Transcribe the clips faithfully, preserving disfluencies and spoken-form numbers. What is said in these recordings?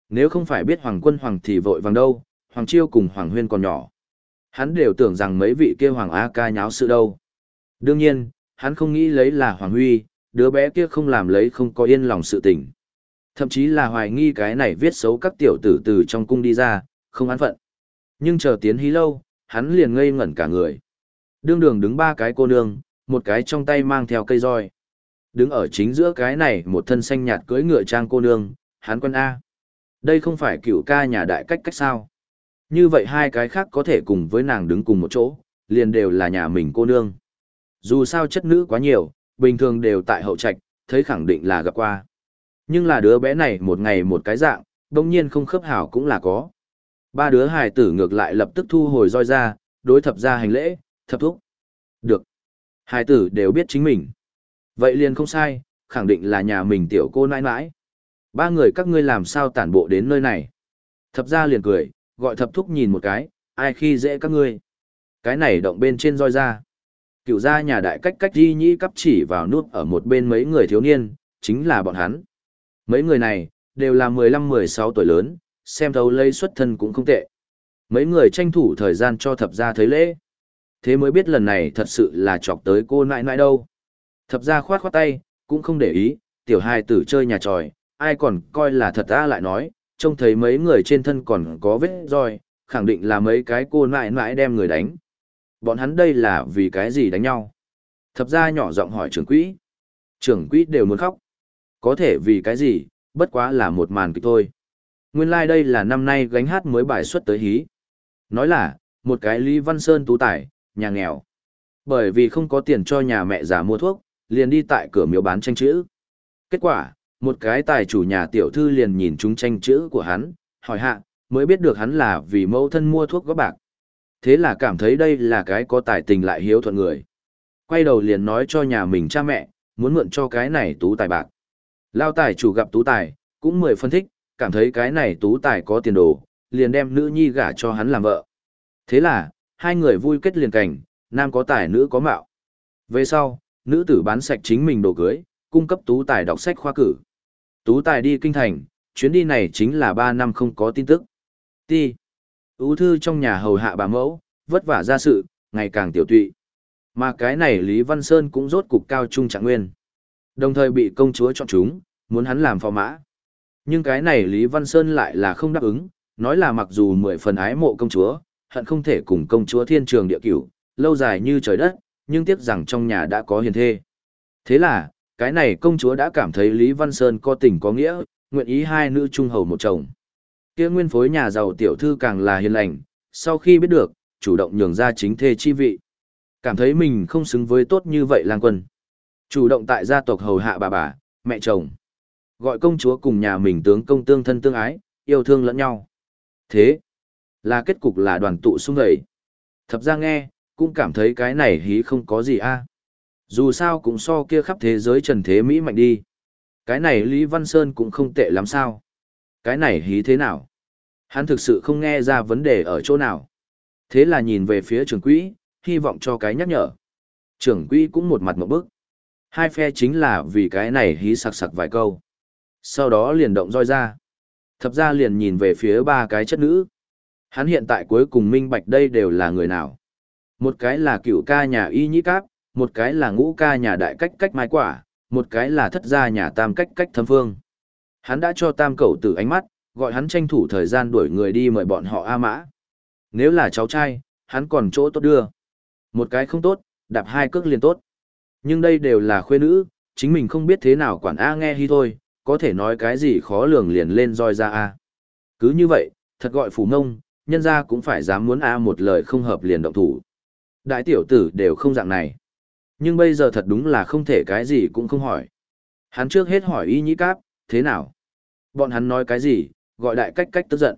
Nếu không phải biết Hoàng Quân Hoàng thì vội vàng đâu, Hoàng Chiêu cùng Hoàng Huyên còn nhỏ. Hắn đều tưởng rằng mấy vị kia Hoàng A ca nháo sự đâu. Đương nhiên, hắn không nghĩ lấy là Hoàng Huy, đứa bé kia không làm lấy không có yên lòng sự tình. Thậm chí là hoài nghi cái này viết xấu các tiểu tử từ trong cung đi ra, không án phận. Nhưng chờ tiến hí lâu, hắn liền ngây ngẩn cả người. Đương đường đứng ba cái cô nương, một cái trong tay mang theo cây roi. Đứng ở chính giữa cái này một thân xanh nhạt cưỡi ngựa trang cô nương, hắn quân A. Đây không phải cựu ca nhà đại cách cách sao. Như vậy hai cái khác có thể cùng với nàng đứng cùng một chỗ, liền đều là nhà mình cô nương. Dù sao chất nữ quá nhiều, bình thường đều tại hậu trạch, thấy khẳng định là gặp qua. Nhưng là đứa bé này một ngày một cái dạng, đồng nhiên không khớp hảo cũng là có. Ba đứa hài tử ngược lại lập tức thu hồi roi ra, đối thập ra hành lễ, thập thúc. Được. Hài tử đều biết chính mình. Vậy liền không sai, khẳng định là nhà mình tiểu cô nãi nãi. Ba người các ngươi làm sao tản bộ đến nơi này. Thập ra liền cười, gọi thập thúc nhìn một cái, ai khi dễ các ngươi. Cái này động bên trên roi ra. Cựu gia nhà đại cách cách di nhĩ cắp chỉ vào nút ở một bên mấy người thiếu niên, chính là bọn hắn. Mấy người này, đều là mười lăm mười sáu tuổi lớn, xem thấu lây xuất thân cũng không tệ. Mấy người tranh thủ thời gian cho thập gia thấy lễ. Thế mới biết lần này thật sự là chọc tới cô nãi nãi đâu. Thập gia khoát khoát tay, cũng không để ý, tiểu hài tử chơi nhà tròi, ai còn coi là thật ra lại nói, trông thấy mấy người trên thân còn có vết roi, khẳng định là mấy cái cô nãi nãi đem người đánh. Bọn hắn đây là vì cái gì đánh nhau? Thập gia nhỏ giọng hỏi trưởng quỹ. Trưởng quỹ đều muốn khóc. Có thể vì cái gì, bất quá là một màn kịch thôi. Nguyên lai like đây là năm nay gánh hát mới bài xuất tới hí. Nói là, một cái Lý Văn Sơn tú tài, nhà nghèo. Bởi vì không có tiền cho nhà mẹ già mua thuốc, liền đi tại cửa miếu bán tranh chữ. Kết quả, một cái tài chủ nhà tiểu thư liền nhìn chúng tranh chữ của hắn, hỏi hạ, mới biết được hắn là vì mẫu thân mua thuốc góp bạc. Thế là cảm thấy đây là cái có tài tình lại hiếu thuận người. Quay đầu liền nói cho nhà mình cha mẹ, muốn mượn cho cái này tú tài bạc. Lao tài chủ gặp tú tài, cũng mười phân thích, cảm thấy cái này tú tài có tiền đồ, liền đem nữ nhi gả cho hắn làm vợ. Thế là, hai người vui kết liền cảnh, nam có tài nữ có mạo. Về sau, nữ tử bán sạch chính mình đồ cưới, cung cấp tú tài đọc sách khoa cử. Tú tài đi kinh thành, chuyến đi này chính là ba năm không có tin tức. Ti. Ú thư trong nhà hầu hạ bà mẫu, vất vả ra sự, ngày càng tiểu tụy. Mà cái này Lý Văn Sơn cũng rốt cục cao trung trạng nguyên. Đồng thời bị công chúa chọn chúng, muốn hắn làm phò mã. Nhưng cái này Lý Văn Sơn lại là không đáp ứng, nói là mặc dù mười phần ái mộ công chúa, hận không thể cùng công chúa thiên trường địa cửu, lâu dài như trời đất, nhưng tiếc rằng trong nhà đã có hiền thê. Thế là, cái này công chúa đã cảm thấy Lý Văn Sơn có tình có nghĩa, nguyện ý hai nữ trung hầu một chồng. Kia nguyên phối nhà giàu tiểu thư càng là hiền lành, sau khi biết được, chủ động nhường ra chính thê chi vị. Cảm thấy mình không xứng với tốt như vậy lang quân. Chủ động tại gia tộc hầu hạ bà bà, mẹ chồng. Gọi công chúa cùng nhà mình tướng công tương thân tương ái, yêu thương lẫn nhau. Thế là kết cục là đoàn tụ xung vầy. Thập ra nghe, cũng cảm thấy cái này hí không có gì a. Dù sao cũng so kia khắp thế giới trần thế Mỹ mạnh đi. Cái này Lý Văn Sơn cũng không tệ lắm sao. Cái này hí thế nào? Hắn thực sự không nghe ra vấn đề ở chỗ nào. Thế là nhìn về phía trưởng quỹ, hy vọng cho cái nhắc nhở. Trưởng quỹ cũng một mặt một bức. Hai phe chính là vì cái này hí sặc sặc vài câu. Sau đó liền động roi ra. Thập ra liền nhìn về phía ba cái chất nữ. Hắn hiện tại cuối cùng minh bạch đây đều là người nào. Một cái là cựu ca nhà y nhĩ cáp, một cái là ngũ ca nhà đại cách cách mai quả, một cái là thất gia nhà tam cách cách thâm phương. Hắn đã cho tam cậu tử ánh mắt, gọi hắn tranh thủ thời gian đuổi người đi mời bọn họ A Mã. Nếu là cháu trai, hắn còn chỗ tốt đưa. Một cái không tốt, đạp hai cước liền tốt. Nhưng đây đều là khuê nữ, chính mình không biết thế nào quản A nghe hi thôi, có thể nói cái gì khó lường liền lên roi ra A. Cứ như vậy, thật gọi phủ mông, nhân ra cũng phải dám muốn A một lời không hợp liền động thủ. Đại tiểu tử đều không dạng này. Nhưng bây giờ thật đúng là không thể cái gì cũng không hỏi. Hắn trước hết hỏi y nhĩ cáp, thế nào? Bọn hắn nói cái gì, gọi đại cách cách tức giận.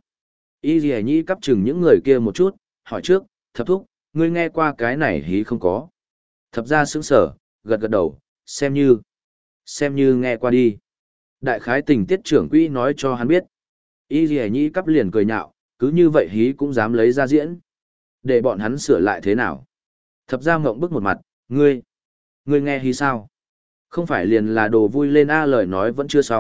Y dì nhĩ cáp chừng những người kia một chút, hỏi trước, thập thúc, ngươi nghe qua cái này hí không có? Thập ra sững sở, gật gật đầu, xem như, xem như nghe qua đi. Đại khái tình tiết trưởng quỹ nói cho hắn biết. Y dì nhĩ cáp liền cười nhạo, cứ như vậy hí cũng dám lấy ra diễn. Để bọn hắn sửa lại thế nào? Thập ra ngộng bức một mặt, ngươi, ngươi nghe hí sao? Không phải liền là đồ vui lên a lời nói vẫn chưa xong,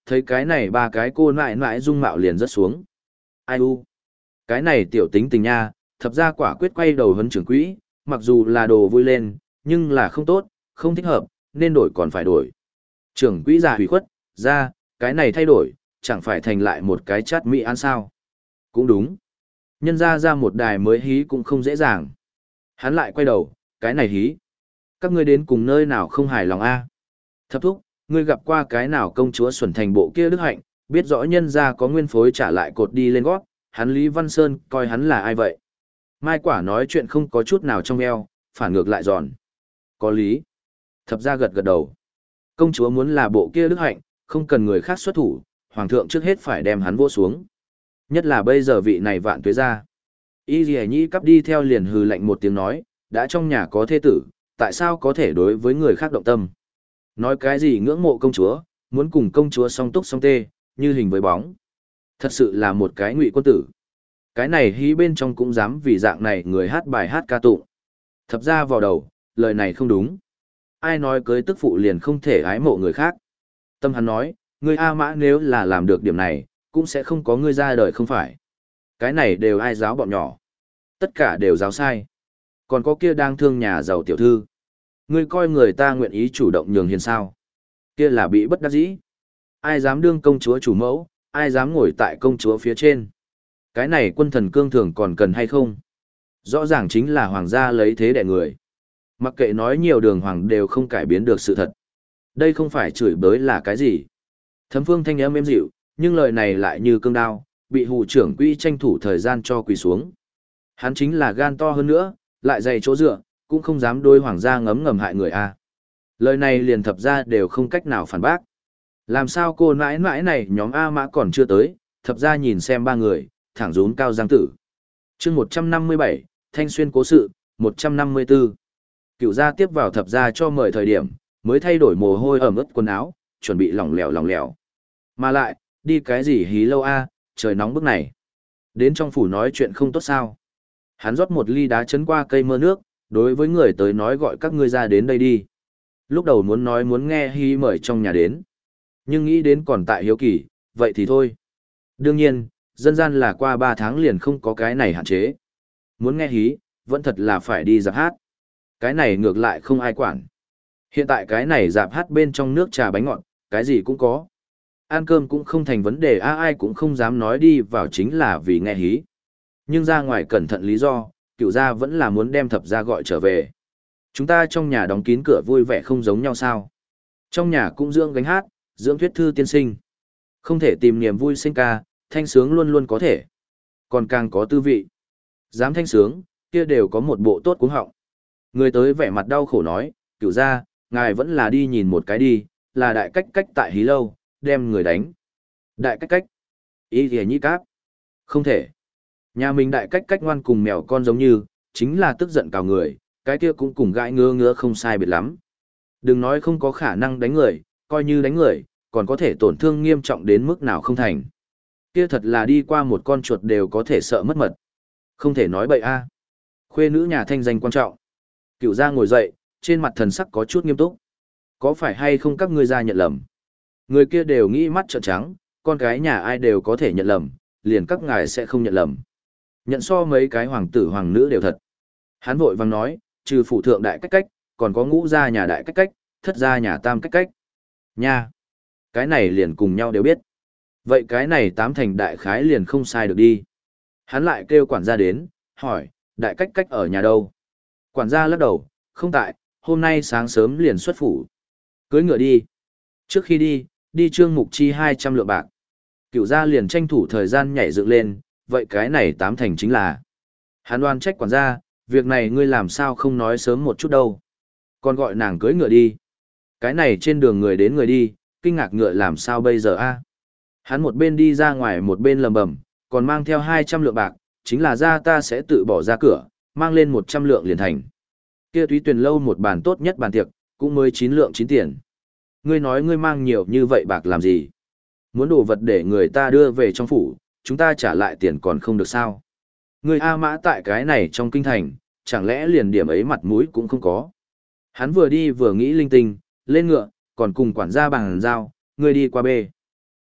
thấy cái này ba cái cô nại nại dung mạo liền rất xuống. Ai u? Cái này tiểu tính tình nha, thập ra quả quyết quay đầu huấn trưởng quỹ, mặc dù là đồ vui lên, nhưng là không tốt, không thích hợp, nên đổi còn phải đổi. Trưởng quỹ già hủy khuất, ra, cái này thay đổi, chẳng phải thành lại một cái chát mỹ ăn sao. Cũng đúng. Nhân ra ra một đài mới hí cũng không dễ dàng. Hắn lại quay đầu, cái này hí. Các ngươi đến cùng nơi nào không hài lòng a? Thập thúc, ngươi gặp qua cái nào công chúa xuẩn thành bộ kia đức hạnh, biết rõ nhân ra có nguyên phối trả lại cột đi lên gót, hắn Lý Văn Sơn coi hắn là ai vậy? Mai quả nói chuyện không có chút nào trong eo, phản ngược lại giòn. Có lý. Thập ra gật gật đầu. Công chúa muốn là bộ kia đức hạnh, không cần người khác xuất thủ, hoàng thượng trước hết phải đem hắn vô xuống. Nhất là bây giờ vị này vạn tuế ra. Y Dì Nhĩ cắp đi theo liền hừ lạnh một tiếng nói, đã trong nhà có thê tử, tại sao có thể đối với người khác động tâm? Nói cái gì ngưỡng mộ công chúa, muốn cùng công chúa song túc song tê, như hình với bóng. Thật sự là một cái ngụy quân tử. Cái này hí bên trong cũng dám vì dạng này người hát bài hát ca tụng. Thập ra vào đầu, lời này không đúng. Ai nói cưới tức phụ liền không thể ái mộ người khác. Tâm hắn nói, người A Mã nếu là làm được điểm này, cũng sẽ không có người ra đời không phải. Cái này đều ai giáo bọn nhỏ. Tất cả đều giáo sai. Còn có kia đang thương nhà giàu tiểu thư. Ngươi coi người ta nguyện ý chủ động nhường hiền sao. Kia là bị bất đắc dĩ. Ai dám đương công chúa chủ mẫu, ai dám ngồi tại công chúa phía trên. Cái này quân thần cương thường còn cần hay không? Rõ ràng chính là hoàng gia lấy thế đẻ người. Mặc kệ nói nhiều đường hoàng đều không cải biến được sự thật. Đây không phải chửi bới là cái gì. Thấm phương thanh âm êm dịu, nhưng lời này lại như cương đao, bị hù trưởng quỹ tranh thủ thời gian cho quỳ xuống. Hắn chính là gan to hơn nữa, lại dày chỗ dựa, cũng không dám đôi hoàng gia ngấm ngầm hại người a. Lời này liền thập ra đều không cách nào phản bác. Làm sao cô nãi nãi này nhóm A Mã còn chưa tới, thập ra nhìn xem ba người, thẳng rún cao giang tử. chương một trăm năm mươi bảy, Thanh Xuyên cố sự, một trăm năm mươi tư. Cựu gia tiếp vào thập gia cho mời thời điểm, mới thay đổi mồ hôi ẩm ướt quần áo, chuẩn bị lỏng lẻo lỏng lẻo. Mà lại, đi cái gì hí lâu a, trời nóng bức này. Đến trong phủ nói chuyện không tốt sao. Hắn rót một ly đá chấn qua cây mơ nước, đối với người tới nói gọi các ngươi ra đến đây đi. Lúc đầu muốn nói muốn nghe hí mời trong nhà đến. Nhưng nghĩ đến còn tại hiếu kỳ, vậy thì thôi. Đương nhiên, dân gian là qua ba tháng liền không có cái này hạn chế. Muốn nghe hí, vẫn thật là phải đi dạp hát. Cái này ngược lại không ai quản. Hiện tại cái này dạp hát bên trong nước trà bánh ngọt, cái gì cũng có. Ăn cơm cũng không thành vấn đề, a ai cũng không dám nói đi vào chính là vì nghe hí. Nhưng ra ngoài cẩn thận lý do, cựu gia vẫn là muốn đem thập gia gọi trở về. Chúng ta trong nhà đóng kín cửa vui vẻ không giống nhau sao. Trong nhà cũng dưỡng gánh hát, dưỡng thuyết thư tiên sinh. Không thể tìm niềm vui sinh ca, thanh sướng luôn luôn có thể. Còn càng có tư vị. Dám thanh sướng, kia đều có một bộ tốt cuống họng. Người tới vẻ mặt đau khổ nói, cựu gia, ngài vẫn là đi nhìn một cái đi, là đại cách cách tại hí lâu, đem người đánh. Đại cách cách. Ý thìa nhĩ cáp. Không thể. Nhà mình đại cách cách ngoan cùng mèo con giống như, chính là tức giận cào người, cái kia cũng cùng gãi ngứa ngứa không sai biệt lắm. Đừng nói không có khả năng đánh người, coi như đánh người, còn có thể tổn thương nghiêm trọng đến mức nào không thành. Kia thật là đi qua một con chuột đều có thể sợ mất mật. Không thể nói bậy a. Khuê nữ nhà thanh danh quan trọng. Cựu gia ngồi dậy, trên mặt thần sắc có chút nghiêm túc. Có phải hay không các ngươi ra nhận lầm? Người kia đều nghĩ mắt trợn trắng, con gái nhà ai đều có thể nhận lầm, liền các ngài sẽ không nhận lầm. Nhận so mấy cái hoàng tử hoàng nữ đều thật. Hắn vội vàng nói, trừ phủ thượng đại cách cách, còn có ngũ gia nhà đại cách cách, thất gia nhà tam cách cách. Nha! Cái này liền cùng nhau đều biết. Vậy cái này tám thành đại khái liền không sai được đi. Hắn lại kêu quản gia đến, hỏi, đại cách cách ở nhà đâu? Quản gia lắc đầu, không tại, hôm nay sáng sớm liền xuất phủ. Cưới ngựa đi. Trước khi đi, đi trương mục chi hai trăm lượng bạc. Cựu gia liền tranh thủ thời gian nhảy dựng lên, vậy cái này tám thành chính là. Hắn đoan trách quản gia, việc này ngươi làm sao không nói sớm một chút đâu. Còn gọi nàng cưới ngựa đi. Cái này trên đường người đến người đi, kinh ngạc ngựa làm sao bây giờ a? Hắn một bên đi ra ngoài một bên lầm bầm, còn mang theo hai trăm lượng bạc, chính là ra ta sẽ tự bỏ ra cửa, mang lên một trăm lượng liền thành. Kia túy tuyển lâu một bàn tốt nhất bàn tiệc, cũng mới chín lượng chín tiền. Ngươi nói ngươi mang nhiều như vậy bạc làm gì? Muốn đồ vật để người ta đưa về trong phủ, chúng ta trả lại tiền còn không được sao? Ngươi A Mã tại cái này trong kinh thành, chẳng lẽ liền điểm ấy mặt mũi cũng không có? Hắn vừa đi vừa nghĩ linh tinh, lên ngựa, còn cùng quản gia bằng giao, ngươi đi qua bê.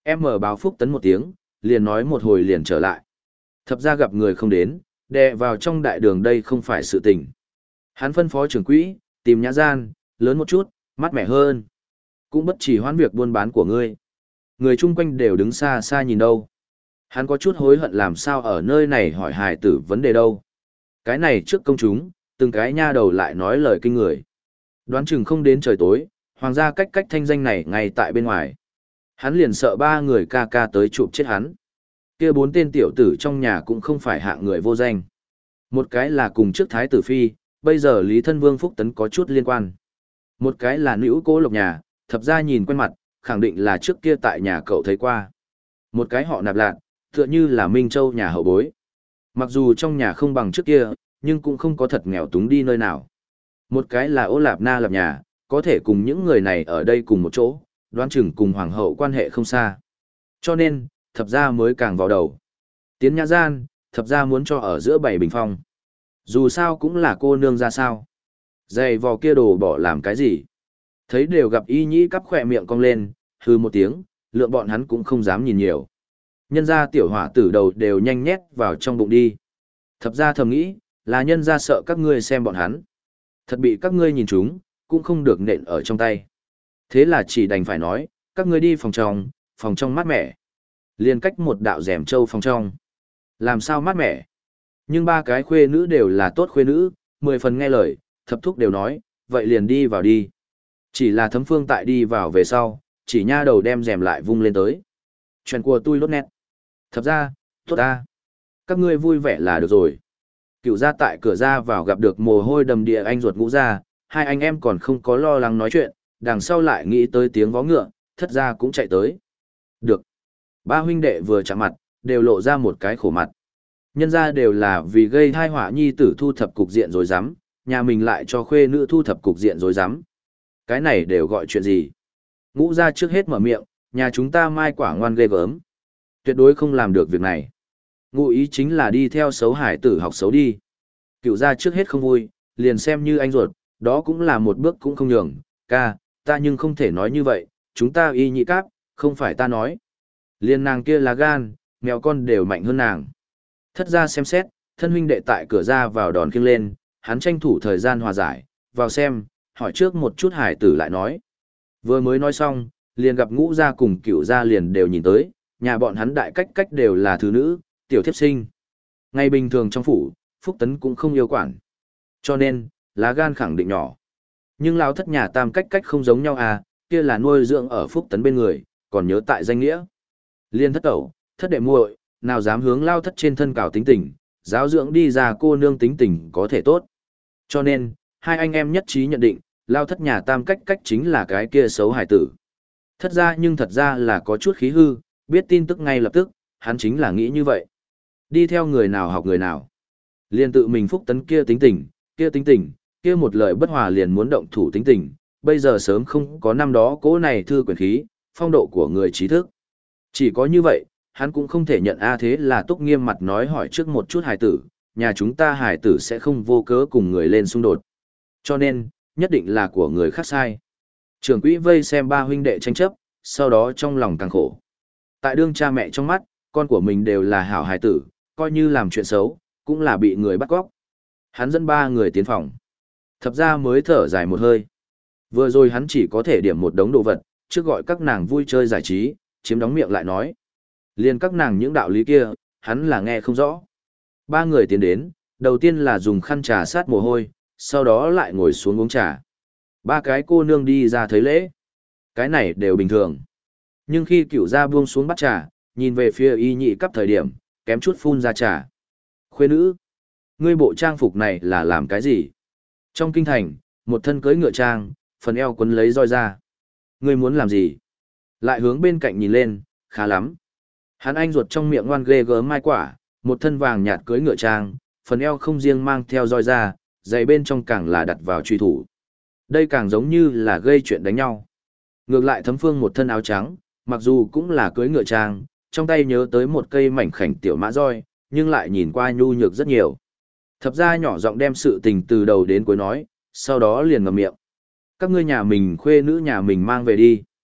Em mở báo Phúc Tấn một tiếng, liền nói một hồi liền trở lại. Thập ra gặp người không đến, đè vào trong đại đường đây không phải sự tình. Hắn phân phó trưởng quỹ, tìm nhã gian, lớn một chút, mát mẻ hơn. Cũng bất chỉ hoãn việc buôn bán của ngươi. Người chung quanh đều đứng xa xa nhìn đâu. Hắn có chút hối hận làm sao ở nơi này hỏi hài tử vấn đề đâu. Cái này trước công chúng, từng cái nha đầu lại nói lời kinh người. Đoán chừng không đến trời tối, hoàng gia cách cách thanh danh này ngay tại bên ngoài. Hắn liền sợ ba người ca ca tới chụp chết hắn. Kia bốn tên tiểu tử trong nhà cũng không phải hạng người vô danh. Một cái là cùng trước thái tử phi, bây giờ Lý Thân Vương Phúc Tấn có chút liên quan. Một cái là nữ cố lộc nhà, thập ra nhìn quen mặt, khẳng định là trước kia tại nhà cậu thấy qua. Một cái họ nạp lạc, tựa như là Minh Châu nhà hậu bối. Mặc dù trong nhà không bằng trước kia, nhưng cũng không có thật nghèo túng đi nơi nào. Một cái là Ô Lạp Na Lạp nhà, có thể cùng những người này ở đây cùng một chỗ, đoán chừng cùng hoàng hậu quan hệ không xa. Cho nên, thập gia mới càng vào đầu. Tiến nhã gian, thập gia muốn cho ở giữa bảy bình phong. Dù sao cũng là cô nương ra sao. Giày vò kia đồ bỏ làm cái gì. Thấy đều gặp y nhĩ cắp khỏe miệng cong lên, hư một tiếng, lượng bọn hắn cũng không dám nhìn nhiều. Nhân ra tiểu hỏa tử đầu đều nhanh nhét vào trong bụng đi. Thập gia thầm nghĩ, là nhân ra sợ các ngươi xem bọn hắn. Thật bị các ngươi nhìn chúng, cũng không được nện ở trong tay. Thế là chỉ đành phải nói, các ngươi đi phòng trong, phòng trong mát mẻ. Liên cách một đạo rèm trâu phòng trong. Làm sao mát mẻ? Nhưng ba cái khuê nữ đều là tốt khuê nữ, mười phần nghe lời, thập thúc đều nói, vậy liền đi vào đi. Chỉ là Thấm Phương tại đi vào về sau, chỉ nha đầu đem rèm lại vung lên tới. Chuyện của tôi lốt nét. Thập ra, tốt ta. Các ngươi vui vẻ là được rồi. Cựu gia tại cửa ra vào gặp được mồ hôi đầm địa anh ruột Ngũ gia, hai anh em còn không có lo lắng nói chuyện, đằng sau lại nghĩ tới tiếng vó ngựa, thất gia cũng chạy tới. Được. Ba huynh đệ vừa chạm mặt, đều lộ ra một cái khổ mặt. Nhân ra đều là vì gây thai họa nhi tử thu thập cục diện rồi dám, nhà mình lại cho khuê nữ thu thập cục diện rồi dám. Cái này đều gọi chuyện gì? Ngũ gia trước hết mở miệng, nhà chúng ta mai quả ngoan ghê gớm. Tuyệt đối không làm được việc này. Ngụ ý chính là đi theo xấu hải tử học xấu đi. Cựu gia trước hết không vui, liền xem như anh ruột, đó cũng là một bước cũng không nhường. Ca, ta nhưng không thể nói như vậy, chúng ta y nhị cáp, không phải ta nói. Liên nàng kia là gan, mèo con đều mạnh hơn nàng. Thất gia xem xét, thân huynh đệ tại cửa ra vào đòn khiêng lên, hắn tranh thủ thời gian hòa giải, vào xem, hỏi trước một chút hải tử lại nói. Vừa mới nói xong, liền gặp Ngũ gia cùng Cựu gia liền đều nhìn tới, nhà bọn hắn đại cách cách đều là thứ nữ, tiểu thiếp sinh. Ngày bình thường trong phủ, Phúc Tấn cũng không yêu quản. Cho nên, lá gan khẳng định nhỏ. Nhưng lão thất nhà tam cách cách không giống nhau à, kia là nuôi dưỡng ở Phúc Tấn bên người, còn nhớ tại danh nghĩa. Liên thất tẩu, thất đệ muội, nào dám hướng lao thất trên thân cào tính tình, giáo dưỡng đi ra cô nương tính tình có thể tốt. Cho nên, hai anh em nhất trí nhận định, lao thất nhà tam cách cách chính là cái kia xấu hải tử. Thất ra nhưng thật ra là có chút khí hư, biết tin tức ngay lập tức, hắn chính là nghĩ như vậy. Đi theo người nào học người nào. Liên tự mình Phúc Tấn kia tính tình, kia tính tình, kia một lời bất hòa liền muốn động thủ tính tình, bây giờ sớm không có năm đó cố này thư quyền khí, phong độ của người trí thức. Chỉ có như vậy, hắn cũng không thể nhận A thế là túc nghiêm mặt nói hỏi trước một chút hài tử, nhà chúng ta hài tử sẽ không vô cớ cùng người lên xung đột. Cho nên, nhất định là của người khác sai. Trưởng quỹ vây xem ba huynh đệ tranh chấp, sau đó trong lòng càng khổ. Tại đương cha mẹ trong mắt, con của mình đều là hảo hài tử, coi như làm chuyện xấu, cũng là bị người bắt cóc. Hắn dẫn ba người tiến phòng. Thập ra mới thở dài một hơi. Vừa rồi hắn chỉ có thể điểm một đống đồ vật, trước gọi các nàng vui chơi giải trí, chiếm đóng miệng lại nói. Liên các nàng những đạo lý kia, hắn là nghe không rõ. Ba người tiến đến, đầu tiên là dùng khăn trà sát mồ hôi, sau đó lại ngồi xuống uống trà. Ba cái cô nương đi ra thấy lễ. Cái này đều bình thường. Nhưng khi cửu gia buông xuống bắt trà, nhìn về phía y nhị cấp thời điểm, kém chút phun ra trà. Khuê nữ, ngươi bộ trang phục này là làm cái gì? Trong kinh thành, một thân cưới ngựa trang, phần eo quấn lấy roi ra. Ngươi muốn làm gì? Lại hướng bên cạnh nhìn lên, khá lắm. Hắn anh ruột trong miệng ngoan ghê gớm mai quả, một thân vàng nhạt cưới ngựa trang, phần eo không riêng mang theo roi ra, giày bên trong càng là đặt vào truy thủ. Đây càng giống như là gây chuyện đánh nhau. Ngược lại Thấm Phương một thân áo trắng, mặc dù cũng là cưới ngựa trang, trong tay nhớ tới một cây mảnh khảnh tiểu mã roi, nhưng lại nhìn qua nhu nhược rất nhiều. Thập gia nhỏ giọng đem sự tình từ đầu đến cuối nói, sau đó liền ngậm miệng. Các ngươi nhà mình khuê nữ nhà mình mang về đi.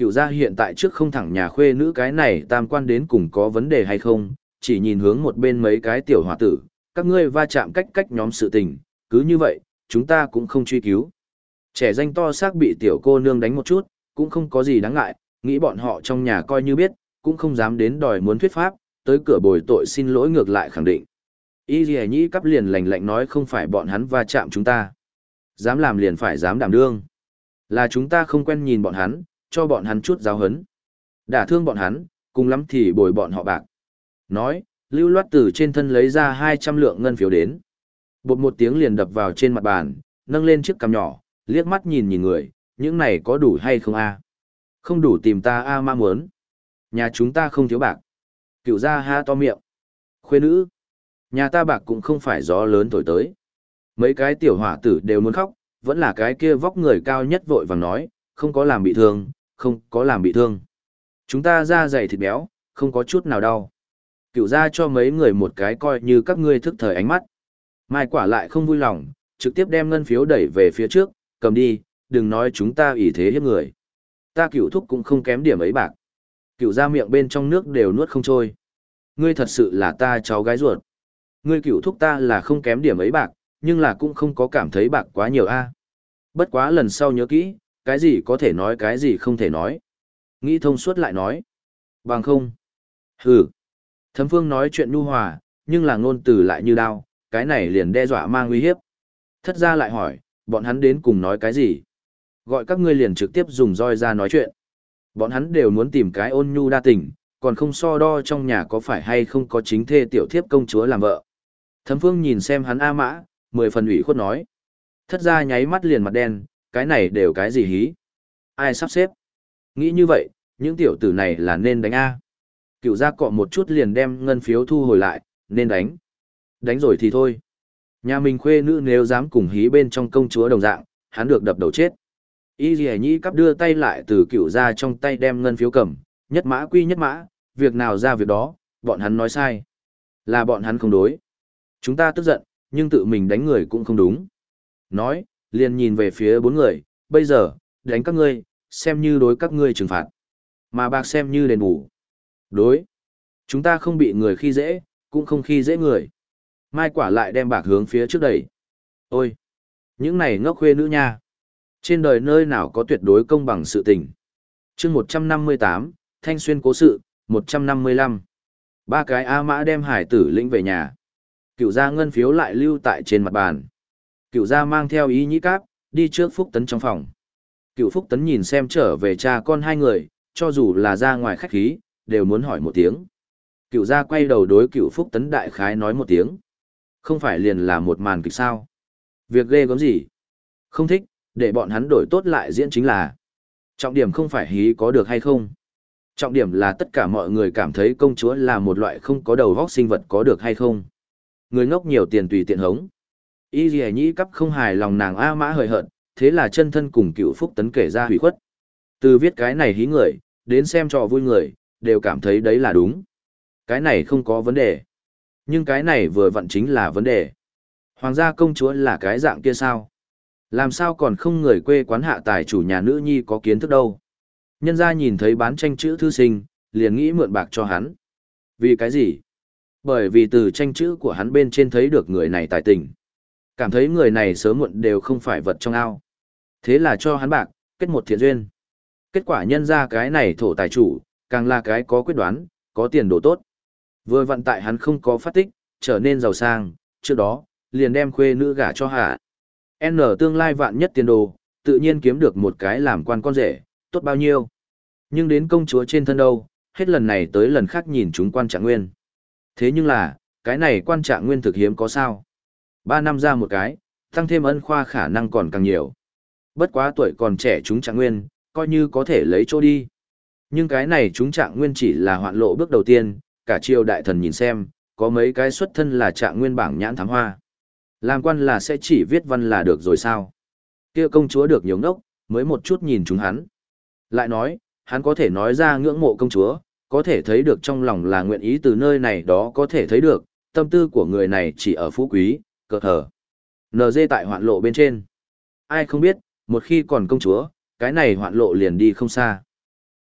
Cựu gia hiện tại trước không thẳng nhà khuê nữ cái này tam quan đến cùng có vấn đề hay không, chỉ nhìn hướng một bên mấy cái tiểu hòa tử, các ngươi va chạm cách cách nhóm sự tình, cứ như vậy, chúng ta cũng không truy cứu. Trẻ danh to xác bị tiểu cô nương đánh một chút, cũng không có gì đáng ngại, nghĩ bọn họ trong nhà coi như biết, cũng không dám đến đòi muốn thuyết pháp, tới cửa bồi tội xin lỗi ngược lại khẳng định. Y Ghi Nhĩ cắp liền lành lạnh nói không phải bọn hắn va chạm chúng ta. Dám làm liền phải dám đảm đương. Là chúng ta không quen nhìn bọn hắn, cho bọn hắn chút giáo hấn. Đả thương bọn hắn, cùng lắm thì bồi bọn họ bạc. Nói, lưu loát từ trên thân lấy ra hai trăm lượng ngân phiếu đến. Bột một tiếng liền đập vào trên mặt bàn, nâng lên chiếc cằm nhỏ, liếc mắt nhìn nhìn người, những này có đủ hay không a? Không đủ tìm ta a ma muốn. Nhà chúng ta không thiếu bạc. Cựu gia ha to miệng. Khuê nữ. Nhà ta bạc cũng không phải gió lớn thổi tới. Mấy cái tiểu hỏa tử đều muốn khóc, vẫn là cái kia vóc người cao nhất vội vàng nói, không có làm bị thương, không có làm bị thương. Chúng ta da dày thịt béo, không có chút nào đau. Cựu gia cho mấy người một cái coi như các ngươi thức thời ánh mắt. Mai quả lại không vui lòng, trực tiếp đem ngân phiếu đẩy về phía trước, cầm đi, đừng nói chúng ta ỷ thế hiếp người. Ta cựu thúc cũng không kém điểm ấy bạc. Cựu gia miệng bên trong nước đều nuốt không trôi. Ngươi thật sự là ta cháu gái ruột. Ngươi cựu thúc ta là không kém điểm ấy bạc, nhưng là cũng không có cảm thấy bạc quá nhiều a. Bất quá lần sau nhớ kỹ, cái gì có thể nói cái gì không thể nói. Nghĩ thông suốt lại nói. Bằng không. Hừ. Thấm Phương nói chuyện nhu hòa, nhưng là ngôn từ lại như đao, cái này liền đe dọa mang uy hiếp. Thất gia lại hỏi, bọn hắn đến cùng nói cái gì? Gọi các ngươi liền trực tiếp dùng roi ra nói chuyện. Bọn hắn đều muốn tìm cái ôn nhu đa tình, còn không so đo trong nhà có phải hay không có chính thê tiểu thiếp công chúa làm vợ. Thấm Phương nhìn xem hắn A Mã, mười phần ủy khuất nói. Thất gia nháy mắt liền mặt đen, cái này đều cái gì hí? Ai sắp xếp? Nghĩ như vậy, những tiểu tử này là nên đánh A. Cựu gia cọ một chút liền đem ngân phiếu thu hồi lại, nên đánh. Đánh rồi thì thôi. Nhà mình khuê nữ nếu dám cùng hí bên trong công chúa đồng dạng, hắn được đập đầu chết. Y Ghi Nhĩ cắp đưa tay lại từ cựu gia trong tay đem ngân phiếu cầm, nhất mã quy nhất mã, việc nào ra việc đó, bọn hắn nói sai. Là bọn hắn không đối. Chúng ta tức giận, nhưng tự mình đánh người cũng không đúng. Nói, liền nhìn về phía bốn người, bây giờ, đánh các ngươi, xem như đối các ngươi trừng phạt. Mà bạc xem như đền bù. Đối. Chúng ta không bị người khi dễ, cũng không khi dễ người. Mai quả lại đem bạc hướng phía trước đẩy. Ôi! Những này ngốc khuê nữ nha. Trên đời nơi nào có tuyệt đối công bằng sự tình. chương một trăm năm mươi tám, Thanh Xuyên cố sự, một trăm năm mươi lăm. Ba cái A Mã đem hải tử lĩnh về nhà. Cựu gia ngân phiếu lại lưu tại trên mặt bàn. Cựu gia mang theo ý nhĩ cáp, đi trước Phúc Tấn trong phòng. Cựu Phúc Tấn nhìn xem trở về cha con hai người, cho dù là ra ngoài khách khí, đều muốn hỏi một tiếng. Cựu gia quay đầu đối cựu Phúc Tấn đại khái nói một tiếng. Không phải liền là một màn kịch sao. Việc ghê gớm gì. Không thích, để bọn hắn đổi tốt lại diễn chính là. Trọng điểm không phải hí có được hay không. Trọng điểm là tất cả mọi người cảm thấy công chúa là một loại không có đầu vóc sinh vật có được hay không. Người ngốc nhiều tiền tùy tiện hống. Y Ghi Nhĩ cắp không hài lòng nàng A Mã hời hợt, thế là chân thân cùng cựu Phúc Tấn kể ra hủy khuất. Từ viết cái này hí người, đến xem trò vui người, đều cảm thấy đấy là đúng. Cái này không có vấn đề. Nhưng cái này vừa vặn chính là vấn đề. Hoàng gia công chúa là cái dạng kia sao? Làm sao còn không người quê quán hạ tài chủ nhà nữ nhi có kiến thức đâu? Nhân gia nhìn thấy bán tranh chữ thư sinh, liền nghĩ mượn bạc cho hắn. Vì cái gì? Bởi vì từ tranh chữ của hắn bên trên thấy được người này tài tình. Cảm thấy người này sớm muộn đều không phải vật trong ao. Thế là cho hắn bạc, kết một thiện duyên. Kết quả nhân ra cái này thổ tài chủ, càng là cái có quyết đoán, có tiền đồ tốt. Vừa vận tại hắn không có phát tích, trở nên giàu sang, trước đó, liền đem khuê nữ gả cho hạ. N tương lai vạn nhất tiền đồ, tự nhiên kiếm được một cái làm quan con rể, tốt bao nhiêu. Nhưng đến công chúa trên thân đâu, hết lần này tới lần khác nhìn chúng quan trạng nguyên. Thế nhưng là, cái này quan trạng nguyên thực hiếm có sao. Ba năm ra một cái, tăng thêm ân khoa khả năng còn càng nhiều. Bất quá tuổi còn trẻ chúng trạng nguyên, coi như có thể lấy chỗ đi. Nhưng cái này chúng trạng nguyên chỉ là hoạn lộ bước đầu tiên, cả triều đại thần nhìn xem, có mấy cái xuất thân là trạng nguyên bảng nhãn thám hoa. Làm quan là sẽ chỉ viết văn là được rồi sao. Kia công chúa được nhiều ngốc, mới một chút nhìn chúng hắn. Lại nói, hắn có thể nói ra ngưỡng mộ công chúa, có thể thấy được trong lòng là nguyện ý từ nơi này đó có thể thấy được, tâm tư của người này chỉ ở phú quý, cờ hở. en giê tại hoạn lộ bên trên. Ai không biết, một khi còn công chúa, cái này hoạn lộ liền đi không xa.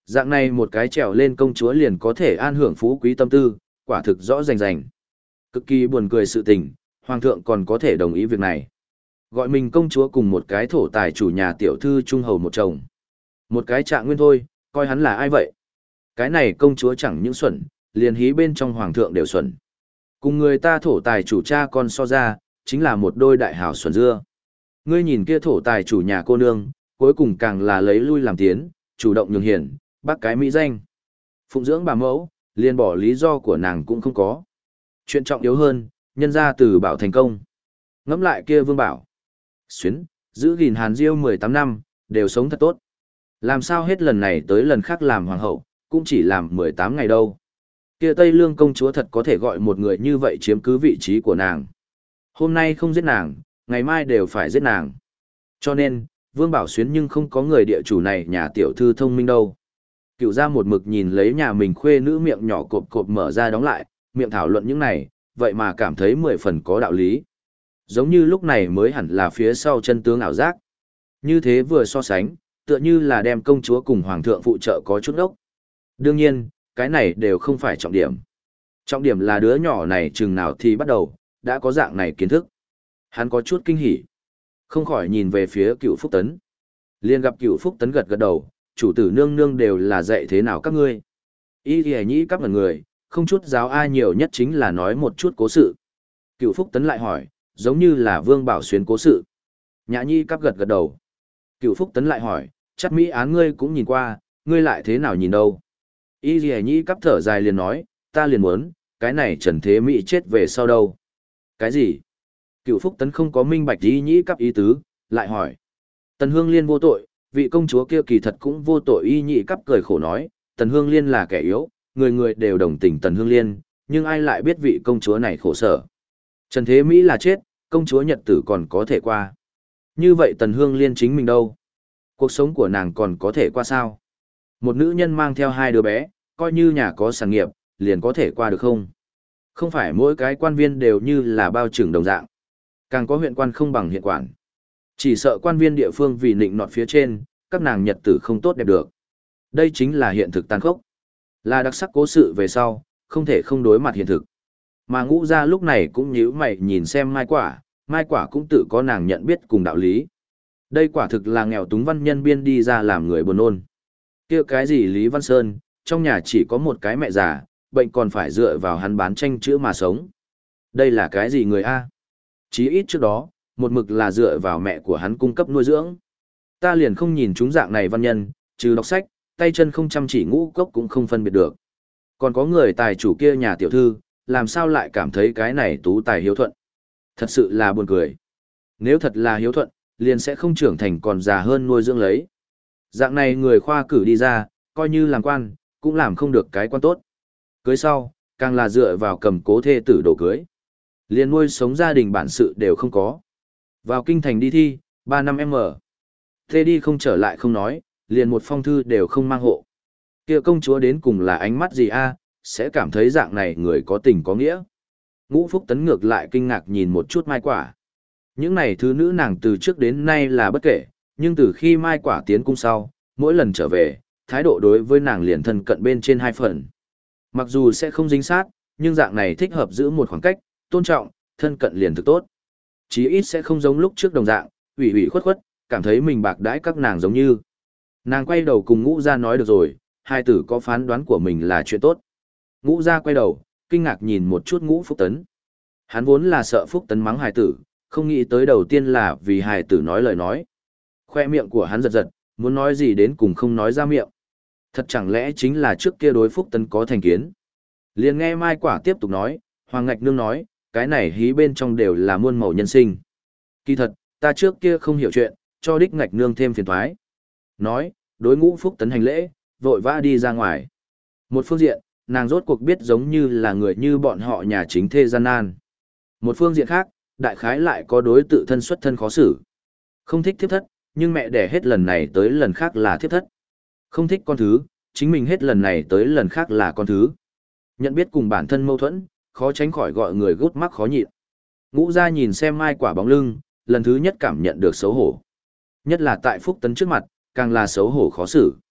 Dạng này một cái trèo lên công chúa liền có thể an hưởng phú quý tâm tư, quả thực rõ rành rành. Cực kỳ buồn cười sự tình, hoàng thượng còn có thể đồng ý việc này. Gọi mình công chúa cùng một cái thổ tài chủ nhà tiểu thư trung hầu một chồng. Một cái trạng nguyên thôi, coi hắn là ai vậy? Cái này công chúa chẳng những xuẩn, liền hí bên trong hoàng thượng đều xuẩn. Cùng người ta thổ tài chủ cha con so ra, chính là một đôi đại hảo xuẩn dưa. Ngươi nhìn kia thổ tài chủ nhà cô nương, cuối cùng càng là lấy lui làm tiến, chủ động nhường hiển, bác cái mỹ danh. Phụng dưỡng bà mẫu, liền bỏ lý do của nàng cũng không có. Chuyện trọng yếu hơn, nhân ra từ bảo thành công. Ngẫm lại kia vương bảo. Xuyến, giữ gìn Hàn Diêu mười tám năm, đều sống thật tốt. Làm sao hết lần này tới lần khác làm hoàng hậu, cũng chỉ làm mười tám ngày đâu. Kia Tây Lương công chúa thật có thể gọi một người như vậy chiếm cứ vị trí của nàng. Hôm nay không giết nàng, ngày mai đều phải giết nàng. Cho nên, Vương Bảo Xuyến nhưng không có người địa chủ này nhà tiểu thư thông minh đâu. Cựu ra một mực nhìn lấy nhà mình khuê nữ miệng nhỏ cộp cộp mở ra đóng lại, miệng thảo luận những này, vậy mà cảm thấy mười phần có đạo lý. Giống như lúc này mới hẳn là phía sau chân tướng ảo giác. Như thế vừa so sánh, tựa như là đem công chúa cùng hoàng thượng phụ trợ có chút ốc. Đương nhiên, cái này đều không phải trọng điểm. Trọng điểm là đứa nhỏ này chừng nào thì bắt đầu, đã có dạng này kiến thức. Hắn có chút kinh hỉ. Không khỏi nhìn về phía cựu Phúc Tấn. Liên gặp cựu Phúc Tấn gật gật đầu, chủ tử nương nương đều là dạy thế nào các ngươi. Ý thì nhĩ các ngần người, không chút giáo ai nhiều nhất chính là nói một chút cố sự. Cựu Phúc Tấn lại hỏi, giống như là Vương Bảo Xuyến cố sự. Nhã nhi cắp gật gật đầu. Cựu Phúc Tấn lại hỏi, chắc Mỹ án ngươi cũng nhìn qua, ngươi lại thế nào nhìn đâu. Y dì nhĩ cắp thở dài liền nói, ta liền muốn, cái này Trần Thế Mỹ chết về sau đâu. Cái gì? Cựu Phúc Tấn không có minh bạch y nhĩ cắp ý tứ, lại hỏi. Tần Hương Liên vô tội, vị công chúa kia kỳ thật cũng vô tội. Y nhĩ cắp cười khổ nói, Tần Hương Liên là kẻ yếu, người người đều đồng tình Tần Hương Liên, nhưng ai lại biết vị công chúa này khổ sở. Trần Thế Mỹ là chết, công chúa nhật tử còn có thể qua. Như vậy Tần Hương Liên chính mình đâu? Cuộc sống của nàng còn có thể qua sao? Một nữ nhân mang theo hai đứa bé, coi như nhà có sản nghiệp, liền có thể qua được không? Không phải mỗi cái quan viên đều như là bao trưởng đồng dạng. Càng có huyện quan không bằng hiện quản. Chỉ sợ quan viên địa phương vì nịnh nọt phía trên, các nàng nhật tử không tốt đẹp được. Đây chính là hiện thực tàn khốc. Là đặc sắc cố sự về sau, không thể không đối mặt hiện thực. Mà ngũ gia lúc này cũng nhíu mày nhìn xem Mai Quả, Mai Quả cũng tự có nàng nhận biết cùng đạo lý. Đây quả thực là nghèo túng văn nhân biên đi ra làm người buồn nôn. Kia cái gì Lý Văn Sơn, trong nhà chỉ có một cái mẹ già, bệnh còn phải dựa vào hắn bán tranh chữa mà sống. Đây là cái gì người A? Chí ít trước đó, một mực là dựa vào mẹ của hắn cung cấp nuôi dưỡng. Ta liền không nhìn chúng dạng này văn nhân, trừ đọc sách, tay chân không chăm chỉ ngũ cốc cũng không phân biệt được. Còn có người tài chủ kia nhà tiểu thư, làm sao lại cảm thấy cái này tú tài hiếu thuận. Thật sự là buồn cười. Nếu thật là hiếu thuận, liền sẽ không trưởng thành còn già hơn nuôi dưỡng lấy. Dạng này người khoa cử đi ra, coi như làm quan, cũng làm không được cái quan tốt. Cưới sau, càng là dựa vào cầm cố thê tử đồ cưới. Liền nuôi sống gia đình bản sự đều không có. Vào kinh thành đi thi, ba năm em ở. Thế đi không trở lại không nói, liền một phong thư đều không mang hộ. Kia công chúa đến cùng là ánh mắt gì a, sẽ cảm thấy dạng này người có tình có nghĩa. Ngũ Phúc Tấn ngược lại kinh ngạc nhìn một chút Mai Quả. Những này thứ nữ nàng từ trước đến nay là bất kể, nhưng từ khi Mai Quả tiến cung sau, mỗi lần trở về, thái độ đối với nàng liền thân cận bên trên hai phần. Mặc dù sẽ không dính sát, nhưng dạng này thích hợp giữ một khoảng cách, tôn trọng, thân cận liền thực tốt. Chí ít sẽ không giống lúc trước đồng dạng, ủy ủy khuất khuất, cảm thấy mình bạc đãi các nàng giống như. Nàng quay đầu cùng ngũ gia nói được rồi, hai tử có phán đoán của mình là chuyện tốt. Ngũ gia quay đầu, kinh ngạc nhìn một chút Ngũ Phúc Tấn. Hắn vốn là sợ Phúc Tấn mắng hài tử, không nghĩ tới đầu tiên là vì hài tử nói lời nói. Khoe miệng của hắn giật giật, muốn nói gì đến cùng không nói ra miệng. Thật chẳng lẽ chính là trước kia đối Phúc Tấn có thành kiến. Liền nghe Mai Quả tiếp tục nói, Hoàng Ngạch Nương nói, cái này hí bên trong đều là muôn màu nhân sinh. Kỳ thật, ta trước kia không hiểu chuyện, cho đích Ngạch Nương thêm phiền thoái. Nói, đối Ngũ Phúc Tấn hành lễ, vội vã đi ra ngoài. Một phương diện, nàng rốt cuộc biết giống như là người như bọn họ nhà chính thê gian nan. Một phương diện khác, đại khái lại có đối tự thân xuất thân khó xử. Không thích thiếp thất, nhưng mẹ đẻ hết lần này tới lần khác là thiếp thất. Không thích con thứ, chính mình hết lần này tới lần khác là con thứ. Nhận biết cùng bản thân mâu thuẫn, khó tránh khỏi gọi người gút mắc khó nhịn. Ngũ gia nhìn xem Mai Quả bóng lưng, lần thứ nhất cảm nhận được xấu hổ. Nhất là tại Phúc Tấn trước mặt, càng là xấu hổ khó xử.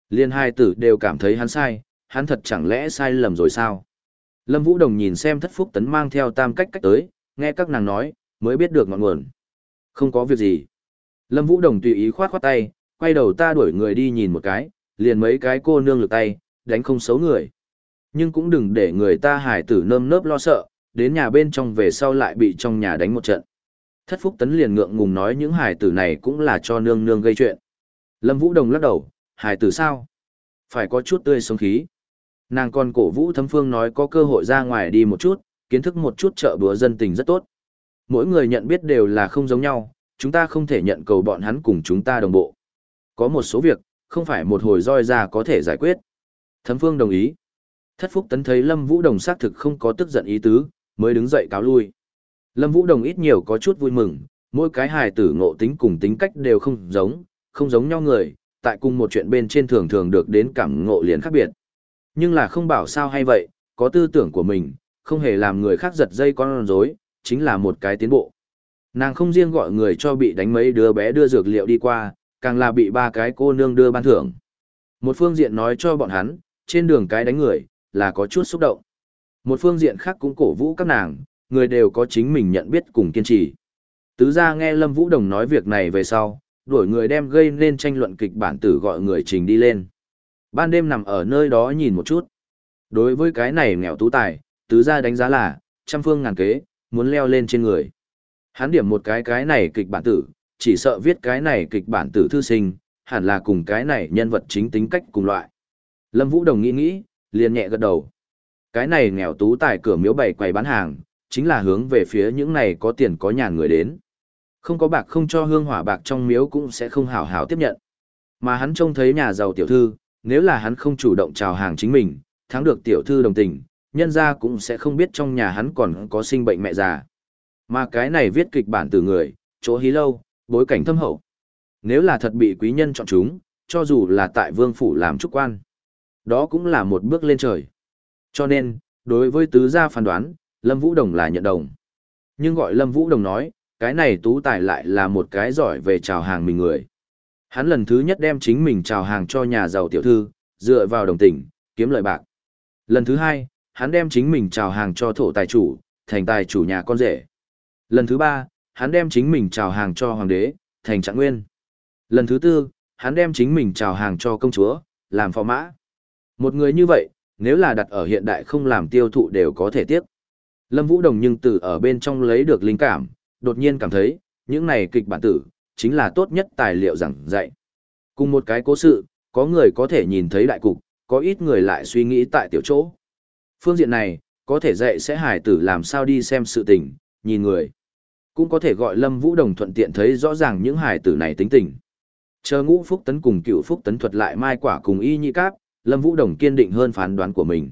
Liên hai tử đều cảm thấy hắn sai, hắn thật chẳng lẽ sai lầm rồi sao? Lâm Vũ Đồng nhìn xem Thất Phúc Tấn mang theo tam cách cách tới, nghe các nàng nói, mới biết được ngọn nguồn. Không có việc gì. Lâm Vũ Đồng tùy ý khoát khoát tay, quay đầu ta đuổi người đi nhìn một cái, liền mấy cái cô nương lực tay, đánh không xấu người. Nhưng cũng đừng để người ta hải tử nơm nớp lo sợ, đến nhà bên trong về sau lại bị trong nhà đánh một trận. Thất Phúc Tấn liền ngượng ngùng nói những hải tử này cũng là cho nương nương gây chuyện. Lâm Vũ Đồng lắc đầu, hải tử sao? Phải có chút tươi sống khí. Nàng còn cổ vũ Thấm Phương nói có cơ hội ra ngoài đi một chút, kiến thức một chút chợ búa dân tình rất tốt. Mỗi người nhận biết đều là không giống nhau, chúng ta không thể nhận cầu bọn hắn cùng chúng ta đồng bộ. Có một số việc, không phải một hồi roi ra có thể giải quyết. Thấm Phương đồng ý. Thất Phúc Tấn thấy Lâm Vũ Đồng xác thực không có tức giận ý tứ, mới đứng dậy cáo lui. Lâm Vũ Đồng ít nhiều có chút vui mừng, mỗi cái hài tử ngộ tính cùng tính cách đều không giống, không giống nhau người, tại cùng một chuyện bên trên thường thường được đến cảm ngộ liền khác biệt. Nhưng là không bảo sao hay vậy, có tư tưởng của mình, không hề làm người khác giật dây con rối, chính là một cái tiến bộ. Nàng không riêng gọi người cho bị đánh mấy đứa bé đưa dược liệu đi qua, càng là bị ba cái cô nương đưa ban thưởng. Một phương diện nói cho bọn hắn, trên đường cái đánh người, là có chút xúc động. Một phương diện khác cũng cổ vũ các nàng, người đều có chính mình nhận biết cùng kiên trì. Tứ gia nghe Lâm Vũ Đồng nói việc này về sau, đuổi người đem gây nên tranh luận kịch bản tử gọi người trình đi lên. Ban đêm nằm ở nơi đó nhìn một chút. Đối với cái này nghèo tú tài, tứ gia đánh giá là, trăm phương ngàn kế, muốn leo lên trên người. Hắn điểm một cái cái này kịch bản tử, chỉ sợ viết cái này kịch bản tử thư sinh, hẳn là cùng cái này nhân vật chính tính cách cùng loại. Lâm Vũ Đồng nghĩ nghĩ, liền nhẹ gật đầu. Cái này nghèo tú tài cửa miếu bày quầy bán hàng, chính là hướng về phía những này có tiền có nhàn người đến. Không có bạc không cho hương hỏa bạc trong miếu cũng sẽ không hảo hảo tiếp nhận. Mà hắn trông thấy nhà giàu tiểu thư, nếu là hắn không chủ động chào hàng chính mình, thắng được tiểu thư đồng tình, nhân ra cũng sẽ không biết trong nhà hắn còn có sinh bệnh mẹ già. Mà cái này viết kịch bản từ người, chỗ hí lâu, bối cảnh thâm hậu. Nếu là thật bị quý nhân chọn chúng, cho dù là tại vương phủ làm trúc quan, đó cũng là một bước lên trời. Cho nên, đối với tứ gia phán đoán, Lâm Vũ Đồng là nhận đồng. Nhưng gọi Lâm Vũ Đồng nói, cái này tú tài lại là một cái giỏi về chào hàng mình người. Hắn lần thứ nhất đem chính mình chào hàng cho nhà giàu tiểu thư, dựa vào đồng tình, kiếm lợi bạc. Lần thứ hai, hắn đem chính mình chào hàng cho thổ tài chủ, thành tài chủ nhà con rể. Lần thứ ba, hắn đem chính mình chào hàng cho hoàng đế, thành trạng nguyên. Lần thứ tư, hắn đem chính mình chào hàng cho công chúa, làm phò mã. Một người như vậy, nếu là đặt ở hiện đại không làm tiêu thụ đều có thể tiếc. Lâm Vũ Đồng nhưng từ ở bên trong lấy được linh cảm, đột nhiên cảm thấy, những này kịch bản tử, chính là tốt nhất tài liệu giảng dạy. Cùng một cái cố sự, có người có thể nhìn thấy đại cục, có ít người lại suy nghĩ tại tiểu chỗ. Phương diện này, có thể dạy sẽ hài tử làm sao đi xem sự tình, nhìn người. Cũng có thể gọi Lâm Vũ Đồng thuận tiện thấy rõ ràng những hài tử này tính tình. Chờ Ngũ Phúc Tấn cùng Cựu Phúc Tấn thuật lại mai quả cùng Y Nhĩ Cáp, Lâm Vũ Đồng kiên định hơn phán đoán của mình.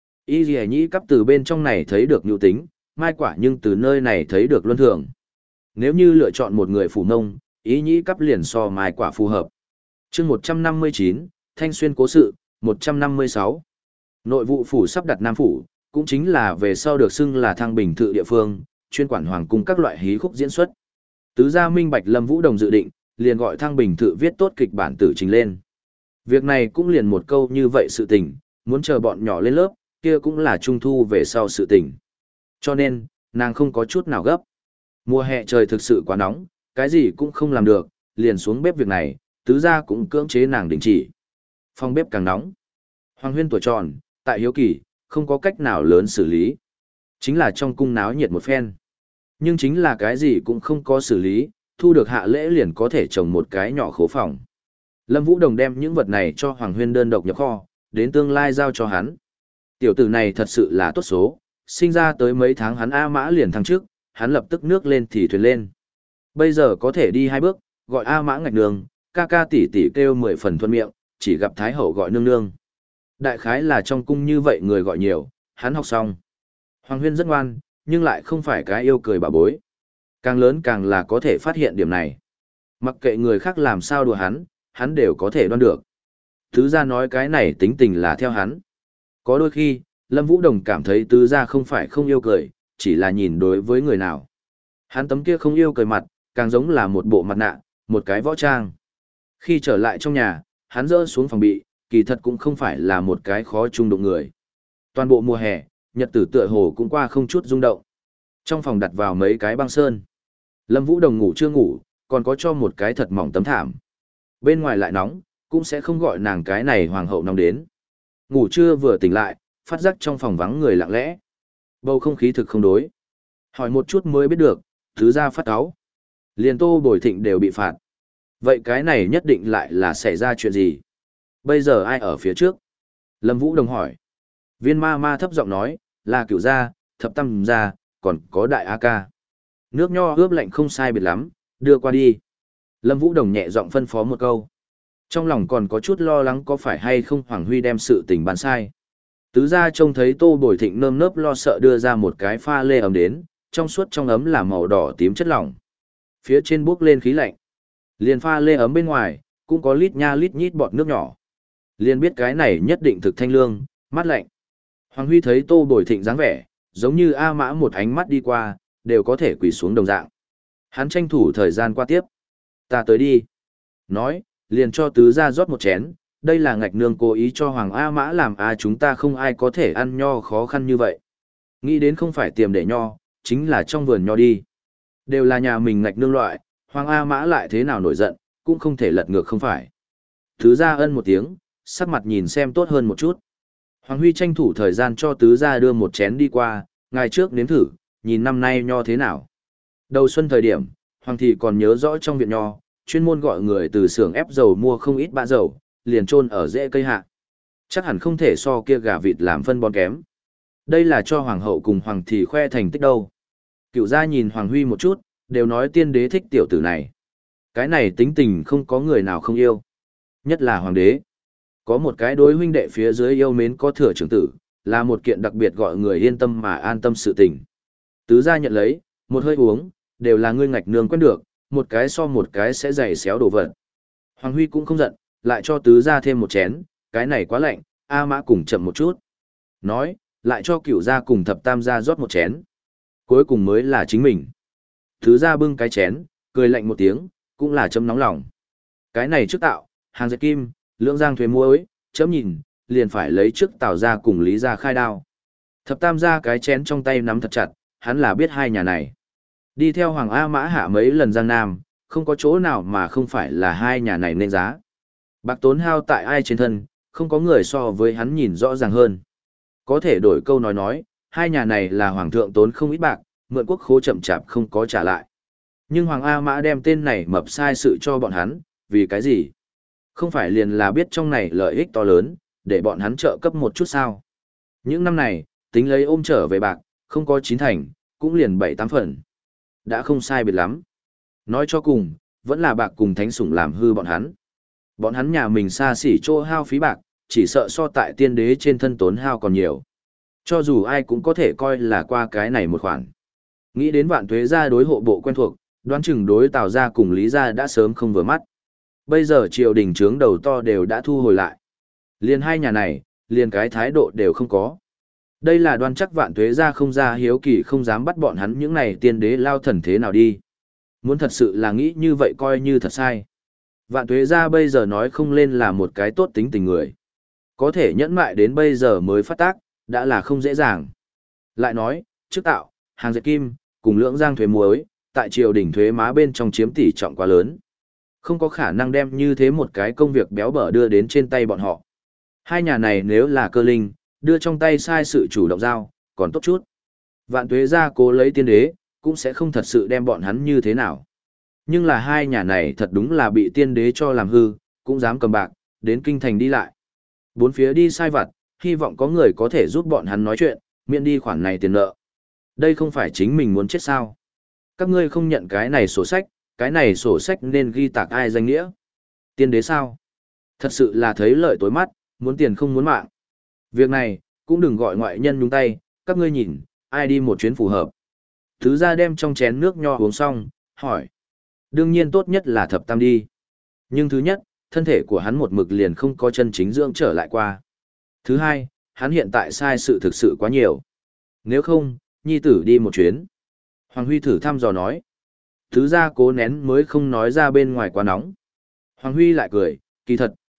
Y Nhĩ Cáp từ bên trong này thấy được nhu tính, mai quả nhưng từ nơi này thấy được luân thường. Nếu như lựa chọn một người phù nông, Y Nhĩ Cáp liền so mai quả phù hợp. Chương một trăm năm mươi chín, Thanh Xuyên cố sự, một trăm năm mươi sáu. Nội vụ phủ sắp đặt Nam phủ, cũng chính là về sau được xưng là Thăng Bình Thự địa phương, chuyên quản hoàng cung các loại hí khúc diễn xuất. Tứ gia minh bạch Lâm Vũ Đồng dự định, liền gọi Thăng Bình Thự viết tốt kịch bản tử trình lên. Việc này cũng liền một câu như vậy sự tình, muốn chờ bọn nhỏ lên lớp, kia cũng là trung thu về sau sự tình. Cho nên, nàng không có chút nào gấp. Mùa hè trời thực sự quá nóng, cái gì cũng không làm được, liền xuống bếp việc này, tứ gia cũng cưỡng chế nàng đình chỉ. Phòng bếp càng nóng. Hoàng Huyên tuổi tròn, tại hiếu kỳ, không có cách nào lớn xử lý. Chính là trong cung náo nhiệt một phen. Nhưng chính là cái gì cũng không có xử lý, thu được hạ lễ liền có thể trồng một cái nhỏ khố phòng. Lâm Vũ Đồng đem những vật này cho Hoàng Huyên đơn độc nhập kho, đến tương lai giao cho hắn. Tiểu tử này thật sự là tốt số, sinh ra tới mấy tháng hắn A Mã liền thăng trước, hắn lập tức nước lên thì thuyền lên. Bây giờ có thể đi hai bước, gọi A Mã ngạch đường, ca ca tỷ tỷ kêu mười phần thuận miệng, chỉ gặp Thái Hậu gọi nương nương. Đại khái là trong cung như vậy người gọi nhiều, hắn học xong. Hoàng Huyên rất ngoan, nhưng lại không phải cái yêu cười bà bối. Càng lớn càng là có thể phát hiện điểm này. Mặc kệ người khác làm sao đùa hắn, hắn đều có thể đoán được. Tứ gia nói cái này tính tình là theo hắn. Có đôi khi, Lâm Vũ Đồng cảm thấy tứ gia không phải không yêu cười, chỉ là nhìn đối với người nào. Hắn tấm kia không yêu cười mặt, càng giống là một bộ mặt nạ, một cái võ trang. Khi trở lại trong nhà, hắn dỡ xuống phòng bị, kỳ thật cũng không phải là một cái khó chung đụng người. Toàn bộ mùa hè, nhật tử tựa hồ cũng qua không chút rung động. Trong phòng đặt vào mấy cái băng sơn. Lâm Vũ Đồng ngủ chưa ngủ, còn có cho một cái thật mỏng tấm thảm. Bên ngoài lại nóng, cũng sẽ không gọi nàng cái này hoàng hậu nóng đến. Ngủ trưa vừa tỉnh lại, phát giác trong phòng vắng người lặng lẽ. Bầu không khí thực không đối. Hỏi một chút mới biết được, thứ ra phát áo. Liền Tô Bồi Thịnh đều bị phạt. Vậy cái này nhất định lại là xảy ra chuyện gì? Bây giờ ai ở phía trước? Lâm Vũ Đồng hỏi. Viên ma ma thấp giọng nói, là cửu gia, thập tam gia, còn có đại A ca. Nước nho ướp lạnh không sai biệt lắm, đưa qua đi. Lâm Vũ Đồng nhẹ giọng phân phó một câu. Trong lòng còn có chút lo lắng có phải hay không Hoàng Huy đem sự tình bàn sai. Tứ gia trông thấy Tô Bồi Thịnh nơm nớp lo sợ đưa ra một cái pha lê ấm đến, trong suốt trong ấm là màu đỏ tím chất lỏng. Phía trên bốc lên khí lạnh. Liền pha lê ấm bên ngoài, cũng có lít nha lít nhít bọt nước nhỏ. Liền biết cái này nhất định thực thanh lương, mát lạnh. Hoàng Huy thấy Tô Bồi Thịnh dáng vẻ, giống như A Mã một ánh mắt đi qua, đều có thể quỳ xuống đồng dạng. Hắn tranh thủ thời gian qua tiếp. Ta tới đi. Nói, liền cho tứ gia rót một chén, đây là ngạch nương cố ý cho Hoàng A Mã làm a chúng ta không ai có thể ăn nho khó khăn như vậy. Nghĩ đến không phải tiềm để nho, chính là trong vườn nho đi. Đều là nhà mình ngạch nương loại, Hoàng A Mã lại thế nào nổi giận, cũng không thể lật ngược không phải. Tứ gia ân một tiếng, sắc mặt nhìn xem tốt hơn một chút. Hoàng Huy tranh thủ thời gian cho tứ gia đưa một chén đi qua, ngày trước nếm thử, nhìn năm nay nho thế nào. Đầu xuân thời điểm, Hoàng thị còn nhớ rõ trong viện nho, chuyên môn gọi người từ xưởng ép dầu mua không ít bã dầu, liền chôn ở rễ cây hạ. Chắc hẳn không thể so kia gà vịt làm phân bón kém. Đây là cho hoàng hậu cùng hoàng thị khoe thành tích đâu. Cựu gia nhìn Hoàng Huy một chút, đều nói tiên đế thích tiểu tử này. Cái này tính tình không có người nào không yêu. Nhất là hoàng đế. Có một cái đối huynh đệ phía dưới yêu mến có thừa trưởng tử, là một kiện đặc biệt gọi người yên tâm mà an tâm sự tình. Tứ gia nhận lấy, một hơi uống, đều là ngươi ngạch nương quen được, một cái so một cái sẽ dày xéo đổ vật. Hoàng Huy cũng không giận, lại cho tứ gia thêm một chén, cái này quá lạnh, A Mã cùng chậm một chút. Nói, lại cho cửu gia cùng thập tam gia rót một chén. Cuối cùng mới là chính mình. Tứ gia bưng cái chén, cười lạnh một tiếng, cũng là chấm nóng lòng. Cái này trước tạo, hàng dệt kim, lưỡng giang thuế muối, chấm nhìn, liền phải lấy trước tào gia cùng lý gia khai đao. Thập tam gia cái chén trong tay nắm thật chặt, hắn là biết hai nhà này. Đi theo Hoàng A Mã hạ mấy lần Giang Nam, không có chỗ nào mà không phải là hai nhà này nên giá. Bạc tốn hao tại ai trên thân, không có người so với hắn nhìn rõ ràng hơn. Có thể đổi câu nói nói, hai nhà này là Hoàng thượng tốn không ít bạc, mượn quốc khố chậm chạp không có trả lại. Nhưng Hoàng A Mã đem tên này mập sai sự cho bọn hắn, vì cái gì? Không phải liền là biết trong này lợi ích to lớn, để bọn hắn trợ cấp một chút sao. Những năm này, tính lấy ôm trở về bạc, không có chín thành, cũng liền bảy tám phần. Đã không sai biệt lắm. Nói cho cùng, vẫn là bạc cùng thánh sủng làm hư bọn hắn. Bọn hắn nhà mình xa xỉ chỗ hao phí bạc, chỉ sợ so tại tiên đế trên thân tốn hao còn nhiều. Cho dù ai cũng có thể coi là qua cái này một khoản. Nghĩ đến vạn tuế gia đối hộ bộ quen thuộc, đoán chừng đối Tào gia cùng Lý gia đã sớm không vừa mắt. Bây giờ triều đình trướng đầu to đều đã thu hồi lại. Liền hai nhà này, liền cái thái độ đều không có. Đây là đoan chắc vạn tuế gia không ra hiếu kỳ không dám bắt bọn hắn những này tiên đế lao thần thế nào đi. Muốn thật sự là nghĩ như vậy coi như thật sai. Vạn tuế gia bây giờ nói không lên là một cái tốt tính tình người. Có thể nhẫn mại đến bây giờ mới phát tác, đã là không dễ dàng. Lại nói, trước tạo, hàng dệt kim, cùng lưỡng giang thuế muối, tại triều đình thuế má bên trong chiếm tỷ trọng quá lớn. Không có khả năng đem như thế một cái công việc béo bở đưa đến trên tay bọn họ. Hai nhà này nếu là cơ linh, đưa trong tay sai sự chủ động giao, còn tốt chút. Vạn tuế gia cố lấy tiên đế, cũng sẽ không thật sự đem bọn hắn như thế nào. Nhưng là hai nhà này thật đúng là bị tiên đế cho làm hư, cũng dám cầm bạc, đến kinh thành đi lại. Bốn phía đi sai vặt, hy vọng có người có thể giúp bọn hắn nói chuyện, miễn đi khoản này tiền nợ. Đây không phải chính mình muốn chết sao. Các ngươi không nhận cái này sổ sách, cái này sổ sách nên ghi tạc ai danh nghĩa. Tiên đế sao? Thật sự là thấy lợi tối mắt, muốn tiền không muốn mạng. Việc này, cũng đừng gọi ngoại nhân nhúng tay, các ngươi nhìn, ai đi một chuyến phù hợp. Thứ ra đem trong chén nước nho uống xong, hỏi. Đương nhiên tốt nhất là thập tam đi. Nhưng thứ nhất, thân thể của hắn một mực liền không có chân chính dưỡng trở lại qua. Thứ hai, hắn hiện tại sai sự thực sự quá nhiều. Nếu không, nhi tử đi một chuyến. Hoàng Huy thử thăm dò nói. Thứ ra cố nén mới không nói ra bên ngoài quá nóng. Hoàng Huy lại cười, kỳ thật,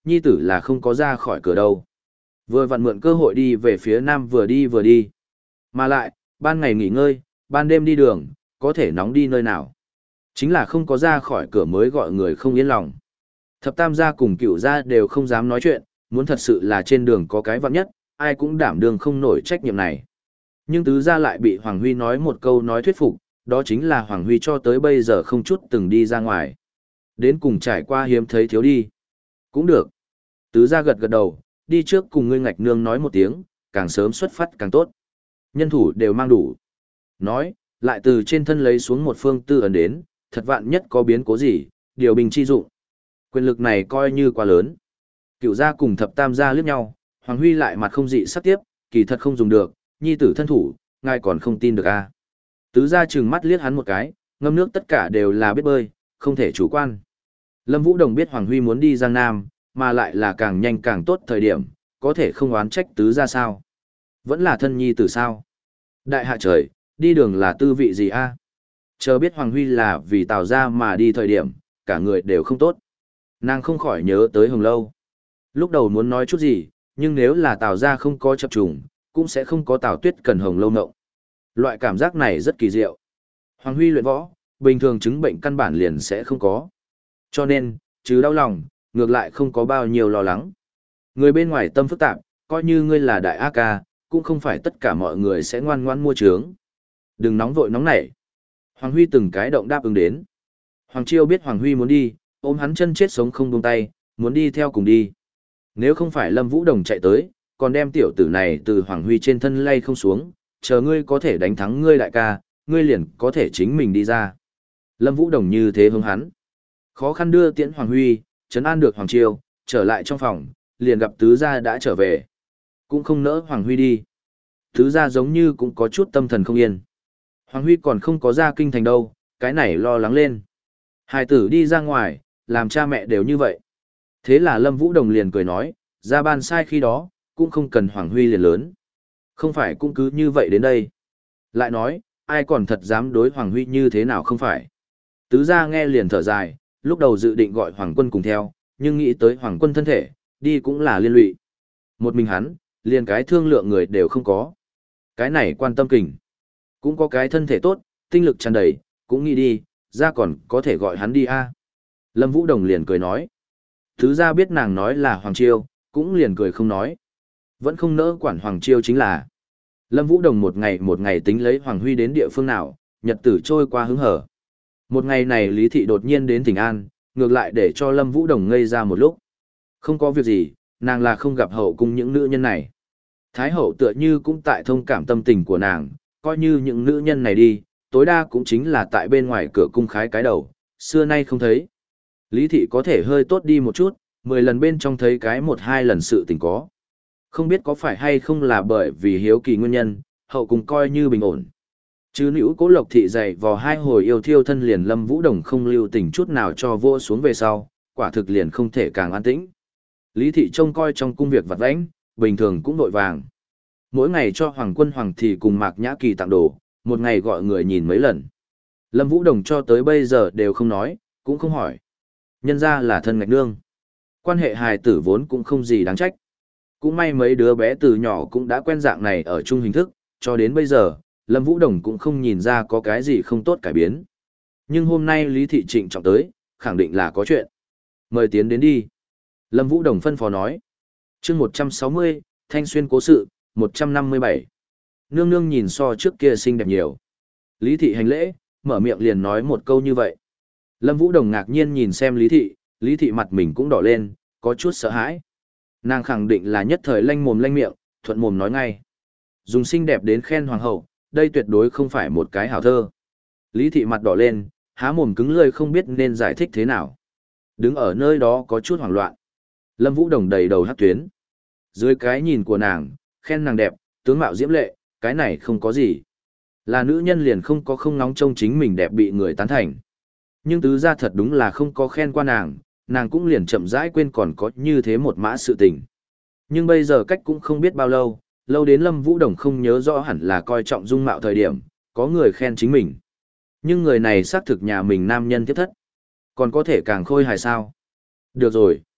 nhi tử là không có ra khỏi cửa đâu. Vừa vặn mượn cơ hội đi về phía nam vừa đi vừa đi. Mà lại, ban ngày nghỉ ngơi, ban đêm đi đường, có thể nóng đi nơi nào. Chính là không có ra khỏi cửa mới gọi người không yên lòng. Thập tam gia cùng cửu gia đều không dám nói chuyện, muốn thật sự là trên đường có cái vặn nhất, ai cũng đảm đương không nổi trách nhiệm này. Nhưng tứ gia lại bị Hoàng Huy nói một câu nói thuyết phục, đó chính là Hoàng Huy cho tới bây giờ không chút từng đi ra ngoài. Đến cùng trải qua hiếm thấy thiếu đi. Cũng được. Tứ gia gật gật đầu, đi trước cùng ngươi ngạch nương nói một tiếng, càng sớm xuất phát càng tốt. Nhân thủ đều mang đủ. Nói, lại từ trên thân lấy xuống một phương tư ấn đến, thật vạn nhất có biến cố gì, điều bình chi dụng. Quyền lực này coi như quá lớn. Cửu gia cùng thập tam gia liếc nhau, Hoàng Huy lại mặt không dị sắc tiếp, kỳ thật không dùng được, nhi tử thân thủ, ngài còn không tin được a? À? Tứ gia trừng mắt liếc hắn một cái, ngâm nước tất cả đều là biết bơi, không thể chủ quan. Lâm Vũ Đồng biết Hoàng Huy muốn đi Giang Nam, mà lại là càng nhanh càng tốt thời điểm, có thể không oán trách tứ gia sao? Vẫn là thân nhi tử sao? Đại hạ trời, đi đường là tư vị gì a? À? Chờ biết Hoàng Huy là vì Tào gia mà đi thời điểm, cả người đều không tốt. Nàng không khỏi nhớ tới Hồng Lâu. Lúc đầu muốn nói chút gì, nhưng nếu là Tào gia không có chập trùng, cũng sẽ không có Tào Tuyết cần Hồng Lâu nộng. Loại cảm giác này rất kỳ diệu. Hoàng Huy luyện võ, bình thường chứng bệnh căn bản liền sẽ không có. Cho nên, chứ đau lòng, ngược lại không có bao nhiêu lo lắng. Người bên ngoài tâm phức tạp, coi như ngươi là đại A ca, cũng không phải tất cả mọi người sẽ ngoan ngoan mua trướng. Đừng nóng vội nóng nảy. Hoàng Huy từng cái động đáp ứng đến. Hoàng Chiêu biết Hoàng Huy muốn đi, ôm hắn chân chết sống không buông tay, muốn đi theo cùng đi. Nếu không phải Lâm Vũ Đồng chạy tới, còn đem tiểu tử này từ Hoàng Huy trên thân lay không xuống, chờ ngươi có thể đánh thắng ngươi đại ca, ngươi liền có thể chính mình đi ra. Lâm Vũ Đồng như thế hướng hắn. Khó khăn đưa tiễn Hoàng Huy, trấn an được Hoàng Chiêu, trở lại trong phòng, liền gặp tứ gia đã trở về. Cũng không nỡ Hoàng Huy đi. Tứ gia giống như cũng có chút tâm thần không yên. Hoàng Huy còn không có ra kinh thành đâu, cái này lo lắng lên. Hài tử đi ra ngoài, làm cha mẹ đều như vậy. Thế là Lâm Vũ Đồng liền cười nói, ra ban sai khi đó, cũng không cần Hoàng Huy liền lớn. Không phải cũng cứ như vậy đến đây. Lại nói, ai còn thật dám đối Hoàng Huy như thế nào không phải. Tứ gia nghe liền thở dài, lúc đầu dự định gọi Hoàng Quân cùng theo, nhưng nghĩ tới Hoàng Quân thân thể, đi cũng là liên lụy. Một mình hắn, liền cái thương lượng người đều không có. Cái này quan tâm kình. Cũng có cái thân thể tốt, tinh lực tràn đầy, cũng nghĩ đi, ra còn có thể gọi hắn đi a. Lâm Vũ Đồng liền cười nói. Thứ ra biết nàng nói là Hoàng Chiêu, cũng liền cười không nói. Vẫn không nỡ quản Hoàng Chiêu chính là. Lâm Vũ Đồng một ngày một ngày tính lấy Hoàng Huy đến địa phương nào, nhật tử trôi qua hứng hở. Một ngày này Lý Thị đột nhiên đến Thịnh An, ngược lại để cho Lâm Vũ Đồng ngây ra một lúc. Không có việc gì, nàng là không gặp hậu cung những nữ nhân này. Thái hậu tựa như cũng tại thông cảm tâm tình của nàng, coi như những nữ nhân này đi, tối đa cũng chính là tại bên ngoài cửa cung khái cái đầu, xưa nay không thấy. Lý Thị có thể hơi tốt đi một chút, mười lần bên trong thấy cái một hai lần sự tình có. Không biết có phải hay không là bởi vì hiếu kỳ nguyên nhân, hậu cung coi như bình ổn. Chứ nữ Cố Lộc Thị dạy vò hai hồi yêu thiêu thân liền Lâm Vũ Đồng không lưu tình chút nào cho vô xuống về sau, quả thực liền không thể càng an tĩnh. Lý Thị trông coi trong cung việc vặt vãnh, bình thường cũng vội vàng. Mỗi ngày cho Hoàng Quân Hoàng Thị cùng Mạc Nhã Kỳ tặng đồ, một ngày gọi người nhìn mấy lần. Lâm Vũ Đồng cho tới bây giờ đều không nói, cũng không hỏi. Nhân ra là thân ngạch nương. Quan hệ hài tử vốn cũng không gì đáng trách. Cũng may mấy đứa bé từ nhỏ cũng đã quen dạng này ở chung hình thức, cho đến bây giờ, Lâm Vũ Đồng cũng không nhìn ra có cái gì không tốt cải biến. Nhưng hôm nay Lý Thị trịnh trọng tới, khẳng định là có chuyện. Mời tiến đến đi. Lâm Vũ Đồng phân phó nói. Chương một trăm sáu mươi, Thanh Xuyên cố sự, một trăm năm mươi bảy. Nương nương nhìn so trước kia xinh đẹp nhiều. Lý Thị hành lễ, mở miệng liền nói một câu như vậy. Lâm Vũ Đồng ngạc nhiên nhìn xem Lý Thị, Lý Thị mặt mình cũng đỏ lên, có chút sợ hãi. Nàng khẳng định là nhất thời lanh mồm lanh miệng, thuận mồm nói ngay. Dùng xinh đẹp đến khen hoàng hậu, đây tuyệt đối không phải một cái hảo thơ. Lý Thị mặt đỏ lên, há mồm cứng lưỡi không biết nên giải thích thế nào. Đứng ở nơi đó có chút hoảng loạn. Lâm Vũ Đồng đầy đầu hắc tuyến. Dưới cái nhìn của nàng, khen nàng đẹp, tướng mạo diễm lệ, cái này không có gì. Là nữ nhân liền không có không nóng trông chính mình đẹp bị người tán thành. Nhưng tứ ra thật đúng là không có khen qua nàng, nàng cũng liền chậm rãi quên còn có như thế một mã sự tình. Nhưng bây giờ cách cũng không biết bao lâu, lâu đến Lâm Vũ Đồng không nhớ rõ hẳn là coi trọng dung mạo thời điểm, có người khen chính mình. Nhưng người này xác thực nhà mình nam nhân tiếp thất. Còn có thể càng khôi hài sao. Được rồi.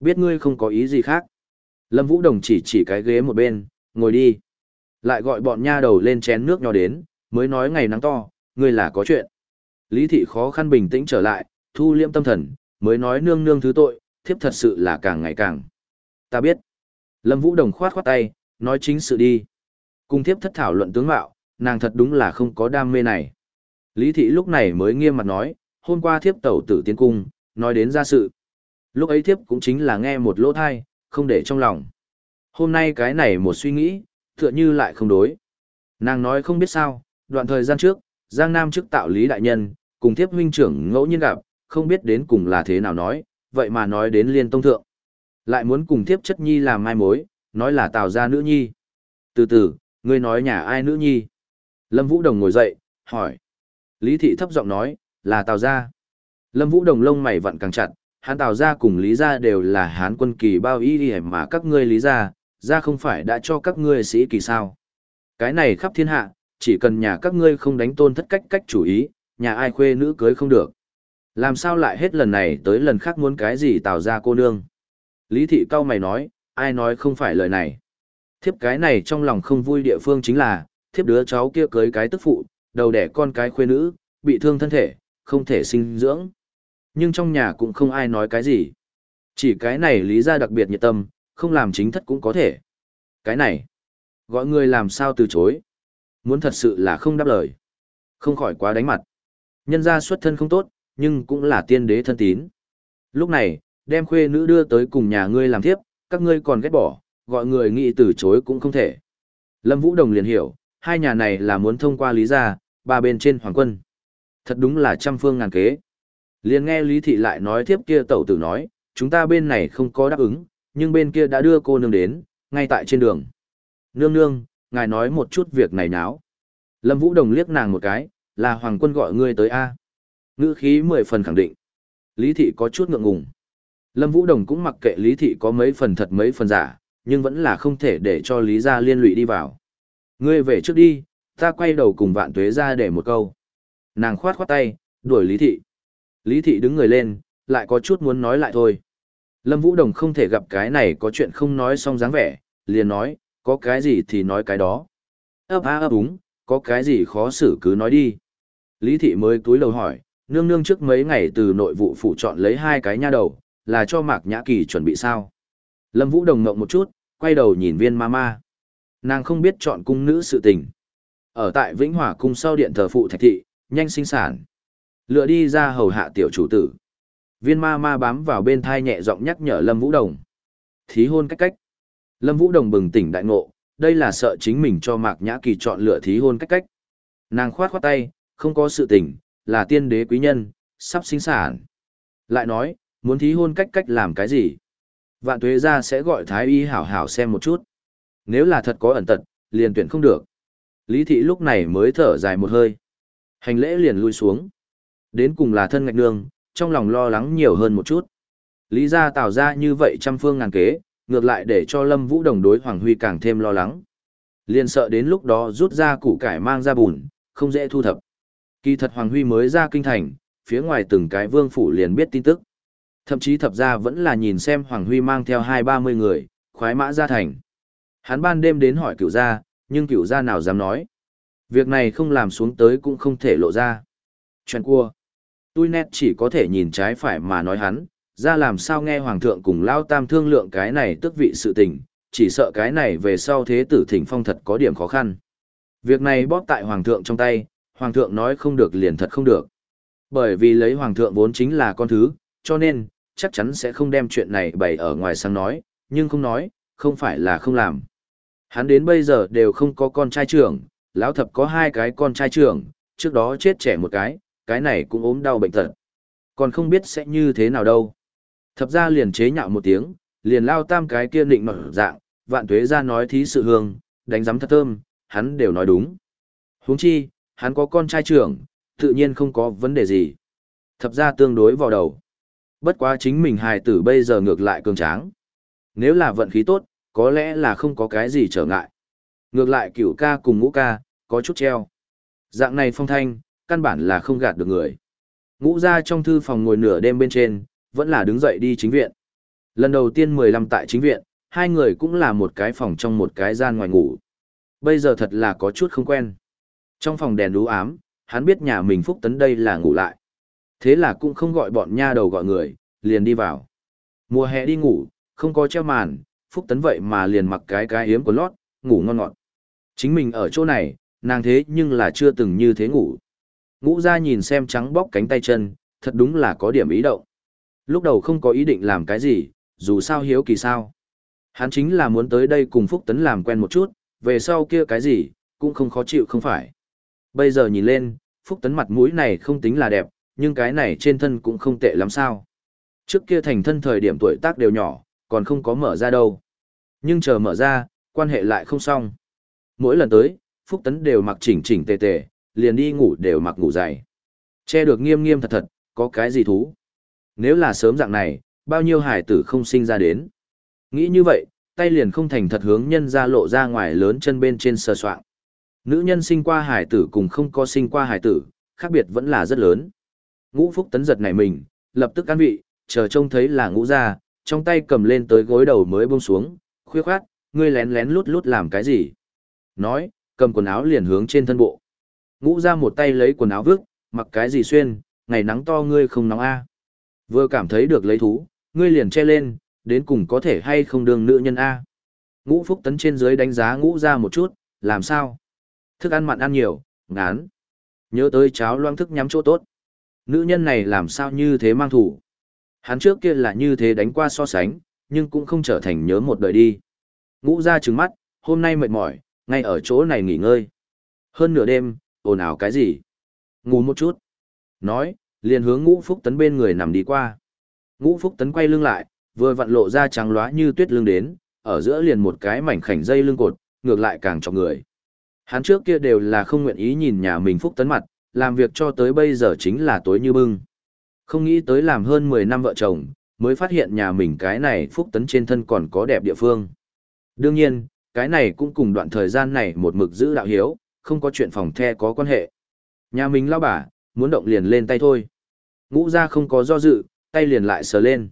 Biết ngươi không có ý gì khác. Lâm Vũ Đồng chỉ chỉ cái ghế một bên, ngồi đi. Lại gọi bọn nha đầu lên chén nước nhỏ đến, mới nói ngày nắng to, ngươi là có chuyện. Lý thị khó khăn bình tĩnh trở lại, thu liễm tâm thần, mới nói nương nương thứ tội, thiếp thật sự là càng ngày càng. Ta biết. Lâm Vũ Đồng khoát khoát tay, nói chính sự đi. Cùng thiếp thất thảo luận tướng mạo, nàng thật đúng là không có đam mê này. Lý thị lúc này mới nghiêm mặt nói, hôm qua thiếp tẩu tử tiến cung, nói đến gia sự. Lúc ấy thiếp cũng chính là nghe một lỗ thai, không để trong lòng. Hôm nay cái này một suy nghĩ, tựa như lại không đối. Nàng nói không biết sao, đoạn thời gian trước, Giang Nam chức tạo Lý đại nhân, cùng thiếp huynh trưởng ngẫu nhiên gặp, không biết đến cùng là thế nào nói, vậy mà nói đến liên tông thượng. Lại muốn cùng thiếp chất nhi làm mai mối, nói là Tào gia nữ nhi. Từ từ, ngươi nói nhà ai nữ nhi? Lâm Vũ Đồng ngồi dậy, hỏi. Lý thị thấp giọng nói, là Tào gia. Lâm Vũ Đồng lông mày vặn càng chặt, Hán Tào gia cùng Lý gia đều là Hán quân kỳ bao y y mà các ngươi Lý gia, gia không phải đã cho các ngươi sĩ kỳ sao? Cái này khắp thiên hạ, chỉ cần nhà các ngươi không đánh tôn thất cách cách chủ ý, nhà ai khuê nữ cưới không được. Làm sao lại hết lần này tới lần khác muốn cái gì Tào gia cô nương? Lý thị cao mày nói, ai nói không phải lời này. Thiếp cái này trong lòng không vui địa phương chính là, thiếp đứa cháu kia cưới cái tức phụ, đầu đẻ con cái khuê nữ, bị thương thân thể, không thể sinh dưỡng. Nhưng trong nhà cũng không ai nói cái gì. Chỉ cái này Lý gia đặc biệt nhiệt tâm, không làm chính thất cũng có thể. Cái này, gọi người làm sao từ chối. Muốn thật sự là không đáp lời. Không khỏi quá đánh mặt. Nhân gia xuất thân không tốt, nhưng cũng là tiên đế thân tín. Lúc này, đem khuê nữ đưa tới cùng nhà ngươi làm thiếp, các ngươi còn ghét bỏ, gọi người nghĩ từ chối cũng không thể. Lâm Vũ Đồng liền hiểu, hai nhà này là muốn thông qua Lý gia, ba bên trên hoàng quân. Thật đúng là trăm phương ngàn kế. Liền nghe Lý thị lại nói thiếp kia tẩu tử nói, chúng ta bên này không có đáp ứng, nhưng bên kia đã đưa cô nương đến, ngay tại trên đường. Nương nương, ngài nói một chút việc này náo. Lâm Vũ Đồng liếc nàng một cái, là hoàng quân gọi ngươi tới A. Ngữ khí mười phần khẳng định. Lý thị có chút ngượng ngùng. Lâm Vũ Đồng cũng mặc kệ Lý thị có mấy phần thật mấy phần giả, nhưng vẫn là không thể để cho Lý gia liên lụy đi vào. Ngươi về trước đi, ta quay đầu cùng Vạn Tuế ra để một câu. Nàng khoát khoát tay, đuổi Lý thị. Lý thị đứng người lên, lại có chút muốn nói lại thôi. Lâm Vũ Đồng không thể gặp cái này có chuyện không nói xong dáng vẻ, liền nói, có cái gì thì nói cái đó. Ấp á ấp úng, có cái gì khó xử cứ nói đi. Lý thị mới túi lầu hỏi, nương nương trước mấy ngày từ nội vụ phủ chọn lấy hai cái nha đầu, là cho Mạc Nhã Kỳ chuẩn bị sao? Lâm Vũ Đồng ngộng một chút, quay đầu nhìn Viên ma ma. Nàng không biết chọn cung nữ sự tình. Ở tại Vĩnh Hòa cung sau điện thờ phụ Thạch thị, nhanh sinh sản. Lựa đi ra hầu hạ tiểu chủ tử. Viên ma ma bám vào bên thai nhẹ giọng nhắc nhở Lâm Vũ Đồng. Thí hôn cách cách. Lâm Vũ Đồng bừng tỉnh đại ngộ, đây là sợ chính mình cho Mạc Nhã Kỳ chọn lựa thí hôn cách cách. Nàng khoát khoát tay, không có sự tình, là tiên đế quý nhân, sắp sinh sản. Lại nói, muốn thí hôn cách cách làm cái gì? Vạn Tuế gia sẽ gọi Thái y hảo hảo xem một chút. Nếu là thật có ẩn tật, liền tuyển không được. Lý thị lúc này mới thở dài một hơi. Hành lễ liền lui xuống. Đến cùng là thân ngạch nương, trong lòng lo lắng nhiều hơn một chút. Lý gia Tào ra như vậy trăm phương ngàn kế, ngược lại để cho Lâm Vũ Đồng đối Hoàng Huy càng thêm lo lắng. Liền sợ đến lúc đó rút ra củ cải mang ra bùn, không dễ thu thập. Kỳ thật Hoàng Huy mới ra kinh thành, phía ngoài từng cái vương phủ liền biết tin tức. Thậm chí thập ra vẫn là nhìn xem Hoàng Huy mang theo hai ba mươi người, khoái mã ra thành. Hắn ban đêm đến hỏi cửu gia, nhưng cửu gia nào dám nói. Việc này không làm xuống tới cũng không thể lộ ra. Chuyện cua. Tui nét chỉ có thể nhìn trái phải mà nói hắn, ra làm sao nghe Hoàng thượng cùng Lao Tam thương lượng cái này tức vị sự tình, chỉ sợ cái này về sau thế tử thỉnh phong thật có điểm khó khăn. Việc này bóp tại Hoàng thượng trong tay, Hoàng thượng nói không được liền thật không được. Bởi vì lấy Hoàng thượng vốn chính là con thứ, cho nên, chắc chắn sẽ không đem chuyện này bày ở ngoài sáng nói, nhưng không nói, không phải là không làm. Hắn đến bây giờ đều không có con trai trưởng, lão thập có hai cái con trai trưởng, trước đó chết trẻ một cái, cái này cũng ốm đau bệnh tật. Còn không biết sẽ như thế nào đâu. Thập ra liền chế nhạo một tiếng, liền Lao Tam cái kia định nọ dạng, Vạn Tuế ra nói thí sự hương, đánh giấm thật thơm, hắn đều nói đúng. Huống chi, hắn có con trai trưởng, tự nhiên không có vấn đề gì. Thập ra tương đối vào đầu. Bất quá chính mình hài tử bây giờ ngược lại cường tráng. Nếu là vận khí tốt, có lẽ là không có cái gì trở ngại. Ngược lại cửu ca cùng ngũ ca, có chút treo. Dạng này phong thanh, căn bản là không gạt được người. Ngũ ra trong thư phòng ngồi nửa đêm bên trên, vẫn là đứng dậy đi chính viện. Lần đầu tiên mười lăm tại chính viện, hai người cũng là một cái phòng trong một cái gian ngoài ngủ. Bây giờ thật là có chút không quen. Trong phòng đèn đú ám, hắn biết nhà mình Phúc Tấn đây là ngủ lại. Thế là cũng không gọi bọn nha đầu gọi người, liền đi vào. Mùa hè đi ngủ, không có treo màn, Phúc Tấn vậy mà liền mặc cái cái yếm của lót, ngủ ngon ngọt. Chính mình ở chỗ này, nàng thế nhưng là chưa từng như thế ngủ. Ngũ ra nhìn xem trắng bóc cánh tay chân, thật đúng là có điểm ý động. Lúc đầu không có ý định làm cái gì, dù sao hiếu kỳ sao. Hắn chính là muốn tới đây cùng Phúc Tấn làm quen một chút, về sau kia cái gì, cũng không khó chịu không phải. Bây giờ nhìn lên, Phúc Tấn mặt mũi này không tính là đẹp, nhưng cái này trên thân cũng không tệ lắm sao. Trước kia thành thân thời điểm tuổi tác đều nhỏ, còn không có mở ra đâu. Nhưng chờ mở ra, quan hệ lại không xong. Mỗi lần tới, Phúc Tấn đều mặc chỉnh chỉnh tề tề, liền đi ngủ đều mặc ngủ dày. Che được nghiêm nghiêm thật thật, có cái gì thú. Nếu là sớm dạng này, bao nhiêu hải tử không sinh ra đến. Nghĩ như vậy, tay liền không thành thật hướng nhân ra lộ ra ngoài lớn chân bên trên sờ soạng. Nữ nhân sinh qua hải tử cùng không có sinh qua hải tử, khác biệt vẫn là rất lớn. Ngũ Phúc Tấn giật nảy mình, lập tức ăn vị, chờ trông thấy là ngũ ra, trong tay cầm lên tới gối đầu mới buông xuống, khuya khoát, ngươi lén lén lút lút làm cái gì? Nói, cầm quần áo liền hướng trên thân bộ. Ngũ ra một tay lấy quần áo vứt, mặc cái gì xuyên, ngày nắng to ngươi không nóng a. Vừa cảm thấy được lấy thú, ngươi liền che lên, đến cùng có thể hay không đương nữ nhân a. Ngũ Phúc Tấn trên dưới đánh giá ngũ ra một chút, làm sao? Thức ăn mặn ăn nhiều, ngán. Nhớ tới cháo loang thức nhắm chỗ tốt. Nữ nhân này làm sao như thế mang thủ. Hắn trước kia là như thế đánh qua so sánh, nhưng cũng không trở thành nhớ một đời đi. Ngũ ra trừng mắt, hôm nay mệt mỏi, ngay ở chỗ này nghỉ ngơi. Hơn nửa đêm, ồn ào cái gì? Ngủ một chút. Nói, liền hướng Ngũ Phúc Tấn bên người nằm đi qua. Ngũ Phúc Tấn quay lưng lại, vừa vặn lộ ra trắng lóa như tuyết lưng đến, ở giữa liền một cái mảnh khảnh dây lưng cột, ngược lại càng cho người. Hắn trước kia đều là không nguyện ý nhìn nhà mình Phúc Tấn mặt, làm việc cho tới bây giờ chính là tối như bưng. Không nghĩ tới làm hơn mười năm vợ chồng, mới phát hiện nhà mình cái này Phúc Tấn trên thân còn có đẹp địa phương. Đương nhiên, cái này cũng cùng đoạn thời gian này một mực giữ đạo hiếu, không có chuyện phòng the có quan hệ. Nhà mình lao bà, muốn động liền lên tay thôi. Ngũ ra không có do dự, tay liền lại sờ lên.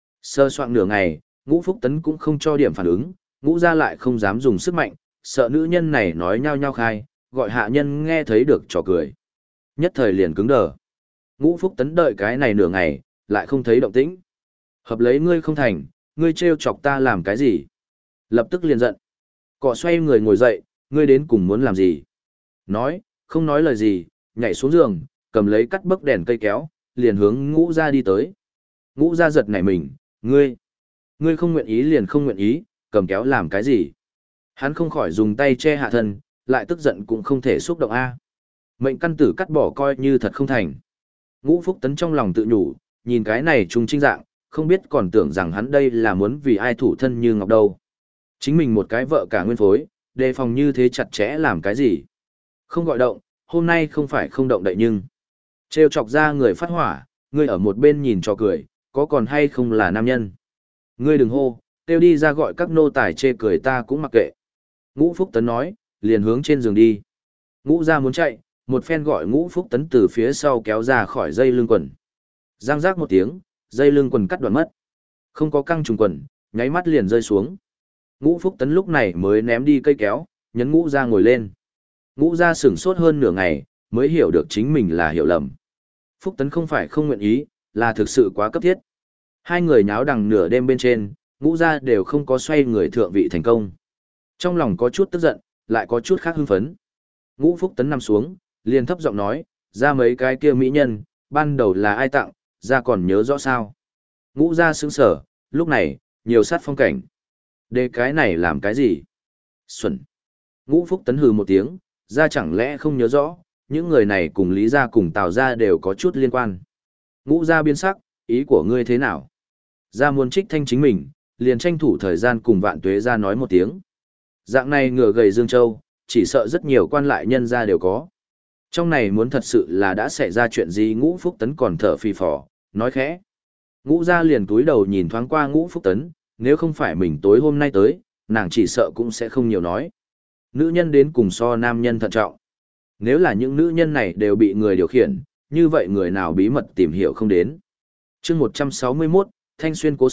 Sơ soạn nửa ngày, Ngũ Phúc Tấn cũng không cho điểm phản ứng, Ngũ ra lại không dám dùng sức mạnh, sợ nữ nhân này nói nhau nhau khai, gọi hạ nhân nghe thấy được trò cười. Nhất thời liền cứng đờ. Ngũ Phúc Tấn đợi cái này nửa ngày, lại không thấy động tĩnh. Hợp lấy ngươi không thành, ngươi trêu chọc ta làm cái gì? Lập tức liền giận. Cọ xoay người ngồi dậy, ngươi đến cùng muốn làm gì? Nói, không nói lời gì, nhảy xuống giường, cầm lấy cắt bấc đèn cây kéo, liền hướng Ngũ ra đi tới. Ngũ ra giật nảy mình, ngươi, ngươi không nguyện ý liền không nguyện ý, cầm kéo làm cái gì? Hắn không khỏi dùng tay che hạ thân, lại tức giận cũng không thể xúc động a. Mệnh căn tử cắt bỏ coi như thật không thành. Ngũ Phúc Tấn trong lòng tự nhủ, nhìn cái này trung trinh dạng, không biết còn tưởng rằng hắn đây là muốn vì ai thủ thân như ngọc đâu. Chính mình một cái vợ cả nguyên phối, đề phòng như thế chặt chẽ làm cái gì? Không gọi động, hôm nay không phải không động đậy nhưng. Trêu chọc ra người phát hỏa, ngươi ở một bên nhìn cho cười, có còn hay không là nam nhân. Ngươi đừng hô, kêu đi ra gọi các nô tài chê cười ta cũng mặc kệ. Ngũ Phúc Tấn nói, liền hướng trên giường đi. Ngũ ra muốn chạy, một phen gọi Ngũ Phúc Tấn từ phía sau kéo ra khỏi dây lưng quần. Giang giác một tiếng, dây lưng quần cắt đoạn mất. Không có căng trùng quần, nháy mắt liền rơi xuống. Ngũ Phúc Tấn lúc này mới ném đi cây kéo, nhấn Ngũ ra ngồi lên. Ngũ ra sửng sốt hơn nửa ngày, mới hiểu được chính mình là hiểu lầm. Phúc Tấn không phải không nguyện ý, là thực sự quá cấp thiết. Hai người nháo đằng nửa đêm bên trên, Ngũ ra đều không có xoay người thượng vị thành công. Trong lòng có chút tức giận, lại có chút khác hưng phấn. Ngũ Phúc Tấn nằm xuống, liền thấp giọng nói, ra mấy cái kia mỹ nhân, ban đầu là ai tặng, ra còn nhớ rõ sao. Ngũ ra sững sở, lúc này, nhiều sát phong cảnh. Đề cái này làm cái gì? Xuẩn. Ngũ Phúc Tấn hừ một tiếng, ra chẳng lẽ không nhớ rõ, những người này cùng Lý gia cùng Tào gia đều có chút liên quan. Ngũ gia biến sắc, ý của ngươi thế nào? Gia muốn trích thanh chính mình, liền tranh thủ thời gian cùng Vạn Tuế gia nói một tiếng. Dạng này ngựa gầy Dương Châu, chỉ sợ rất nhiều quan lại nhân gia đều có. Trong này muốn thật sự là đã xảy ra chuyện gì Ngũ Phúc Tấn còn thở phì phò, nói khẽ. Ngũ gia liền túi đầu nhìn thoáng qua Ngũ Phúc Tấn, nếu không phải mình tối hôm nay tới, nàng chỉ sợ cũng sẽ không nhiều nói. Nữ nhân đến cùng so nam nhân thận trọng. Nếu là những nữ nhân này đều bị người điều khiển, như vậy người nào bí mật tìm hiểu không đến. chương một trăm sáu mươi mốt, Thanh Xuyên cố sự,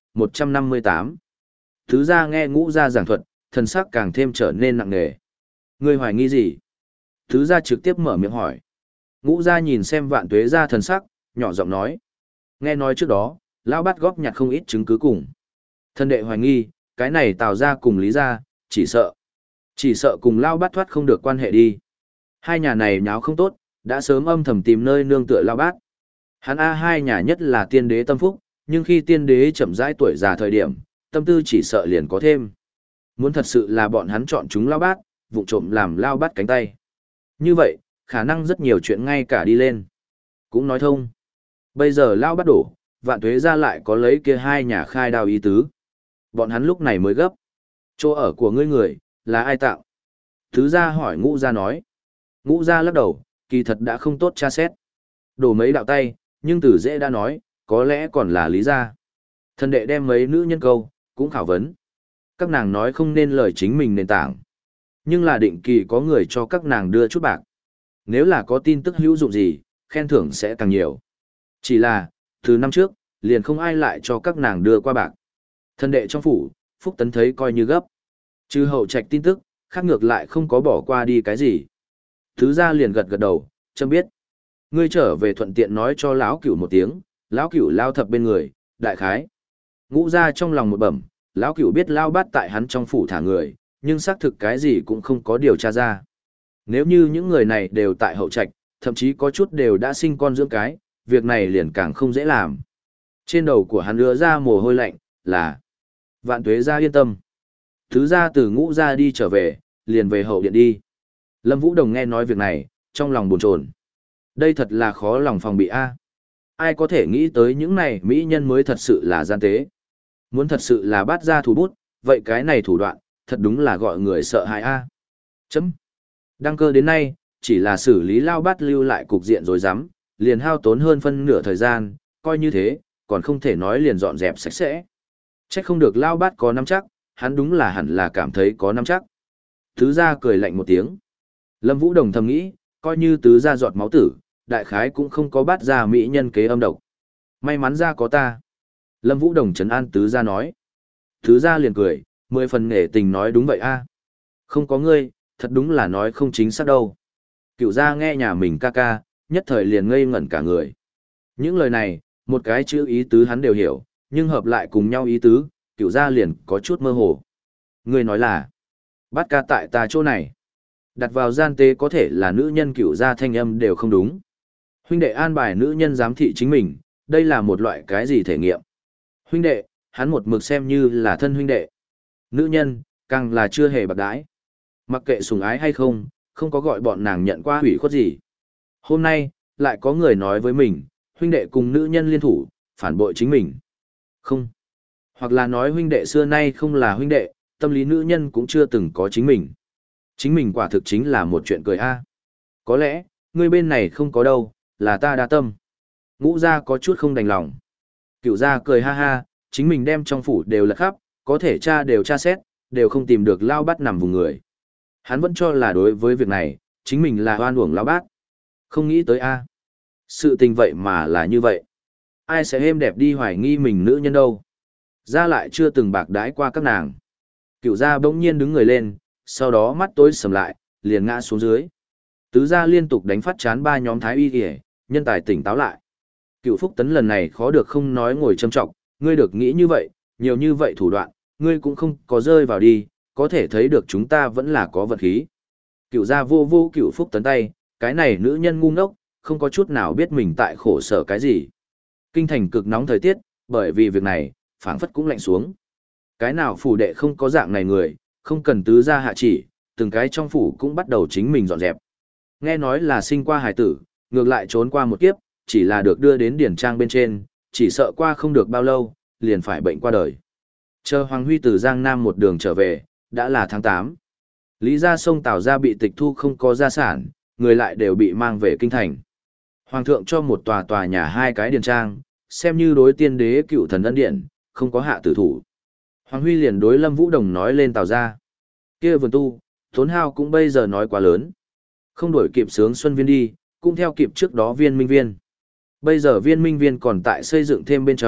một trăm năm mươi tám. Tứ gia nghe ngũ gia giảng thuật, thần sắc càng thêm trở nên nặng nề. Ngươi hoài nghi gì? Tứ gia trực tiếp mở miệng hỏi. Ngũ gia nhìn xem Vạn Tuế gia thần sắc, nhỏ giọng nói. Nghe nói trước đó, lão bát góp nhặt không ít chứng cứ cùng. Thân đệ hoài nghi, cái này Tào gia cùng Lý gia, chỉ sợ. Chỉ sợ cùng lão bát thoát không được quan hệ đi. Hai nhà này nháo không tốt, đã sớm âm thầm tìm nơi nương tựa lão bát. Hắn A hai nhà nhất là tiên đế tâm phúc, nhưng khi tiên đế chậm rãi tuổi già thời điểm, tâm tư chỉ sợ liền có thêm. Muốn thật sự là bọn hắn chọn chúng lão bát, vụng trộm làm lão bát cánh tay. Như vậy, khả năng rất nhiều chuyện ngay cả đi lên. Cũng nói thông. Bây giờ lão bát đổ, Vạn Tuế gia lại có lấy kia hai nhà khai đao ý tứ. Bọn hắn lúc này mới gấp. Chỗ ở của ngươi người, là ai tạo? Thứ gia hỏi ngũ gia nói. Ngũ gia lắc đầu, kỳ thật đã không tốt tra xét. Đổ mấy đạo tay, nhưng tử dễ đã nói, có lẽ còn là Lý gia. Thần đệ đem mấy nữ nhân câu, cũng khảo vấn. Các nàng nói không nên lời chính mình nền tảng. Nhưng là định kỳ có người cho các nàng đưa chút bạc. Nếu là có tin tức hữu dụng gì, khen thưởng sẽ càng nhiều. Chỉ là, từ năm trước, liền không ai lại cho các nàng đưa qua bạc. Thần đệ trong phủ, Phúc Tấn thấy coi như gấp. Trừ hậu trạch tin tức, khác ngược lại không có bỏ qua đi cái gì. Thứ gia liền gật gật đầu, châm biết. Ngươi trở về thuận tiện nói cho lão cửu một tiếng, lão cửu lao thập bên người, đại khái. Ngũ gia trong lòng một bẩm, lão cửu biết lao bát tại hắn trong phủ thả người, nhưng xác thực cái gì cũng không có điều tra ra. Nếu như những người này đều tại hậu trạch, thậm chí có chút đều đã sinh con dưỡng cái, việc này liền càng không dễ làm. Trên đầu của hắn ứa ra mồ hôi lạnh, là Vạn Tuế gia yên tâm. Thứ gia từ ngũ gia đi trở về, liền về hậu điện đi. Lâm Vũ Đồng nghe nói việc này, trong lòng buồn chồn. Đây thật là khó lòng phòng bị a. Ai có thể nghĩ tới những này mỹ nhân mới thật sự là gian tế. Muốn thật sự là bắt ra thủ bút, vậy cái này thủ đoạn, thật đúng là gọi người sợ hãi a. Chấm. Đăng cơ đến nay, chỉ là xử lý lao bát lưu lại cục diện rồi dám, liền hao tốn hơn phân nửa thời gian, coi như thế, còn không thể nói liền dọn dẹp sạch sẽ. Chắc không được lao bát có nắm chắc, hắn đúng là hẳn là cảm thấy có nắm chắc. Tứ gia cười lạnh một tiếng. Lâm Vũ Đồng thầm nghĩ, coi như tứ gia giọt máu tử, đại khái cũng không có bắt ra mỹ nhân kế âm độc. May mắn ra có ta. Lâm Vũ Đồng trấn an tứ gia nói. Tứ gia liền cười, mười phần nể tình nói đúng vậy a. Không có ngươi, thật đúng là nói không chính xác đâu. Cựu gia nghe nhà mình ca ca, nhất thời liền ngây ngẩn cả người. Những lời này, một cái chữ ý tứ hắn đều hiểu, nhưng hợp lại cùng nhau ý tứ, cựu gia liền có chút mơ hồ. Ngươi nói là, bắt ca tại ta chỗ này. Đặt vào gian tế có thể là nữ nhân cựu gia thanh âm đều không đúng. Huynh đệ an bài nữ nhân giám thị chính mình, đây là một loại cái gì thể nghiệm. Huynh đệ, hắn một mực xem như là thân huynh đệ. Nữ nhân, càng là chưa hề bạc đãi. Mặc kệ sủng ái hay không, không có gọi bọn nàng nhận qua hủy khuất gì. Hôm nay, lại có người nói với mình, huynh đệ cùng nữ nhân liên thủ, phản bội chính mình. Không. Hoặc là nói huynh đệ xưa nay không là huynh đệ, tâm lý nữ nhân cũng chưa từng có chính mình. Chính mình quả thực chính là một chuyện cười a. Có lẽ, người bên này không có đâu, là ta đa tâm. Ngũ gia có chút không đành lòng. Cựu gia cười ha ha, chính mình đem trong phủ đều lật khắp, có thể tra đều tra xét, đều không tìm được lao bát nằm vùng người. Hắn vẫn cho là đối với việc này, chính mình là oan uổng lao bát. Không nghĩ tới a. Sự tình vậy mà là như vậy. Ai sẽ êm đẹp đi hoài nghi mình nữ nhân đâu. Gia lại chưa từng bạc đái qua các nàng. Cựu gia bỗng nhiên đứng người lên, sau đó mắt tối sầm lại, liền ngã xuống dưới. Tứ gia liên tục đánh phát chán ba nhóm thái y kìa, nhân tài tỉnh táo lại. Cựu Phúc Tấn lần này khó được không nói ngồi châm trọng, ngươi được nghĩ như vậy, nhiều như vậy thủ đoạn, ngươi cũng không có rơi vào đi, có thể thấy được chúng ta vẫn là có vật khí. Cựu gia vô vô Cựu Phúc Tấn tay, cái này nữ nhân ngu ngốc, không có chút nào biết mình tại khổ sở cái gì. Kinh thành cực nóng thời tiết, bởi vì việc này, phảng phất cũng lạnh xuống. Cái nào phủ đệ không có dạng này người, không cần tứ gia hạ chỉ, từng cái trong phủ cũng bắt đầu chính mình dọn dẹp. Nghe nói là sinh qua hải tử, ngược lại trốn qua một kiếp, chỉ là được đưa đến điển trang bên trên, chỉ sợ qua không được bao lâu, liền phải bệnh qua đời. Chờ Hoàng Huy từ Giang Nam một đường trở về, đã là tháng tám. Lý gia sông Tào gia bị tịch thu không có gia sản, người lại đều bị mang về kinh thành. Hoàng thượng cho một tòa tòa nhà hai cái điển trang, xem như đối tiên đế cựu thần ân điện, không có hạ tử thủ. Hoàng Huy liền đối Lâm Vũ Đồng nói lên Tào gia. Kia vườn tu, tốn hao cũng bây giờ nói quá lớn. Không đổi kịp sướng xuân viên đi, cũng theo kịp trước đó viên minh viên. Bây giờ viên minh viên còn tại xây dựng thêm bên trong,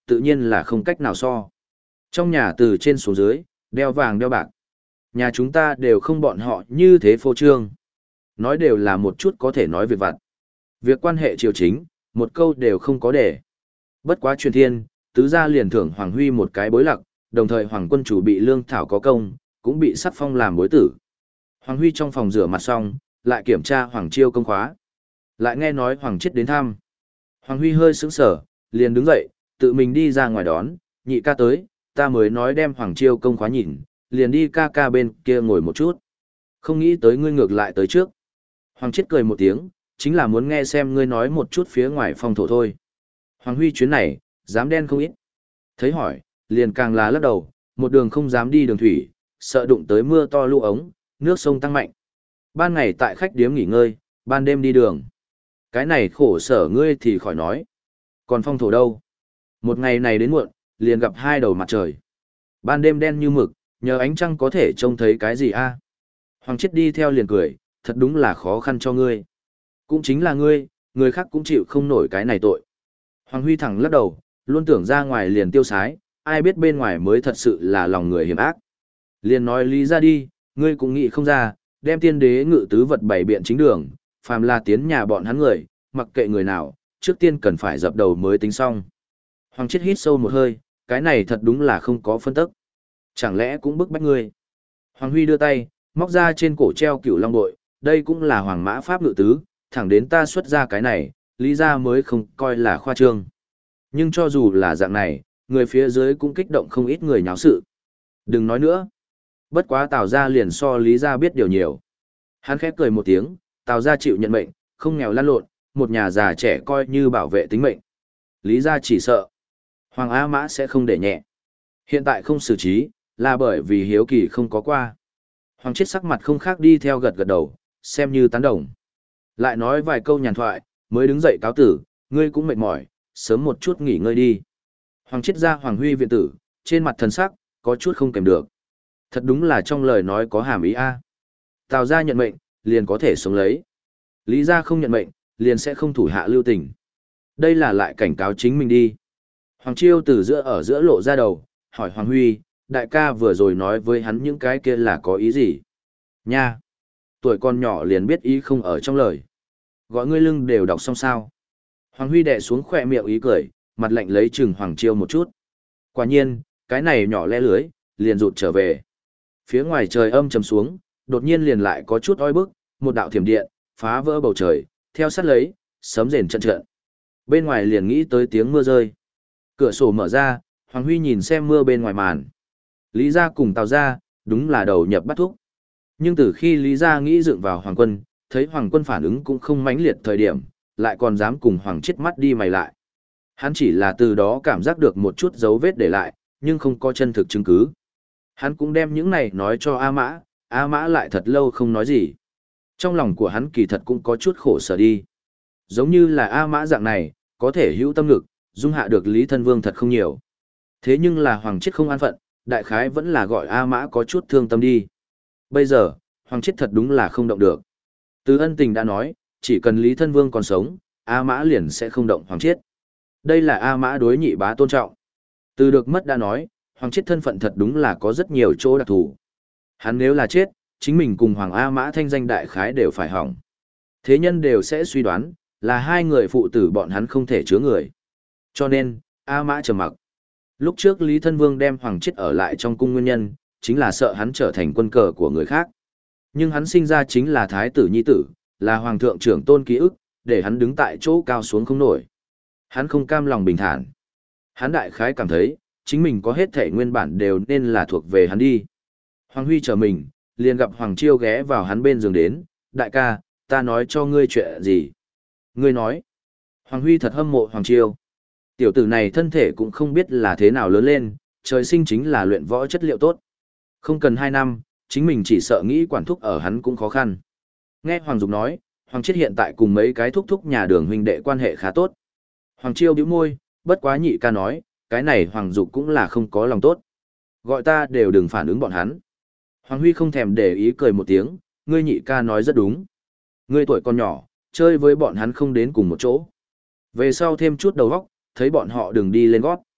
tự nhiên là không cách nào so. Trong nhà từ trên xuống dưới, đeo vàng đeo bạc. Nhà chúng ta đều không bọn họ như thế phô trương. Nói đều là một chút có thể nói việc vặt. Việc quan hệ triều chính, một câu đều không có để. Bất quá truyền thiên, tứ gia liền thưởng Hoàng Huy một cái bối lặc, đồng thời Hoàng quân chủ bị lương thảo có công, cũng bị sắc phong làm bối tử. Hoàng Huy trong phòng rửa mặt xong, lại kiểm tra Hoàng Chiêu công khóa. Lại nghe nói Hoàng Chiết đến thăm. Hoàng Huy hơi sững sờ, liền đứng dậy, tự mình đi ra ngoài đón, nhị ca tới, ta mới nói đem Hoàng Chiêu công khóa nhìn, liền đi ca ca bên kia ngồi một chút. Không nghĩ tới ngươi ngược lại tới trước. Hoàng Chiết cười một tiếng, chính là muốn nghe xem ngươi nói một chút phía ngoài phong thổ thôi. Hoàng Huy chuyến này, dám đen không ít. Thấy hỏi, liền càng là lắc đầu, một đường không dám đi đường thủy, sợ đụng tới mưa to lũ ống, nước sông tăng mạnh. Ban ngày tại khách điếm nghỉ ngơi, ban đêm đi đường. Cái này khổ sở ngươi thì khỏi nói. Còn phong thổ đâu? Một ngày này đến muộn, liền gặp hai đầu mặt trời. Ban đêm đen như mực, nhờ ánh trăng có thể trông thấy cái gì a? Hoàng Chiết đi theo liền cười, thật đúng là khó khăn cho ngươi. Cũng chính là ngươi, người khác cũng chịu không nổi cái này tội. Hoàng Huy thẳng lắc đầu, luôn tưởng ra ngoài liền tiêu sái, ai biết bên ngoài mới thật sự là lòng người hiểm ác. Liền nói lý ra đi, ngươi cũng nghĩ không ra, đem tiên đế ngự tứ vật bảy biện chính đường, phàm là tiến nhà bọn hắn người, mặc kệ người nào, trước tiên cần phải dập đầu mới tính xong. Hoàng Chiết hít sâu một hơi, cái này thật đúng là không có phân tức. Chẳng lẽ cũng bức bách ngươi? Hoàng Huy đưa tay, móc ra trên cổ treo cửu long bội, đây cũng là hoàng mã pháp ngự tứ, thẳng đến ta xuất ra cái này, lý ra mới không coi là khoa trương. Nhưng cho dù là dạng này, người phía dưới cũng kích động không ít người nháo sự. Đừng nói nữa. Bất quá Tào gia liền so lý gia biết điều nhiều. Hắn khép cười một tiếng, Tào gia chịu nhận mệnh, không nghèo lăn lộn, một nhà già trẻ coi như bảo vệ tính mệnh. Lý gia chỉ sợ Hoàng A Mã sẽ không để nhẹ. Hiện tại không xử trí, là bởi vì hiếu kỳ không có qua. Hoàng Chiết sắc mặt không khác đi theo gật gật đầu, xem như tán đồng. Lại nói vài câu nhàn thoại, mới đứng dậy cáo tử, ngươi cũng mệt mỏi, sớm một chút nghỉ ngơi đi. Hoàng Chiết ra Hoàng Huy viện tử, trên mặt thần sắc, có chút không kèm được. Thật đúng là trong lời nói có hàm ý a. Tào gia nhận mệnh, liền có thể sống lấy. Lý gia không nhận mệnh, liền sẽ không thủ hạ lưu tình. Đây là lại cảnh cáo chính mình đi. Hoàng Chiêu từ giữa ở giữa lộ ra đầu, hỏi Hoàng Huy, đại ca vừa rồi nói với hắn những cái kia là có ý gì? Nha! Tuổi con nhỏ liền biết ý không ở trong lời. Gọi ngươi lưng đều đọc xong sao. Hoàng Huy đè xuống khỏe miệng ý cười, mặt lạnh lấy chừng Hoàng Chiêu một chút. Quả nhiên, cái này nhỏ lẽ lưới, liền rụt trở về. Phía ngoài trời âm trầm xuống, đột nhiên liền lại có chút oi bức, một đạo thiểm điện, phá vỡ bầu trời, theo sát lấy, sấm rền trận trận. Bên ngoài liền nghĩ tới tiếng mưa rơi. Cửa sổ mở ra, Hoàng Huy nhìn xem mưa bên ngoài màn. Lý gia cùng Tào gia, đúng là đầu nhập bắt thúc. Nhưng từ khi Lý gia nghĩ dựng vào Hoàng quân, thấy Hoàng quân phản ứng cũng không mãnh liệt thời điểm, lại còn dám cùng Hoàng Chiết mắt đi mày lại. Hắn chỉ là từ đó cảm giác được một chút dấu vết để lại, nhưng không có chân thực chứng cứ. Hắn cũng đem những này nói cho A Mã, A Mã lại thật lâu không nói gì. Trong lòng của hắn kỳ thật cũng có chút khổ sở đi. Giống như là A Mã dạng này, có thể hữu tâm lực, dung hạ được Lý Thân Vương thật không nhiều. Thế nhưng là Hoàng Chiết không an phận, đại khái vẫn là gọi A Mã có chút thương tâm đi. Bây giờ, Hoàng Chiết thật đúng là không động được. Từ ân tình đã nói, chỉ cần Lý Thân Vương còn sống, A Mã liền sẽ không động Hoàng Chiết. Đây là A Mã đối nhị bá tôn trọng. Từ được mất đã nói, Hoàng Chiết thân phận thật đúng là có rất nhiều chỗ đặc thù. Hắn nếu là chết, chính mình cùng Hoàng A Mã thanh danh đại khái đều phải hỏng. Thế nhân đều sẽ suy đoán, là hai người phụ tử bọn hắn không thể chứa người. Cho nên, A Mã trầm mặc. Lúc trước Lý Thân Vương đem Hoàng Chiết ở lại trong cung nguyên nhân, chính là sợ hắn trở thành quân cờ của người khác. Nhưng hắn sinh ra chính là thái tử nhi tử, là hoàng thượng trưởng tôn ký ức, để hắn đứng tại chỗ cao xuống không nổi. Hắn không cam lòng bình thản. Hắn đại khái cảm thấy, chính mình có hết thể nguyên bản đều nên là thuộc về hắn đi. Hoàng Huy chờ mình, liền gặp Hoàng Chiêu ghé vào hắn bên giường đến, đại ca, ta nói cho ngươi chuyện gì? Ngươi nói. Hoàng Huy thật hâm mộ Hoàng Chiêu. Tiểu tử này thân thể cũng không biết là thế nào lớn lên, trời sinh chính là luyện võ chất liệu tốt. Không cần hai năm, chính mình chỉ sợ nghĩ quản thúc ở hắn cũng khó khăn. Nghe Hoàng Dục nói, Hoàng Chiết hiện tại cùng mấy cái thúc thúc nhà đường huynh đệ quan hệ khá tốt. Hoàng Chiêu bĩu môi, bất quá nhị ca nói, cái này Hoàng Dục cũng là không có lòng tốt. Gọi ta đều đừng phản ứng bọn hắn. Hoàng Huy không thèm để ý cười một tiếng, ngươi nhị ca nói rất đúng. Ngươi tuổi còn nhỏ, chơi với bọn hắn không đến cùng một chỗ. Về sau thêm chút đầu óc, thấy bọn họ đừng đi lên gót.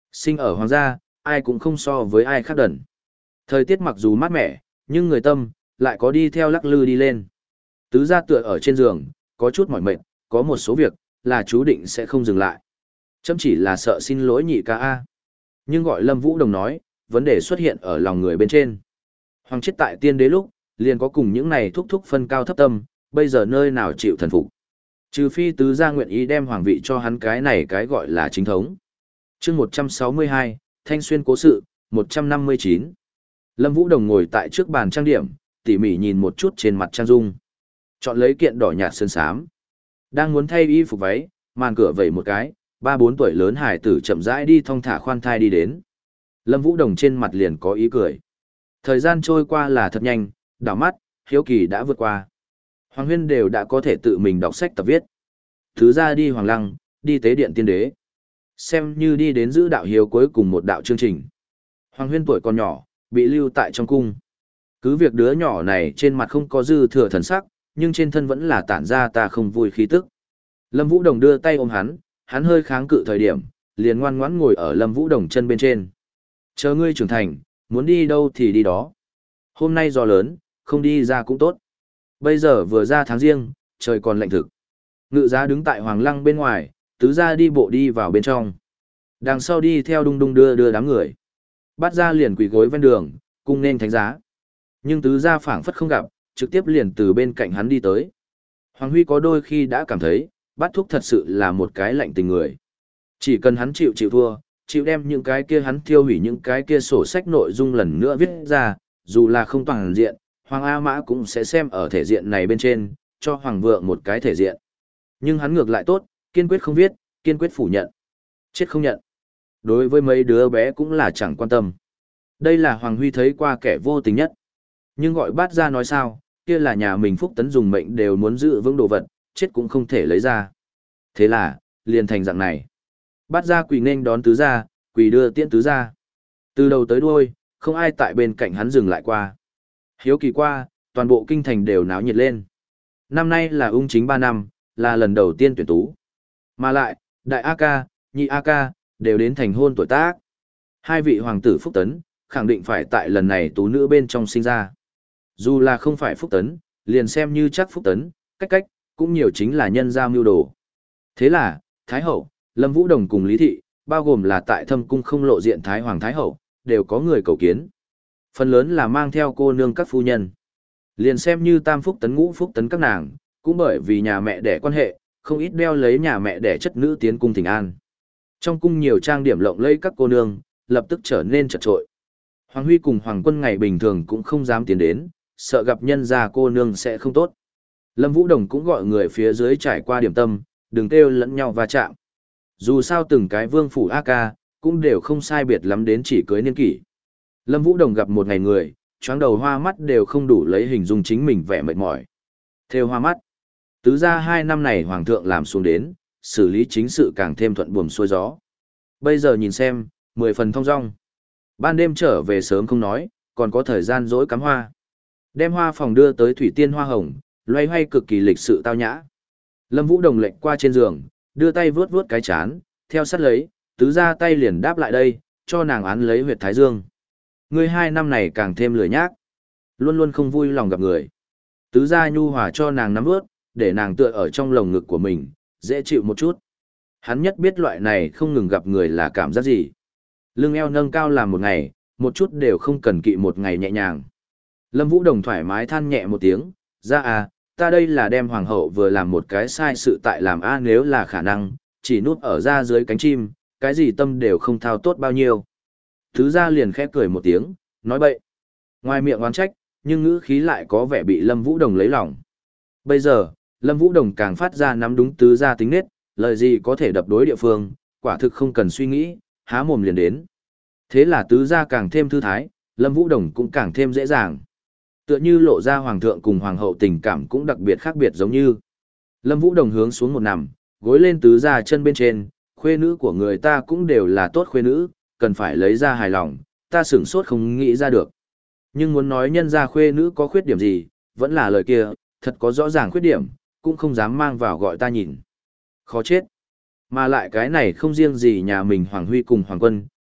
Sinh ở hoàng gia, ai cũng không so với ai khác đần. Thời tiết mặc dù mát mẻ, nhưng người tâm, lại có đi theo lắc lư đi lên. Tứ gia tựa ở trên giường, có chút mỏi mệt, có một số việc, là chú định sẽ không dừng lại. Chấm chỉ là sợ xin lỗi nhị ca A. Nhưng gọi Lâm Vũ Đồng nói, vấn đề xuất hiện ở lòng người bên trên. Hoàng chết tại tiên đế lúc, liền có cùng những này thúc thúc phân cao thấp tâm, bây giờ nơi nào chịu thần phục. Trừ phi tứ gia nguyện ý đem hoàng vị cho hắn cái này cái gọi là chính thống. Chương một trăm sáu mươi hai, Thanh Xuyên cố sự, một trăm năm mươi chín. Lâm Vũ Đồng ngồi tại trước bàn trang điểm, tỉ mỉ nhìn một chút trên mặt trang dung. Chọn lấy kiện đỏ nhạt sơn xám. Đang muốn thay y phục váy, màn cửa vẩy một cái, ba bốn tuổi lớn hải tử chậm rãi đi thong thả khoan thai đi đến. Lâm Vũ Đồng trên mặt liền có ý cười. Thời gian trôi qua là thật nhanh, đảo mắt, hiếu kỳ đã vượt qua. Hoàng Huyên đều đã có thể tự mình đọc sách tập viết. Thứ ra đi Hoàng Lăng, đi tế điện tiên đế. Xem như đi đến giữ đạo hiếu cuối cùng một đạo chương trình. Hoàng Huyên tuổi còn nhỏ, bị lưu tại trong cung. Cứ việc đứa nhỏ này trên mặt không có dư thừa thần sắc, nhưng trên thân vẫn là tản ra ta không vui khí tức. Lâm Vũ Đồng đưa tay ôm hắn, hắn hơi kháng cự thời điểm, liền ngoan ngoãn ngồi ở Lâm Vũ Đồng chân bên trên. Chờ ngươi trưởng thành, muốn đi đâu thì đi đó. Hôm nay gió lớn, không đi ra cũng tốt. Bây giờ vừa ra tháng riêng, trời còn lạnh thực. Ngự giá đứng tại Hoàng Lăng bên ngoài, tứ gia đi bộ đi vào bên trong. Đằng sau đi theo đung đung đưa đưa đám người. Bát gia liền quỳ gối ven đường, cung nên thánh giá. Nhưng tứ gia phảng phất không gặp, trực tiếp liền từ bên cạnh hắn đi tới. Hoàng Huy có đôi khi đã cảm thấy, Bát Thúc thật sự là một cái lạnh tình người. Chỉ cần hắn chịu chịu thua, chịu đem những cái kia hắn thiêu hủy những cái kia sổ sách nội dung lần nữa viết ra, dù là không toàn diện, Hoàng A Mã cũng sẽ xem ở thể diện này bên trên, cho Hoàng vượng một cái thể diện. Nhưng hắn ngược lại tốt, kiên quyết không viết, kiên quyết phủ nhận. Chết không nhận. Đối với mấy đứa bé cũng là chẳng quan tâm. Đây là Hoàng Huy thấy qua kẻ vô tình nhất. Nhưng gọi Bát ra nói sao, kia là nhà mình Phúc Tấn dùng mệnh đều muốn giữ vững đồ vật, chết cũng không thể lấy ra. Thế là, liền thành dạng này. Bát ra quỳ nên đón tứ gia, quỳ đưa tiễn tứ gia. Từ đầu tới đuôi, không ai tại bên cạnh hắn dừng lại qua. Hiếu kỳ qua, toàn bộ kinh thành đều náo nhiệt lên. Năm nay là ung chính ba năm, là lần đầu tiên tuyển tú. Mà lại, đại A ca, nhị A ca, đều đến thành hôn tuổi tác. Hai vị hoàng tử Phúc Tấn, khẳng định phải tại lần này tú nữ bên trong sinh ra. Dù là không phải Phúc Tấn, liền xem như chắc Phúc Tấn, cách cách, cũng nhiều chính là nhân giao mưu đồ. Thế là, Thái Hậu, Lâm Vũ Đồng cùng Lý Thị, bao gồm là tại thâm cung không lộ diện Thái Hoàng Thái Hậu, đều có người cầu kiến. Phần lớn là mang theo cô nương các phu nhân. Liền xem như Tam Phúc Tấn Ngũ Phúc Tấn các nàng, cũng bởi vì nhà mẹ đẻ quan hệ, không ít đeo lấy nhà mẹ đẻ chất nữ tiến cung thỉnh an. Trong cung nhiều trang điểm lộng lẫy các cô nương, lập tức trở nên chật trội. Hoàng Huy cùng Hoàng Quân ngày bình thường cũng không dám tiến đến, sợ gặp nhân gia cô nương sẽ không tốt. Lâm Vũ Đồng cũng gọi người phía dưới trải qua điểm tâm, đừng kêu lẫn nhau va chạm. Dù sao từng cái vương phủ A ca, cũng đều không sai biệt lắm đến chỉ cưới niên kỷ. Lâm Vũ Đồng gặp một ngày người, choáng đầu hoa mắt đều không đủ lấy hình dung chính mình vẻ mệt mỏi. Theo hoa mắt, tứ ra hai năm này Hoàng thượng làm xuống đến, xử lý chính sự càng thêm thuận buồm xuôi gió. Bây giờ nhìn xem, mười phần thong dong. Ban đêm trở về sớm không nói, còn có thời gian dỗi cắm hoa. Đem hoa phòng đưa tới thủy tiên hoa hồng, loay hoay cực kỳ lịch sự tao nhã. Lâm Vũ Đồng lệnh qua trên giường, đưa tay vướt vướt cái chán, theo sát lấy, tứ ra tay liền đáp lại đây, cho nàng án lấy huyệt thái dương. Ngươi hai năm này càng thêm lười nhác, luôn luôn không vui lòng gặp người. Tứ gia nhu hòa cho nàng nắm vướt, để nàng tựa ở trong lồng ngực của mình, dễ chịu một chút. Hắn nhất biết loại này không ngừng gặp người là cảm giác gì. Lưng eo nâng cao làm một ngày, một chút đều không cần kỵ một ngày nhẹ nhàng. Lâm Vũ Đồng thoải mái than nhẹ một tiếng, ra à, ta đây là đem hoàng hậu vừa làm một cái sai sự tại làm a nếu là khả năng, chỉ núp ở ra dưới cánh chim, cái gì tâm đều không thao tốt bao nhiêu. Thứ gia liền khẽ cười một tiếng, nói bậy. Ngoài miệng oán trách, nhưng ngữ khí lại có vẻ bị Lâm Vũ Đồng lấy lòng. Bây giờ, Lâm Vũ Đồng càng phát ra nắm đúng tứ gia tính nết, lời gì có thể đập đối địa phương, quả thực không cần suy nghĩ, há mồm liền đến. Thế là tứ gia càng thêm thư thái, Lâm Vũ Đồng cũng càng thêm dễ dàng. Tựa như lộ ra hoàng thượng cùng hoàng hậu tình cảm cũng đặc biệt khác biệt giống như. Lâm Vũ Đồng hướng xuống một nằm, gối lên tứ gia chân bên trên, khuê nữ của người ta cũng đều là tốt khuê nữ, cần phải lấy ra hài lòng, ta sửng sốt không nghĩ ra được. Nhưng muốn nói nhân gia khuê nữ có khuyết điểm gì, vẫn là lời kia, thật có rõ ràng khuyết điểm, cũng không dám mang vào gọi ta nhìn. Khó chết. Mà lại cái này không riêng gì nhà mình Hoàng Huy cùng Hoàng Quân,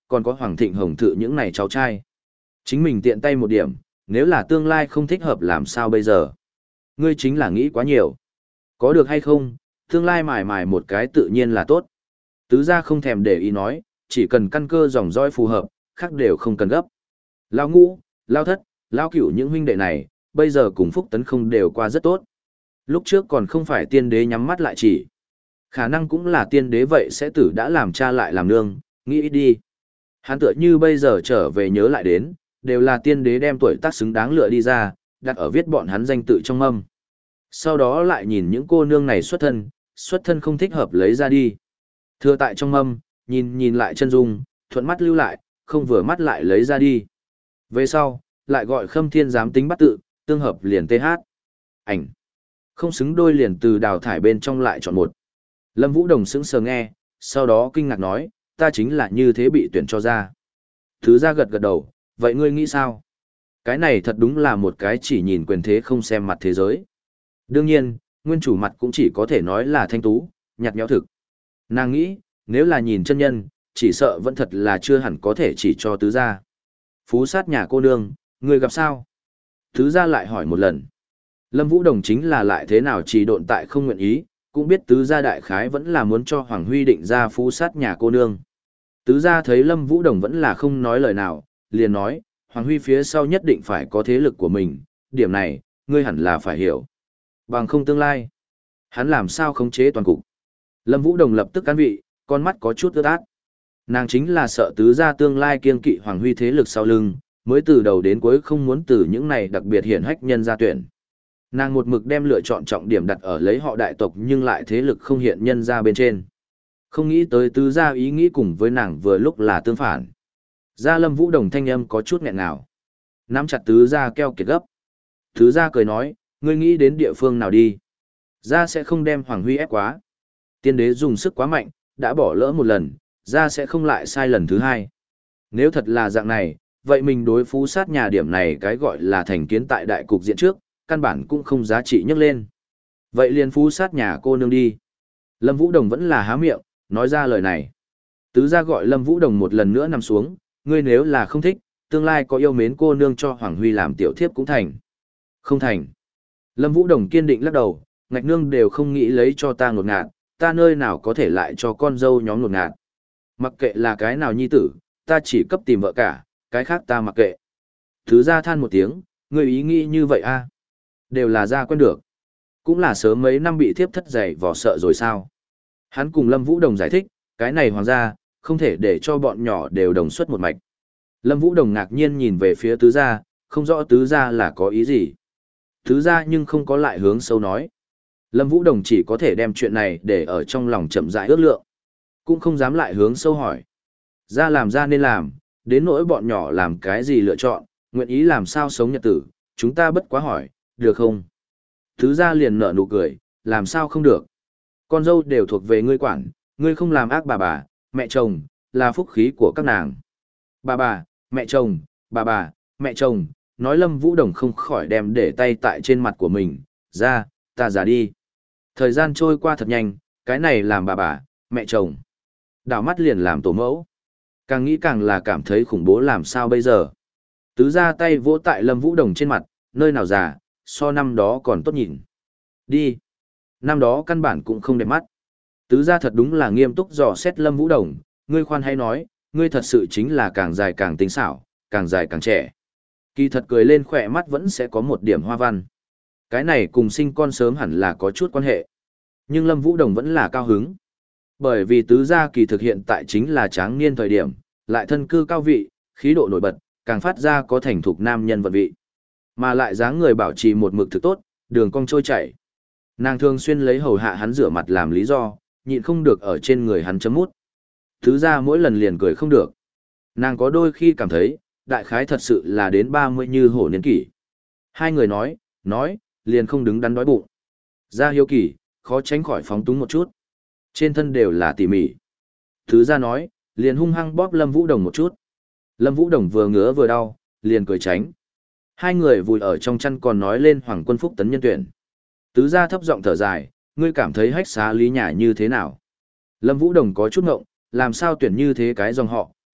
còn có Hoàng Thịnh Hồng Thự những này cháu trai. Chính mình tiện tay một điểm, nếu là tương lai không thích hợp làm sao bây giờ? Ngươi chính là nghĩ quá nhiều. Có được hay không, tương lai mải mải một cái tự nhiên là tốt. Tứ gia không thèm để ý nói, chỉ cần căn cơ dòng dõi phù hợp, khác đều không cần gấp. Lao ngũ, lao thất, lao cửu những huynh đệ này, bây giờ cùng Phúc Tấn không đều qua rất tốt. Lúc trước còn không phải tiên đế nhắm mắt lại chỉ. Khả năng cũng là tiên đế vậy sẽ tử đã làm cha lại làm nương, nghĩ ít đi. Hắn tựa như bây giờ trở về nhớ lại đến, đều là tiên đế đem tuổi tác xứng đáng lựa đi ra, đặt ở viết bọn hắn danh tự trong mâm. Sau đó lại nhìn những cô nương này xuất thân, xuất thân không thích hợp lấy ra đi. Thừa tại trong mâm, nhìn nhìn lại chân dung, thuận mắt lưu lại, không vừa mắt lại lấy ra đi. Về sau, lại gọi Khâm Thiên giám tính bắt tự, tương hợp liền tê hát. Ảnh. Không xứng đôi liền từ đào thải bên trong lại chọn một. Lâm Vũ Đồng sững sờ nghe, sau đó kinh ngạc nói, ta chính là như thế bị tuyển cho ra. Thứ ra gật gật đầu, vậy ngươi nghĩ sao? Cái này thật đúng là một cái chỉ nhìn quyền thế không xem mặt thế giới. Đương nhiên, nguyên chủ mặt cũng chỉ có thể nói là thanh tú, nhạt nhẽo thực. Nàng nghĩ, nếu là nhìn chân nhân, chỉ sợ vẫn thật là chưa hẳn có thể chỉ cho tứ gia. Phú sát nhà cô nương, người gặp sao? Tứ gia lại hỏi một lần. Lâm Vũ Đồng chính là lại thế nào chỉ độn tại không nguyện ý, cũng biết tứ gia đại khái vẫn là muốn cho Hoàng Huy định ra phú sát nhà cô nương. Tứ gia thấy Lâm Vũ Đồng vẫn là không nói lời nào, liền nói, Hoàng Huy phía sau nhất định phải có thế lực của mình, điểm này, ngươi hẳn là phải hiểu. Bằng không tương lai, hắn làm sao khống chế toàn cục. Lâm Vũ Đồng lập tức cán vị, con mắt có chút ướt át. Nàng chính là sợ tứ gia tương lai kiên kỵ Hoàng Huy thế lực sau lưng, mới từ đầu đến cuối không muốn từ những này đặc biệt hiển hách nhân gia tuyển. Nàng một mực đem lựa chọn trọng điểm đặt ở lấy họ đại tộc nhưng lại thế lực không hiện nhân ra bên trên. Không nghĩ tới tứ gia ý nghĩ cùng với nàng vừa lúc là tương phản. Gia Lâm Vũ Đồng thanh âm có chút nghẹn ngào. Nắm chặt tứ gia keo kiệt gấp. Tứ gia cười nói, ngươi nghĩ đến địa phương nào đi. Gia sẽ không đem Hoàng Huy ép quá. Tiên đế dùng sức quá mạnh, đã bỏ lỡ một lần, Gia sẽ không lại sai lần thứ hai. Nếu thật là dạng này, vậy mình đối phú sát nhà điểm này cái gọi là thành kiến tại đại cục diện trước, căn bản cũng không giá trị nhắc lên. Vậy liền phú sát nhà cô nương đi. Lâm Vũ Đồng vẫn là há miệng, nói ra lời này. Tứ gia gọi Lâm Vũ Đồng một lần nữa nằm xuống, ngươi nếu là không thích, tương lai có yêu mến cô nương cho Hoàng Huy làm tiểu thiếp cũng thành. Không thành. Lâm Vũ Đồng kiên định lắc đầu, ngạch nương đều không nghĩ lấy cho ta ngột ngạt, ta nơi nào có thể lại cho con dâu nhóm ngột ngạt. Mặc kệ là cái nào nhi tử, ta chỉ cấp tìm vợ cả, cái khác ta mặc kệ. Tứ gia than một tiếng, ngươi ý nghĩ như vậy a? À? Đều là gia quen được. Cũng là sớm mấy năm bị thiếp thất dày vò sợ rồi sao. Hắn cùng Lâm Vũ Đồng giải thích, cái này hoàng gia, không thể để cho bọn nhỏ đều đồng xuất một mạch. Lâm Vũ Đồng ngạc nhiên nhìn về phía tứ gia, không rõ tứ gia là có ý gì. Tứ gia nhưng không có lại hướng sâu nói. Lâm Vũ Đồng chỉ có thể đem chuyện này để ở trong lòng chậm rãi ước lượng. Cũng không dám lại hướng sâu hỏi. Gia làm ra nên làm, đến nỗi bọn nhỏ làm cái gì lựa chọn, nguyện ý làm sao sống nhật tử, chúng ta bất quá hỏi, được không? Tứ gia liền nở nụ cười, làm sao không được. Con dâu đều thuộc về ngươi quản, ngươi không làm ác bà bà, mẹ chồng, là phúc khí của các nàng. Bà bà, mẹ chồng, bà bà, mẹ chồng, nói Lâm Vũ Đồng không khỏi đem để tay tại trên mặt của mình, ra, ta già đi. Thời gian trôi qua thật nhanh, cái này làm bà bà, mẹ chồng. Đảo mắt liền làm tổ mẫu. Càng nghĩ càng là cảm thấy khủng bố làm sao bây giờ. Tứ ra tay vỗ tại Lâm Vũ Đồng trên mặt, nơi nào già, so năm đó còn tốt nhìn. Đi. Năm đó căn bản cũng không đẹp mắt. Tứ ra thật đúng là nghiêm túc dò xét Lâm Vũ Đồng, ngươi khoan hay nói, ngươi thật sự chính là càng dài càng tinh xảo, càng dài càng trẻ. Kỳ thật cười lên khỏe mắt vẫn sẽ có một điểm hoa văn. Cái này cùng sinh con sớm hẳn là có chút quan hệ. Nhưng Lâm Vũ Đồng vẫn là cao hứng. Bởi vì tứ gia kỳ thực hiện tại chính là tráng niên thời điểm, lại thân cư cao vị, khí độ nổi bật, càng phát ra có thành thục nam nhân vận vị. Mà lại dáng người bảo trì một mực thực tốt, đường cong trôi chảy. Nàng thường xuyên lấy hầu hạ hắn rửa mặt làm lý do, nhịn không được ở trên người hắn chấm mút. Tứ gia mỗi lần liền cười không được. Nàng có đôi khi cảm thấy, đại khái thật sự là đến ba mươi như hổ niên kỷ. Hai người nói, nói, liền không đứng đắn đói bụng. Gia hiếu kỳ, khó tránh khỏi phóng túng một chút. Trên thân đều là tỉ mỉ. Tứ gia nói, liền hung hăng bóp Lâm Vũ Đồng một chút. Lâm Vũ Đồng vừa ngứa vừa đau, liền cười tránh. Hai người vùi ở trong chăn còn nói lên Hoàng Quân Phúc Tấn nhân tuyển. Tứ gia thấp giọng thở dài, ngươi cảm thấy hách xá lý nhà như thế nào? Lâm Vũ Đồng có chút ngộng, làm sao tuyển như thế cái dòng họ,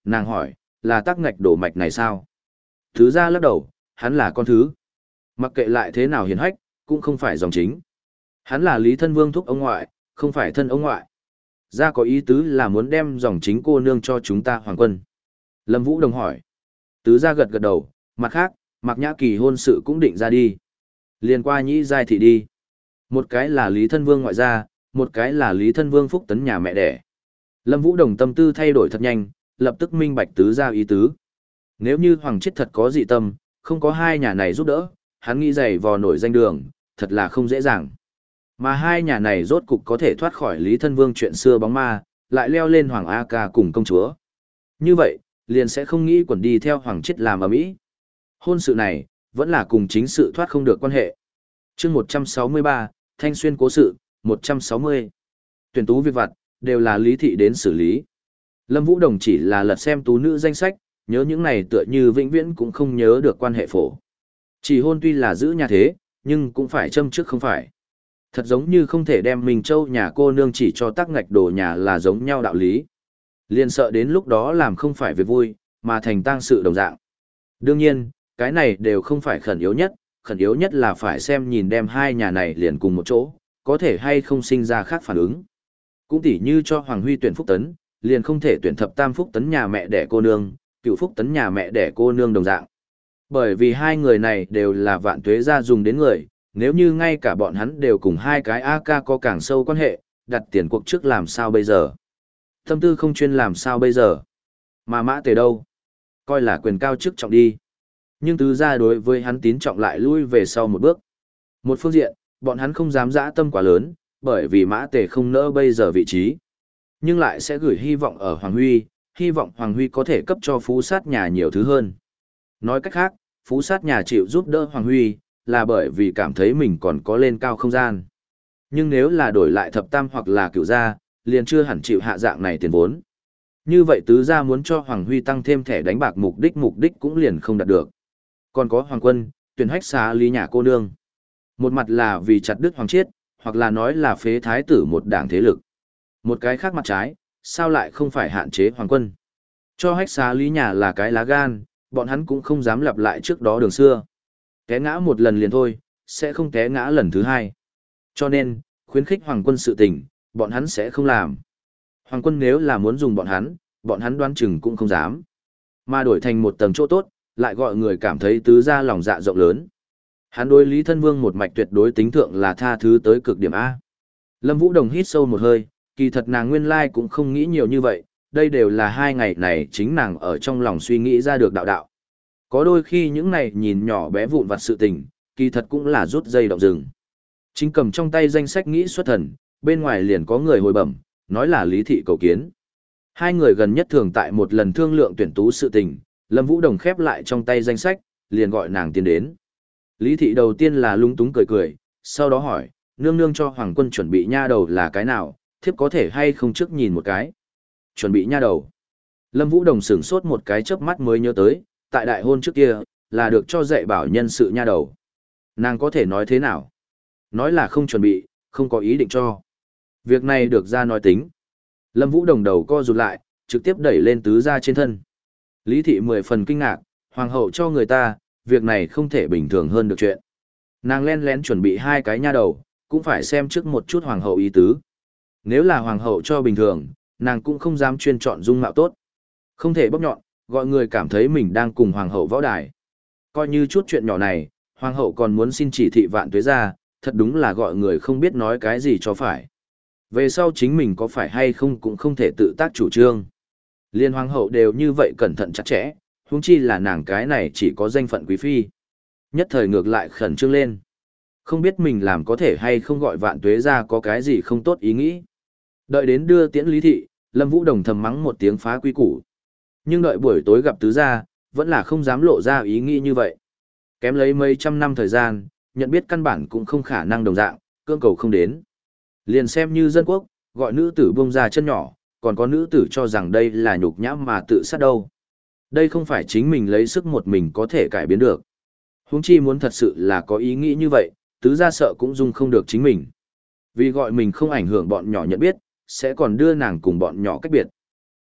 nàng hỏi, là tắc ngạch đổ mạch này sao? Tứ gia lắc đầu, hắn là con thứ. Mặc kệ lại thế nào hiền hách, cũng không phải dòng chính. Hắn là Lý Thân Vương thúc ông ngoại, không phải thân ông ngoại. Gia có ý tứ là muốn đem dòng chính cô nương cho chúng ta hoàng quân. Lâm Vũ Đồng hỏi. Tứ gia gật gật đầu, mặt khác, Mạc Nhã Kỳ hôn sự cũng định ra đi. Liên qua nhĩ giai thị đi. Một cái là Lý Thân Vương ngoại gia, một cái là Lý Thân Vương phúc tấn nhà mẹ đẻ. Lâm Vũ Đồng tâm tư thay đổi thật nhanh, lập tức minh bạch tứ gia ý tứ. Nếu như Hoàng Chiết thật có dị tâm, không có hai nhà này giúp đỡ, hắn nghĩ giày vò nổi danh đường, thật là không dễ dàng. Mà hai nhà này rốt cục có thể thoát khỏi Lý Thân Vương chuyện xưa bóng ma, lại leo lên Hoàng A Ca cùng công chúa. Như vậy, liền sẽ không nghĩ quẩn đi theo Hoàng Chiết làm ở mỹ. Hôn sự này, vẫn là cùng chính sự thoát không được quan hệ. chương một trăm sáu mươi ba, Thanh Xuyên cố sự, một trăm sáu mươi. Tuyển tú việc vặt, đều là Lý Thị đến xử lý. Lâm Vũ Đồng chỉ là lật xem tú nữ danh sách, nhớ những này tựa như vĩnh viễn cũng không nhớ được quan hệ phổ. Chỉ hôn tuy là giữ nhà thế, nhưng cũng phải châm trước không phải. Thật giống như không thể đem Minh Châu nhà cô nương chỉ cho tắc ngạch đồ nhà là giống nhau đạo lý. Liền sợ đến lúc đó làm không phải việc vui, mà thành tang sự đồng dạng. Đương nhiên, cái này đều không phải khẩn yếu nhất, khẩn yếu nhất là phải xem nhìn đem hai nhà này liền cùng một chỗ, có thể hay không sinh ra khác phản ứng. Cũng tỉ như cho Hoàng Huy tuyển Phúc Tấn, liền không thể tuyển thập tam Phúc Tấn nhà mẹ đẻ cô nương, cựu Phúc Tấn nhà mẹ đẻ cô nương đồng dạng. Bởi vì hai người này đều là vạn tuế gia dùng đến người, nếu như ngay cả bọn hắn đều cùng hai cái a ca có càng sâu quan hệ, đặt tiền cuộc trước làm sao bây giờ? Tâm tư không chuyên làm sao bây giờ? Mà Mã Tề đâu? Coi là quyền cao chức trọng đi. Nhưng tứ gia đối với hắn tín trọng lại lui về sau một bước. Một phương diện, bọn hắn không dám dã tâm quá lớn, bởi vì Mã Tề không nỡ bây giờ vị trí. Nhưng lại sẽ gửi hy vọng ở Hoàng Huy, hy vọng Hoàng Huy có thể cấp cho phú sát nhà nhiều thứ hơn. Nói cách khác, phú sát nhà chịu giúp đỡ Hoàng Huy, là bởi vì cảm thấy mình còn có lên cao không gian. Nhưng nếu là đổi lại thập tam hoặc là cửu gia, liền chưa hẳn chịu hạ dạng này tiền vốn. Như vậy tứ gia muốn cho Hoàng Huy tăng thêm thẻ đánh bạc mục đích mục đích cũng liền không đạt được. Còn có Hoàng Quân, tuyển hách xá lý nhà cô nương. Một mặt là vì chặt đứt Hoàng Chiết, hoặc là nói là phế thái tử một đảng thế lực. Một cái khác mặt trái, sao lại không phải hạn chế Hoàng Quân. Cho hách xá lý nhà là cái lá gan, bọn hắn cũng không dám lặp lại trước đó đường xưa. Té ngã một lần liền thôi, sẽ không té ngã lần thứ hai. Cho nên, khuyến khích Hoàng Quân sự tình, bọn hắn sẽ không làm. Hoàng Quân nếu là muốn dùng bọn hắn, bọn hắn đoán chừng cũng không dám. Mà đổi thành một tầng chỗ tốt, lại gọi người cảm thấy tứ gia lòng dạ rộng lớn. Hắn đối Lý Thân Vương một mạch tuyệt đối tính thượng là tha thứ tới cực điểm A. Lâm Vũ Đồng hít sâu một hơi, kỳ thật nàng nguyên lai cũng không nghĩ nhiều như vậy, đây đều là hai ngày này chính nàng ở trong lòng suy nghĩ ra được đạo đạo. Có đôi khi những này nhìn nhỏ bé vụn vặt sự tình, kỳ thật cũng là rút dây động rừng. Chính cầm trong tay danh sách nghĩ xuất thần, bên ngoài liền có người hồi bẩm, nói là Lý Thị cầu kiến. Hai người gần nhất thường tại một lần thương lượng tuyển tú sự tình, Lâm Vũ Đồng khép lại trong tay danh sách, liền gọi nàng tiến đến. Lý Thị đầu tiên là lung túng cười cười, sau đó hỏi, nương nương cho Hoàng Quân chuẩn bị nha đầu là cái nào, thiếp có thể hay không trước nhìn một cái. Chuẩn bị nha đầu. Lâm Vũ Đồng sửng sốt một cái chớp mắt mới nhớ tới, tại đại hôn trước kia, là được cho dạy bảo nhân sự nha đầu. Nàng có thể nói thế nào? Nói là không chuẩn bị, không có ý định cho. Việc này được ra nói tính. Lâm Vũ Đồng đầu co rụt lại, trực tiếp đẩy lên tứ gia trên thân. Lý Thị mười phần kinh ngạc, hoàng hậu cho người ta, việc này không thể bình thường hơn được chuyện. Nàng len lén chuẩn bị hai cái nha đầu, cũng phải xem trước một chút hoàng hậu ý tứ. Nếu là hoàng hậu cho bình thường, nàng cũng không dám chuyên chọn dung mạo tốt. Không thể bóc nhọn, gọi người cảm thấy mình đang cùng hoàng hậu võ đài. Coi như chút chuyện nhỏ này, hoàng hậu còn muốn xin chỉ thị vạn tuế ra, thật đúng là gọi người không biết nói cái gì cho phải. Về sau chính mình có phải hay không cũng không thể tự tác chủ trương. Liên hoàng hậu đều như vậy cẩn thận chặt chẽ, huống chi là nàng cái này chỉ có danh phận quý phi. Nhất thời ngược lại khẩn trương lên. Không biết mình làm có thể hay không gọi vạn tuế ra có cái gì không tốt ý nghĩ. Đợi đến đưa tiễn Lý Thị, Lâm Vũ Đồng thầm mắng một tiếng phá quy củ. Nhưng đợi buổi tối gặp tứ gia, vẫn là không dám lộ ra ý nghĩ như vậy. Kém lấy mấy trăm năm thời gian, nhận biết căn bản cũng không khả năng đồng dạng, cương cầu không đến. Liền xem như dân quốc, gọi nữ tử buông ra chân nhỏ, còn có nữ tử cho rằng đây là nhục nhã mà tự sát đâu. Đây không phải chính mình lấy sức một mình có thể cải biến được. Huống chi muốn thật sự là có ý nghĩ như vậy, tứ gia sợ cũng dung không được chính mình. Vì gọi mình không ảnh hưởng bọn nhỏ nhận biết, sẽ còn đưa nàng cùng bọn nhỏ cách biệt.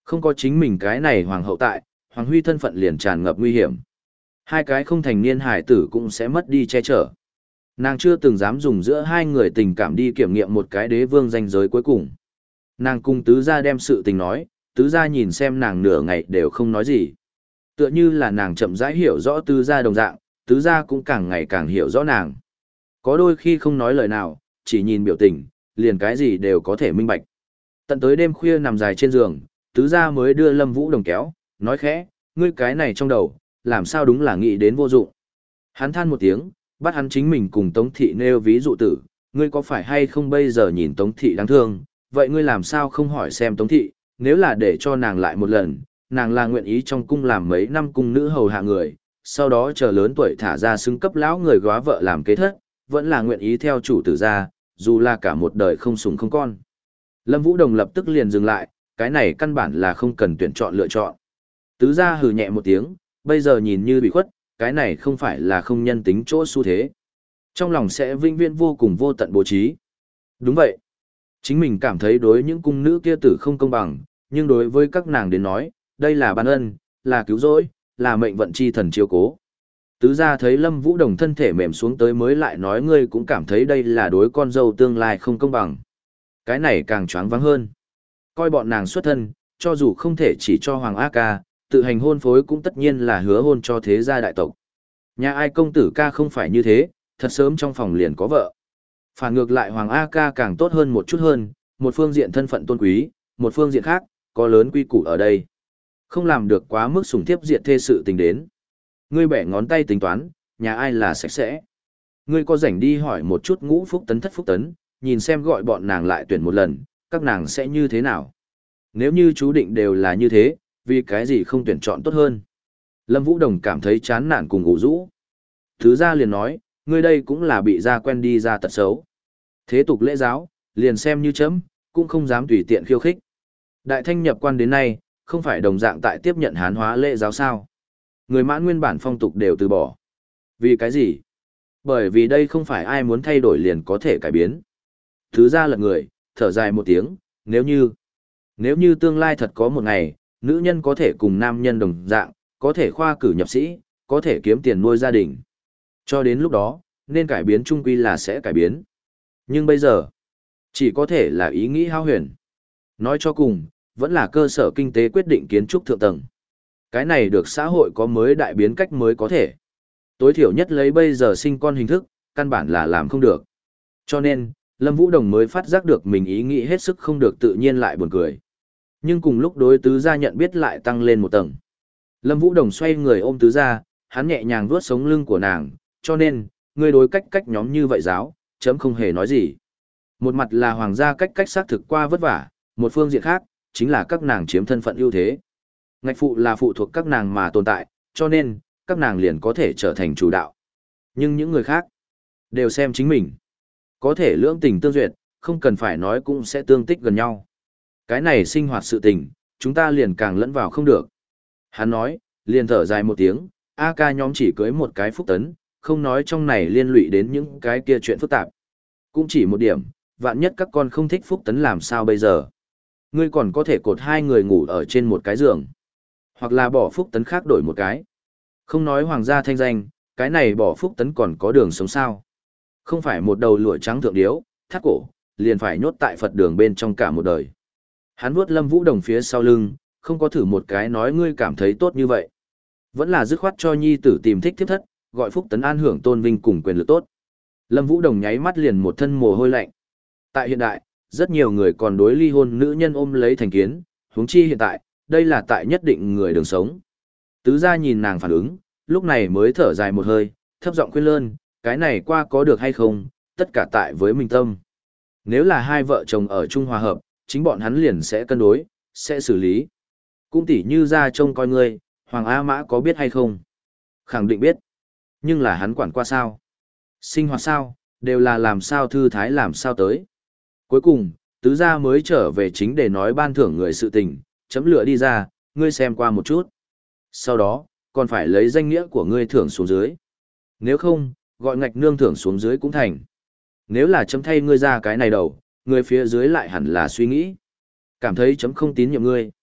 Không có chính mình cái này hoàng hậu tại, Hoàng Huy thân phận liền tràn ngập nguy hiểm. Hai cái không thành niên hải tử cũng sẽ mất đi che chở. Nàng chưa từng dám dùng giữa hai người tình cảm đi kiểm nghiệm một cái đế vương danh giới cuối cùng. Nàng cùng tứ gia đem sự tình nói, tứ gia nhìn xem nàng nửa ngày đều không nói gì. Tựa như là nàng chậm rãi hiểu rõ tứ gia đồng dạng, tứ gia cũng càng ngày càng hiểu rõ nàng. Có đôi khi không nói lời nào, chỉ nhìn biểu tình, liền cái gì đều có thể minh bạch. Tận tới đêm khuya nằm dài trên giường, tứ gia mới đưa Lâm Vũ Đồng kéo, nói khẽ, ngươi cái này trong đầu, làm sao đúng là nghĩ đến vô dụng. Hắn than một tiếng, bắt hắn chính mình cùng Tống Thị nêu ví dụ tử, ngươi có phải hay không bây giờ nhìn Tống Thị đáng thương, vậy ngươi làm sao không hỏi xem Tống Thị, nếu là để cho nàng lại một lần, nàng là nguyện ý trong cung làm mấy năm cung nữ hầu hạ người, sau đó chờ lớn tuổi thả ra xứng cấp lão người góa vợ làm kế thất, vẫn là nguyện ý theo chủ tử gia, dù là cả một đời không sủng không con. Lâm Vũ Đồng lập tức liền dừng lại, cái này căn bản là không cần tuyển chọn lựa chọn. Tứ gia hừ nhẹ một tiếng, bây giờ nhìn như bị khuất, cái này không phải là không nhân tính chỗ xu thế. Trong lòng sẽ vinh viễn vô cùng vô tận bố trí. Đúng vậy. Chính mình cảm thấy đối những cung nữ kia tử không công bằng, nhưng đối với các nàng đến nói, đây là ban ân, là cứu rỗi, là mệnh vận chi thần chiếu cố. Tứ gia thấy Lâm Vũ Đồng thân thể mềm xuống tới mới lại nói ngươi cũng cảm thấy đây là đối con dâu tương lai không công bằng. Cái này càng choáng váng hơn. Coi bọn nàng xuất thân, cho dù không thể chỉ cho Hoàng A Ca, tự hành hôn phối cũng tất nhiên là hứa hôn cho thế gia đại tộc. Nhà ai công tử ca không phải như thế, thật sớm trong phòng liền có vợ. Phản ngược lại Hoàng A Ca càng tốt hơn một chút hơn, một phương diện thân phận tôn quý, một phương diện khác, có lớn quy củ ở đây. Không làm được quá mức sủng thiếp diệt thê sự tình đến. Ngươi bẻ ngón tay tính toán, nhà ai là sạch sẽ. Ngươi có rảnh đi hỏi một chút ngũ phúc tấn thất phúc tấn, nhìn xem gọi bọn nàng lại tuyển một lần, các nàng sẽ như thế nào. Nếu như chú định đều là như thế, vì cái gì không tuyển chọn tốt hơn. Lâm Vũ Đồng cảm thấy chán nản cùng ủ rũ. Thứ gia liền nói, ngươi đây cũng là bị gia quen đi ra tật xấu. Thế tục lễ giáo, liền xem như chấm, cũng không dám tùy tiện khiêu khích. Đại Thanh nhập quan đến nay, không phải đồng dạng tại tiếp nhận hán hóa lễ giáo sao. Người Mãn nguyên bản phong tục đều từ bỏ. Vì cái gì? Bởi vì đây không phải ai muốn thay đổi liền có thể cải biến. Thứ gia lật người, thở dài một tiếng, nếu như, nếu như tương lai thật có một ngày, nữ nhân có thể cùng nam nhân đồng dạng, có thể khoa cử nhập sĩ, có thể kiếm tiền nuôi gia đình. Cho đến lúc đó, nên cải biến chung quy là sẽ cải biến. Nhưng bây giờ, chỉ có thể là ý nghĩ hao huyền. Nói cho cùng, vẫn là cơ sở kinh tế quyết định kiến trúc thượng tầng. Cái này được xã hội có mới đại biến cách mới có thể. Tối thiểu nhất lấy bây giờ sinh con hình thức, căn bản là làm không được. Cho nên, Lâm Vũ Đồng mới phát giác được mình ý nghĩ hết sức không được tự nhiên lại buồn cười. Nhưng cùng lúc đối tứ gia nhận biết lại tăng lên một tầng. Lâm Vũ Đồng xoay người ôm tứ gia, hắn nhẹ nhàng vuốt sống lưng của nàng, cho nên, ngươi đối cách cách nhóm như vậy giáo, chấm không hề nói gì. Một mặt là hoàng gia cách cách xác thực qua vất vả, một phương diện khác, chính là các nàng chiếm thân phận ưu thế. Ngạch phụ là phụ thuộc các nàng mà tồn tại, cho nên, các nàng liền có thể trở thành chủ đạo. Nhưng những người khác, đều xem chính mình. Có thể lưỡng tình tương duyệt, không cần phải nói cũng sẽ tương tích gần nhau. Cái này sinh hoạt sự tình, chúng ta liền càng lẫn vào không được. Hắn nói, liền thở dài một tiếng, A ca nhóm chỉ cưới một cái phúc tấn, không nói trong này liên lụy đến những cái kia chuyện phức tạp. Cũng chỉ một điểm, vạn nhất các con không thích phúc tấn làm sao bây giờ. Ngươi còn có thể cột hai người ngủ ở trên một cái giường. Hoặc là bỏ phúc tấn khác đổi một cái. Không nói hoàng gia thanh danh, cái này bỏ phúc tấn còn có đường sống sao. Không phải một đầu lụa trắng thượng điếu, thắt cổ, liền phải nhốt tại Phật đường bên trong cả một đời. Hắn vuốt Lâm Vũ Đồng phía sau lưng, không có thử một cái nói ngươi cảm thấy tốt như vậy. Vẫn là dứt khoát cho nhi tử tìm thích tiếp thất, gọi phúc tấn an hưởng tôn vinh cùng quyền lực tốt. Lâm Vũ Đồng nháy mắt liền một thân mồ hôi lạnh. Tại hiện đại, rất nhiều người còn đối ly hôn nữ nhân ôm lấy thành kiến, huống chi hiện tại, đây là tại nhất định người đường sống. Tứ gia nhìn nàng phản ứng, lúc này mới thở dài một hơi, thấp giọng khuyên lơn, cái này qua có được hay không, tất cả tại với mình tâm. Nếu là hai vợ chồng ở chung hòa hợp, chính bọn hắn liền sẽ cân đối, sẽ xử lý. Cũng tỉ như ra trông coi ngươi, Hoàng A Mã có biết hay không? Khẳng định biết. Nhưng là hắn quản qua sao? Sinh hoạt sao? Đều là làm sao thư thái làm sao tới. Cuối cùng, tứ gia mới trở về chính để nói ban thưởng người sự tình, chấm lựa đi ra, ngươi xem qua một chút. Sau đó, còn phải lấy danh nghĩa của ngươi thưởng xuống dưới. Nếu không, gọi ngạch nương thưởng xuống dưới cũng thành. Nếu là chấm thay ngươi ra cái này đầu, người phía dưới lại hẳn là suy nghĩ. Cảm thấy chấm không tín nhiệm ngươi.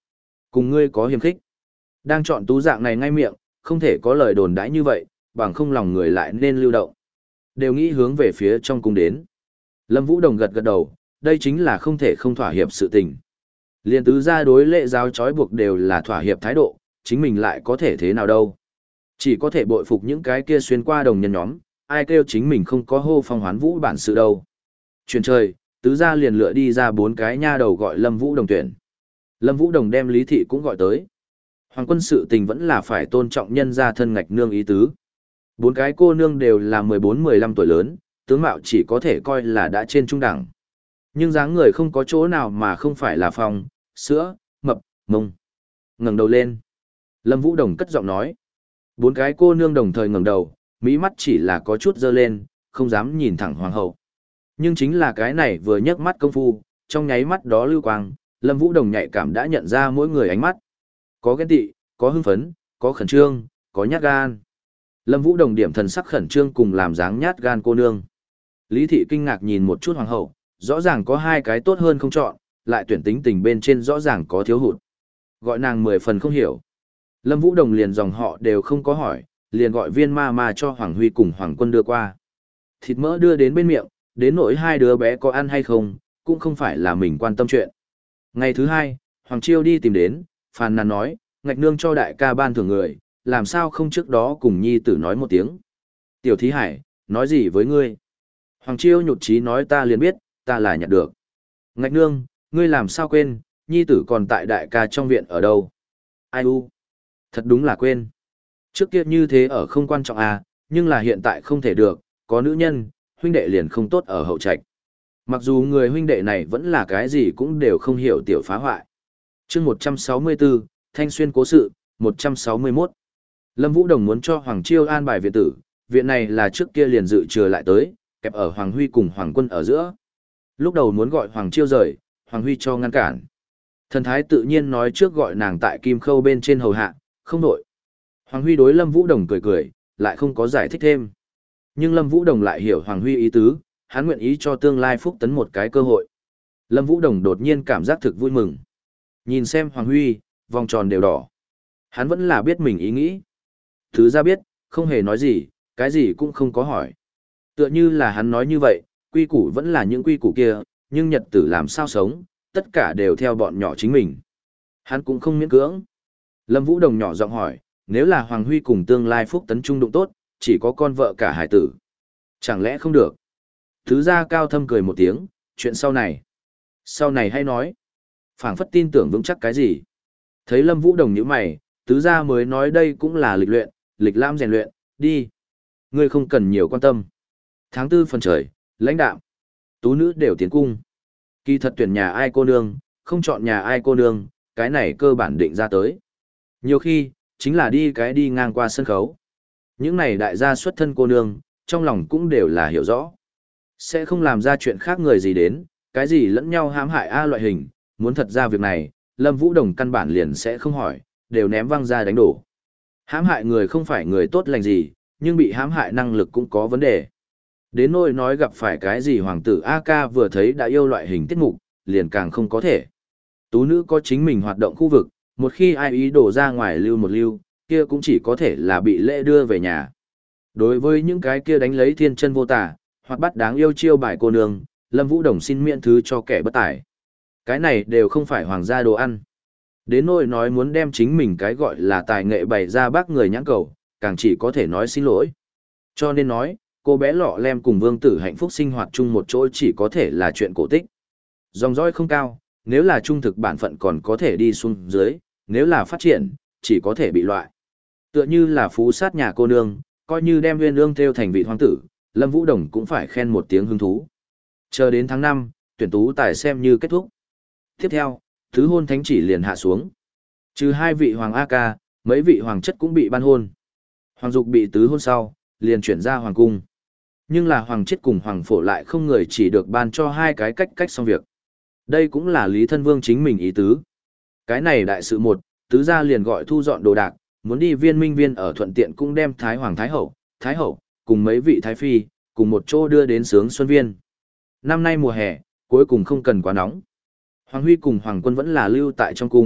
Cùng ngươi có hiềm khích. Đang chọn tú dạng này ngay miệng, không thể có lời đồn đãi như vậy, bằng không lòng người lại nên lưu động. Đều nghĩ hướng về phía trong cung đến. Lâm Vũ Đồng gật gật đầu, đây chính là không thể không thỏa hiệp sự tình. Liên tứ gia đối lệ giáo trói buộc đều là thỏa hiệp thái độ, chính mình lại có thể thế nào đâu. Chỉ có thể bội phục những cái kia xuyên qua đồng nhân nhóm, ai kêu chính mình không có hô phong hoán vũ bản sự đâu. Chuyển trời, tứ gia liền lựa đi ra bốn cái nha đầu gọi Lâm Vũ Đồng tuyển. Lâm Vũ Đồng đem Lý Thị cũng gọi tới. Hoàng quân sự tình vẫn là phải tôn trọng nhân gia thân ngạch nương ý tứ. Bốn cái cô nương đều là mười bốn mười lăm tuổi lớn, tướng mạo chỉ có thể coi là đã trên trung đẳng. Nhưng dáng người không có chỗ nào mà không phải là phong, sữa, mập, mông. Ngẩng đầu lên. Lâm Vũ Đồng cất giọng nói. Bốn cái cô nương đồng thời ngẩng đầu, mỹ mắt chỉ là có chút dơ lên, không dám nhìn thẳng hoàng hậu. Nhưng chính là cái này vừa nhấc mắt công phu, trong nháy mắt đó lưu quang, Lâm Vũ Đồng nhạy cảm đã nhận ra mỗi người ánh mắt. Có ghen tị, có hưng phấn, có khẩn trương, có nhát gan. Lâm Vũ Đồng điểm thần sắc khẩn trương cùng làm dáng nhát gan cô nương. Lý Thị kinh ngạc nhìn một chút hoàng hậu, rõ ràng có hai cái tốt hơn không chọn, lại tuyển tính tình bên trên rõ ràng có thiếu hụt. Gọi nàng mười phần không hiểu. Lâm Vũ Đồng liền dòng họ đều không có hỏi, liền gọi viên ma ma cho Hoàng Huy cùng Hoàng Quân đưa qua. Thịt mỡ đưa đến bên miệng, đến nỗi hai đứa bé có ăn hay không, cũng không phải là mình quan tâm chuyện. Ngày thứ hai, Hoàng Chiêu đi tìm đến, phàn nàn nói, ngạch nương cho đại ca ban thưởng người, làm sao không trước đó cùng nhi tử nói một tiếng. Tiểu Thí Hải, nói gì với ngươi? Hoàng Chiêu nhụt chí nói ta liền biết, ta là nhặt được. Ngạch nương, ngươi làm sao quên, nhi tử còn tại đại ca trong viện ở đâu? Ai u? Thật đúng là quên. Trước kia như thế ở không quan trọng à, nhưng là hiện tại không thể được, có nữ nhân, huynh đệ liền không tốt ở hậu trạch. Mặc dù người huynh đệ này vẫn là cái gì cũng đều không hiểu tiểu phá hoại. chương một trăm sáu mươi bốn, Thanh Xuyên cố sự, một trăm sáu mươi mốt. Lâm Vũ Đồng muốn cho Hoàng Chiêu an bài viện tử, viện này là trước kia liền dự trừ lại tới, kẹp ở Hoàng Huy cùng Hoàng Quân ở giữa. Lúc đầu muốn gọi Hoàng Chiêu rời, Hoàng Huy cho ngăn cản. Thần thái tự nhiên nói trước gọi nàng tại kim khâu bên trên hầu hạ, không đổi. Hoàng Huy đối Lâm Vũ Đồng cười cười, lại không có giải thích thêm. Nhưng Lâm Vũ Đồng lại hiểu Hoàng Huy ý tứ, hắn nguyện ý cho tương lai Phúc Tấn một cái cơ hội. Lâm Vũ Đồng đột nhiên cảm giác thực vui mừng. Nhìn xem Hoàng Huy, vòng tròn đều đỏ. Hắn vẫn là biết mình ý nghĩ. Thứ ra biết, không hề nói gì, cái gì cũng không có hỏi. Tựa như là hắn nói như vậy, quy củ vẫn là những quy củ kia, nhưng nhật tử làm sao sống, tất cả đều theo bọn nhỏ chính mình. Hắn cũng không miễn cưỡng. Lâm Vũ Đồng nhỏ giọng hỏi, nếu là Hoàng Huy cùng tương lai Phúc Tấn trung đụng tốt, chỉ có con vợ cả hải tử. Chẳng lẽ không được? Thứ gia cao thâm cười một tiếng, chuyện sau này. Sau này hay nói. Phảng phất tin tưởng vững chắc cái gì. Thấy Lâm Vũ Đồng nhíu mày, tứ gia mới nói đây cũng là lịch luyện, lịch lãm rèn luyện, đi. Ngươi không cần nhiều quan tâm. Tháng tư phần trời, lãnh đạo. Tú nữ đều tiến cung. Kỳ thật tuyển nhà ai cô nương, không chọn nhà ai cô nương, cái này cơ bản định ra tới. Nhiều khi, chính là đi cái đi ngang qua sân khấu. Những này đại gia xuất thân cô nương, trong lòng cũng đều là hiểu rõ. Sẽ không làm ra chuyện khác người gì đến, cái gì lẫn nhau hãm hại a loại hình, muốn thật ra việc này, Lâm Vũ Đồng căn bản liền sẽ không hỏi, đều ném văng ra đánh đổ. Hãm hại người không phải người tốt lành gì, nhưng bị hãm hại năng lực cũng có vấn đề. Đến nỗi nói gặp phải cái gì hoàng tử a ca vừa thấy đã yêu loại hình tiết mục, liền càng không có thể. Tú nữ có chính mình hoạt động khu vực, một khi ai ý đổ ra ngoài lưu một lưu, kia cũng chỉ có thể là bị lễ đưa về nhà. Đối với những cái kia đánh lấy thiên chân vô tả, hoặc bắt đáng yêu chiêu bài cô nương, Lâm Vũ Đồng xin miễn thứ cho kẻ bất tài. Cái này đều không phải hoàng gia đồ ăn. Đến nỗi nói muốn đem chính mình cái gọi là tài nghệ bày ra bác người nhãn cầu, càng chỉ có thể nói xin lỗi. Cho nên nói, cô bé lọ lem cùng vương tử hạnh phúc sinh hoạt chung một chỗ chỉ có thể là chuyện cổ tích. Dòng dõi không cao, nếu là trung thực bản phận còn có thể đi xuống dưới, nếu là phát triển, chỉ có thể bị loại. Tựa như là phú sát nhà cô nương, coi như đem nguyên ương theo thành vị hoàng tử, Lâm Vũ Đồng cũng phải khen một tiếng hứng thú. Chờ đến tháng năm, tuyển tú tài xem như kết thúc. Tiếp theo, thứ hôn thánh chỉ liền hạ xuống. Trừ hai vị hoàng A ca, mấy vị hoàng chất cũng bị ban hôn. Hoàng dục bị tứ hôn sau, liền chuyển ra hoàng cung. Nhưng là hoàng chất cùng hoàng phổ lại không người chỉ được ban cho hai cái cách cách xong việc. Đây cũng là Lý Thân Vương chính mình ý tứ. Cái này đại sự một, tứ gia liền gọi thu dọn đồ đạc, muốn đi viên minh viên ở thuận tiện cũng đem Thái Hoàng Thái Hậu, Thái Hậu, cùng mấy vị Thái Phi, cùng một chỗ đưa đến sướng Xuân Viên. Năm nay mùa hè, cuối cùng không cần quá nóng. Hoàng Huy cùng Hoàng Quân vẫn là lưu tại trong cung,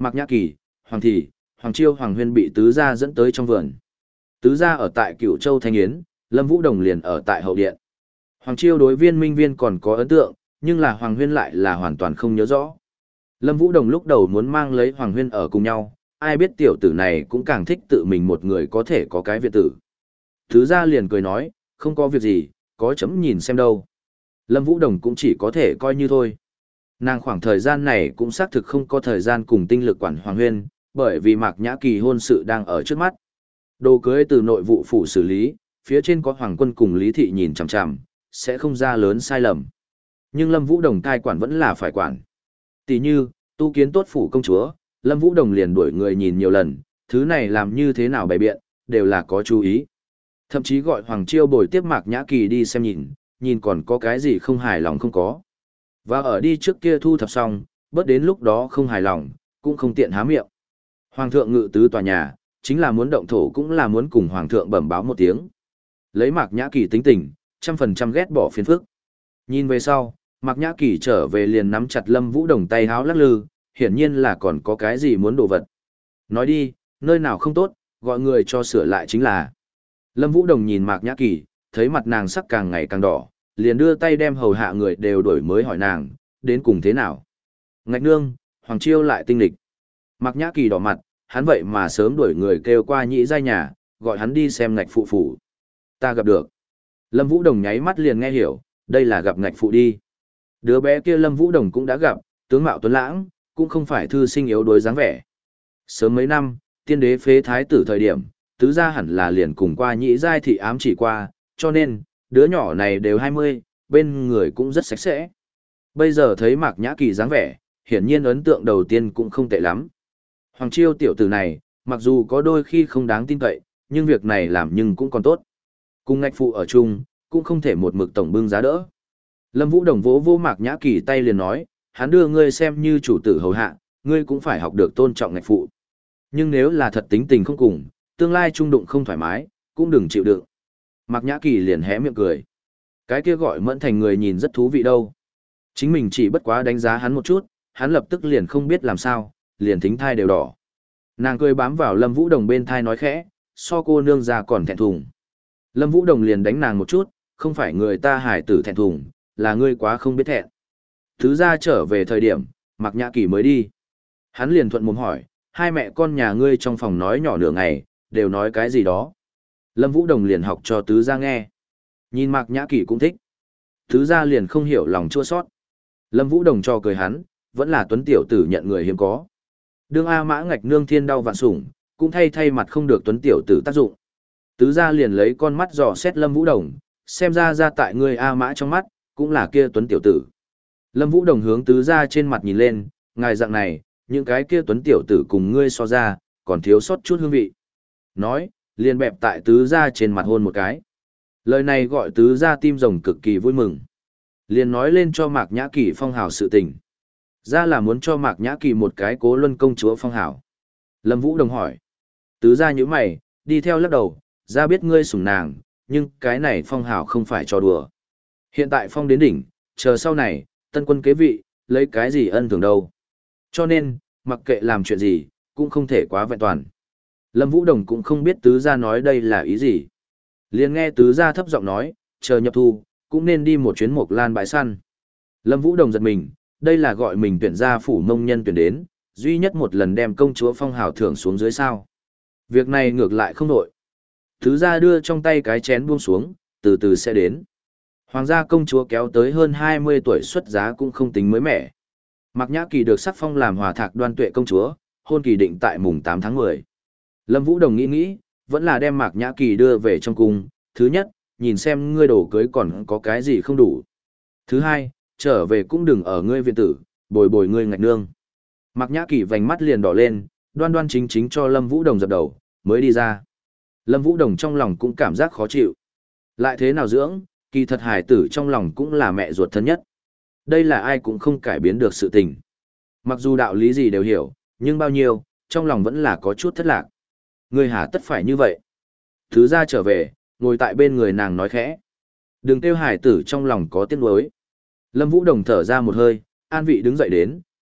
Mạc Nhã Kỳ, Hoàng Thị, Hoàng Chiêu, Hoàng Huyên bị tứ gia dẫn tới trong vườn. Tứ gia ở tại Cửu Châu Thanh Yến, Lâm Vũ Đồng liền ở tại hậu điện. Hoàng Chiêu đối Viên Minh Viên còn có ấn tượng, nhưng là Hoàng Huyên lại là hoàn toàn không nhớ rõ. Lâm Vũ Đồng lúc đầu muốn mang lấy Hoàng Huyên ở cùng nhau, ai biết tiểu tử này cũng càng thích tự mình một người có thể có cái viện tử. Tứ gia liền cười nói, không có việc gì, có chấm nhìn xem đâu. Lâm Vũ Đồng cũng chỉ có thể coi như thôi. Nàng khoảng thời gian này cũng xác thực không có thời gian cùng tinh lực quản Hoàng Huyên, bởi vì Mạc Nhã Kỳ hôn sự đang ở trước mắt. Đồ cưới từ nội vụ phủ xử lý, phía trên có Hoàng Quân cùng Lý Thị nhìn chằm chằm, sẽ không ra lớn sai lầm. Nhưng Lâm Vũ Đồng cai quản vẫn là phải quản. Tỷ như, tu kiến tốt phủ công chúa, Lâm Vũ Đồng liền đuổi người nhìn nhiều lần, thứ này làm như thế nào bày biện, đều là có chú ý. Thậm chí gọi Hoàng Chiêu bồi tiếp Mạc Nhã Kỳ đi xem nhìn, nhìn còn có cái gì không hài lòng không có. Và ở đi trước kia thu thập xong, bớt đến lúc đó không hài lòng, cũng không tiện há miệng. Hoàng thượng ngự tứ tòa nhà, chính là muốn động thổ cũng là muốn cùng Hoàng thượng bẩm báo một tiếng. Lấy Mạc Nhã Kỳ tính tình, trăm phần trăm ghét bỏ phiền phức. Nhìn về sau, Mạc Nhã Kỳ trở về liền nắm chặt Lâm Vũ Đồng tay háo lắc lư, hiển nhiên là còn có cái gì muốn đồ vật. Nói đi, nơi nào không tốt, gọi người cho sửa lại chính là. Lâm Vũ Đồng nhìn Mạc Nhã Kỳ, thấy mặt nàng sắc càng ngày càng đỏ, liền đưa tay đem hầu hạ người đều đổi mới hỏi nàng, đến cùng thế nào. Ngạch nương, Hoàng Chiêu lại tinh lịch. Mạc Nhã Kỳ đỏ mặt, hắn vậy mà sớm đuổi người kêu qua nhị giai nhà, gọi hắn đi xem ngạch phụ phủ. Ta gặp được. Lâm Vũ Đồng nháy mắt liền nghe hiểu, đây là gặp ngạch phụ đi. Đứa bé kia Lâm Vũ Đồng cũng đã gặp, tướng mạo tuấn lãng, cũng không phải thư sinh yếu đuối dáng vẻ. Sớm mấy năm, tiên đế phế thái tử thời điểm, tứ gia hẳn là liền cùng qua nhị giai thị ám chỉ qua, cho nên, đứa nhỏ này đều hai mươi, bên người cũng rất sạch sẽ. Bây giờ thấy Mạc Nhã Kỳ dáng vẻ, hiển nhiên ấn tượng đầu tiên cũng không tệ lắm. Hoàng Chiêu tiểu tử này, mặc dù có đôi khi không đáng tin cậy, nhưng việc này làm nhưng cũng còn tốt. Cùng ngạch phụ ở chung, cũng không thể một mực tổng bưng giá đỡ. Lâm Vũ Đồng vỗ vô Mạc Nhã Kỳ tay liền nói, hắn đưa ngươi xem như chủ tử hầu hạ, ngươi cũng phải học được tôn trọng ngạch phụ. Nhưng nếu là thật tính tình không cùng, tương lai trung đụng không thoải mái, cũng đừng chịu đựng. Mạc Nhã Kỳ liền hé miệng cười. Cái kia gọi Mẫn Thành người nhìn rất thú vị đâu. Chính mình chỉ bất quá đánh giá hắn một chút, hắn lập tức liền không biết làm sao, liền thính thai đều đỏ. Nàng cười bám vào Lâm Vũ Đồng bên thai nói khẽ, so cô nương ra còn thẹn thùng. Lâm Vũ Đồng liền đánh nàng một chút, không phải người ta hải tử thẹn thùng, là ngươi quá không biết thẹn. Thứ ra trở về thời điểm, Mạc Nhã Kỳ mới đi. Hắn liền thuận mồm hỏi, hai mẹ con nhà ngươi trong phòng nói nhỏ nửa ngày, đều nói cái gì đó. Lâm Vũ Đồng liền học cho tứ gia nghe. Nhìn Mạc Nhã Kỳ cũng thích. Tứ gia liền không hiểu lòng chua sót. Lâm Vũ Đồng cho cười hắn, vẫn là tuấn tiểu tử nhận người hiếm có. Đương A Mã ngạch nương thiên đau vạn sủng, cũng thay thay mặt không được tuấn tiểu tử tác dụng. Tứ gia liền lấy con mắt dò xét Lâm Vũ Đồng, xem ra ra tại người A Mã trong mắt, cũng là kia tuấn tiểu tử. Lâm Vũ Đồng hướng tứ gia trên mặt nhìn lên, ngài dạng này, những cái kia tuấn tiểu tử cùng ngươi so ra, còn thiếu sót chút hương vị. Nói, liền bẹp tại tứ gia trên mặt hôn một cái. Lời này gọi tứ gia tim rồng cực kỳ vui mừng. Liền nói lên cho Mạc Nhã Kỳ phong hào sự tình. Ra là muốn cho Mạc Nhã Kỳ một cái Cố Luân công chúa phong hào. Lâm Vũ Đồng hỏi. Tứ gia nhíu mày, đi theo lắc đầu, ra biết ngươi sủng nàng, nhưng cái này phong hào không phải cho đùa. Hiện tại phong đến đỉnh, chờ sau này, tân quân kế vị, lấy cái gì ân thường đâu. Cho nên, mặc kệ làm chuyện gì, cũng không thể quá vẹn toàn. Lâm Vũ Đồng cũng không biết tứ gia nói đây là ý gì. Liền nghe tứ gia thấp giọng nói, chờ nhập thu, cũng nên đi một chuyến Mộc Lan bãi săn. Lâm Vũ Đồng giật mình, đây là gọi mình tuyển ra phủ mông nhân tuyển đến, duy nhất một lần đem công chúa phong hào thưởng xuống dưới sao. Việc này ngược lại không nổi. Tứ gia đưa trong tay cái chén buông xuống, từ từ sẽ đến. Hoàng gia công chúa kéo tới hơn hai mươi tuổi xuất giá cũng không tính mới mẻ. Mạc Nhã Kỳ được sắc phong làm Hòa Thạc Đoan Tuệ công chúa, hôn kỳ định tại mùng tám tháng mười. Lâm Vũ Đồng nghĩ nghĩ, vẫn là đem Mạc Nhã Kỳ đưa về trong cung. Thứ nhất, nhìn xem ngươi đồ cưới còn có cái gì không đủ. Thứ hai, trở về cũng đừng ở ngươi viện tử, bồi bồi ngươi ngạch nương. Mạc Nhã Kỳ vành mắt liền đỏ lên, đoan đoan chính chính cho Lâm Vũ Đồng dập đầu, mới đi ra. Lâm Vũ Đồng trong lòng cũng cảm giác khó chịu. Lại thế nào dưỡng, kỳ thật hài tử trong lòng cũng là mẹ ruột thân nhất. Đây là ai cũng không cải biến được sự tình. Mặc dù đạo lý gì đều hiểu, nhưng bao nhiêu, trong lòng vẫn là có chút thất lạc. Ngươi hà tất phải như vậy. Thứ ra trở về, ngồi tại bên người nàng nói khẽ. Đừng kêu hải tử trong lòng có tiếc nuối. Lâm Vũ Đồng thở ra một hơi, an vị đứng dậy đến,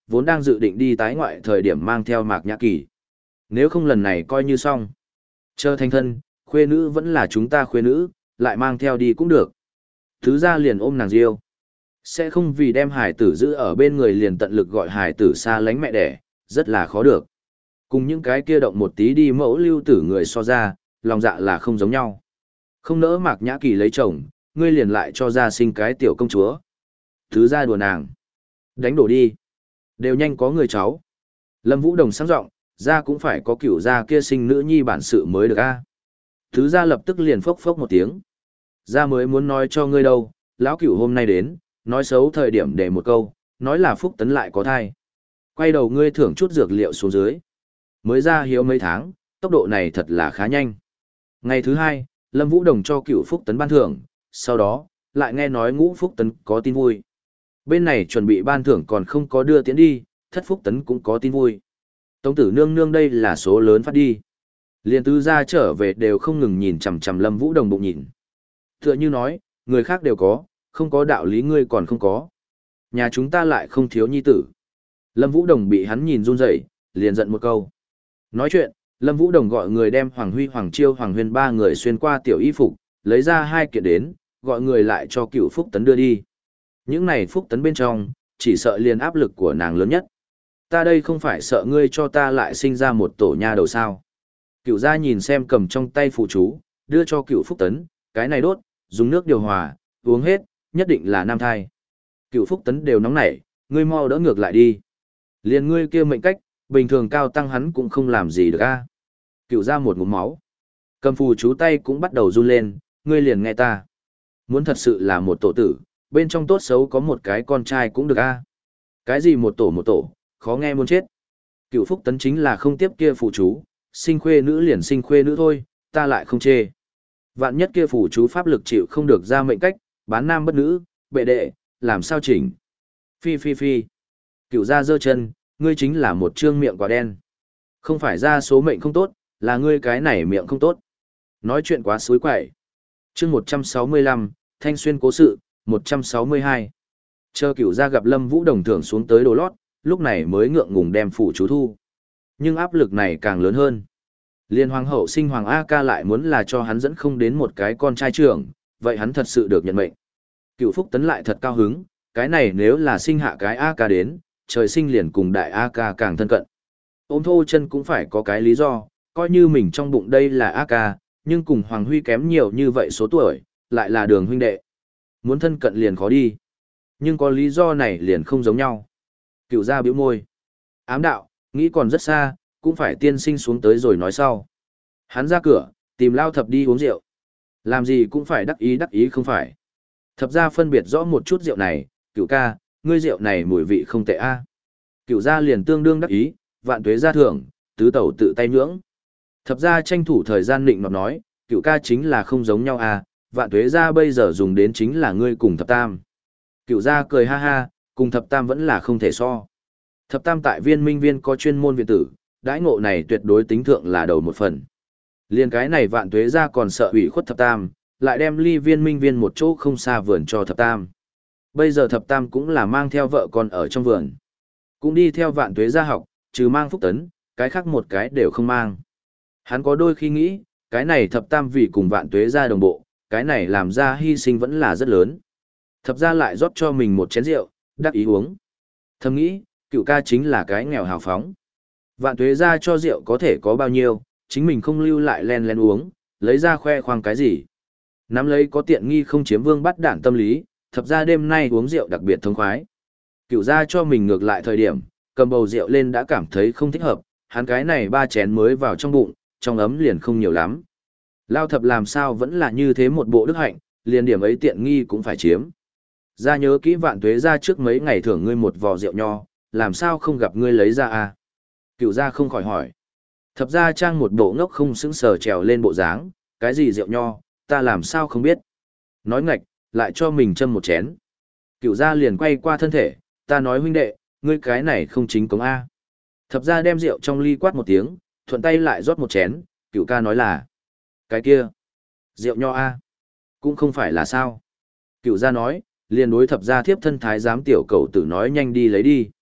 vốn đang dự định đi tái ngoại thời điểm mang theo Mạc Nhã Kỳ. Nếu không lần này coi như xong. Chờ thành thân, khuê nữ vẫn là chúng ta khuê nữ, lại mang theo đi cũng được. Thứ ra liền ôm nàng Diêu. Sẽ không vì đem hải tử giữ ở bên người liền tận lực gọi hải tử xa lánh mẹ đẻ, rất là khó được. Cùng những cái kia động một tí đi mẫu lưu tử người so ra, lòng dạ là không giống nhau. Không nỡ Mạc Nhã Kỳ lấy chồng, ngươi liền lại cho ra sinh cái tiểu công chúa. Thứ ra đùa nàng. Đánh đổ đi. Đều nhanh có người cháu. Lâm Vũ Đồng sáng giọng, ra cũng phải có cửu gia kia sinh nữ nhi bản sự mới được a. Thứ ra lập tức liền phốc phốc một tiếng. Ra mới muốn nói cho ngươi đâu, lão cửu hôm nay đến, nói xấu thời điểm để một câu, nói là Phúc Tấn lại có thai. Quay đầu ngươi thưởng chút dược liệu xuống dưới. Mới ra hiếu mấy tháng, tốc độ này thật là khá nhanh. Ngày thứ hai, Lâm Vũ Đồng cho cửu Phúc Tấn ban thưởng, sau đó, lại nghe nói ngũ Phúc Tấn có tin vui. Bên này chuẩn bị ban thưởng còn không có đưa tiến đi, thất Phúc Tấn cũng có tin vui. Tống tử nương nương đây là số lớn phát đi. Liên tứ gia trở về đều không ngừng nhìn chằm chằm Lâm Vũ Đồng bụng nhìn. Tựa như nói, người khác đều có, không có đạo lý ngươi còn không có. Nhà chúng ta lại không thiếu nhi tử. Lâm Vũ Đồng bị hắn nhìn run rẩy, liền giận một câu. Nói chuyện, Lâm Vũ Đồng gọi người đem Hoàng Huy, Hoàng Chiêu, Hoàng Huyên ba người xuyên qua tiểu y phục, lấy ra hai kiện đến, gọi người lại cho cựu Phúc Tấn đưa đi. Những này Phúc Tấn bên trong, chỉ sợ liền áp lực của nàng lớn nhất. Ta đây không phải sợ ngươi cho ta lại sinh ra một tổ nha đầu sao. Cựu gia nhìn xem cầm trong tay phụ chú, đưa cho cựu Phúc Tấn, cái này đốt, dùng nước điều hòa, uống hết, nhất định là nam thai. Cựu Phúc Tấn đều nóng nảy, ngươi mau đỡ ngược lại đi. Liền ngươi kia mệnh cách, bình thường cao tăng hắn cũng không làm gì được a. Cựu ra một ngụm máu. Cầm phù chú tay cũng bắt đầu run lên, ngươi liền nghe ta. Muốn thật sự là một tổ tử, bên trong tốt xấu có một cái con trai cũng được a. Cái gì một tổ một tổ, khó nghe muốn chết. Cựu Phúc Tấn chính là không tiếp kia phù chú, sinh khuê nữ liền sinh khuê nữ thôi, ta lại không chê. Vạn nhất kia phù chú pháp lực chịu không được ra mệnh cách, bán nam bất nữ, bệ đệ, làm sao chỉnh. Phi phi phi. Cựu ra giơ chân, ngươi chính là một trương miệng quả đen. Không phải ra số mệnh không tốt, là ngươi cái này miệng không tốt. Nói chuyện quá suối quậy. Chương một trăm sáu mươi lăm, Thanh Xuyên cố sự, một trăm sáu mươi hai. Chờ cửu ra gặp Lâm Vũ Đồng thưởng xuống tới đồ lót, lúc này mới ngượng ngùng đem phủ chú thu. Nhưng áp lực này càng lớn hơn. Liên hoàng hậu sinh hoàng A ca lại muốn là cho hắn dẫn không đến một cái con trai trưởng, vậy hắn thật sự được nhận mệnh. Cựu Phúc Tấn lại thật cao hứng, cái này nếu là sinh hạ cái A ca đến, trời sinh liền cùng đại A ca càng thân cận. Ôm thô chân cũng phải có cái lý do, coi như mình trong bụng đây là A ca, nhưng cùng Hoàng Huy kém nhiều như vậy số tuổi, lại là đường huynh đệ. Muốn thân cận liền khó đi. Nhưng có lý do này liền không giống nhau. Cựu gia bĩu môi. Ám đạo, nghĩ còn rất xa, cũng phải tiên sinh xuống tới rồi nói sau. Hắn ra cửa, tìm Lao Thập đi uống rượu. Làm gì cũng phải đắc ý đắc ý không phải. Thập gia phân biệt rõ một chút rượu này, cựu ca, ngươi rượu này mùi vị không tệ a. Cựu gia liền tương đương đắc ý, vạn tuế gia thưởng, tứ tẩu tự tay nhưỡng. Thập gia tranh thủ thời gian định nọt nói, cựu ca chính là không giống nhau a, vạn tuế gia bây giờ dùng đến chính là ngươi cùng thập tam. Cựu gia cười ha ha, cùng thập tam vẫn là không thể so. Thập tam tại viên minh viên có chuyên môn viện tử, đãi ngộ này tuyệt đối tính thượng là đầu một phần. Liên cái này vạn tuế gia còn sợ ủy khuất thập tam, lại đem ly viên minh viên một chỗ không xa vườn cho thập tam. Bây giờ thập tam cũng là mang theo vợ con ở trong vườn. Cũng đi theo vạn tuế gia học, trừ mang Phúc Tấn, cái khác một cái đều không mang. Hắn có đôi khi nghĩ, cái này thập tam vì cùng vạn tuế gia đồng bộ, cái này làm ra hy sinh vẫn là rất lớn. Thập gia lại rót cho mình một chén rượu, đắc ý uống. Thầm nghĩ, cựu ca chính là cái nghèo hào phóng. Vạn tuế gia cho rượu có thể có bao nhiêu, chính mình không lưu lại len len uống, lấy ra khoe khoang cái gì. Nắm lấy có tiện nghi không chiếm vương bắt đản tâm lý, thập gia đêm nay uống rượu đặc biệt thông khoái. Cựu gia cho mình ngược lại thời điểm, cầm bầu rượu lên đã cảm thấy không thích hợp, hắn cái này ba chén mới vào trong bụng, trong ấm liền không nhiều lắm. Lao thập làm sao vẫn là như thế một bộ đức hạnh, liền điểm ấy tiện nghi cũng phải chiếm. Gia nhớ kỹ vạn tuế gia trước mấy ngày thưởng ngươi một vò rượu nho, làm sao không gặp ngươi lấy ra à? Cựu gia không khỏi hỏi. Thập gia trang một bộ ngốc không sững sờ trèo lên bộ dáng, cái gì rượu nho, ta làm sao không biết. Nói ngạch, lại cho mình châm một chén. Cựu gia liền quay qua thân thể, ta nói huynh đệ, ngươi cái này không chính cống A. Thập gia đem rượu trong ly quát một tiếng, thuận tay lại rót một chén, cựu ca nói là. Cái kia, rượu nho A. Cũng không phải là sao. Cựu gia nói, liền đối thập gia thiếp thân thái giám tiểu cầu tử nói nhanh đi lấy đi.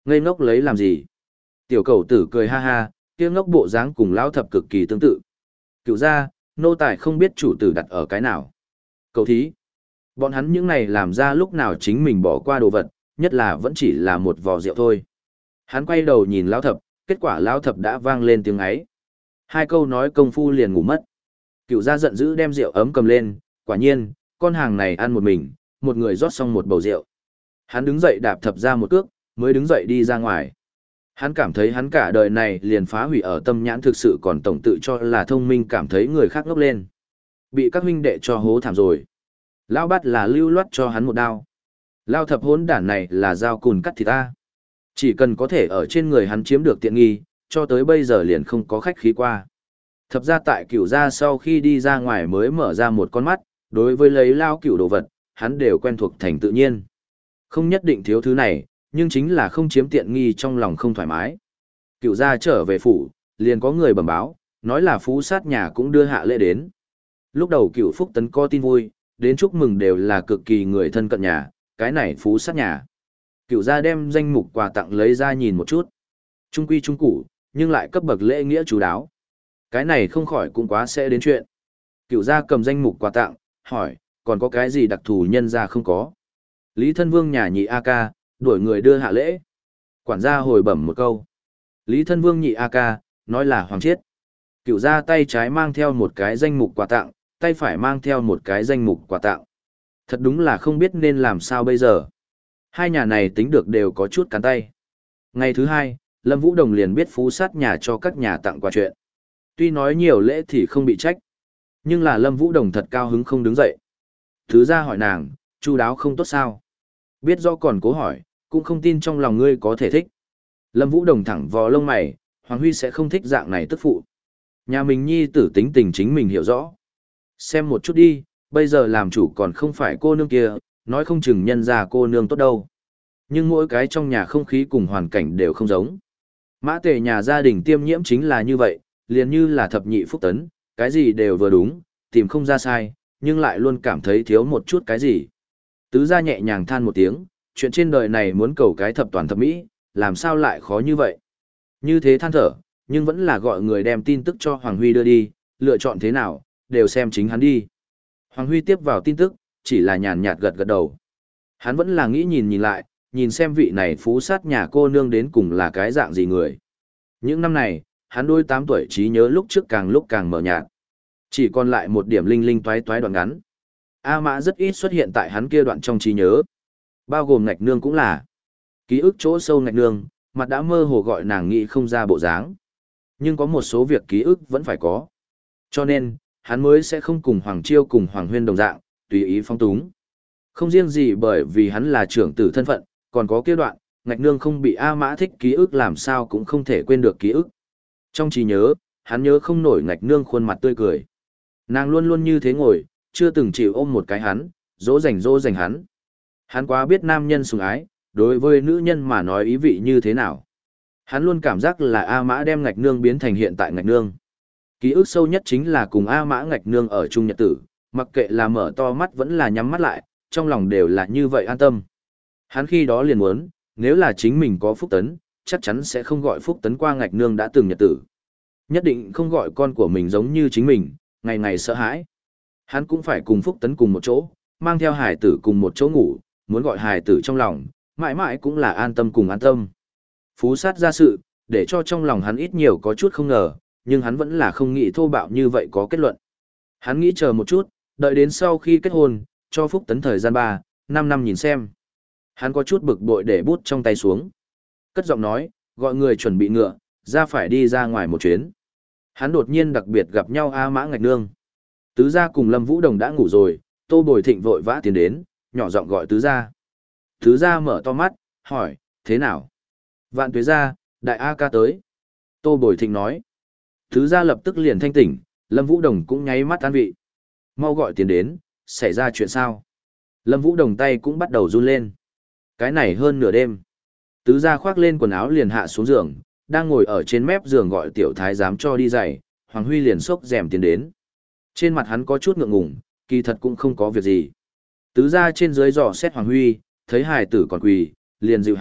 Ngây ngốc lấy làm gì? Tiểu cầu tử cười ha ha, kia ngốc bộ dáng cùng lão thập cực kỳ tương tự. Cựu ra, nô tài không biết chủ tử đặt ở cái nào. Cầu thí. Bọn hắn những này làm ra lúc nào chính mình bỏ qua đồ vật, nhất là vẫn chỉ là một vò rượu thôi. Hắn quay đầu nhìn lão thập, kết quả lão thập đã vang lên tiếng ấy. Hai câu nói công phu liền ngủ mất. Cựu gia giận dữ đem rượu ấm cầm lên, quả nhiên, con hàng này ăn một mình, một người rót xong một bầu rượu. Hắn đứng dậy đạp thập ra một cước, mới đứng dậy đi ra ngoài. Hắn cảm thấy hắn cả đời này liền phá hủy ở tâm nhãn thực sự còn tổng tự cho là thông minh, cảm thấy người khác ngốc lên. Bị các huynh đệ cho hố thảm rồi. Lão bắt là lưu loát cho hắn một đao. Lao thập hốn đản này là dao cùn cắt thịt ta. Chỉ cần có thể ở trên người hắn chiếm được tiện nghi, cho tới bây giờ liền không có khách khí qua. Thập ra tại cửu gia sau khi đi ra ngoài mới mở ra một con mắt, đối với lấy lao cửu đồ vật, hắn đều quen thuộc thành tự nhiên. Không nhất định thiếu thứ này, nhưng chính là không chiếm tiện nghi trong lòng không thoải mái. Cửu gia trở về phủ, liền có người bẩm báo, nói là phú sát nhà cũng đưa hạ lễ đến. Lúc đầu cửu phúc tấn có tin vui, đến chúc mừng đều là cực kỳ người thân cận nhà, cái này phú sát nhà. Cửu gia đem danh mục quà tặng lấy ra nhìn một chút. Trung quy trung củ, nhưng lại cấp bậc lễ nghĩa chú đáo. Cái này không khỏi cũng quá sẽ đến chuyện. Cửu gia cầm danh mục quà tặng, hỏi, còn có cái gì đặc thù nhân gia không có? Lý thân vương nhà nhị A ca, đuổi người đưa hạ lễ. Quản gia hồi bẩm một câu. Lý thân vương nhị A ca, nói là hoàng chiết. Cửu gia tay trái mang theo một cái danh mục quà tặng, tay phải mang theo một cái danh mục quà tặng. Thật đúng là không biết nên làm sao bây giờ. Hai nhà này tính được đều có chút cắn tay. Ngày thứ hai, Lâm Vũ Đồng liền biết phú sát nhà cho các nhà tặng quà chuyện. Tuy nói nhiều lễ thì không bị trách. Nhưng là Lâm Vũ Đồng thật cao hứng không đứng dậy. Thứ ra hỏi nàng, chu đáo không tốt sao? Biết do còn cố hỏi, cũng không tin trong lòng ngươi có thể thích. Lâm Vũ Đồng thẳng vò lông mày, Hoàng Huy sẽ không thích dạng này tức phụ. Nhà mình nhi tử tính tình chính mình hiểu rõ. Xem một chút đi, bây giờ làm chủ còn không phải cô nương kia, nói không chừng nhân ra cô nương tốt đâu. Nhưng mỗi cái trong nhà không khí cùng hoàn cảnh đều không giống. Mã tề nhà gia đình tiêm nhiễm chính là như vậy, liền như là thập nhị phúc tấn, cái gì đều vừa đúng, tìm không ra sai, nhưng lại luôn cảm thấy thiếu một chút cái gì. Tứ gia nhẹ nhàng than một tiếng, chuyện trên đời này muốn cầu cái thập toàn thập mỹ, làm sao lại khó như vậy. Như thế than thở, nhưng vẫn là gọi người đem tin tức cho Hoàng Huy đưa đi, lựa chọn thế nào, đều xem chính hắn đi. Hoàng Huy tiếp vào tin tức, chỉ là nhàn nhạt gật gật đầu. Hắn vẫn là nghĩ nhìn nhìn lại, nhìn xem vị này phú sát nhà cô nương đến cùng là cái dạng gì người. Những năm này, hắn đôi tám tuổi trí nhớ lúc trước càng lúc càng mờ nhạt. Chỉ còn lại một điểm linh linh toái toái đoạn ngắn. A Mã rất ít xuất hiện tại hắn kia đoạn trong trí nhớ. Bao gồm ngạch nương cũng là. Ký ức chỗ sâu ngạch nương, mặt đã mơ hồ gọi nàng nghĩ không ra bộ dáng. Nhưng có một số việc ký ức vẫn phải có. Cho nên, hắn mới sẽ không cùng Hoàng Chiêu cùng Hoàng Huyên đồng dạng, tùy ý phong túng. Không riêng gì bởi vì hắn là trưởng tử thân phận, còn có kia đoạn, ngạch nương không bị A Mã thích ký ức làm sao cũng không thể quên được ký ức. Trong trí nhớ, hắn nhớ không nổi ngạch nương khuôn mặt tươi cười. Nàng luôn luôn như thế ngồi, chưa từng chịu ôm một cái hắn, dỗ dành dỗ dành hắn. Hắn quá biết nam nhân sủng ái, đối với nữ nhân mà nói ý vị như thế nào. Hắn luôn cảm giác là A Mã đem ngạch nương biến thành hiện tại ngạch nương. Ký ức sâu nhất chính là cùng A Mã ngạch nương ở chung nhật tử, mặc kệ là mở to mắt vẫn là nhắm mắt lại, trong lòng đều là như vậy an tâm. Hắn khi đó liền muốn, nếu là chính mình có phúc tấn, chắc chắn sẽ không gọi phúc tấn qua ngạch nương đã từng nhật tử. Nhất định không gọi con của mình giống như chính mình, ngày ngày sợ hãi. Hắn cũng phải cùng phúc tấn cùng một chỗ, mang theo hài tử cùng một chỗ ngủ, muốn gọi hài tử trong lòng, mãi mãi cũng là an tâm cùng an tâm. Phú sát ra sự, để cho trong lòng hắn ít nhiều có chút không ngờ, nhưng hắn vẫn là không nghĩ thô bạo như vậy có kết luận. Hắn nghĩ chờ một chút, đợi đến sau khi kết hôn, cho phúc tấn thời gian ba, năm năm nhìn xem. Hắn có chút bực bội để bút trong tay xuống. Cất giọng nói, gọi người chuẩn bị ngựa, ra phải đi ra ngoài một chuyến. Hắn đột nhiên đặc biệt gặp nhau A Mã ngạch nương. Tứ gia cùng Lâm Vũ Đồng đã ngủ rồi, Tô Bồi Thịnh vội vã tiến đến, nhỏ giọng gọi tứ gia. Tứ gia mở to mắt, hỏi, thế nào? Vạn tuế gia, đại A ca tới. Tô Bồi Thịnh nói. Tứ gia lập tức liền thanh tỉnh, Lâm Vũ Đồng cũng nháy mắt an vị. Mau gọi tiến đến, xảy ra chuyện sao? Lâm Vũ Đồng tay cũng bắt đầu run lên. Cái này hơn nửa đêm. Tứ gia khoác lên quần áo liền hạ xuống giường, đang ngồi ở trên mép giường gọi tiểu thái giám cho đi giày, Hoàng Huy liền xốc rèm tiến đến. Trên mặt hắn có chút ngượng ngùng, kỳ thật cũng không có việc gì. Tứ gia trên dưới dò xét Hoàng Huy, thấy hài tử còn quỳ, liền dịu hắn,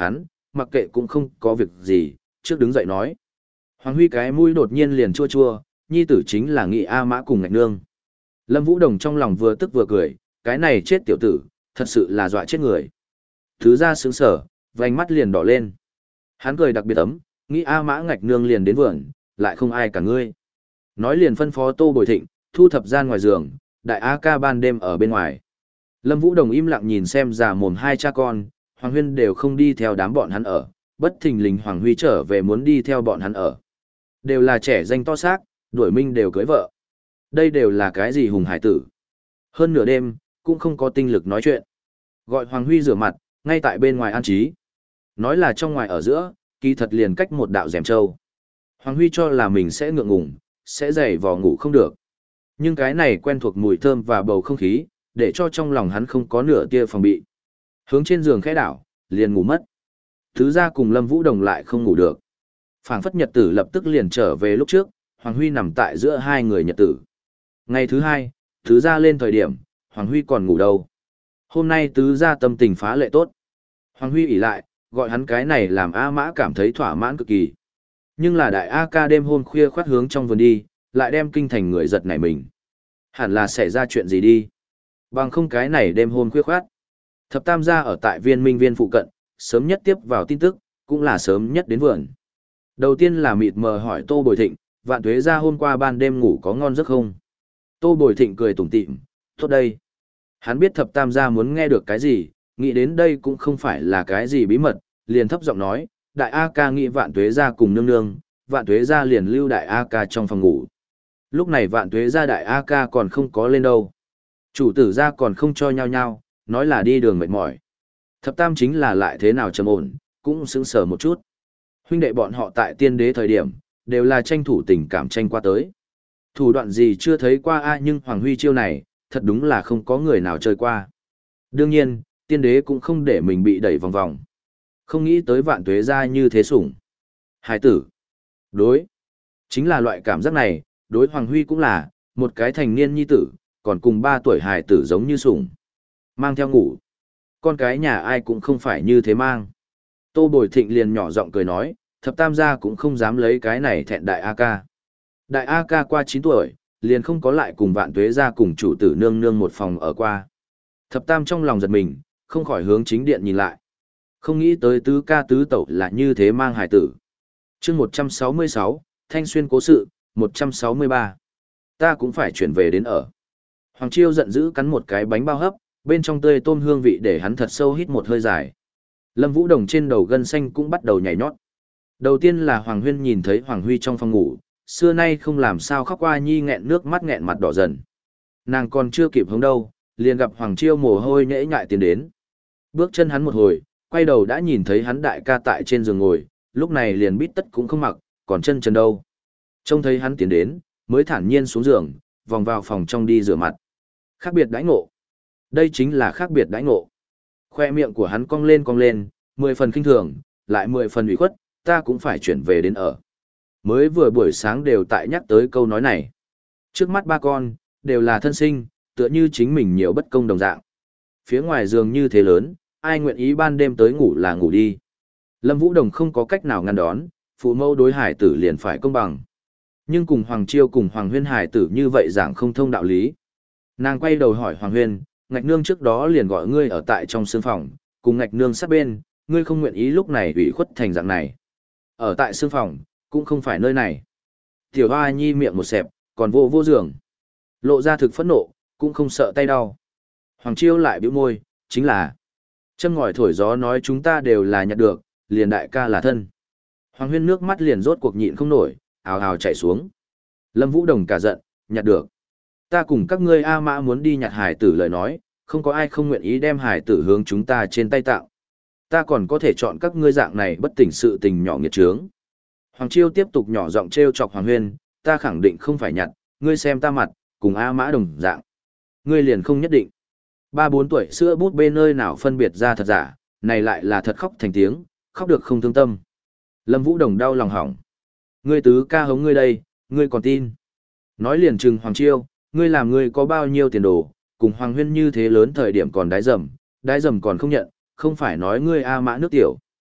mặc kệ cũng không có việc gì, trước đứng dậy nói. Hoàng Huy cái mũi đột nhiên liền chua chua, nhi tử chính là Nghị A Mã cùng Ngạch Nương. Lâm Vũ Đồng trong lòng vừa tức vừa cười, cái này chết tiểu tử, thật sự là dọa chết người. Thứ ra sướng sở, vành mắt liền đỏ lên. Hắn cười đặc biệt ấm, Nghị A Mã Ngạch Nương liền đến vườn, lại không ai cả ngươi. Nói liền phân phó Tô Bồi Thịnh, thu thập gian ngoài giường, đại A ca ban đêm ở bên ngoài. Lâm Vũ Đồng im lặng nhìn xem già mồm hai cha con, Hoàng Huyên đều không đi theo đám bọn hắn ở, bất thình lình Hoàng Huy trở về muốn đi theo bọn hắn ở. Đều là trẻ danh to xác, đuổi minh đều cưới vợ. Đây đều là cái gì hùng hải tử. Hơn nửa đêm, cũng không có tinh lực nói chuyện. Gọi Hoàng Huy rửa mặt, ngay tại bên ngoài an trí. Nói là trong ngoài ở giữa, kỳ thật liền cách một đạo rèm trâu. Hoàng Huy cho là mình sẽ ngượng ngùng, sẽ dày vò ngủ không được. Nhưng cái này quen thuộc mùi thơm và bầu không khí, để cho trong lòng hắn không có nửa tia phòng bị. Hướng trên giường khẽ đảo, liền ngủ mất. Thứ ra cùng Lâm Vũ Đồng lại không ngủ được. Phảng phất nhật tử lập tức liền trở về lúc trước, Hoàng Huy nằm tại giữa hai người nhật tử. Ngày thứ hai, thứ ra lên thời điểm, Hoàng Huy còn ngủ đâu. Hôm nay tứ ra tâm tình phá lệ tốt. Hoàng Huy ỉ lại, gọi hắn cái này làm A Mã cảm thấy thỏa mãn cực kỳ. Nhưng là đại A ca đêm hôm khuya khoát hướng trong vườn đi, lại đem kinh thành người giật nảy mình. Hẳn là xảy ra chuyện gì đi. Bằng không cái này đêm hôm khuya khoát. Thập tam gia ở tại viên minh viên phụ cận, sớm nhất tiếp vào tin tức, cũng là sớm nhất đến vườn. Đầu tiên là mịt mờ hỏi Tô Bồi Thịnh, Vạn Tuế gia hôm qua ban đêm ngủ có ngon giấc không? Tô Bồi Thịnh cười tủm tỉm, tốt đây. Hắn biết thập tam gia muốn nghe được cái gì, nghĩ đến đây cũng không phải là cái gì bí mật, liền thấp giọng nói, đại A ca nghĩ Vạn Tuế gia cùng nương nương, Vạn Tuế gia liền lưu đại A ca trong phòng ngủ. Lúc này Vạn Tuế gia đại A ca còn không có lên đâu. Chủ tử gia còn không cho nhau nhau, nói là đi đường mệt mỏi. Thập tam chính là lại thế nào trầm ổn, cũng sững sờ một chút. Huynh đệ bọn họ tại tiên đế thời điểm, đều là tranh thủ tình cảm tranh qua tới. Thủ đoạn gì chưa thấy qua a nhưng Hoàng Huy chiêu này, thật đúng là không có người nào chơi qua. Đương nhiên, tiên đế cũng không để mình bị đẩy vòng vòng. Không nghĩ tới Vạn Tuế gia như thế sủng. Hải tử. Đối. Chính là loại cảm giác này, đối Hoàng Huy cũng là, một cái thành niên nhi tử, còn cùng ba tuổi hải tử giống như sủng. Mang theo ngủ. Con cái nhà ai cũng không phải như thế mang. Tô Bồi Thịnh liền nhỏ giọng cười nói, thập tam gia cũng không dám lấy cái này thẹn đại A ca. Đại A ca qua chín tuổi, liền không có lại cùng Vạn Tuế gia cùng chủ tử nương nương một phòng ở qua. Thập tam trong lòng giật mình, không khỏi hướng chính điện nhìn lại. Không nghĩ tới tứ ca tứ tẩu là như thế mang hài tử. chương một trăm sáu mươi sáu, Thanh Xuyên cố sự, một trăm sáu mươi ba. Ta cũng phải chuyển về đến ở. Hoàng Chiêu giận dữ cắn một cái bánh bao hấp, bên trong tươi tôm hương vị để hắn thật sâu hít một hơi dài. Lâm Vũ Đồng trên đầu gân xanh cũng bắt đầu nhảy nhót. Đầu tiên là Hoàng Huyên nhìn thấy Hoàng Huy trong phòng ngủ, xưa nay không làm sao khóc qua nhi nghẹn nước mắt nghẹn mặt đỏ dần. Nàng còn chưa kịp hướng đâu, liền gặp Hoàng Chiêu mồ hôi nhễ nhại tiến đến. Bước chân hắn một hồi, quay đầu đã nhìn thấy hắn đại ca tại trên giường ngồi, lúc này liền bít tất cũng không mặc, còn chân trần đâu. Trông thấy hắn tiến đến, mới thản nhiên xuống giường, vòng vào phòng trong đi rửa mặt. Khác biệt đãi ngộ. Đây chính là khác biệt đãi ngộ. Khoe miệng của hắn cong lên cong lên, mười phần kinh thường, lại mười phần ủy khuất, ta cũng phải chuyển về đến ở. Mới vừa buổi sáng đều tại nhắc tới câu nói này. Trước mắt ba con, đều là thân sinh, tựa như chính mình nhiều bất công đồng dạng. Phía ngoài giường như thế lớn, ai nguyện ý ban đêm tới ngủ là ngủ đi. Lâm Vũ Đồng không có cách nào ngăn đón, phụ mẫu đối hải tử liền phải công bằng. Nhưng cùng Hoàng Chiêu cùng Hoàng Huyên hải tử như vậy giảng không thông đạo lý. Nàng quay đầu hỏi Hoàng Huyên, Ngạch Nương trước đó liền gọi ngươi ở tại trong sương phòng, cùng Ngạch Nương sát bên, ngươi không nguyện ý lúc này ủy khuất thành dạng này. Ở tại sương phòng, cũng không phải nơi này. Tiểu Hoa Nhi miệng một xẹp, còn vô vô giường. Lộ ra thực phẫn nộ, cũng không sợ tay đau. Hoàng Chiêu lại bĩu môi, chính là châm ngòi thổi gió nói chúng ta đều là nhặt được, liền đại ca là thân. Hoàng Huyên nước mắt liền rốt cuộc nhịn không nổi, ào ào chảy xuống. Lâm Vũ Đồng cả giận, nhặt được. Ta cùng các ngươi A Mã muốn đi nhặt hải tử lời nói, không có ai không nguyện ý đem hải tử hướng chúng ta trên tay tạo. Ta còn có thể chọn các ngươi dạng này bất tỉnh sự tình nhỏ nghiệt trướng. Hoàng Chiêu tiếp tục nhỏ giọng trêu chọc Hoàng Huyên, ta khẳng định không phải nhặt, ngươi xem ta mặt, cùng A Mã đồng dạng. Ngươi liền không nhất định. Ba bốn tuổi sữa bút bê nơi nào phân biệt ra thật giả, này lại là thật khóc thành tiếng, khóc được không thương tâm. Lâm Vũ Đồng đau lòng hỏng. Ngươi tứ ca hống ngươi đây, ngươi còn tin. Nói liền trừng Hoàng Chiêu, ngươi làm ngươi có bao nhiêu tiền đồ, cùng Hoàng Huyên như thế lớn thời điểm còn đái dầm, đái dầm còn không nhận, không phải nói ngươi A Mã nước tiểu.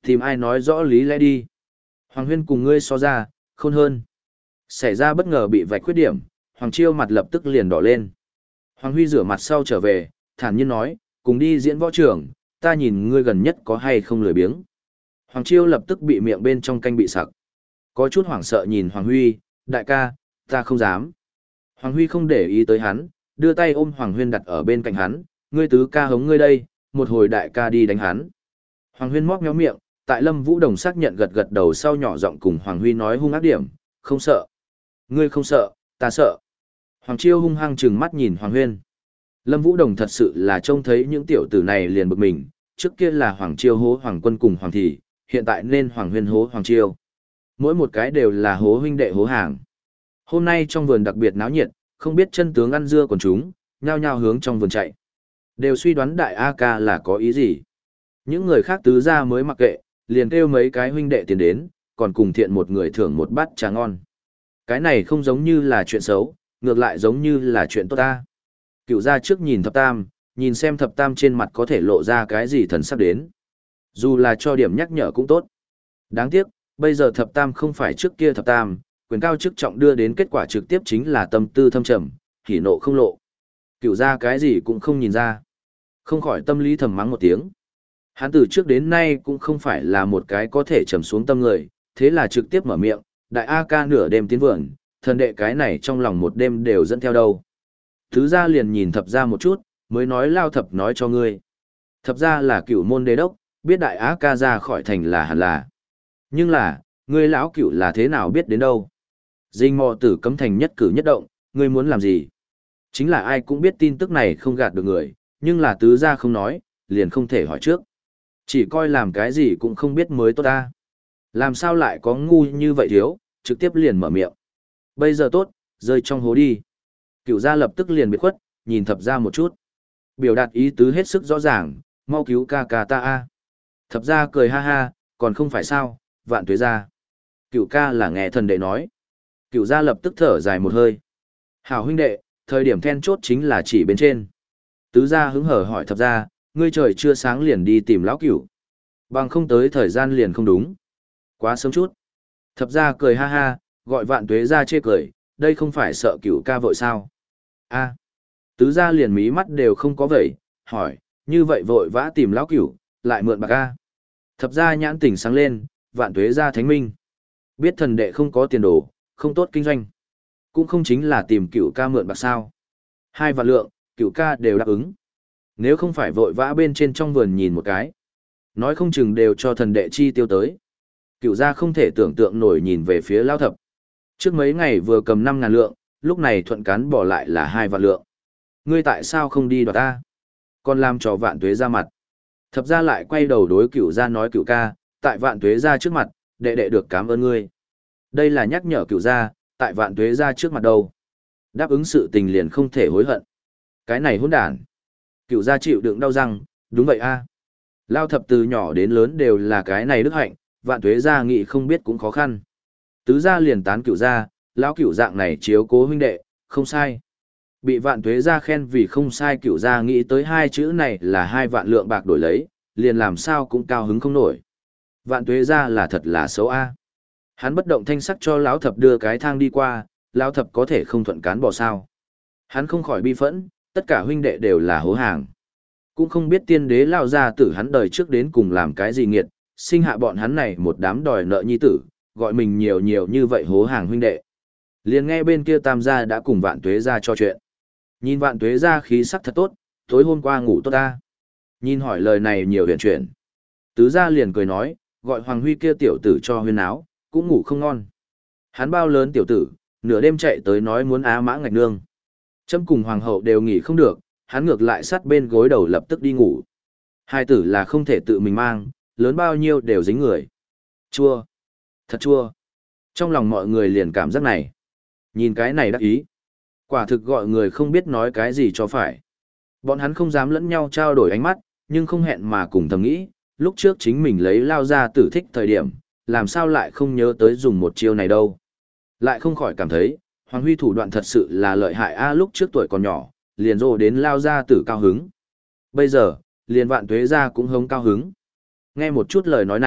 Tìm ai nói rõ lý lẽ đi. Hoàng Huyên cùng ngươi so ra, khôn hơn. Xảy ra bất ngờ bị vạch khuyết điểm, Hoàng Chiêu mặt lập tức liền đỏ lên. Hoàng Huy rửa mặt sau trở về, thản nhiên nói, cùng đi diễn võ trường, ta nhìn ngươi gần nhất có hay không lười biếng. Hoàng Chiêu lập tức bị miệng bên trong canh bị sặc. Có chút hoảng sợ nhìn Hoàng Huy, đại ca, ta không dám. Hoàng Huy không để ý tới hắn, đưa tay ôm Hoàng Huyên đặt ở bên cạnh hắn, ngươi tứ ca hống ngươi đây, một hồi đại ca đi đánh hắn. Hoàng Huyên móc méo miệng, tại Lâm Vũ Đồng xác nhận gật gật đầu sau nhỏ giọng cùng Hoàng Huy nói hung ác điểm, không sợ. Ngươi không sợ, ta sợ. Hoàng Chiêu hung hăng trừng mắt nhìn Hoàng Huyên. Lâm Vũ Đồng thật sự là trông thấy những tiểu tử này liền bực mình, trước kia là Hoàng Chiêu hố Hoàng Quân cùng Hoàng Thị, hiện tại nên Hoàng Huyên hố Hoàng Chiêu. Mỗi một cái đều là hố huynh đệ hố hàng. Hôm nay trong vườn đặc biệt náo nhiệt, không biết chân tướng ăn dưa còn chúng, nhao nhao hướng trong vườn chạy. Đều suy đoán đại A ca là có ý gì. Những người khác tứ ra mới mặc kệ, liền kêu mấy cái huynh đệ tiền đến, còn cùng thiện một người thưởng một bát trà ngon. Cái này không giống như là chuyện xấu, ngược lại giống như là chuyện tốt ta. Cựu ra trước nhìn thập tam, nhìn xem thập tam trên mặt có thể lộ ra cái gì thần sắc đến. Dù là cho điểm nhắc nhở cũng tốt. Đáng tiếc, bây giờ thập tam không phải trước kia thập tam, quyền cao chức trọng đưa đến kết quả trực tiếp chính là tâm tư thâm trầm, hỉ nộ không lộ. Cựu ra cái gì cũng không nhìn ra. Không khỏi tâm lý thầm mắng một tiếng. Hắn từ trước đến nay cũng không phải là một cái có thể trầm xuống tâm người, thế là trực tiếp mở miệng, đại A ca nửa đêm tiến vườn, thần đệ cái này trong lòng một đêm đều dẫn theo đâu. Thứ ra liền nhìn thập ra một chút, mới nói lao thập nói cho ngươi. Thập ra là cựu môn đế đốc, biết đại A ca ra khỏi thành là hẳn là. Nhưng là, ngươi lão cựu là thế nào biết đến đâu. Dinh mò tử cấm thành nhất cử nhất động, ngươi muốn làm gì? Chính là ai cũng biết tin tức này không gạt được người, nhưng là tứ gia không nói, liền không thể hỏi trước. Chỉ coi làm cái gì cũng không biết mới tốt ta. Làm sao lại có ngu như vậy thiếu, trực tiếp liền mở miệng. Bây giờ tốt, rơi trong hố đi. Cựu gia lập tức liền biệt khuất, nhìn thập gia một chút. Biểu đạt ý tứ hết sức rõ ràng, mau cứu ca ca ta a. Thập gia cười ha ha, còn không phải sao, vạn tuế gia. Cựu ca là nghe thần đệ nói. Cựu gia lập tức thở dài một hơi. Hảo huynh đệ, thời điểm then chốt chính là chỉ bên trên. Tứ gia hứng hở hỏi thập gia, ngươi trời chưa sáng liền đi tìm lão cửu. Bằng không tới thời gian liền không đúng. Quá sớm chút. Thập gia cười ha ha, gọi vạn tuế gia chê cười, đây không phải sợ cửu ca vội sao. A. Tứ gia liền mí mắt đều không có vậy, hỏi, như vậy vội vã tìm lão cửu, lại mượn bạc a. Thập gia nhãn tỉnh sáng lên, vạn tuế gia thánh minh. Biết thần đệ không có tiền đồ, không tốt kinh doanh. Cũng không chính là tìm cửu ca mượn bạc sao. Hai vạn lượng, cửu ca đều đáp ứng. Nếu không phải vội vã bên trên trong vườn nhìn một cái. Nói không chừng đều cho thần đệ chi tiêu tới. Cửu gia không thể tưởng tượng nổi nhìn về phía lao thập. Trước mấy ngày vừa cầm năm ngàn lượng, lúc này thuận cán bỏ lại là hai vạn lượng. Ngươi tại sao không đi đoạt ta? Còn làm cho vạn tuế ra mặt. Thập gia lại quay đầu đối cửu gia nói cửu ca, tại vạn tuế ra trước mặt, đệ đệ được cảm ơn ngươi. Đây là nhắc nhở cửu gia, tại vạn tuế ra trước mặt đâu. Đáp ứng sự tình liền không thể hối hận. Cái này hỗn đản. Cửu gia chịu đựng đau răng, đúng vậy a. Lao thập từ nhỏ đến lớn đều là cái này đức hạnh, vạn tuế gia nghị không biết cũng khó khăn. Tứ gia liền tán cửu gia, lão cửu dạng này chiếu cố huynh đệ, không sai. Bị vạn tuế gia khen vì không sai, cửu gia nghĩ tới hai chữ này là hai vạn lượng bạc đổi lấy, liền làm sao cũng cao hứng không nổi. Vạn tuế gia là thật là xấu a. Hắn bất động thanh sắc cho lão thập đưa cái thang đi qua, lão thập có thể không thuận cán bỏ sao. Hắn không khỏi bi phẫn, tất cả huynh đệ đều là hố hàng. Cũng không biết tiên đế lao ra tử hắn đời trước đến cùng làm cái gì nghiệt, sinh hạ bọn hắn này một đám đòi nợ nhi tử, gọi mình nhiều nhiều như vậy hố hàng huynh đệ. Liền nghe bên kia tam gia đã cùng vạn tuế ra cho chuyện. Nhìn vạn tuế ra khí sắc thật tốt, tối hôm qua ngủ tốt ta. Nhìn hỏi lời này nhiều huyền chuyển. Tứ gia liền cười nói, gọi Hoàng Huy kia tiểu tử cho huyên áo, cũng ngủ không ngon. Hắn bao lớn tiểu tử, nửa đêm chạy tới nói muốn á mã ngạch nương. Châm cùng hoàng hậu đều nghỉ không được, hắn ngược lại sát bên gối đầu lập tức đi ngủ. Hai tử là không thể tự mình mang, lớn bao nhiêu đều dính người. Chua. Thật chua. Trong lòng mọi người liền cảm giác này. Nhìn cái này đắc ý. Quả thực gọi người không biết nói cái gì cho phải. Bọn hắn không dám lẫn nhau trao đổi ánh mắt, nhưng không hẹn mà cùng thầm nghĩ, lúc trước chính mình lấy lao ra tử thích thời điểm, làm sao lại không nhớ tới dùng một chiêu này đâu. Lại không khỏi cảm thấy, Hoàng Huy thủ đoạn thật sự là lợi hại a, lúc trước tuổi còn nhỏ, liền rồ đến lao ra tử cao hứng. Bây giờ, liền vạn tuế ra cũng hống cao hứng. Nghe một chút lời nói này,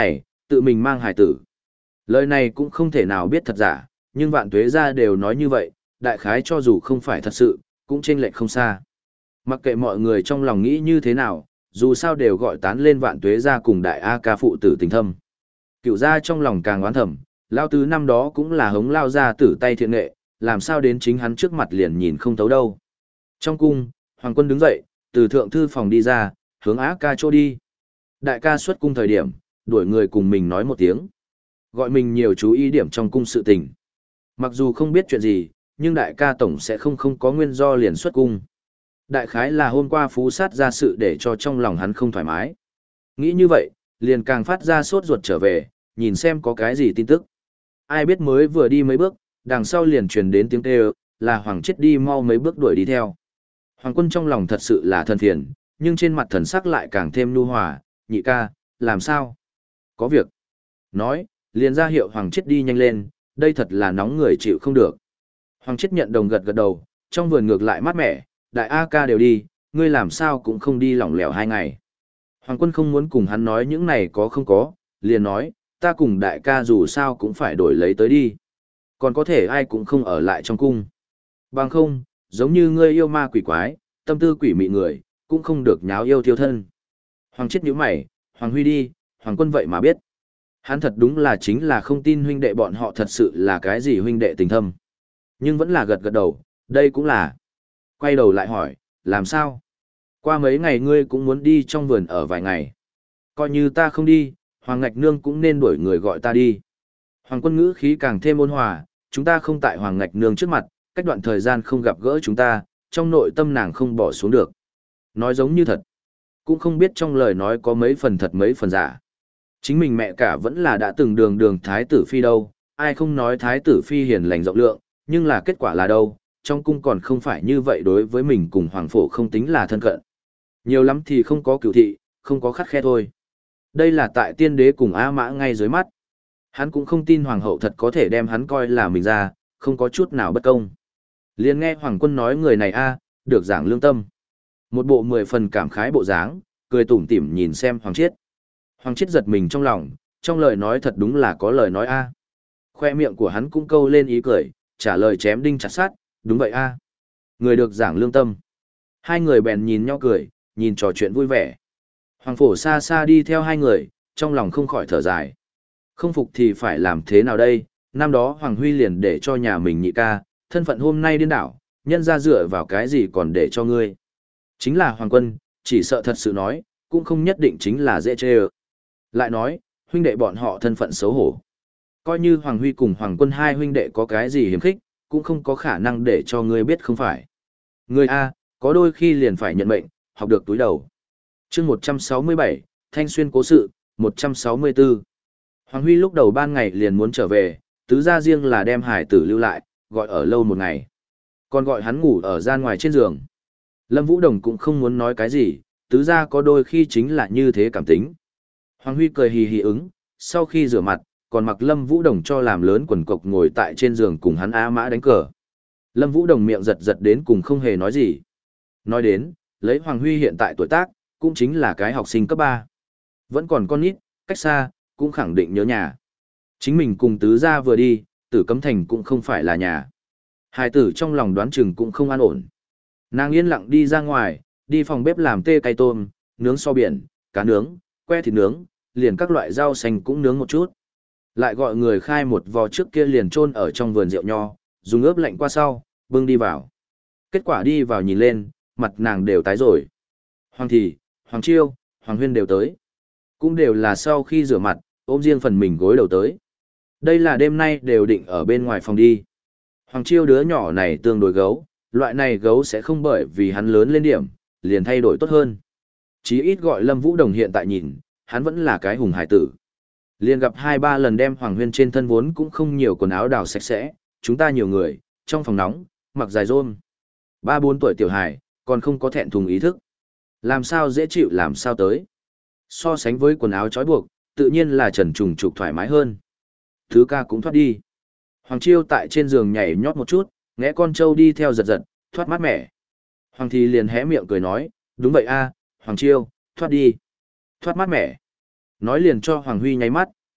tự mình mang hải tử. Lời này cũng không thể nào biết thật giả, nhưng vạn tuế gia đều nói như vậy, đại khái cho dù không phải thật sự, cũng chênh lệch không xa. Mặc kệ mọi người trong lòng nghĩ như thế nào, dù sao đều gọi tán lên vạn tuế gia cùng đại A ca phụ tử tình thâm. Cựu gia trong lòng càng oán thầm, lao tứ năm đó cũng là hống lao gia tử tay thiện nghệ, làm sao đến chính hắn trước mặt liền nhìn không thấu đâu. Trong cung, Hoàng Quân đứng dậy, từ thượng thư phòng đi ra, hướng A ca chỗ đi. Đại ca xuất cung thời điểm, đuổi người cùng mình nói một tiếng. Gọi mình nhiều chú ý điểm trong cung sự tình. Mặc dù không biết chuyện gì, nhưng đại ca tổng sẽ không không có nguyên do liền xuất cung. Đại khái là hôm qua phú sát ra sự để cho trong lòng hắn không thoải mái. Nghĩ như vậy, liền càng phát ra sốt ruột trở về, nhìn xem có cái gì tin tức. Ai biết mới vừa đi mấy bước, đằng sau liền truyền đến tiếng kêu, là Hoàng chết đi mau mấy bước đuổi đi theo. Hoàng Quân trong lòng thật sự là thân phiền, nhưng trên mặt thần sắc lại càng thêm nhu hòa, nhị ca, làm sao? Có việc. Nói, liền ra hiệu Hoàng chết đi nhanh lên, đây thật là nóng người chịu không được. Hoàng chết nhận đồng gật gật đầu, trong vườn ngược lại mát mẻ, đại A ca đều đi, ngươi làm sao cũng không đi lỏng lẻo hai ngày. Hoàng Quân không muốn cùng hắn nói những này có không có, liền nói, ta cùng đại ca dù sao cũng phải đổi lấy tới đi. Còn có thể ai cũng không ở lại trong cung. Bằng không, giống như ngươi yêu ma quỷ quái, tâm tư quỷ mị người, cũng không được nháo yêu thiêu thân. Hoàng chết nhíu mày, Hoàng Huy đi, Hoàng Quân vậy mà biết. Hắn thật đúng là chính là không tin huynh đệ bọn họ thật sự là cái gì huynh đệ tình thâm. Nhưng vẫn là gật gật đầu, đây cũng là. Quay đầu lại hỏi, làm sao? Qua mấy ngày ngươi cũng muốn đi trong vườn ở vài ngày. Coi như ta không đi, Hoàng Ngạch Nương cũng nên đuổi người gọi ta đi. Hoàng Quân ngữ khí càng thêm ôn hòa, chúng ta không tại Hoàng Ngạch Nương trước mặt, cách đoạn thời gian không gặp gỡ chúng ta, trong nội tâm nàng không bỏ xuống được. Nói giống như thật. Cũng không biết trong lời nói có mấy phần thật mấy phần giả. Chính mình mẹ cả vẫn là đã từng đường đường thái tử phi đâu, ai không nói thái tử phi hiền lành rộng lượng, nhưng là kết quả là đâu, trong cung còn không phải như vậy đối với mình cùng hoàng phổ không tính là thân cận. Nhiều lắm thì không có cửu thị, không có khắt khe thôi. Đây là tại tiên đế cùng A Mã ngay dưới mắt. Hắn cũng không tin hoàng hậu thật có thể đem hắn coi là mình ra, không có chút nào bất công. Liền nghe Hoàng Quân nói người này a, được giảng lương tâm. Một bộ mười phần cảm khái bộ dáng, cười tủm tỉm nhìn xem Hoàng Chiết. Hoàng Chiết giật mình trong lòng, trong lời nói thật đúng là có lời nói a. Khoe miệng của hắn cũng câu lên ý cười, trả lời chém đinh chặt sắt, đúng vậy a. Người được giảng lương tâm. Hai người bèn nhìn nhau cười, nhìn trò chuyện vui vẻ. Hoàng Phổ xa xa đi theo hai người, trong lòng không khỏi thở dài. Không phục thì phải làm thế nào đây, năm đó Hoàng Huy liền để cho nhà mình nhị ca, thân phận hôm nay điên đảo, nhân ra dựa vào cái gì còn để cho ngươi. Chính là Hoàng Quân, chỉ sợ thật sự nói, cũng không nhất định chính là dễ chê ơ. Lại nói, huynh đệ bọn họ thân phận xấu hổ. Coi như Hoàng Huy cùng Hoàng Quân hai huynh đệ có cái gì hiếm khích, cũng không có khả năng để cho ngươi biết không phải. Ngươi A, có đôi khi liền phải nhận mệnh, học được túi đầu. chương một trăm sáu mươi bảy, Thanh Xuyên cố sự, một trăm sáu mươi tư. Hoàng Huy lúc đầu ban ngày liền muốn trở về, tứ gia riêng là đem hải tử lưu lại, gọi ở lâu một ngày. Còn gọi hắn ngủ ở gian ngoài trên giường. Lâm Vũ Đồng cũng không muốn nói cái gì, tứ gia có đôi khi chính là như thế cảm tính. Hoàng Huy cười hì hì ứng, sau khi rửa mặt, còn mặc Lâm Vũ Đồng cho làm lớn quần cộc ngồi tại trên giường cùng hắn á mã đánh cờ. Lâm Vũ Đồng miệng giật giật đến cùng không hề nói gì. Nói đến, lấy Hoàng Huy hiện tại tuổi tác, cũng chính là cái học sinh cấp ba. Vẫn còn con nít, cách xa, cũng khẳng định nhớ nhà. Chính mình cùng tứ gia vừa đi, Tử Cấm Thành cũng không phải là nhà. Hai tử trong lòng đoán chừng cũng không an ổn. Nàng yên lặng đi ra ngoài, đi phòng bếp làm tê cay tôm, nướng so biển, cá nướng, que thịt nướng, liền các loại rau xanh cũng nướng một chút. Lại gọi người khai một vò trước kia liền chôn ở trong vườn rượu nho, dùng ướp lạnh qua sau, bưng đi vào. Kết quả đi vào nhìn lên, mặt nàng đều tái rồi. Hoàng Thị, Hoàng Chiêu, Hoàng Huyên đều tới. Cũng đều là sau khi rửa mặt, ôm riêng phần mình gối đầu tới. Đây là đêm nay đều định ở bên ngoài phòng đi. Hoàng Chiêu đứa nhỏ này tương đối gấu, loại này gấu sẽ không bởi vì hắn lớn lên điểm, liền thay đổi tốt hơn. Chí ít gọi Lâm Vũ Đồng hiện tại nhìn, hắn vẫn là cái hùng hải tử. Liền gặp hai ba lần đem Hoàng Huyên trên thân vốn cũng không nhiều quần áo đào sạch sẽ, chúng ta nhiều người, trong phòng nóng, mặc dài rôm. Ba bốn tuổi tiểu hải, còn không có thẹn thùng ý thức. Làm sao dễ chịu làm sao tới. So sánh với quần áo trói buộc, tự nhiên là trần trùng trục thoải mái hơn. Thứ ca cũng thoát đi. Hoàng Chiêu tại trên giường nhảy nhót một chút, nghe con trâu đi theo giật giật, thoát mát mẻ. Hoàng Thị liền hé miệng cười nói, đúng vậy a, Hoàng Chiêu, thoát đi. Thoát mát mẻ. Nói liền cho Hoàng Huy nháy mắt,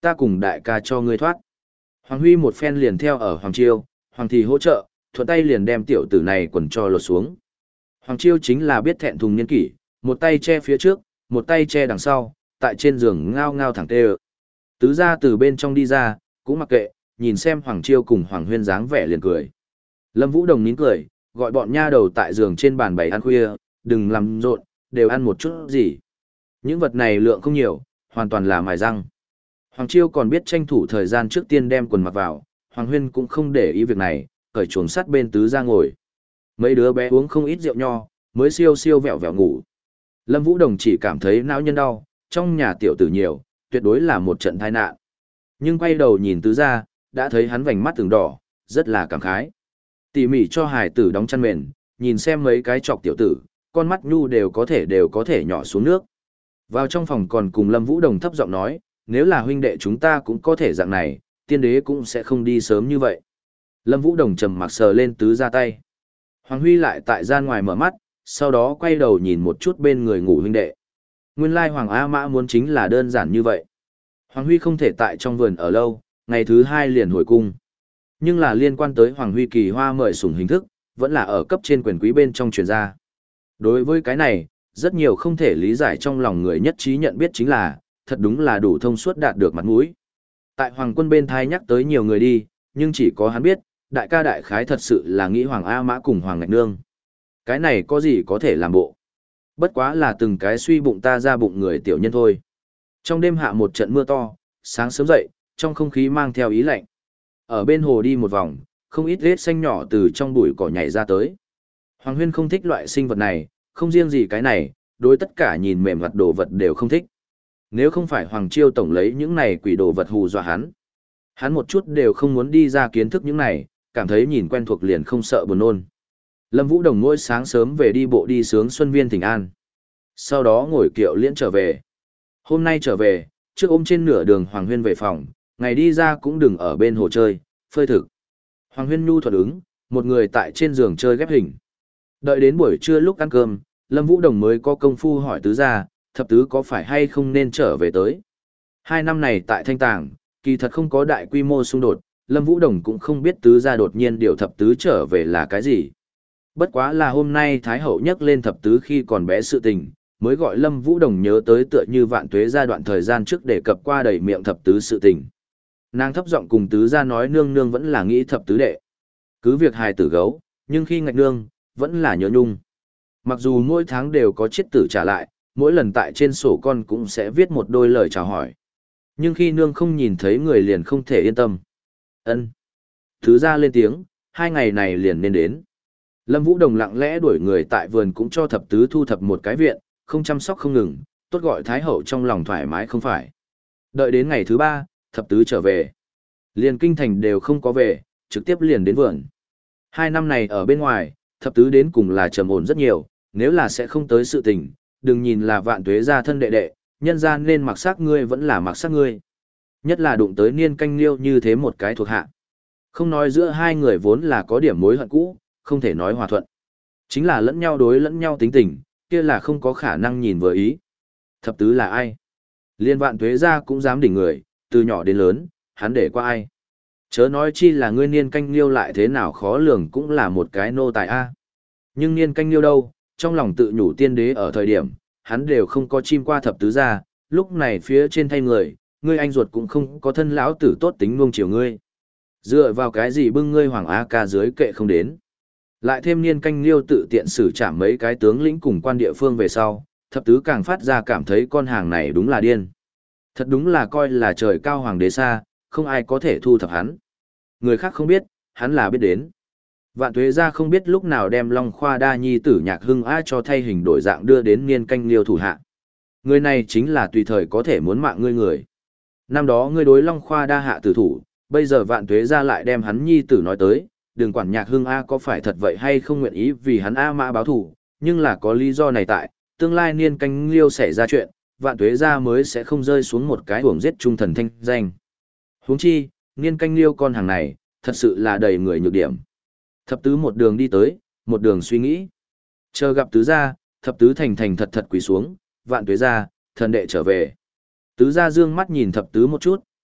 ta cùng đại ca cho ngươi thoát. Hoàng Huy một phen liền theo ở Hoàng Chiêu, Hoàng Thì hỗ trợ, thuận tay liền đem tiểu tử này quần cho lột xuống. Hoàng Chiêu chính là biết thẹn thùng niên kỷ, một tay che phía trước, một tay che đằng sau, tại trên giường ngao ngao thẳng tê ợ. Tứ gia từ bên trong đi ra, cũng mặc kệ, nhìn xem Hoàng Chiêu cùng Hoàng Huyên dáng vẻ liền cười. Lâm Vũ Đồng nín cười, gọi bọn nha đầu tại giường trên bàn bày ăn khuya, đừng làm rộn, đều ăn một chút gì. Những vật này lượng không nhiều, hoàn toàn là mài răng. Hoàng Chiêu còn biết tranh thủ thời gian trước tiên đem quần mặc vào, Hoàng Huyên cũng không để ý việc này, cởi chuồng sắt bên tứ gia ngồi. Mấy đứa bé uống không ít rượu nho, mới siêu siêu vẹo vẹo ngủ. Lâm Vũ Đồng chỉ cảm thấy não nhân đau, trong nhà tiểu tử nhiều, tuyệt đối là một trận tai nạn. Nhưng quay đầu nhìn tứ gia, đã thấy hắn vành mắt từng đỏ, rất là cảm khái. Tỉ mỉ cho hài tử đóng chăn mền, nhìn xem mấy cái chọc tiểu tử, con mắt nhu đều có thể đều có thể nhỏ xuống nước. Vào trong phòng còn cùng Lâm Vũ Đồng thấp giọng nói, nếu là huynh đệ chúng ta cũng có thể dạng này, tiên đế cũng sẽ không đi sớm như vậy. Lâm Vũ Đồng trầm mặc sờ lên tứ gia tay. Hoàng Huy lại tại gian ngoài mở mắt, sau đó quay đầu nhìn một chút bên người ngủ huynh đệ. Nguyên lai Hoàng A Mã muốn chính là đơn giản như vậy. Hoàng Huy không thể tại trong vườn ở lâu, ngày thứ hai liền hồi cung. Nhưng là liên quan tới Hoàng Huy kỳ hoa mời sủng hình thức, vẫn là ở cấp trên quyền quý bên trong truyền ra. Đối với cái này, rất nhiều không thể lý giải trong lòng người nhất trí nhận biết chính là, thật đúng là đủ thông suốt đạt được mặt mũi. Tại Hoàng quân bên thai nhắc tới nhiều người đi, nhưng chỉ có hắn biết, đại ca đại khái thật sự là nghĩ Hoàng A Mã cùng Hoàng Ngạch Nương. Cái này có gì có thể làm bộ. Bất quá là từng cái suy bụng ta ra bụng người tiểu nhân thôi. Trong đêm hạ một trận mưa to, sáng sớm dậy, trong không khí mang theo ý lạnh. Ở bên hồ đi một vòng, không ít rết xanh nhỏ từ trong bụi cỏ nhảy ra tới. Hoàng Huyên không thích loại sinh vật này, không riêng gì cái này, đối tất cả nhìn mềm mặt đồ vật đều không thích. Nếu không phải Hoàng Chiêu tổng lấy những này quỷ đồ vật hù dọa hắn, hắn một chút đều không muốn đi ra kiến thức những này, cảm thấy nhìn quen thuộc liền không sợ buồn nôn. Lâm Vũ Đồng mỗi sáng sớm về đi bộ đi sướng Xuân Viên Thịnh An. Sau đó ngồi kiệu liễn trở về. Hôm nay trở về, trước ôm trên nửa đường Hoàng Huyên về phòng, ngày đi ra cũng đừng ở bên hồ chơi, phơi thực. Hoàng Huyên nhu thuận ứng, một người tại trên giường chơi ghép hình. Đợi đến buổi trưa lúc ăn cơm, Lâm Vũ Đồng mới có công phu hỏi tứ gia, thập tứ có phải hay không nên trở về tới. Hai năm này tại Thanh Tàng, kỳ thật không có đại quy mô xung đột, Lâm Vũ Đồng cũng không biết tứ gia đột nhiên điều thập tứ trở về là cái gì. Bất quá là hôm nay Thái Hậu nhắc lên thập tứ khi còn bé sự tình, mới gọi Lâm Vũ Đồng nhớ tới tựa như vạn tuế gia đoạn thời gian trước để cập qua đầy miệng thập tứ sự tình. Nàng thấp giọng cùng tứ gia nói nương nương vẫn là nghĩ thập tứ đệ. Cứ việc hài tử gấu, nhưng khi ngạch nương, vẫn là nhớ nhung. Mặc dù mỗi tháng đều có chiết tử trả lại, mỗi lần tại trên sổ con cũng sẽ viết một đôi lời chào hỏi. Nhưng khi nương không nhìn thấy người liền không thể yên tâm. Ân. Tứ gia lên tiếng, hai ngày này liền nên đến. Lâm Vũ Đồng lặng lẽ đuổi người tại vườn cũng cho thập tứ thu thập một cái viện, không chăm sóc không ngừng, tốt gọi Thái Hậu trong lòng thoải mái không phải. Đợi đến ngày thứ ba, thập tứ trở về. Liền kinh thành đều không có về, trực tiếp liền đến vườn. Hai năm này ở bên ngoài, thập tứ đến cùng là trầm ổn rất nhiều, nếu là sẽ không tới sự tình, đừng nhìn là vạn tuế gia thân đệ đệ, nhân gian nên mặc sắc ngươi vẫn là mặc sắc ngươi. Nhất là đụng tới niên canh liêu như thế một cái thuộc hạ. Không nói giữa hai người vốn là có điểm mối hận cũ, không thể nói hòa thuận. Chính là lẫn nhau đối lẫn nhau tính tình, kia là không có khả năng nhìn vừa ý. Thập tứ là ai? Liên vạn tuế gia cũng dám đỉnh người, từ nhỏ đến lớn, hắn để qua ai? Chớ nói chi là ngươi niên canh liêu lại thế nào khó lường cũng là một cái nô tài a. Nhưng niên canh liêu đâu, trong lòng tự nhủ tiên đế ở thời điểm, hắn đều không có chim qua thập tứ gia, lúc này phía trên thay người, ngươi anh ruột cũng không có thân lão tử tốt tính nuông chiều ngươi. Dựa vào cái gì bưng ngươi hoàng a ca dưới kệ không đến. Lại thêm niên canh liêu tự tiện xử trảm mấy cái tướng lĩnh cùng quan địa phương về sau, thập tứ càng phát ra cảm thấy con hàng này đúng là điên. Thật đúng là coi là trời cao hoàng đế xa, không ai có thể thu thập hắn. Người khác không biết, hắn là biết đến. Vạn tuế gia không biết lúc nào đem Long Khoa Đa nhi tử Nhạc Hưng A cho thay hình đổi dạng đưa đến niên canh liêu thủ hạ. Người này chính là tùy thời có thể muốn mạng ngươi người. Năm đó ngươi đối Long Khoa Đa hạ tử thủ, bây giờ vạn tuế gia lại đem hắn nhi tử nói tới, đừng quản Nhạc Hưng A có phải thật vậy hay không nguyện ý vì hắn A mã báo thủ, nhưng là có lý do này tại, tương lai niên canh liêu xảy ra chuyện, vạn tuế gia mới sẽ không rơi xuống một cái uổng giết trung thần thanh danh. Huống chi, niên canh liêu con hàng này, thật sự là đầy người nhược điểm. Thập tứ một đường đi tới, một đường suy nghĩ. Chờ gặp tứ gia, thập tứ thành thành thật thật quỳ xuống, vạn tuế gia, thần đệ trở về. Tứ gia dương mắt nhìn thập tứ một chút,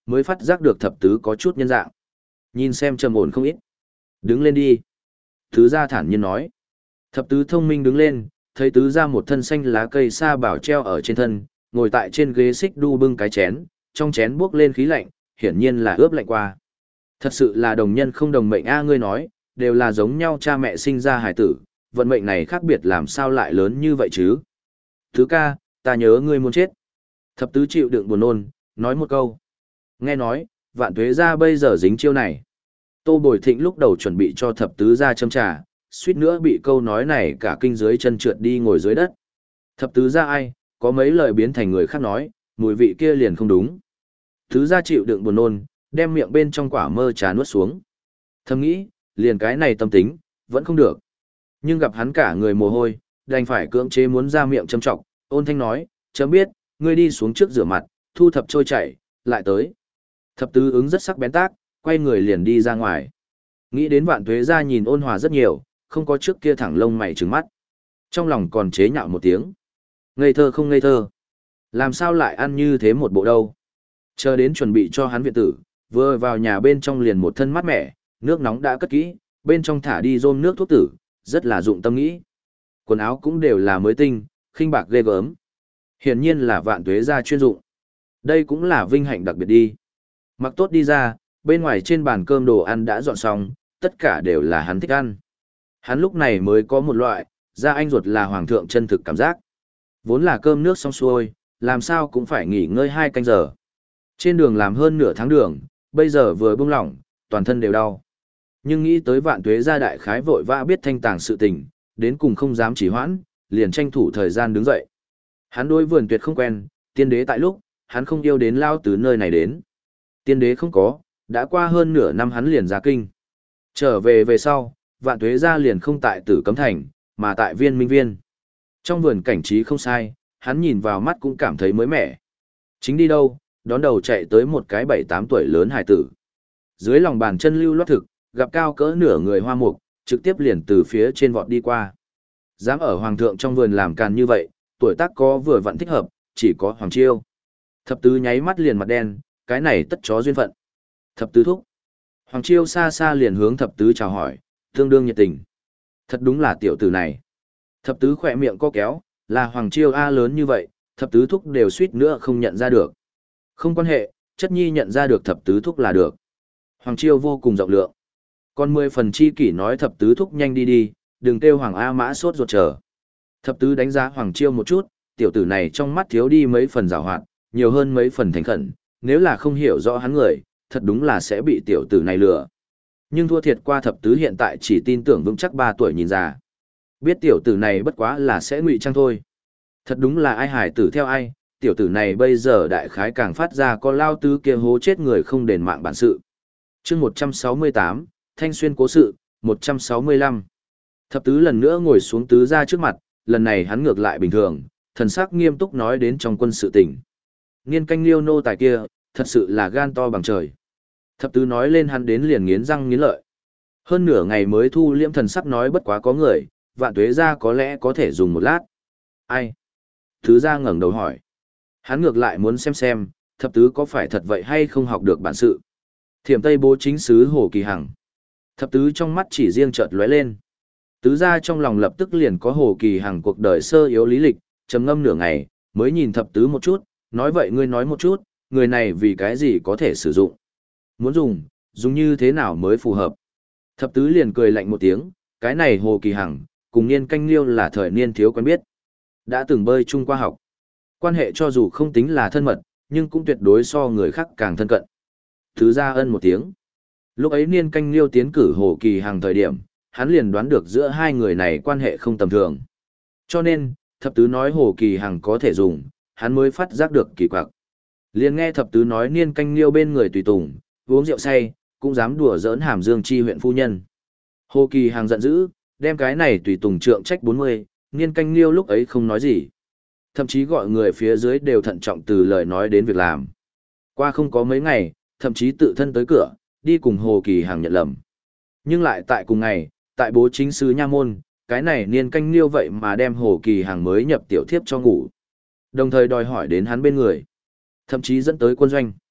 mới phát giác được thập tứ có chút nhân dạng. Nhìn xem trầm ổn không ít. Đứng lên đi. Tứ gia thản nhiên nói. Thập tứ thông minh đứng lên, thấy tứ gia một thân xanh lá cây sa bảo treo ở trên thân, ngồi tại trên ghế xích đu bưng cái chén, trong chén buốc lên khí lạnh, hiển nhiên là ướp lạnh qua. Thật sự là đồng nhân không đồng mệnh a, ngươi nói, đều là giống nhau cha mẹ sinh ra hải tử, vận mệnh này khác biệt làm sao lại lớn như vậy chứ? Thứ ca, ta nhớ ngươi muốn chết. Thập tứ chịu đựng buồn nôn, nói một câu. Nghe nói, vạn tuế gia bây giờ dính chiêu này. Tô Bồi Thịnh lúc đầu chuẩn bị cho thập tứ gia châm trà, suýt nữa bị câu nói này cả kinh dưới chân trượt đi ngồi dưới đất. Thập tứ gia ai, có mấy lời biến thành người khác nói, mùi vị kia liền không đúng. Tứ gia chịu đựng buồn nôn, đem miệng bên trong quả mơ trà nuốt xuống. Thầm nghĩ, liền cái này tâm tính, vẫn không được. Nhưng gặp hắn cả người mồ hôi, đành phải cưỡng chế muốn ra miệng châm trọng, ôn thanh nói, chấm biết, ngươi đi xuống trước rửa mặt, thu thập trôi chảy, lại tới. Thập tứ ứng rất sắc bén tác, quay người liền đi ra ngoài. Nghĩ đến vạn tuế gia nhìn ôn hòa rất nhiều, không có trước kia thẳng lông mày trừng mắt. Trong lòng còn chế nhạo một tiếng. Ngây thơ không ngây thơ. Làm sao lại ăn như thế một bộ đâu. Chờ đến chuẩn bị cho hắn viện tử, vừa vào nhà bên trong liền một thân mát mẻ, nước nóng đã cất kỹ, bên trong thả đi rôm nước thuốc tử, rất là dụng tâm nghĩ. Quần áo cũng đều là mới tinh, khinh bạc ghê gớm. Hiển nhiên là vạn tuế gia chuyên dụng. Đây cũng là vinh hạnh đặc biệt đi. Mặc tốt đi ra, bên ngoài trên bàn cơm đồ ăn đã dọn xong, tất cả đều là hắn thích ăn. Hắn lúc này mới có một loại, da anh ruột là hoàng thượng chân thực cảm giác. Vốn là cơm nước xong xuôi, làm sao cũng phải nghỉ ngơi hai canh giờ. Trên đường làm hơn nửa tháng đường, bây giờ vừa buông lỏng, toàn thân đều đau. Nhưng nghĩ tới vạn tuế gia đại khái vội vã biết thanh tàng sự tình, đến cùng không dám chỉ hoãn, liền tranh thủ thời gian đứng dậy. Hắn đối vườn tuyệt không quen, tiên đế tại lúc, hắn không yêu đến lao từ nơi này đến. Tiên đế không có, đã qua hơn nửa năm hắn liền ra kinh. Trở về về sau, vạn tuế gia liền không tại Tử Cấm Thành, mà tại Viên Minh Viên. Trong vườn cảnh trí không sai, hắn nhìn vào mắt cũng cảm thấy mới mẻ. Chính đi đâu, đón đầu chạy tới một cái bảy tám tuổi lớn hải tử. Dưới lòng bàn chân lưu loát thực, gặp cao cỡ nửa người hoa mục, trực tiếp liền từ phía trên vọt đi qua. Dám ở hoàng thượng trong vườn làm càn như vậy, tuổi tác có vừa vặn thích hợp, chỉ có Hoàng Chiêu. Thập tứ nháy mắt liền mặt đen, cái này tất chó duyên phận. Thập tứ thúc. Hoàng Chiêu xa xa liền hướng thập tứ chào hỏi, tương đương nhiệt tình. Thật đúng là tiểu tử này. Thập tứ khỏe miệng co kéo, là Hoàng Chiêu A lớn như vậy, thập tứ thúc đều suýt nữa không nhận ra được. Không quan hệ, chất nhi nhận ra được thập tứ thúc là được. Hoàng Chiêu vô cùng rộng lượng. Còn mười phần chi kỷ nói thập tứ thúc nhanh đi đi, đừng kêu Hoàng A Mã sốt ruột chờ. Thập tứ đánh giá Hoàng Chiêu một chút, tiểu tử này trong mắt thiếu đi mấy phần giảo hoạt, nhiều hơn mấy phần thành khẩn, nếu là không hiểu rõ hắn người, thật đúng là sẽ bị tiểu tử này lừa. Nhưng thua thiệt qua thập tứ hiện tại chỉ tin tưởng vững chắc ba tuổi nhìn già. Biết tiểu tử này bất quá là sẽ ngụy trang thôi. Thật đúng là ai hải tử theo ai, tiểu tử này bây giờ đại khái càng phát ra có lao tứ kia hố chết người không đền mạng bản sự. chương một trăm sáu mươi tám, Thanh Xuyên cố sự, một trăm sáu mươi lăm. Thập tứ lần nữa ngồi xuống tứ ra trước mặt, lần này hắn ngược lại bình thường, thần sắc nghiêm túc nói đến trong quân sự tỉnh. Niên canh liêu nô tài kia, thật sự là gan to bằng trời. Thập tứ nói lên hắn đến liền nghiến răng nghiến lợi. Hơn nửa ngày mới thu liễm thần sắc nói bất quá có người, vạn tuế ra có lẽ có thể dùng một lát. Ai? Tứ ra ngẩng đầu hỏi. Hắn ngược lại muốn xem xem, thập tứ có phải thật vậy hay không học được bản sự. Thiểm Tây bố chính sứ Hồ Kỳ Hằng. Thập tứ trong mắt chỉ riêng chợt lóe lên. Tứ ra trong lòng lập tức liền có Hồ Kỳ Hằng cuộc đời sơ yếu lý lịch, trầm ngâm nửa ngày, mới nhìn thập tứ một chút, nói vậy ngươi nói một chút, người này vì cái gì có thể sử dụng. Muốn dùng, dùng như thế nào mới phù hợp. Thập tứ liền cười lạnh một tiếng, cái này Hồ Kỳ Hằng, cùng niên canh liêu là thời niên thiếu quen biết. Đã từng bơi chung qua học. Quan hệ cho dù không tính là thân mật, nhưng cũng tuyệt đối so người khác càng thân cận. Tứ ra ân một tiếng. Lúc ấy niên canh liêu tiến cử Hồ Kỳ Hằng thời điểm, hắn liền đoán được giữa hai người này quan hệ không tầm thường. Cho nên, thập tứ nói Hồ Kỳ Hằng có thể dùng, hắn mới phát giác được kỳ quặc. Liền nghe thập tứ nói niên canh liêu bên người tùy tùng, uống rượu say, cũng dám đùa giỡn Hàm Dương chi huyện phu nhân. Hồ Kỳ Hằng giận dữ, đem cái này tùy tùng trượng trách bốn mươi, niên canh liêu lúc ấy không nói gì. Thậm chí gọi người phía dưới đều thận trọng từ lời nói đến việc làm. Qua không có mấy ngày, thậm chí tự thân tới cửa, đi cùng Hồ Kỳ Hằng nhận lầm. Nhưng lại tại cùng ngày, tại bố chính sứ Nha Môn, cái này niên canh liêu vậy mà đem Hồ Kỳ Hằng mới nhập tiểu thiếp cho ngủ. Đồng thời đòi hỏi đến hắn bên người. Thậm chí dẫn tới quân doanh.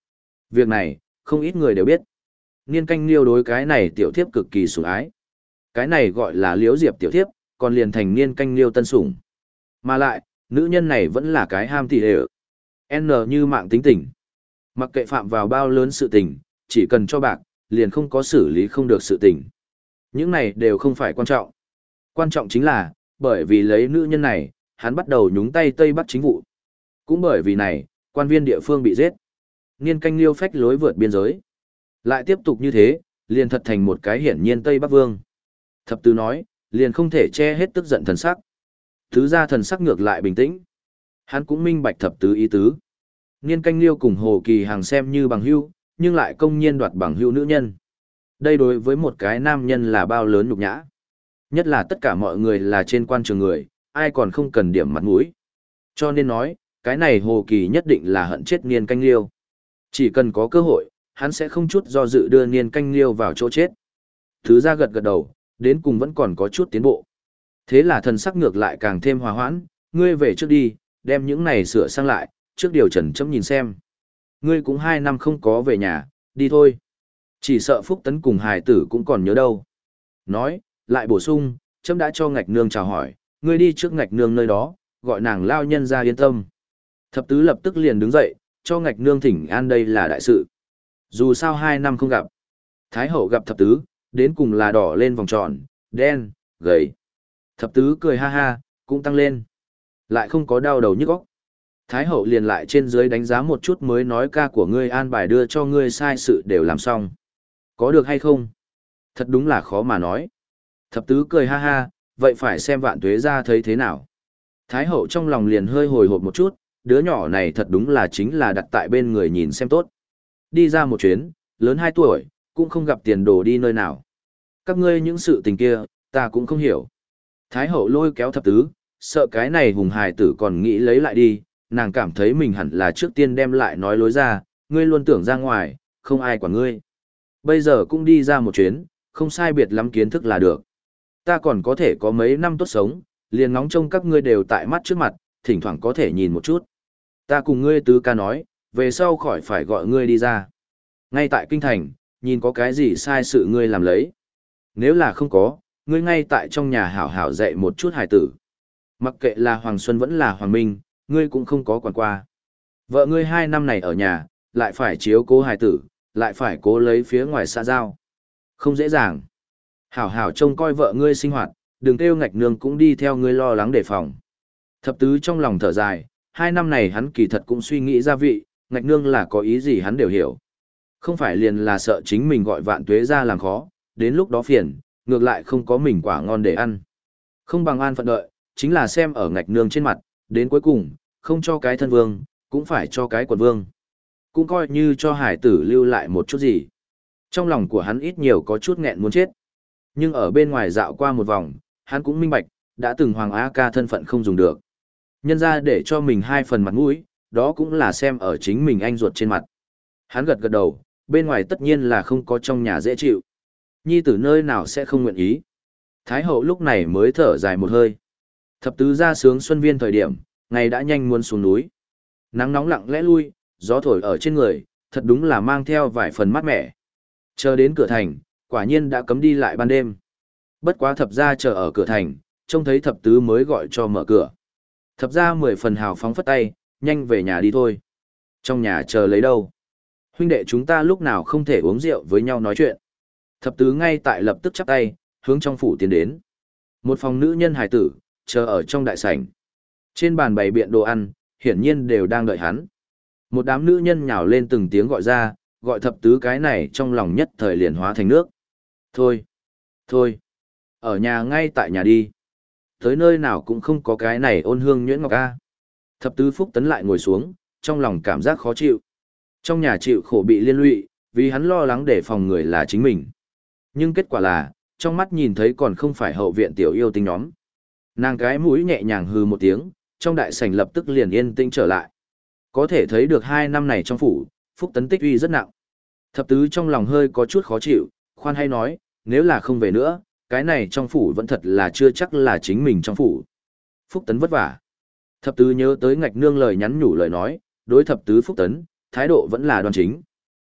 Việc này, không ít người đều biết. Niên canh liêu đối cái này tiểu thiếp cực kỳ sủng ái. Cái này gọi là liễu diệp tiểu thiếp, còn liền thành niên canh liêu tân sủng. Mà lại, nữ nhân này vẫn là cái ham tỉ đều. N như mạng tính tình. Mặc kệ phạm vào bao lớn sự tình, chỉ cần cho bạc, liền không có xử lý không được sự tình. Những này đều không phải quan trọng. Quan trọng chính là, bởi vì lấy nữ nhân này, hắn bắt đầu nhúng tay Tây Bắc chính vụ. Cũng bởi vì này, quan viên địa phương bị giết. Niên canh liêu phách lối vượt biên giới. Lại tiếp tục như thế, liền thật thành một cái hiển nhiên Tây Bắc Vương. Thập tứ nói, liền không thể che hết tức giận thần sắc. Thứ ra thần sắc ngược lại bình tĩnh. Hắn cũng minh bạch thập tứ ý tứ. Niên canh liêu cùng Hồ Kỳ Hàng xem như bằng hữu, nhưng lại công nhiên đoạt bằng hữu nữ nhân. Đây đối với một cái nam nhân là bao lớn nhục nhã. Nhất là tất cả mọi người là trên quan trường người, ai còn không cần điểm mặt mũi. Cho nên nói, cái này Hồ Kỳ nhất định là hận chết Niên canh liêu. Chỉ cần có cơ hội, hắn sẽ không chút do dự đưa Niên canh liêu vào chỗ chết. Thứ ra gật gật đầu, đến cùng vẫn còn có chút tiến bộ. Thế là thần sắc ngược lại càng thêm hòa hoãn, ngươi về trước đi, đem những này sửa sang lại, trước điều trần chấm nhìn xem. Ngươi cũng hai năm không có về nhà, đi thôi. Chỉ sợ Phúc Tấn cùng hài tử cũng còn nhớ đâu. Nói, lại bổ sung, chấm đã cho ngạch nương chào hỏi, ngươi đi trước ngạch nương nơi đó, gọi nàng lao nhân ra yên tâm. Thập tứ lập tức liền đứng dậy, cho ngạch nương thỉnh an đây là đại sự. Dù sao hai năm không gặp. Thái hậu gặp thập tứ, đến cùng là đỏ lên vòng tròn, đen, gầy. Thập tứ cười ha ha, cũng tăng lên. Lại không có đau đầu nhức óc. Thái hậu liền lại trên dưới đánh giá một chút mới nói ca của ngươi an bài đưa cho ngươi sai sự đều làm xong. Có được hay không? Thật đúng là khó mà nói. Thập tứ cười ha ha, vậy phải xem vạn tuế ra thấy thế nào. Thái hậu trong lòng liền hơi hồi hộp một chút, đứa nhỏ này thật đúng là chính là đặt tại bên người nhìn xem tốt. Đi ra một chuyến, lớn hai tuổi, cũng không gặp tiền đồ đi nơi nào. Các ngươi những sự tình kia, ta cũng không hiểu. Thái hậu lôi kéo thập tứ, sợ cái này hùng hài tử còn nghĩ lấy lại đi, nàng cảm thấy mình hẳn là trước tiên đem lại nói lối ra, ngươi luôn tưởng ra ngoài, không ai quản ngươi. Bây giờ cũng đi ra một chuyến, không sai biệt lắm kiến thức là được. Ta còn có thể có mấy năm tốt sống, liền ngóng trông các ngươi đều tại mắt trước mặt, thỉnh thoảng có thể nhìn một chút. Ta cùng ngươi tứ ca nói, về sau khỏi phải gọi ngươi đi ra. Ngay tại kinh thành, nhìn có cái gì sai sự ngươi làm lấy. Nếu là không có, ngươi ngay tại trong nhà hảo hảo dạy một chút hài tử. Mặc kệ là Hoàng Xuân vẫn là Hoàng Minh, ngươi cũng không có quản qua. Vợ ngươi hai năm này ở nhà, lại phải chiếu cố hài tử, lại phải cố lấy phía ngoài xã giao. Không dễ dàng. Hảo hảo trông coi vợ ngươi sinh hoạt, đừng kêu ngạch nương cũng đi theo ngươi lo lắng đề phòng. Thập tứ trong lòng thở dài, hai năm này hắn kỳ thật cũng suy nghĩ ra vị, ngạch nương là có ý gì hắn đều hiểu. Không phải liền là sợ chính mình gọi vạn tuế ra làm khó, đến lúc đó phiền, ngược lại không có mình quả ngon để ăn. Không bằng an phận đợi, chính là xem ở ngạch nương trên mặt, đến cuối cùng, không cho cái thân vương, cũng phải cho cái quần vương. Cũng coi như cho hải tử lưu lại một chút gì. Trong lòng của hắn ít nhiều có chút nghẹn muốn chết. Nhưng ở bên ngoài dạo qua một vòng, hắn cũng minh bạch, đã từng Hoàng Á Ca thân phận không dùng được. Nhân ra để cho mình hai phần mặt mũi, đó cũng là xem ở chính mình anh ruột trên mặt. Hắn gật gật đầu, bên ngoài tất nhiên là không có trong nhà dễ chịu. Nhi tử nơi nào sẽ không nguyện ý. Thái hậu lúc này mới thở dài một hơi. Thập tứ ra sướng xuân viên thời điểm, ngày đã nhanh muốn xuống núi. Nắng nóng lặng lẽ lui, gió thổi ở trên người, thật đúng là mang theo vài phần mát mẻ. Chờ đến cửa thành, quả nhiên đã cấm đi lại ban đêm. Bất quá thập gia chờ ở cửa thành, trông thấy thập tứ mới gọi cho mở cửa. Thập gia mười phần hào phóng phất tay, nhanh về nhà đi thôi. Trong nhà chờ lấy đâu? Huynh đệ chúng ta lúc nào không thể uống rượu với nhau nói chuyện. Thập tứ ngay tại lập tức chắp tay, hướng trong phủ tiến đến. Một phòng nữ nhân hài tử, chờ ở trong đại sảnh. Trên bàn bày biện đồ ăn, hiển nhiên đều đang đợi hắn. Một đám nữ nhân nhào lên từng tiếng gọi ra, gọi thập tứ cái này trong lòng nhất thời liền hóa thành nước. Thôi, thôi, ở nhà ngay tại nhà đi. Tới nơi nào cũng không có cái này ôn hương nhuyễn ngọc a. Thập tứ Phúc Tấn lại ngồi xuống, trong lòng cảm giác khó chịu. Trong nhà chịu khổ bị liên lụy, vì hắn lo lắng để phòng người là chính mình. Nhưng kết quả là, trong mắt nhìn thấy còn không phải hậu viện tiểu yêu tinh nhóm. Nàng cái mũi nhẹ nhàng hừ một tiếng, trong đại sảnh lập tức liền yên tĩnh trở lại. Có thể thấy được hai năm này trong phủ, Phúc Tấn tích uy rất nặng. Thập tứ trong lòng hơi có chút khó chịu, khoan hay nói, nếu là không về nữa, cái này trong phủ vẫn thật là chưa chắc là chính mình trong phủ. Phúc Tấn vất vả. Thập tứ nhớ tới ngạch nương lời nhắn nhủ lời nói, đối thập tứ Phúc Tấn, thái độ vẫn là đoan chính.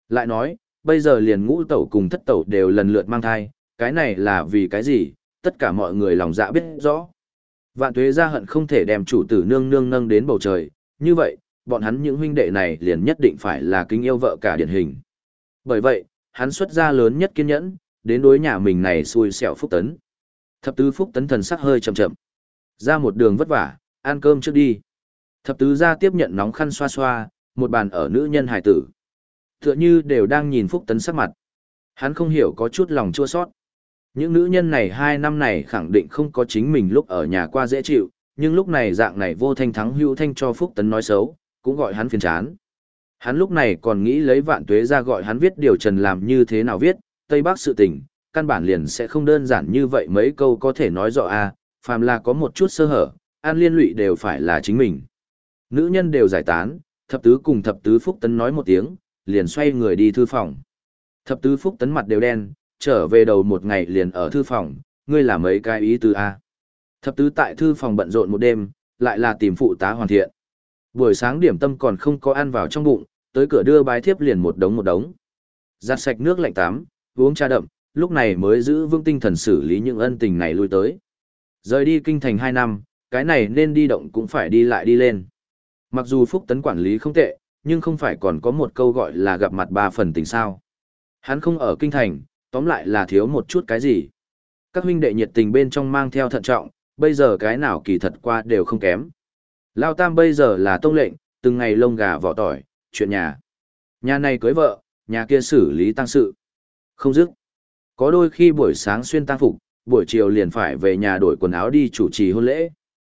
Lại nói, bây giờ liền ngũ tẩu cùng thất tẩu đều lần lượt mang thai, cái này là vì cái gì, tất cả mọi người lòng dạ biết rõ. Vạn tuế ra hận không thể đem chủ tử nương nương nâng đến bầu trời, như vậy, bọn hắn những huynh đệ này liền nhất định phải là kính yêu vợ cả điển hình. Bởi vậy, hắn xuất ra lớn nhất kiên nhẫn, đến đối nhà mình này xui xẻo Phúc Tấn. Thập tứ Phúc Tấn thần sắc hơi chậm chậm. Ra một đường vất vả, ăn cơm trước đi. Thập tứ ra tiếp nhận nóng khăn xoa xoa, một bàn ở nữ nhân hài tử. Tựa như đều đang nhìn Phúc Tấn sắc mặt. Hắn không hiểu có chút lòng chua sót. Những nữ nhân này hai năm này khẳng định không có chính mình lúc ở nhà qua dễ chịu, nhưng lúc này dạng này vô thanh thắng hữu thanh cho Phúc Tấn nói xấu, cũng gọi hắn phiền chán. Hắn lúc này còn nghĩ lấy vạn tuế ra gọi hắn viết điều trần làm như thế nào viết, Tây Bắc sự tình, căn bản liền sẽ không đơn giản như vậy mấy câu có thể nói rõ a, phàm là có một chút sơ hở, an liên lụy đều phải là chính mình. Nữ nhân đều giải tán, thập tứ cùng thập tứ Phúc Tấn nói một tiếng, liền xoay người đi thư phòng. Thập tứ Phúc Tấn mặt đều đen, trở về đầu một ngày liền ở thư phòng, ngươi là mấy cái ý tứ a. Thập tứ tại thư phòng bận rộn một đêm, lại là tìm phụ tá hoàn thiện. Buổi sáng điểm tâm còn không có ăn vào trong bụng, tới cửa đưa bái thiếp liền một đống một đống. Giặt sạch nước lạnh tắm, uống trà đậm, lúc này mới giữ vững tinh thần xử lý những ân tình này lui tới. Rời đi kinh thành hai năm, cái này nên đi động cũng phải đi lại đi lên. Mặc dù Phúc Tấn quản lý không tệ, nhưng không phải còn có một câu gọi là gặp mặt ba phần tình sao. Hắn không ở kinh thành, tóm lại là thiếu một chút cái gì. Các huynh đệ nhiệt tình bên trong mang theo thận trọng, bây giờ cái nào kỳ thật qua đều không kém. Lao Tam bây giờ là tông lệnh, từng ngày lông gà vỏ tỏi, chuyện nhà. Nhà này cưới vợ, nhà kia xử lý tang sự. Không dứt. Có đôi khi buổi sáng xuyên tang phục, buổi chiều liền phải về nhà đổi quần áo đi chủ trì hôn lễ.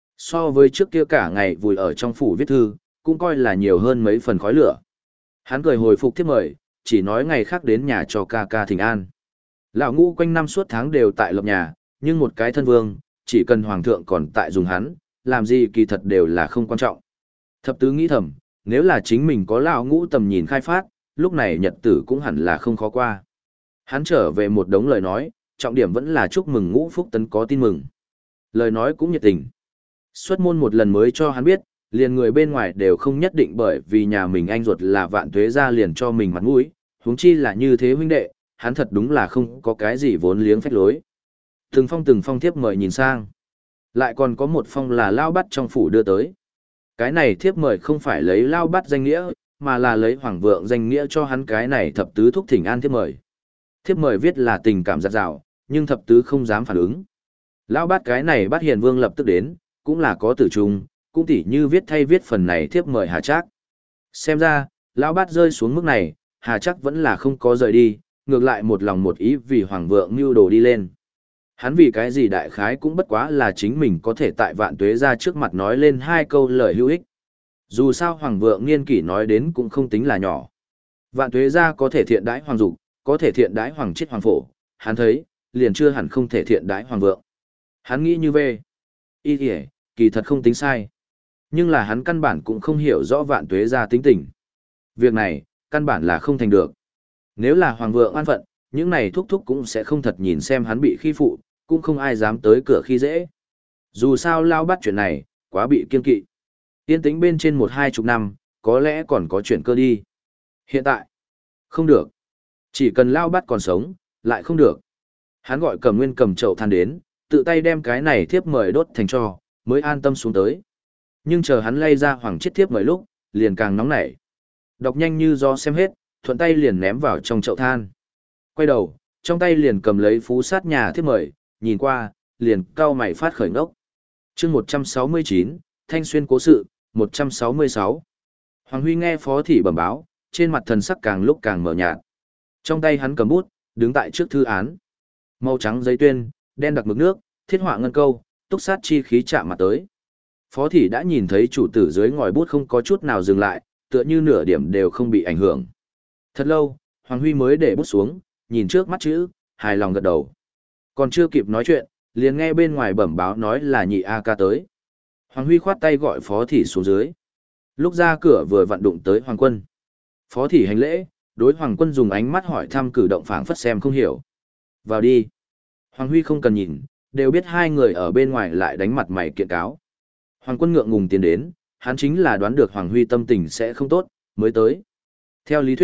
So với trước kia cả ngày vùi ở trong phủ viết thư, cũng coi là nhiều hơn mấy phần khói lửa. Hắn cười hồi phục thiếp mời, chỉ nói ngày khác đến nhà cho ca ca thỉnh an. Lão Ngũ quanh năm suốt tháng đều tại lập nhà, nhưng một cái thân vương, chỉ cần hoàng thượng còn tại dùng hắn, làm gì kỳ thật đều là không quan trọng. Thập tứ nghĩ thầm, nếu là chính mình có Lão Ngũ tầm nhìn khai phát, lúc này nhật tử cũng hẳn là không khó qua. Hắn trở về một đống lời nói, trọng điểm vẫn là chúc mừng Ngũ Phúc Tấn có tin mừng. Lời nói cũng nhiệt tình. Xuất môn một lần mới cho hắn biết, liền người bên ngoài đều không nhất định bởi vì nhà mình anh ruột là Vạn Tuế ra liền cho mình mặt mũi, huống chi là như thế huynh đệ, hắn thật đúng là không có cái gì vốn liếng phách lối. Từng phong từng phong thiếp mời nhìn sang. Lại còn có một phong là Lao Bắt trong phủ đưa tới. Cái này thiếp mời không phải lấy Lao Bắt danh nghĩa, mà là lấy Hoàng Vượng danh nghĩa cho hắn cái này thập tứ thúc thỉnh an thiếp mời. Thiếp mời viết là tình cảm giặt rào, nhưng thập tứ không dám phản ứng. Lao Bắt cái này bắt hiền vương lập tức đến, cũng là có tử trung, cũng tỉ như viết thay viết phần này thiếp mời Hà Trác. Xem ra, Lão Bát rơi xuống mức này, Hà Trác vẫn là không có rời đi, ngược lại một lòng một ý vì Hoàng Vượng mưu đồ đi lên. Hắn vì cái gì đại khái cũng bất quá là chính mình có thể tại Vạn Tuế ra trước mặt nói lên hai câu lời hữu ích. Dù sao Hoàng Vượng niên kỷ nói đến cũng không tính là nhỏ. Vạn Tuế ra có thể thiện đãi Hoàng Dục, có thể thiện đãi Hoàng Chiết Hoàng Phổ, hắn thấy, liền chưa hẳn không thể thiện đãi Hoàng Vượng. Hắn nghĩ như về. Ý kìa, kỳ thật không tính sai. Nhưng là hắn căn bản cũng không hiểu rõ Vạn Tuế ra tính tình. Việc này, căn bản là không thành được. Nếu là Hoàng Vượng an phận, những này thúc thúc cũng sẽ không thật nhìn xem hắn bị khi phụ, cũng không ai dám tới cửa khi dễ. Dù sao Lao Bắt chuyện này, quá bị kiên kỵ. Yên tĩnh bên trên một hai chục năm, có lẽ còn có chuyện cơ đi. Hiện tại, không được. Chỉ cần Lao Bắt còn sống, lại không được. Hắn gọi Cẩm Nguyên cầm chậu than đến, tự tay đem cái này thiếp mời đốt thành tro, mới an tâm xuống tới. Nhưng chờ hắn lay ra Hoàng Chiết thiếp mời lúc, liền càng nóng nảy. Đọc nhanh như do xem hết, thuận tay liền ném vào trong chậu than. Quay đầu, trong tay liền cầm lấy phú sát nhà thiếp mời, nhìn qua, liền cau mày phát khởi ngốc. Chương một trăm sáu mươi chín, Thanh Xuyên cố sự, một trăm sáu mươi sáu. Hoàng Huy nghe phó thị bẩm báo, trên mặt thần sắc càng lúc càng mờ nhạt. Trong tay hắn cầm bút, đứng tại trước thư án. Màu trắng giấy tuyên, đen đặc mực nước, thiết họa ngân câu, túc sát chi khí chạm mặt tới. Phó thị đã nhìn thấy chủ tử dưới ngòi bút không có chút nào dừng lại, tựa như nửa điểm đều không bị ảnh hưởng. Thật lâu, Hoàng Huy mới để bút xuống, nhìn trước mắt chữ, hài lòng gật đầu. Còn chưa kịp nói chuyện, liền nghe bên ngoài bẩm báo nói là nhị A ca tới. Hoàng Huy khoát tay gọi phó thị xuống dưới. Lúc ra cửa vừa vặn đụng tới Hoàng Quân. Phó thị hành lễ, đối Hoàng Quân dùng ánh mắt hỏi thăm cử động phảng phất xem không hiểu. Vào đi. Hoàng Huy không cần nhìn, đều biết hai người ở bên ngoài lại đánh mặt mày kiện cáo. Hoàng Quân ngượng ngùng tiến đến, hắn chính là đoán được Hoàng Huy tâm tình sẽ không tốt, mới tới. Theo lý thuyết,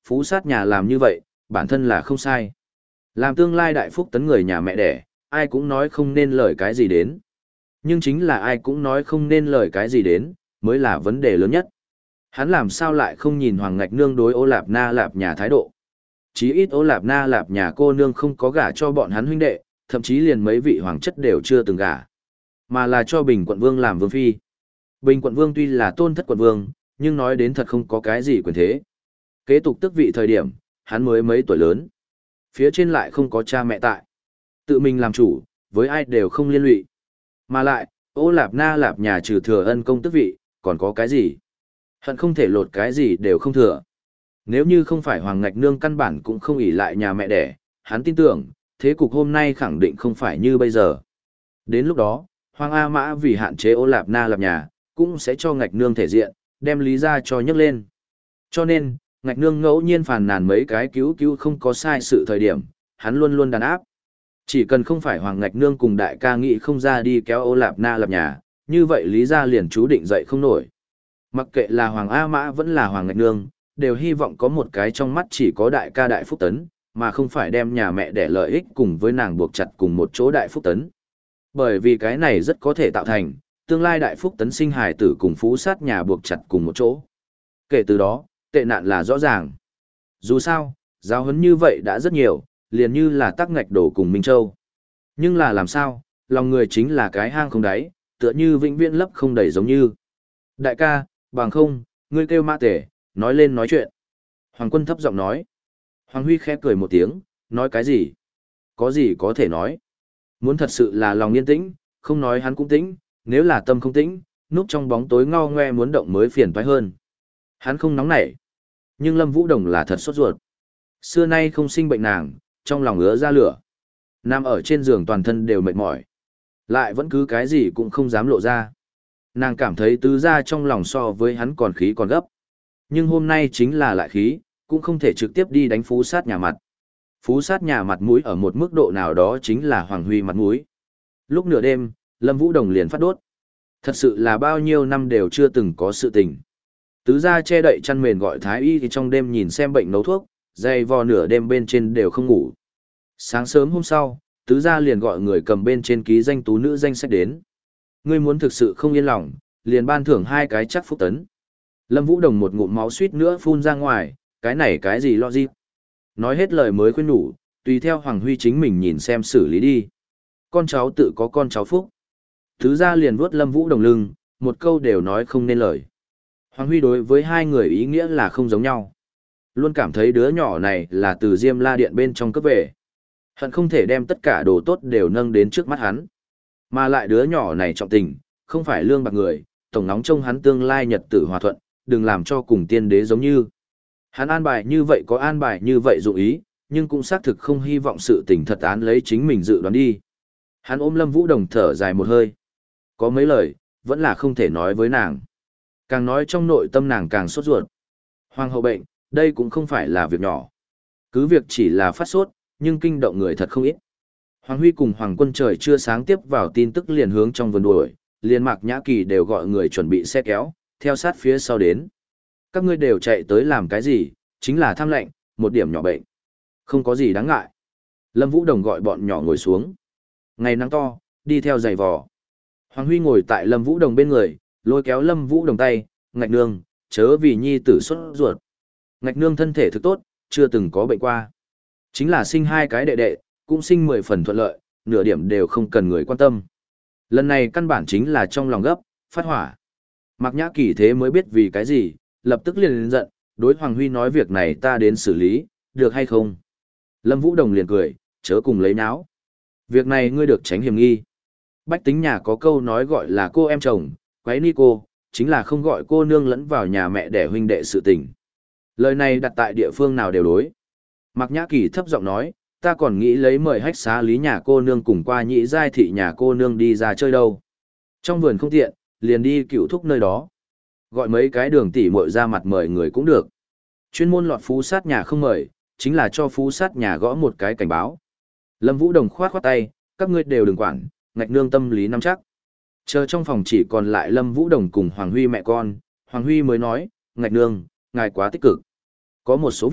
phú sát nhà làm như vậy, bản thân là không sai. Làm tương lai đại phúc tấn người nhà mẹ đẻ, ai cũng nói không nên lời cái gì đến. Nhưng chính là ai cũng nói không nên lời cái gì đến, mới là vấn đề lớn nhất. Hắn làm sao lại không nhìn Hoàng Ngạch Nương đối Ô Lạp Na Lạp nhà thái độ. Chí ít Ô Lạp Na Lạp nhà cô nương không có gả cho bọn hắn huynh đệ, thậm chí liền mấy vị hoàng chất đều chưa từng gả. Mà là cho Bình quận vương làm vương phi. Bình quận vương tuy là tôn thất quận vương, nhưng nói đến thật không có cái gì quyền thế. Kế tục tước vị thời điểm, hắn mới mấy tuổi lớn. Phía trên lại không có cha mẹ tại. Tự mình làm chủ, với ai đều không liên lụy. Mà lại, Ô Lạp Na Lạp nhà trừ thừa ân công tước vị, còn có cái gì? Hận không thể lột cái gì đều không thừa. Nếu như không phải Hoàng Ngạch Nương căn bản cũng không ỷ lại nhà mẹ đẻ, hắn tin tưởng, thế cục hôm nay khẳng định không phải như bây giờ. Đến lúc đó, Hoàng A Mã vì hạn chế Ô Lạp Na Lạp nhà, cũng sẽ cho Ngạch Nương thể diện, đem lý ra cho nhấc lên. Cho nên, Ngạch Nương ngẫu nhiên phàn nàn mấy cái cứu cứu không có sai sự thời điểm, hắn luôn luôn đàn áp. Chỉ cần không phải Hoàng Ngạch Nương cùng đại ca nghị không ra đi kéo Ô Lạp Na Lạp nhà, như vậy lý ra liền chú định dậy không nổi. Mặc kệ là Hoàng A Mã vẫn là Hoàng Ngạch Nương, đều hy vọng có một cái trong mắt chỉ có đại ca đại phúc tấn, mà không phải đem nhà mẹ để lợi ích cùng với nàng buộc chặt cùng một chỗ đại phúc tấn. Bởi vì cái này rất có thể tạo thành, tương lai đại phúc tấn sinh hài tử cùng phú sát nhà buộc chặt cùng một chỗ. Kể từ đó, tệ nạn là rõ ràng. Dù sao, giáo huấn như vậy đã rất nhiều, liền như là tắc ngạch đổ cùng Minh Châu. Nhưng là làm sao, lòng người chính là cái hang không đáy, tựa như vĩnh viễn lấp không đầy giống như. Đại ca, bằng không, ngươi kêu mã tể, nói lên nói chuyện. Hoàng Quân thấp giọng nói. Hoàng Huy khẽ cười một tiếng, nói cái gì? Có gì có thể nói? Muốn thật sự là lòng yên tĩnh, không nói hắn cũng tĩnh, nếu là tâm không tĩnh, núp trong bóng tối ngao ngoe muốn động mới phiền toái hơn. Hắn không nóng nảy, nhưng Lâm Vũ Đồng là thật sốt ruột. Xưa nay không sinh bệnh nàng, trong lòng ứa ra lửa. Nằm ở trên giường toàn thân đều mệt mỏi. Lại vẫn cứ cái gì cũng không dám lộ ra. Nàng cảm thấy tứ ra trong lòng so với hắn còn khí còn gấp. Nhưng hôm nay chính là lại khí, cũng không thể trực tiếp đi đánh phú sát nhà mặt. Phú sát nhà mặt mũi ở một mức độ nào đó chính là Hoàng Huy mặt mũi. Lúc nửa đêm, Lâm Vũ Đồng liền phát đốt. Thật sự là bao nhiêu năm đều chưa từng có sự tình. Tứ gia che đậy chăn mền gọi thái y thì trong đêm nhìn xem bệnh nấu thuốc, dày vò nửa đêm bên trên đều không ngủ. Sáng sớm hôm sau, tứ gia liền gọi người cầm bên trên ký danh tú nữ danh sách đến. Ngươi muốn thực sự không yên lòng, liền ban thưởng hai cái chắc phúc tấn. Lâm Vũ Đồng một ngụm máu suýt nữa phun ra ngoài, cái này cái gì lo gì. Nói hết lời mới khuyên nhủ, tùy theo Hoàng Huy chính mình nhìn xem xử lý đi. Con cháu tự có con cháu phúc. Tứ gia liền vuốt Lâm Vũ Đồng lưng, một câu đều nói không nên lời. Hoàng Huy đối với hai người ý nghĩa là không giống nhau. Luôn cảm thấy đứa nhỏ này là từ Diêm La Điện bên trong cấp về. Hận không thể đem tất cả đồ tốt đều nâng đến trước mắt hắn. Mà lại đứa nhỏ này trọng tình, không phải lương bạc người, tổng nóng trông hắn tương lai nhật tử hòa thuận, đừng làm cho cùng tiên đế giống như. Hắn an bài như vậy có an bài như vậy dụng ý, nhưng cũng xác thực không hy vọng sự tình thật án lấy chính mình dự đoán đi. Hắn ôm Lâm Vũ Đồng thở dài một hơi. Có mấy lời, vẫn là không thể nói với nàng. Càng nói trong nội tâm nàng càng sốt ruột. Hoàng hậu bệnh, đây cũng không phải là việc nhỏ. Cứ việc chỉ là phát sốt, nhưng kinh động người thật không ít. Hoàng Huy cùng Hoàng Quân trời chưa sáng tiếp vào tin tức liền hướng trong vườn đuổi, liền Mạc Nhã Kỳ đều gọi người chuẩn bị xe kéo, theo sát phía sau đến. Các ngươi đều chạy tới làm cái gì, chính là tham lệnh, một điểm nhỏ bệnh. Không có gì đáng ngại. Lâm Vũ Đồng gọi bọn nhỏ ngồi xuống. Ngày nắng to, đi theo giày vò. Hoàng Huy ngồi tại Lâm Vũ Đồng bên người, lôi kéo Lâm Vũ Đồng tay, Ngạch Nương, chớ vì nhi tử xuất ruột. Ngạch Nương thân thể thực tốt, chưa từng có bệnh qua. Chính là sinh hai cái đệ đệ, cũng sinh mười phần thuận lợi, nửa điểm đều không cần người quan tâm. Lần này căn bản chính là trong lòng gấp, phát hỏa. Mạc Nhã Kỳ thế mới biết vì cái gì, lập tức liền lên giận, đối Hoàng Huy nói việc này ta đến xử lý, được hay không? Lâm Vũ Đồng liền cười, chớ cùng lấy náo. Việc này ngươi được tránh hiểm nghi. Bách tính nhà có câu nói gọi là cô em chồng, quấy ni cô, chính là không gọi cô nương lẫn vào nhà mẹ để huynh đệ sự tình. Lời này đặt tại địa phương nào đều đối. Mạc Nhã Kỳ thấp giọng nói, ta còn nghĩ lấy mời hách xá lý nhà cô nương cùng qua nhị giai thị nhà cô nương đi ra chơi đâu. Trong vườn không tiện, liền đi cựu thúc nơi đó. Gọi mấy cái đường tỉ muội ra mặt mời người cũng được. Chuyên môn lọt phú sát nhà không mời, chính là cho phú sát nhà gõ một cái cảnh báo. Lâm Vũ Đồng khoát khoát tay, các ngươi đều đừng quản, Ngạch Nương tâm lý nắm chắc. Chờ trong phòng chỉ còn lại Lâm Vũ Đồng cùng Hoàng Huy mẹ con, Hoàng Huy mới nói, Ngạch Nương, ngài quá tích cực. Có một số việc,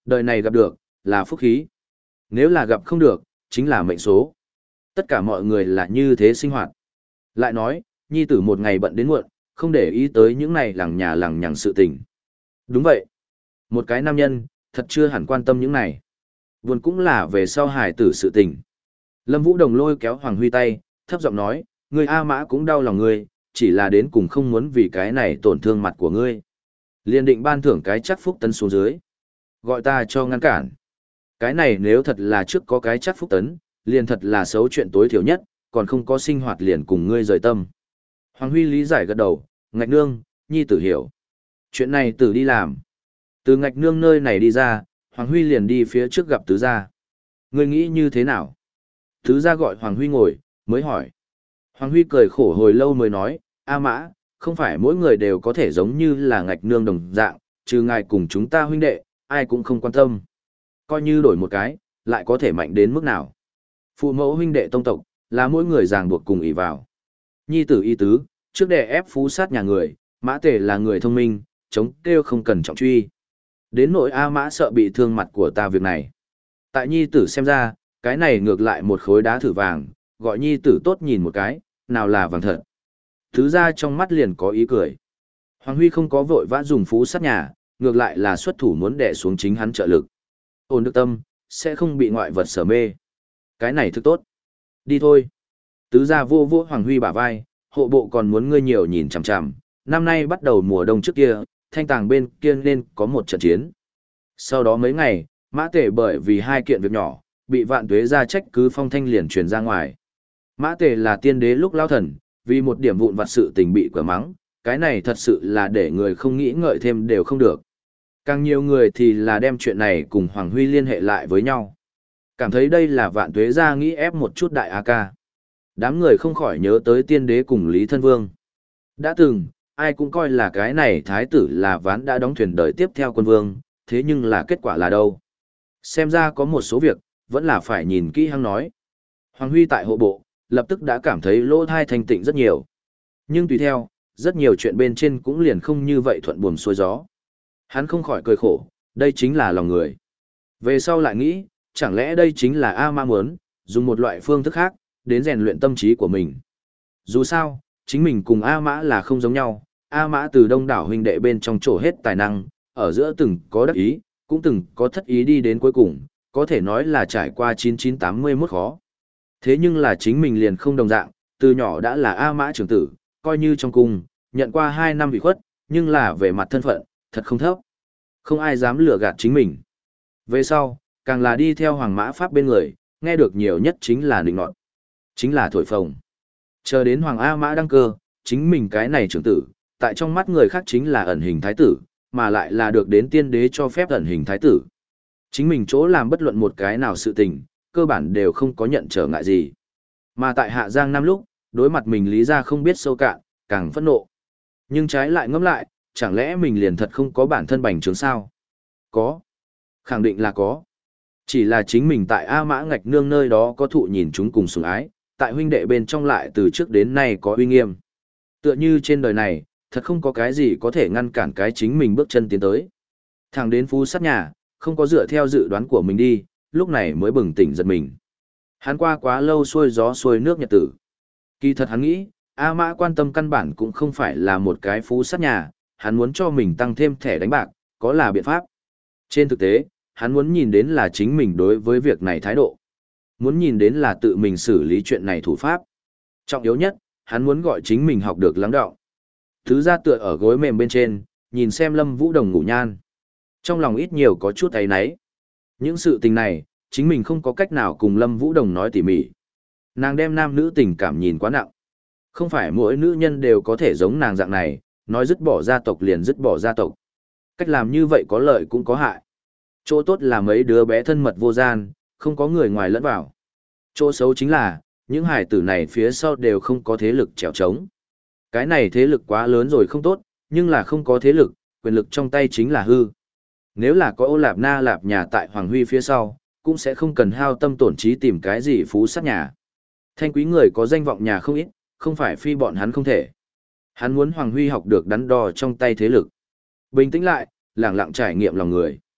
đời này gặp được, là phúc khí. Nếu là gặp không được, chính là mệnh số. Tất cả mọi người là như thế sinh hoạt. Lại nói, nhi tử một ngày bận đến muộn, không để ý tới những này lằng nhà lằng nhằng sự tình. Đúng vậy. Một cái nam nhân, thật chưa hẳn quan tâm những này. Buồn cũng là về sau hài tử sự tình. Lâm Vũ Đồng lôi kéo Hoàng Huy tay, thấp giọng nói, người A Mã cũng đau lòng ngươi, chỉ là đến cùng không muốn vì cái này tổn thương mặt của ngươi. Liên định ban thưởng cái chắc phúc tấn xuống dưới. Gọi ta cho ngăn cản. Cái này nếu thật là trước có cái chắc phúc tấn, liền thật là xấu chuyện tối thiểu nhất, còn không có sinh hoạt liền cùng ngươi rời tâm. Hoàng Huy lý giải gật đầu, ngạch nương, nhi tử hiểu. Chuyện này tử đi làm. Từ ngạch nương nơi này đi ra, Hoàng Huy liền đi phía trước gặp tứ gia. Ngươi nghĩ như thế nào? Tứ gia gọi Hoàng Huy ngồi, mới hỏi. Hoàng Huy cười khổ hồi lâu mới nói, A Mã, không phải mỗi người đều có thể giống như là ngạch nương đồng dạng, trừ ngài cùng chúng ta huynh đệ, ai cũng không quan tâm. Coi như đổi một cái, lại có thể mạnh đến mức nào. Phụ mẫu huynh đệ tông tộc, là mỗi người ràng buộc cùng ỷ vào. Nhi tử y tứ, trước đè ép phú sát nhà người, Mã Tề là người thông minh, chống kêu không cần trọng truy. Đến nỗi A Mã sợ bị thương mặt của ta việc này. Tại nhi tử xem ra, cái này ngược lại một khối đá thử vàng, gọi nhi tử tốt nhìn một cái, nào là vàng thật. Thứ ra trong mắt liền có ý cười. Hoàng Huy không có vội vã dùng phú sát nhà, ngược lại là xuất thủ muốn đè xuống chính hắn trợ lực. Ổn được tâm, sẽ không bị ngoại vật sở mê. Cái này thức tốt. Đi thôi. Tứ gia vô vô Hoàng Huy bả vai, hộ bộ còn muốn ngươi nhiều nhìn chằm chằm. Năm nay bắt đầu mùa đông trước kia, thanh tàng bên kia nên có một trận chiến. Sau đó mấy ngày, Mã Tề bởi vì hai kiện việc nhỏ, bị vạn tuế ra trách cứ phong thanh liền truyền ra ngoài. Mã Tề là tiên đế lúc lao thần, vì một điểm vụn vặt sự tình bị quả mắng, cái này thật sự là để người không nghĩ ngợi thêm đều không được. Càng nhiều người thì là đem chuyện này cùng Hoàng Huy liên hệ lại với nhau. Cảm thấy đây là vạn tuế ra nghĩ ép một chút đại A ca. Đám người không khỏi nhớ tới tiên đế cùng Lý Thân Vương. Đã từng, ai cũng coi là cái này thái tử là ván đã đóng thuyền đời tiếp theo quân vương, thế nhưng là kết quả là đâu? Xem ra có một số việc, vẫn là phải nhìn kỹ hăng nói. Hoàng Huy tại hộ bộ, lập tức đã cảm thấy lỗ thai thanh tịnh rất nhiều. Nhưng tùy theo, rất nhiều chuyện bên trên cũng liền không như vậy thuận buồm xuôi gió. Hắn không khỏi cười khổ, đây chính là lòng người. Về sau lại nghĩ, chẳng lẽ đây chính là A Mã muốn, dùng một loại phương thức khác, đến rèn luyện tâm trí của mình. Dù sao, chính mình cùng A Mã là không giống nhau, A Mã từ đông đảo huynh đệ bên trong trổ hết tài năng, ở giữa từng có đắc ý, cũng từng có thất ý đi đến cuối cùng, có thể nói là trải qua chín chín tám mươi mốt khó. Thế nhưng là chính mình liền không đồng dạng, từ nhỏ đã là A Mã trưởng tử, coi như trong cung, nhận qua hai năm bị khuất, nhưng là về mặt thân phận, thật không thấp. Không ai dám lừa gạt chính mình. Về sau, càng là đi theo Hoàng Mã Pháp bên người, nghe được nhiều nhất chính là định nọt, chính là thổi phồng. Chờ đến Hoàng A Mã đăng cơ, chính mình cái này trưởng tử, tại trong mắt người khác chính là ẩn hình thái tử, mà lại là được đến tiên đế cho phép ẩn hình thái tử. Chính mình chỗ làm bất luận một cái nào sự tình, cơ bản đều không có nhận trở ngại gì. Mà tại Hạ Giang Nam lúc, đối mặt mình lý ra không biết sâu cạn, càng phẫn nộ. Nhưng trái lại ngẫm lại, chẳng lẽ mình liền thật không có bản thân bành trướng sao? Có. Khẳng định là có. Chỉ là chính mình tại A Mã Ngạch Nương nơi đó có thụ nhìn chúng cùng sủng ái, tại huynh đệ bên trong lại từ trước đến nay có uy nghiêm. Tựa như trên đời này, thật không có cái gì có thể ngăn cản cái chính mình bước chân tiến tới. Thẳng đến phú sát nhà, không có dựa theo dự đoán của mình đi, lúc này mới bừng tỉnh giật mình. Hắn qua quá lâu xuôi gió xuôi nước nhật tử. Kỳ thật hắn nghĩ, A Mã quan tâm căn bản cũng không phải là một cái phú sát nhà, hắn muốn cho mình tăng thêm thẻ đánh bạc, có là biện pháp. Trên thực tế, hắn muốn nhìn đến là chính mình đối với việc này thái độ. Muốn nhìn đến là tự mình xử lý chuyện này thủ pháp. Trọng yếu nhất, hắn muốn gọi chính mình học được lắng đọng. Thứ ra tựa ở gối mềm bên trên, nhìn xem Lâm Vũ Đồng ngủ nhan. Trong lòng ít nhiều có chút áy náy. Những sự tình này, chính mình không có cách nào cùng Lâm Vũ Đồng nói tỉ mỉ. Nàng đem nam nữ tình cảm nhìn quá nặng. Không phải mỗi nữ nhân đều có thể giống nàng dạng này, nói dứt bỏ gia tộc liền dứt bỏ gia tộc. Cách làm như vậy có lợi cũng có hại. Chỗ tốt là mấy đứa bé thân mật vô gian, không có người ngoài lẫn vào. Chỗ xấu chính là, những hải tử này phía sau đều không có thế lực trèo trống. Cái này thế lực quá lớn rồi không tốt, nhưng là không có thế lực, quyền lực trong tay chính là hư. Nếu là có Ô Lạp Na Lạp nhà tại Hoàng Huy phía sau, cũng sẽ không cần hao tâm tổn trí tìm cái gì phú sát nhà. Thanh quý người có danh vọng nhà không ít, không phải phi bọn hắn không thể. Hắn muốn Hoàng Huy học được đắn đo trong tay thế lực. Bình tĩnh lại, lẳng lặng trải nghiệm lòng người.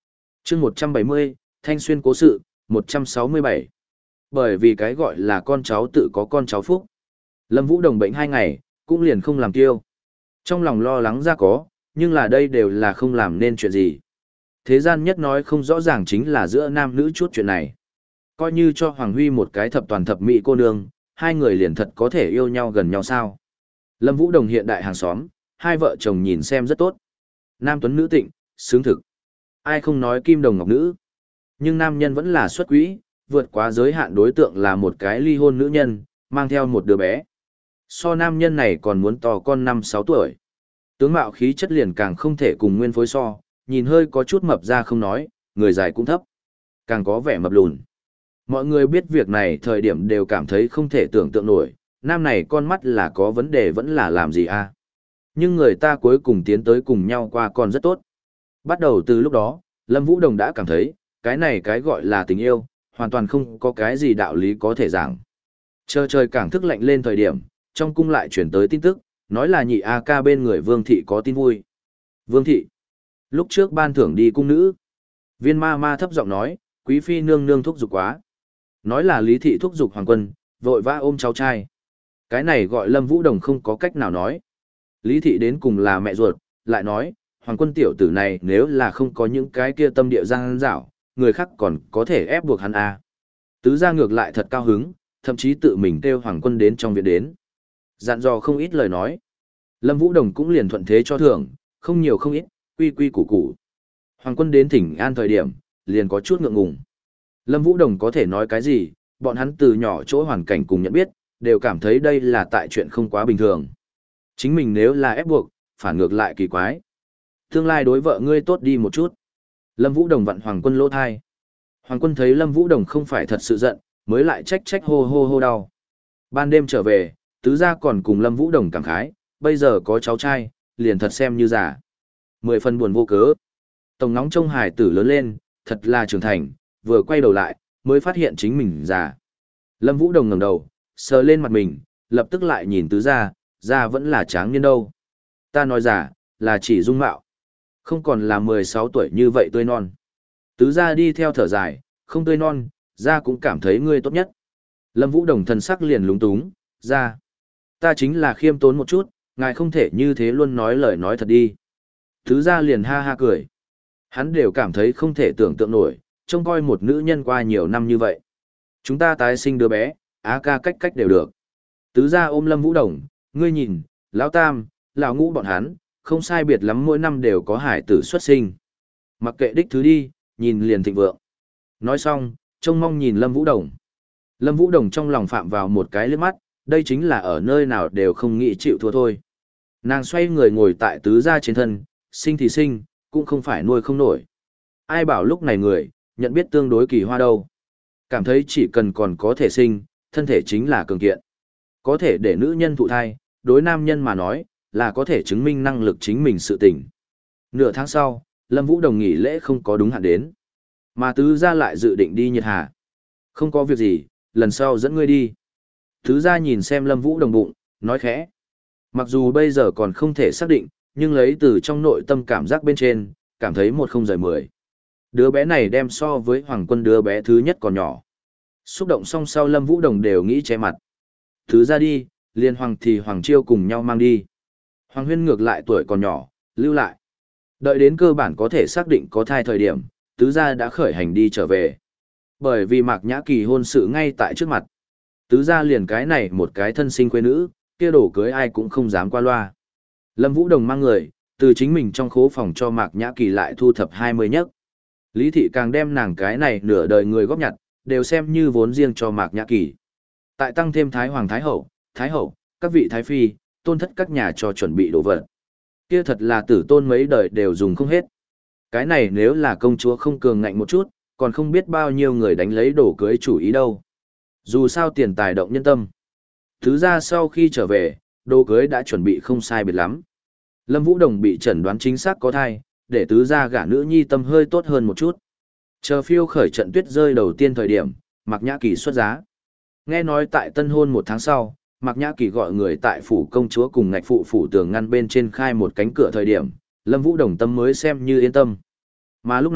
chương một trăm bảy mươi, Thanh Xuyên cố sự, một trăm sáu mươi bảy. Bởi vì cái gọi là con cháu tự có con cháu phúc. Lâm Vũ Đồng bệnh hai ngày, cũng liền không làm tiêu. Trong lòng lo lắng ra có, nhưng là đây đều là không làm nên chuyện gì. Thế gian nhất nói không rõ ràng chính là giữa nam nữ chút chuyện này. Coi như cho Hoàng Huy một cái thập toàn thập mỹ cô nương, hai người liền thật có thể yêu nhau gần nhau sao. Lâm Vũ Đồng hiện đại hàng xóm, hai vợ chồng nhìn xem rất tốt. Nam tuấn nữ tịnh, sướng thực. Ai không nói kim đồng ngọc nữ. Nhưng nam nhân vẫn là xuất quỹ, vượt quá giới hạn đối tượng là một cái ly hôn nữ nhân, mang theo một đứa bé. So nam nhân này còn muốn to con năm sáu tuổi. Tướng mạo khí chất liền càng không thể cùng nguyên phối so, nhìn hơi có chút mập ra không nói, người dài cũng thấp. Càng có vẻ mập lùn. Mọi người biết việc này thời điểm đều cảm thấy không thể tưởng tượng nổi, nam này con mắt là có vấn đề vẫn là làm gì à. Nhưng người ta cuối cùng tiến tới cùng nhau qua còn rất tốt. Bắt đầu từ lúc đó, Lâm Vũ Đồng đã cảm thấy, cái này cái gọi là tình yêu, hoàn toàn không có cái gì đạo lý có thể giảng. Chờ trời càng thức lạnh lên thời điểm, trong cung lại chuyển tới tin tức, nói là nhị A ca bên người Vương Thị có tin vui. Vương Thị, lúc trước ban thưởng đi cung nữ. Viên ma ma thấp giọng nói, quý phi nương nương thúc giục quá. Nói là Lý Thị thúc giục hoàng quân, vội vã ôm cháu trai. Cái này gọi Lâm Vũ Đồng không có cách nào nói. Lý Thị đến cùng là mẹ ruột, lại nói, hoàng quân tiểu tử này nếu là không có những cái kia tâm địa giang dảo, người khác còn có thể ép buộc hắn à. Tứ gia ngược lại thật cao hứng, thậm chí tự mình kêu hoàng quân đến trong viện đến. Dặn dò không ít lời nói. Lâm Vũ Đồng cũng liền thuận thế cho thưởng, không nhiều không ít, quy quy củ củ. Hoàng quân đến thỉnh an thời điểm, liền có chút ngượng ngùng. Lâm Vũ Đồng có thể nói cái gì, bọn hắn từ nhỏ chỗ hoàn cảnh cùng nhận biết, đều cảm thấy đây là tại chuyện không quá bình thường. Chính mình nếu là ép buộc, phản ngược lại kỳ quái. Tương lai đối vợ ngươi tốt đi một chút. Lâm Vũ Đồng vặn Hoàng quân lỗ thai. Hoàng quân thấy Lâm Vũ Đồng không phải thật sự giận, mới lại trách trách hô hô hô đau. Ban đêm trở về, tứ gia còn cùng Lâm Vũ Đồng cảm khái, bây giờ có cháu trai, liền thật xem như giả. Mười phần buồn vô cớ. Tổng nóng trông hải tử lớn lên, thật là trưởng thành, vừa quay đầu lại, mới phát hiện chính mình già. Lâm Vũ Đồng ngẩng đầu, sờ lên mặt mình, lập tức lại nhìn tứ gia, gia vẫn là tráng niên đâu. Ta nói giả, là chỉ dung mạo. Không còn là mười sáu tuổi như vậy tươi non. Tứ gia đi theo thở dài, không tươi non, gia cũng cảm thấy ngươi tốt nhất. Lâm Vũ Đồng thần sắc liền lúng túng, gia. Ta chính là khiêm tốn một chút, ngài không thể như thế luôn nói lời nói thật đi. Tứ gia liền ha ha cười. Hắn đều cảm thấy không thể tưởng tượng nổi, trông coi một nữ nhân qua nhiều năm như vậy. Chúng ta tái sinh đứa bé, á ca cách cách đều được. Tứ gia ôm Lâm Vũ Đồng, ngươi nhìn, lão tam, lão ngũ bọn hắn, không sai biệt lắm mỗi năm đều có hải tử xuất sinh. Mặc kệ đích thứ đi, nhìn liền thịnh vượng. Nói xong, trông mong nhìn Lâm Vũ Đồng. Lâm Vũ Đồng trong lòng phạm vào một cái liếc mắt, đây chính là ở nơi nào đều không nghĩ chịu thua thôi. Nàng xoay người ngồi tại tứ gia trên thân, sinh thì sinh, cũng không phải nuôi không nổi. Ai bảo lúc này người, nhận biết tương đối kỳ hoa đâu. Cảm thấy chỉ cần còn có thể sinh, thân thể chính là cường kiện. Có thể để nữ nhân thụ thai, đối nam nhân mà nói, là có thể chứng minh năng lực chính mình sự tình. Nửa tháng sau, Lâm Vũ Đồng nghỉ lễ không có đúng hạn đến. Mà tứ gia lại dự định đi Nhiệt Hà. Không có việc gì, lần sau dẫn ngươi đi. Tứ gia nhìn xem Lâm Vũ Đồng bụng, nói khẽ. Mặc dù bây giờ còn không thể xác định, nhưng lấy từ trong nội tâm cảm giác bên trên, cảm thấy một không rời mười. Đứa bé này đem so với Hoàng quân đứa bé thứ nhất còn nhỏ. Xúc động xong sau Lâm Vũ Đồng đều nghĩ che mặt. Thứ ra đi, liền Hoàng thì Hoàng Chiêu cùng nhau mang đi. Hoàng Huyên ngược lại tuổi còn nhỏ, lưu lại. Đợi đến cơ bản có thể xác định có thai thời điểm, tứ gia đã khởi hành đi trở về. Bởi vì Mạc Nhã Kỳ hôn sự ngay tại trước mặt. Tứ gia liền cái này một cái thân sinh quê nữ, kia đổ cưới ai cũng không dám qua loa. Lâm Vũ Đồng mang người, từ chính mình trong khố phòng cho Mạc Nhã Kỳ lại thu thập hai mươi nhất. Lý Thị càng đem nàng cái này nửa đời người góp nhặt, đều xem như vốn riêng cho Mạc Nhã Kỳ. Tại tăng thêm Thái Hoàng Thái Hậu, Thái Hậu, các vị Thái Phi, tôn thất các nhà cho chuẩn bị đồ vật. Kia thật là tử tôn mấy đời đều dùng không hết. Cái này nếu là công chúa không cường ngạnh một chút, còn không biết bao nhiêu người đánh lấy đồ cưới chủ ý đâu. Dù sao tiền tài động nhân tâm. Thứ ra sau khi trở về, đồ cưới đã chuẩn bị không sai biệt lắm. Lâm Vũ Đồng bị chẩn đoán chính xác có thai, để tứ gia gả nữ nhi tâm hơi tốt hơn một chút. Chờ phiêu khởi trận tuyết rơi đầu tiên thời điểm, Mạc Nhã Kỳ xuất giá. Nghe nói tại tân hôn một tháng sau, Mạc Nhã Kỳ gọi người tại phủ công chúa cùng ngạch phụ phủ tường ngăn bên trên khai một cánh cửa thời điểm, Lâm Vũ Đồng tâm mới xem như yên tâm. Mà lúc này,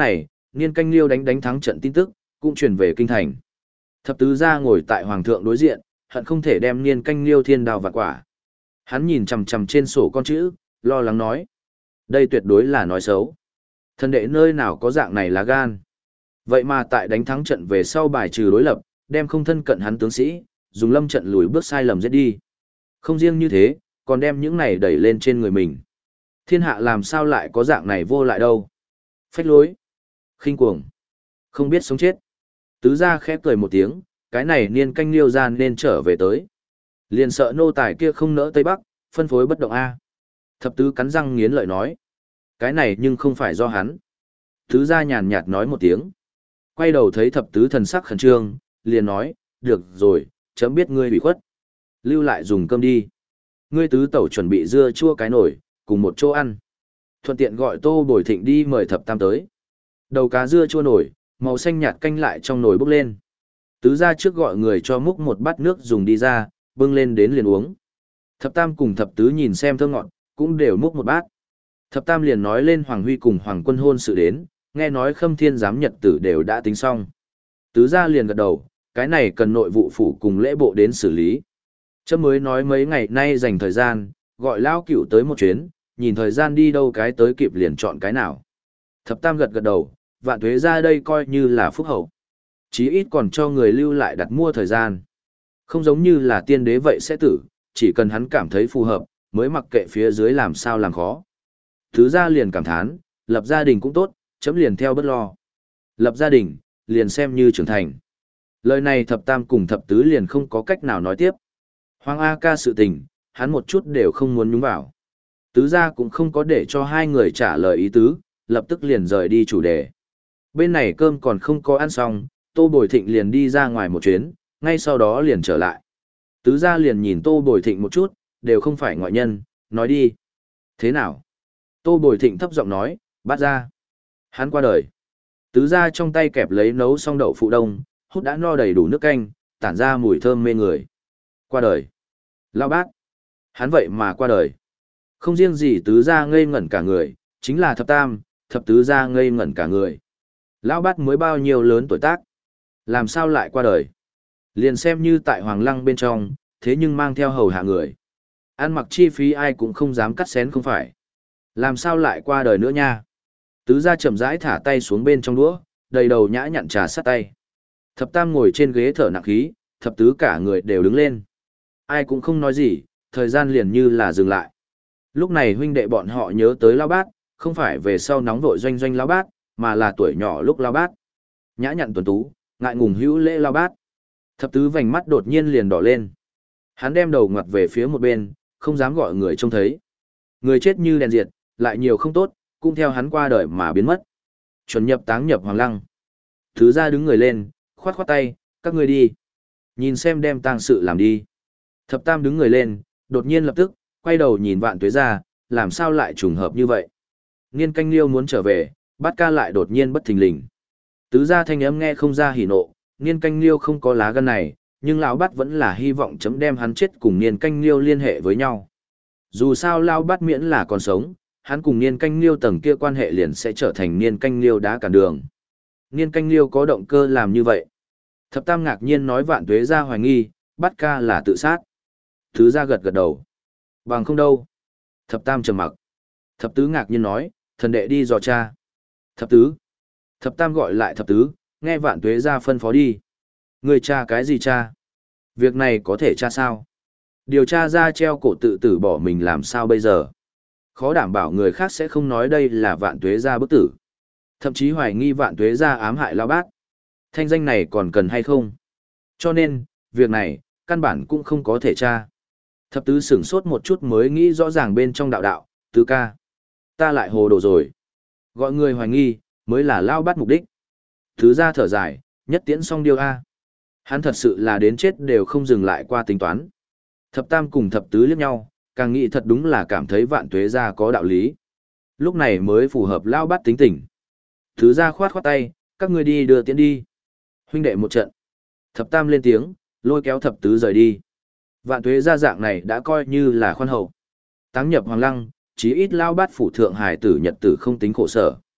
Niên Canh Liêu đánh đánh thắng trận tin tức, cũng truyền về kinh thành. Thập tứ gia ngồi tại hoàng thượng đối diện, hận không thể đem Niên Canh Liêu thiên đào vạn quả. Hắn nhìn chằm chằm trên sổ con chữ, lo lắng nói. Đây tuyệt đối là nói xấu. Thần đệ nơi nào có dạng này lá gan. Vậy mà tại đánh thắng trận về sau bài trừ đối lập, đem không thân cận hắn tướng sĩ, dùng lâm trận lùi bước sai lầm giết đi. Không riêng như thế, còn đem những này đẩy lên trên người mình. Thiên hạ làm sao lại có dạng này vô lại đâu. Phách lối, khinh cuồng, không biết sống chết. Tứ gia khẽ cười một tiếng, cái này Niên Canh Liêu gian nên trở về tới. Liền sợ nô tài kia không nỡ Tây Bắc, phân phối bất động A. Thập tứ cắn răng nghiến lợi nói. Cái này nhưng không phải do hắn. Tứ gia nhàn nhạt nói một tiếng. Quay đầu thấy thập tứ thần sắc khẩn trương, liền nói, được rồi, chấm biết ngươi bị khuất. Lưu lại dùng cơm đi. Ngươi tứ tẩu chuẩn bị dưa chua cái nổi, cùng một chỗ ăn. Thuận tiện gọi Tô Bồi Thịnh đi mời thập tam tới. Đầu cá dưa chua nổi, màu xanh nhạt canh lại trong nồi bốc lên. Tứ gia trước gọi người cho múc một bát nước dùng đi ra, bưng lên đến liền uống. Thập tam cùng thập tứ nhìn xem thơ ngọn, cũng đều múc một bát. Thập tam liền nói lên Hoàng Huy cùng Hoàng Quân hôn sự đến, nghe nói Khâm Thiên giám nhật tử đều đã tính xong. Tứ gia liền gật đầu, cái này cần nội vụ phủ cùng lễ bộ đến xử lý. Chấm mới nói mấy ngày nay dành thời gian, gọi lão cửu tới một chuyến, nhìn thời gian đi đâu cái tới kịp liền chọn cái nào. Thập tam gật gật đầu, Vạn Tuế ra đây coi như là phúc hậu. Chí ít còn cho người lưu lại đặt mua thời gian. Không giống như là tiên đế vậy sẽ tử, chỉ cần hắn cảm thấy phù hợp, mới mặc kệ phía dưới làm sao làm khó. Thứ gia liền cảm thán, lập gia đình cũng tốt, chấm liền theo bất lo. Lập gia đình, liền xem như trưởng thành. Lời này thập tam cùng thập tứ liền không có cách nào nói tiếp. Hoàng A ca sự tình, hắn một chút đều không muốn nhúng vào. Tứ gia cũng không có để cho hai người trả lời ý tứ, lập tức liền rời đi chủ đề. Bên này cơm còn không có ăn xong, Tô Bồi Thịnh liền đi ra ngoài một chuyến, ngay sau đó liền trở lại. Tứ gia liền nhìn Tô Bồi Thịnh một chút, đều không phải ngoại nhân, nói đi. Thế nào? Tô Bồi Thịnh thấp giọng nói, bắt ra. Hắn qua đời. Tứ gia trong tay kẹp lấy nấu xong đậu phụ đông, hút đã no đầy đủ nước canh, tản ra mùi thơm mê người. Qua đời. Lao bác. Hắn vậy mà qua đời. Không riêng gì tứ gia ngây ngẩn cả người, chính là thập tam, thập tứ gia ngây ngẩn cả người. Lão bát mới bao nhiêu lớn tuổi tác. Làm sao lại qua đời? Liền xem như tại Hoàng Lăng bên trong, thế nhưng mang theo hầu hạ người. Ăn mặc chi phí ai cũng không dám cắt xén không phải. Làm sao lại qua đời nữa nha? Tứ gia chậm rãi thả tay xuống bên trong đũa, đầy đầu nhã nhặn trà sát tay. Thập tam ngồi trên ghế thở nặng khí, thập tứ cả người đều đứng lên. Ai cũng không nói gì, thời gian liền như là dừng lại. Lúc này huynh đệ bọn họ nhớ tới Lão Bát, không phải về sau nóng vội doanh doanh Lão Bát, mà là tuổi nhỏ lúc Lão Bát. Nhã nhặn tuấn tú, ngại ngùng hữu lễ Lão Bát. Thập tứ vành mắt đột nhiên liền đỏ lên. Hắn đem đầu ngoặt về phía một bên, không dám gọi người trông thấy. Người chết như đèn diệt, lại nhiều không tốt, cũng theo hắn qua đời mà biến mất. Chuẩn nhập táng nhập Hoàng Lăng. Tứ gia đứng người lên, khoát khoát tay, các ngươi đi. Nhìn xem đem tang sự làm đi. Thập tam đứng người lên, đột nhiên lập tức, quay đầu nhìn Vạn Tuế ra, làm sao lại trùng hợp như vậy. Niên Canh Liêu muốn trở về, Bát ca lại đột nhiên bất thình lình. Tứ gia thanh âm nghe không ra hỉ nộ, Niên Canh Liêu không có lá gan này, nhưng lão Bát vẫn là hy vọng chấm đem hắn chết cùng Niên Canh Liêu liên hệ với nhau. Dù sao lão Bát miễn là còn sống, hắn cùng Niên Canh Liêu tầng kia quan hệ liền sẽ trở thành Niên Canh Liêu đá cản đường. Niên Canh Liêu có động cơ làm như vậy. Thập tam ngạc nhiên nói Vạn Tuế ra hoài nghi, Bát ca là tự sát. Tứ gia gật gật đầu. Bằng không đâu. Thập tam trầm mặc. Thập tứ ngạc nhiên nói, thần đệ đi dò cha. Thập tứ. Thập tam gọi lại thập tứ, nghe Vạn Tuế ra phân phó đi. Người cha cái gì cha? Việc này có thể cha sao? Điều tra ra treo cổ tự tử bỏ mình làm sao bây giờ? Khó đảm bảo người khác sẽ không nói đây là Vạn Tuế ra bức tử. Thậm chí hoài nghi Vạn Tuế ra ám hại Lão Bát. Thanh danh này còn cần hay không? Cho nên, việc này, căn bản cũng không có thể tra. Thập tứ sửng sốt một chút mới nghĩ rõ ràng bên trong đạo đạo, tứ ca. Ta lại hồ đồ rồi. Gọi người hoài nghi, mới là Lão Bát mục đích. Tứ ra thở dài, nhất tiễn xong điều A. Hắn thật sự là đến chết đều không dừng lại qua tính toán. Thập tam cùng thập tứ liếc nhau, càng nghĩ thật đúng là cảm thấy Vạn Tuế ra có đạo lý. Lúc này mới phù hợp Lão Bát tính tình. Tứ ra khoát khoát tay, các ngươi đi đưa tiễn đi. Huynh đệ một trận. Thập tam lên tiếng, lôi kéo thập tứ rời đi. Vạn Tuế ra dạng này đã coi như là khoan hậu. Táng nhập Hoàng Lăng, chí ít Lão Bát phủ thượng hải tử nhật tử không tính khổ sở.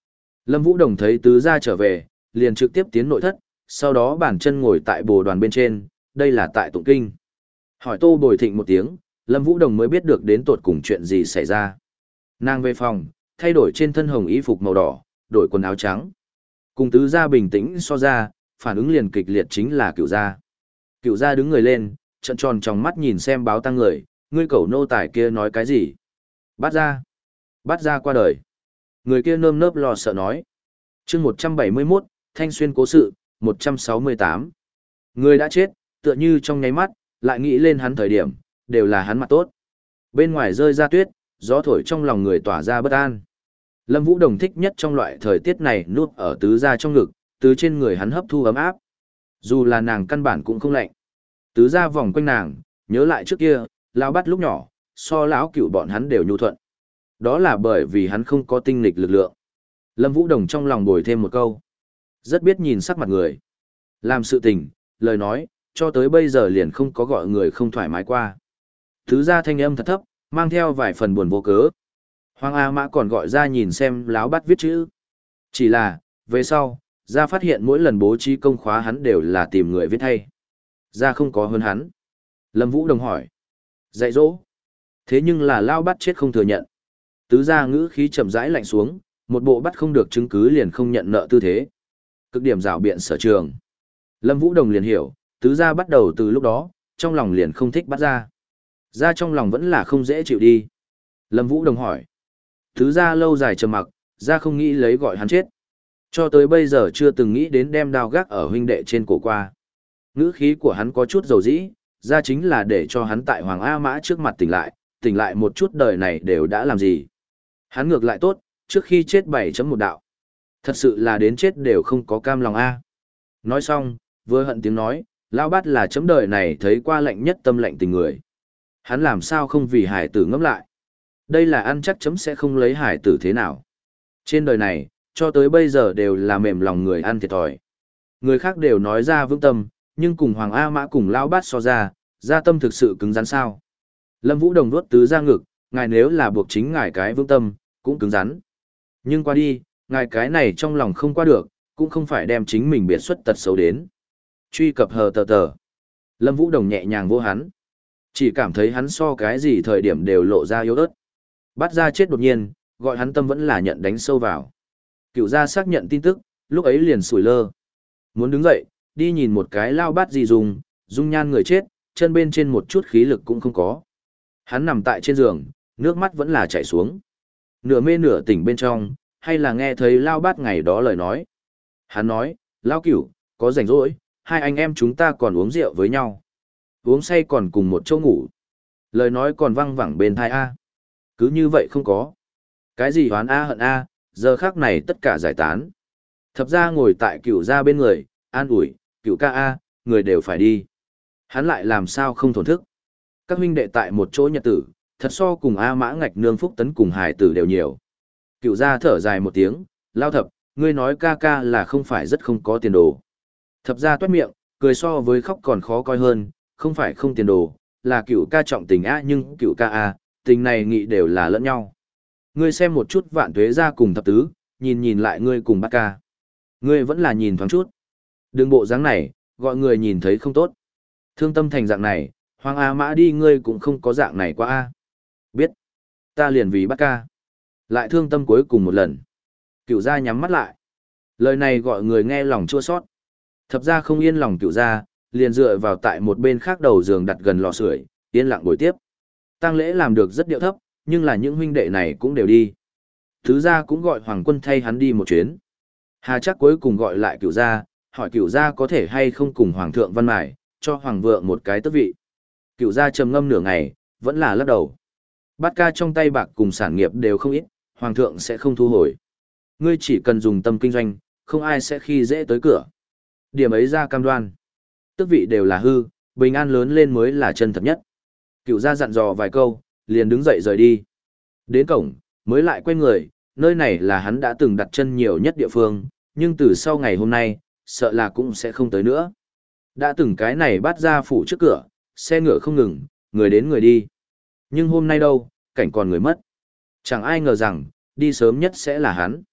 Lâm Vũ Đồng thấy tứ gia trở về, liền trực tiếp tiến nội thất, sau đó bản chân ngồi tại bồ đoàn bên trên, đây là tại tụng kinh. Hỏi Tô Bồi Thịnh một tiếng, Lâm Vũ Đồng mới biết được đến tột cùng chuyện gì xảy ra. Nàng về phòng, thay đổi trên thân hồng y phục màu đỏ, đổi quần áo trắng. Cùng tứ gia bình tĩnh so ra, phản ứng liền kịch liệt chính là cựu gia. Cựu gia đứng người lên, trận tròn trong mắt nhìn xem báo tăng người, ngươi cẩu nô tài kia nói cái gì? Bắt ra. Bắt ra qua đời. Người kia nơm nớp lo sợ nói. chương một trăm bảy mươi mốt, Thanh Xuyên cố sự, một trăm sáu mươi tám. Người đã chết, tựa như trong nháy mắt, lại nghĩ lên hắn thời điểm, đều là hắn mặt tốt. Bên ngoài rơi ra tuyết, gió thổi trong lòng người tỏa ra bất an. Lâm Vũ Đồng thích nhất trong loại thời tiết này nuốt ở tứ gia trong ngực, từ trên người hắn hấp thu ấm áp. Dù là nàng căn bản cũng không lạnh. Tứ gia vòng quanh nàng, nhớ lại trước kia, lão bắt lúc nhỏ, so lão cựu bọn hắn đều nhu thuận. Đó là bởi vì hắn không có tinh lịch lực lượng. Lâm Vũ Đồng trong lòng bồi thêm một câu. Rất biết nhìn sắc mặt người. Làm sự tình, lời nói, cho tới bây giờ liền không có gọi người không thoải mái qua. Tứ gia thanh âm thật thấp, mang theo vài phần buồn vô cớ. Hoàng A Mã còn gọi ra nhìn xem láo bắt viết chữ. Chỉ là, về sau, ra phát hiện mỗi lần bố trí công khóa hắn đều là tìm người viết thay. Ra không có hơn hắn. Lâm Vũ Đồng hỏi. Dạy dỗ. Thế nhưng là lao bắt chết không thừa nhận. Tứ gia ngữ khí chậm rãi lạnh xuống, một bộ bắt không được chứng cứ liền không nhận nợ tư thế. Cực điểm rảo biện sở trường. Lâm Vũ Đồng liền hiểu, tứ gia bắt đầu từ lúc đó, trong lòng liền không thích bắt ra. Ra trong lòng vẫn là không dễ chịu đi. Lâm Vũ Đồng hỏi. Tứ gia lâu dài trầm mặc, ra không nghĩ lấy gọi hắn chết. Cho tới bây giờ chưa từng nghĩ đến đem đao gác ở huynh đệ trên cổ qua. Ngữ khí của hắn có chút dầu dĩ, ra chính là để cho hắn tại Hoàng A Mã trước mặt tỉnh lại, tỉnh lại một chút đời này đều đã làm gì. Hắn ngược lại tốt, trước khi chết bảy chấm một đạo. Thật sự là đến chết đều không có cam lòng A. Nói xong, vừa hận tiếng nói, Lão Bát là chấm đời này thấy qua lạnh nhất tâm lạnh tình người. Hắn làm sao không vì hải tử ngẫm lại. Đây là ăn chắc chấm sẽ không lấy hải tử thế nào. Trên đời này, cho tới bây giờ đều là mềm lòng người ăn thiệt thòi. Người khác đều nói ra vững tâm, nhưng cùng Hoàng A Mã cùng Lão Bát so ra, gia tâm thực sự cứng rắn sao. Lâm Vũ Đồng nuốt tứ ra ngực, ngài nếu là buộc chính ngài cái vững tâm, cũng cứng rắn. Nhưng qua đi, ngài cái này trong lòng không qua được, cũng không phải đem chính mình biệt xuất tật xấu đến. Truy cập hờ tờ tờ. Lâm Vũ Đồng nhẹ nhàng vô hắn. Chỉ cảm thấy hắn so cái gì thời điểm đều lộ ra yếu ớt. Bắt ra chết đột nhiên, gọi hắn tâm vẫn là nhận đánh sâu vào. Cựu gia xác nhận tin tức, lúc ấy liền sủi lơ. Muốn đứng dậy, đi nhìn một cái lao bát gì dùng, dung nhan người chết, chân bên trên một chút khí lực cũng không có. Hắn nằm tại trên giường, nước mắt vẫn là chảy xuống. Nửa mê nửa tỉnh bên trong, hay là nghe thấy lao bát ngày đó lời nói. Hắn nói, lao cửu, có rảnh rỗi, hai anh em chúng ta còn uống rượu với nhau. Uống say còn cùng một chỗ ngủ. Lời nói còn văng vẳng bên thai A. Cứ như vậy không có. Cái gì hoán A hận A, giờ khác này tất cả giải tán. Thập ra ngồi tại cửu gia bên người, an ủi, cửu ca A, người đều phải đi. Hắn lại làm sao không thổn thức. Các huynh đệ tại một chỗ nhật tử, thật so cùng A Mã Ngạch Nương Phúc Tấn cùng hải tử đều nhiều. Cựu gia thở dài một tiếng, lao thập, ngươi nói ca ca là không phải rất không có tiền đồ. Thập gia toát miệng, cười so với khóc còn khó coi hơn, không phải không tiền đồ, là cựu ca trọng tình A nhưng cựu ca A, tình này nghị đều là lẫn nhau. Ngươi xem một chút vạn tuế gia cùng thập tứ, nhìn nhìn lại ngươi cùng bát ca. Ngươi vẫn là nhìn thoáng chút. Đường bộ dáng này, gọi người nhìn thấy không tốt. Thương tâm thành dạng này, Hoàng A Mã đi ngươi cũng không có dạng này qua A. Biết. Ta liền vì bát ca. Lại thương tâm cuối cùng một lần. Cựu gia nhắm mắt lại. Lời này gọi người nghe lòng chua sót. Thập gia không yên lòng cựu gia, liền dựa vào tại một bên khác đầu giường đặt gần lò sưởi, yên lặng buổi tiếp. Tang lễ làm được rất điệu thấp, nhưng là những huynh đệ này cũng đều đi. Thứ gia cũng gọi Hoàng Quân thay hắn đi một chuyến. Hà chắc cuối cùng gọi lại cựu gia, hỏi cựu gia có thể hay không cùng Hoàng thượng văn mải, cho Hoàng vượng một cái tước vị. Cựu gia trầm ngâm nửa ngày, vẫn là lắc đầu. Bát ca trong tay bạc cùng sản nghiệp đều không ít, Hoàng thượng sẽ không thu hồi. Ngươi chỉ cần dùng tâm kinh doanh, không ai sẽ khi dễ tới cửa. Điểm ấy ra cam đoan. Tước vị đều là hư, bình an lớn lên mới là chân thật nhất. Cựu gia dặn dò vài câu, liền đứng dậy rời đi. Đến cổng, mới lại quay người, nơi này là hắn đã từng đặt chân nhiều nhất địa phương, nhưng từ sau ngày hôm nay, sợ là cũng sẽ không tới nữa. Đã từng cái này bắt ra phủ trước cửa, xe ngựa không ngừng, người đến người đi. Nhưng hôm nay đâu, cảnh còn người mất. Chẳng ai ngờ rằng, đi sớm nhất sẽ là hắn.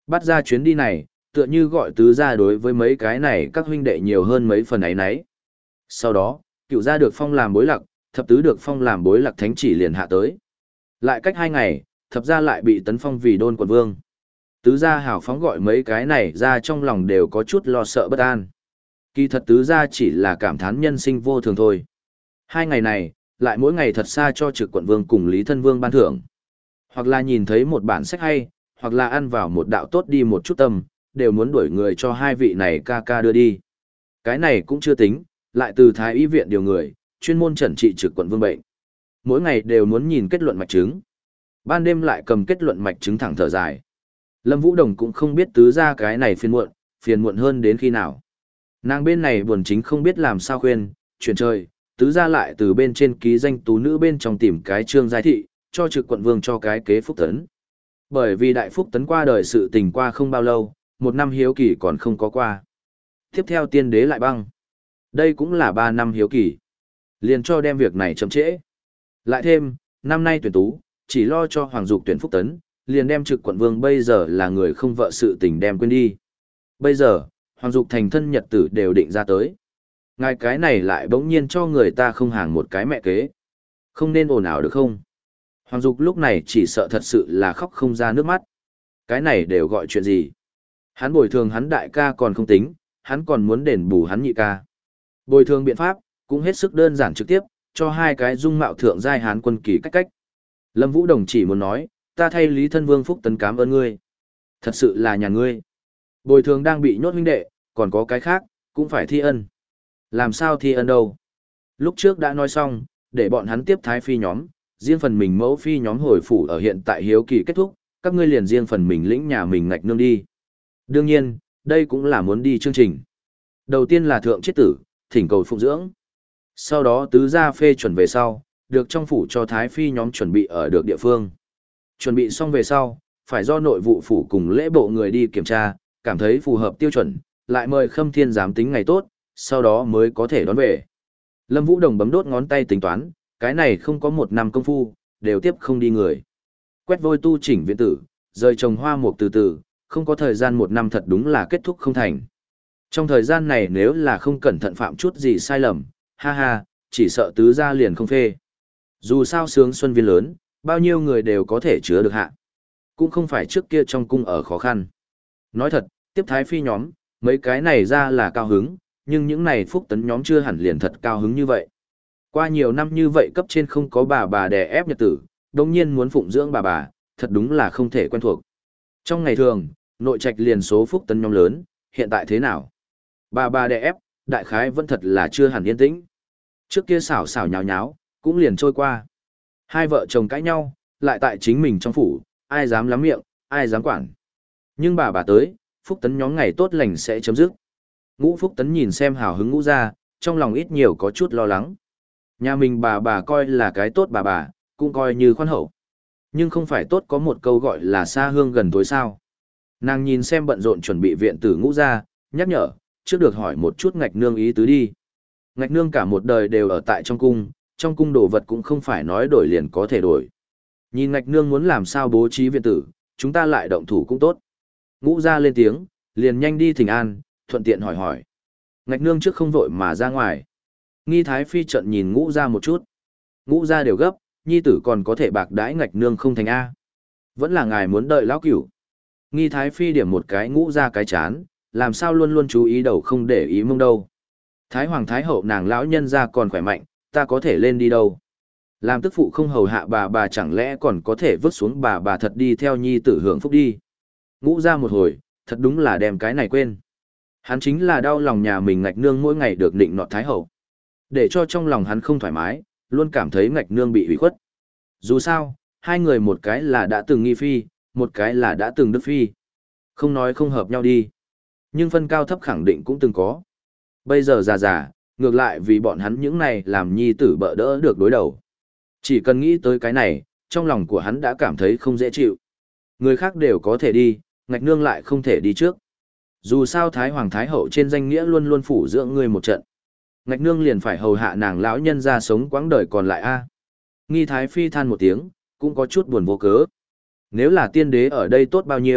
Bắt ra chuyến đi này, tựa như gọi tứ gia đối với mấy cái này các huynh đệ nhiều hơn mấy phần ấy nấy. Sau đó, cựu gia được phong làm bối lạc, thập tứ được phong làm bối lạc thánh chỉ liền hạ tới. Lại cách hai ngày, thập gia lại bị tấn phong vì đôn quận vương. Tứ gia hào phóng gọi mấy cái này ra trong lòng đều có chút lo sợ bất an. Kỳ thật tứ gia chỉ là cảm thán nhân sinh vô thường thôi. Hai ngày này, lại mỗi ngày thật xa cho trực quận vương cùng Lý Thân Vương ban thưởng. Hoặc là nhìn thấy một bản sách hay, hoặc là ăn vào một đạo tốt đi một chút tâm, đều muốn đuổi người cho hai vị này ca ca đưa đi. Cái này cũng chưa tính, lại từ Thái Y viện điều người, chuyên môn chẩn trị trực quận vương bệnh. Mỗi ngày đều muốn nhìn kết luận mạch chứng. Ban đêm lại cầm kết luận mạch chứng thẳng thở dài. Lâm Vũ Đồng cũng không biết tứ gia cái này phiền muộn, phiền muộn hơn đến khi nào. Nàng bên này buồn chính không biết làm sao khuyên, chuyển trời, tứ gia lại từ bên trên ký danh tú nữ bên trong tìm cái trương giai thị, cho trực quận vương cho cái kế phúc tấn. Bởi vì đại phúc tấn qua đời sự tình qua không bao lâu, một năm hiếu kỳ còn không có qua. Tiếp theo tiên đế lại băng. Đây cũng là ba năm hiếu kỳ. Liền cho đem việc này chậm trễ. Lại thêm, năm nay tuyển tú, chỉ lo cho Hoàng Dục tuyển phúc tấn, liền đem trực quận vương bây giờ là người không vợ sự tình đem quên đi. Bây giờ, Hoàng Dục thành thân nhật tử đều định ra tới. Ngài cái này lại bỗng nhiên cho người ta không hàng một cái mẹ kế. Không nên ồn ào được không? Hoàng Dục lúc này chỉ sợ thật sự là khóc không ra nước mắt. Cái này đều gọi chuyện gì? Hắn bồi thường hắn đại ca còn không tính, hắn còn muốn đền bù hắn nhị ca. Bồi thường biện pháp, cũng hết sức đơn giản trực tiếp, cho hai cái dung mạo thượng giai hán quân kỳ cách cách. Lâm Vũ Đồng chỉ muốn nói, ta thay Lý Thân Vương Phúc Tấn cảm ơn ngươi. Thật sự là nhà ngươi. Bồi thường đang bị nhốt huynh đệ, còn có cái khác, cũng phải thi ân. Làm sao thi ân đâu? Lúc trước đã nói xong, để bọn hắn tiếp thái phi nhóm, riêng phần mình mẫu phi nhóm hồi phủ ở hiện tại hiếu kỳ kết thúc, các ngươi liền riêng phần mình lĩnh nhà mình ngạch nương đi. Đương nhiên, đây cũng là muốn đi chương trình. Đầu tiên là thượng chết tử, thỉnh cầu phụng dưỡng. Sau đó tứ gia phê chuẩn về sau, được trong phủ cho thái phi nhóm chuẩn bị ở được địa phương. Chuẩn bị xong về sau, phải do nội vụ phủ cùng lễ bộ người đi kiểm tra, cảm thấy phù hợp tiêu chuẩn, lại mời Khâm Thiên giám tính ngày tốt, sau đó mới có thể đón về. Lâm Vũ Đồng bấm đốt ngón tay tính toán, cái này không có một năm công phu, đều tiếp không đi người. Quét vôi tu chỉnh viện tử, rời trồng hoa mục từ từ, không có thời gian một năm thật đúng là kết thúc không thành. Trong thời gian này nếu là không cẩn thận phạm chút gì sai lầm, ha ha, chỉ sợ tứ gia liền không phê. Dù sao sướng xuân viên lớn, bao nhiêu người đều có thể chứa được hạ. Cũng không phải trước kia trong cung ở khó khăn. Nói thật, tiếp thái phi nhóm, mấy cái này ra là cao hứng, nhưng những này phúc tấn nhóm chưa hẳn liền thật cao hứng như vậy. Qua nhiều năm như vậy cấp trên không có bà bà đè ép nhật tử, đồng nhiên muốn phụng dưỡng bà bà, thật đúng là không thể quen thuộc. Trong ngày thường, nội trạch liền số phúc tấn nhóm lớn, hiện tại thế nào? Bà bà đè ép, đại khái vẫn thật là chưa hẳn yên tĩnh. Trước kia xảo xảo nháo nháo, cũng liền trôi qua. Hai vợ chồng cãi nhau, lại tại chính mình trong phủ, ai dám lắm miệng, ai dám quản. Nhưng bà bà tới, phúc tấn nhóm ngày tốt lành sẽ chấm dứt. Ngũ phúc tấn nhìn xem hào hứng ngũ ra, trong lòng ít nhiều có chút lo lắng. Nhà mình bà bà coi là cái tốt bà bà, cũng coi như khoan hậu. Nhưng không phải tốt có một câu gọi là xa hương gần tối sao. Nàng nhìn xem bận rộn chuẩn bị viện tử ngũ ra, nhắc nhở, trước được hỏi một chút ngạch nương ý tứ đi. Ngạch nương cả một đời đều ở tại trong cung, trong cung đồ vật cũng không phải nói đổi liền có thể đổi. Nhìn ngạch nương muốn làm sao bố trí viện tử, chúng ta lại động thủ cũng tốt. Ngũ ra lên tiếng, liền nhanh đi thỉnh an, thuận tiện hỏi hỏi. Ngạch nương trước không vội mà ra ngoài. Nghi thái phi trận nhìn ngũ ra một chút. Ngũ ra đều gấp, nhi tử còn có thể bạc đãi ngạch nương không thành A. Vẫn là ngài muốn đợi lão cửu. Nghi thái phi điểm một cái ngũ ra cái chán, làm sao luôn luôn chú ý đầu không để ý mông đâu. Thái hoàng thái hậu nàng lão nhân ra còn khỏe mạnh, ta có thể lên đi đâu. Làm tức phụ không hầu hạ bà bà chẳng lẽ còn có thể vứt xuống bà bà thật đi theo nhi tử hưởng phúc đi. Ngũ ra một hồi, thật đúng là đem cái này quên. Hắn chính là đau lòng nhà mình ngạch nương mỗi ngày được định nọt thái hậu. Để cho trong lòng hắn không thoải mái, luôn cảm thấy ngạch nương bị hủy khuất. Dù sao, hai người một cái là đã từng nghi phi, một cái là đã từng đức phi. Không nói không hợp nhau đi. Nhưng phân cao thấp khẳng định cũng từng có. Bây giờ già già, ngược lại vì bọn hắn những này làm nhi tử bỡ đỡ được đối đầu. Chỉ cần nghĩ tới cái này, trong lòng của hắn đã cảm thấy không dễ chịu. Người khác đều có thể đi, ngạch nương lại không thể đi trước. Dù sao Thái Hoàng Thái Hậu trên danh nghĩa luôn luôn phủ dưỡng người một trận. Ngạch nương liền phải hầu hạ nàng lão nhân ra sống quãng đời còn lại a. Nghi Thái Phi than một tiếng, cũng có chút buồn vô cớ. Nếu là tiên đế ở đây tốt bao nhiêu,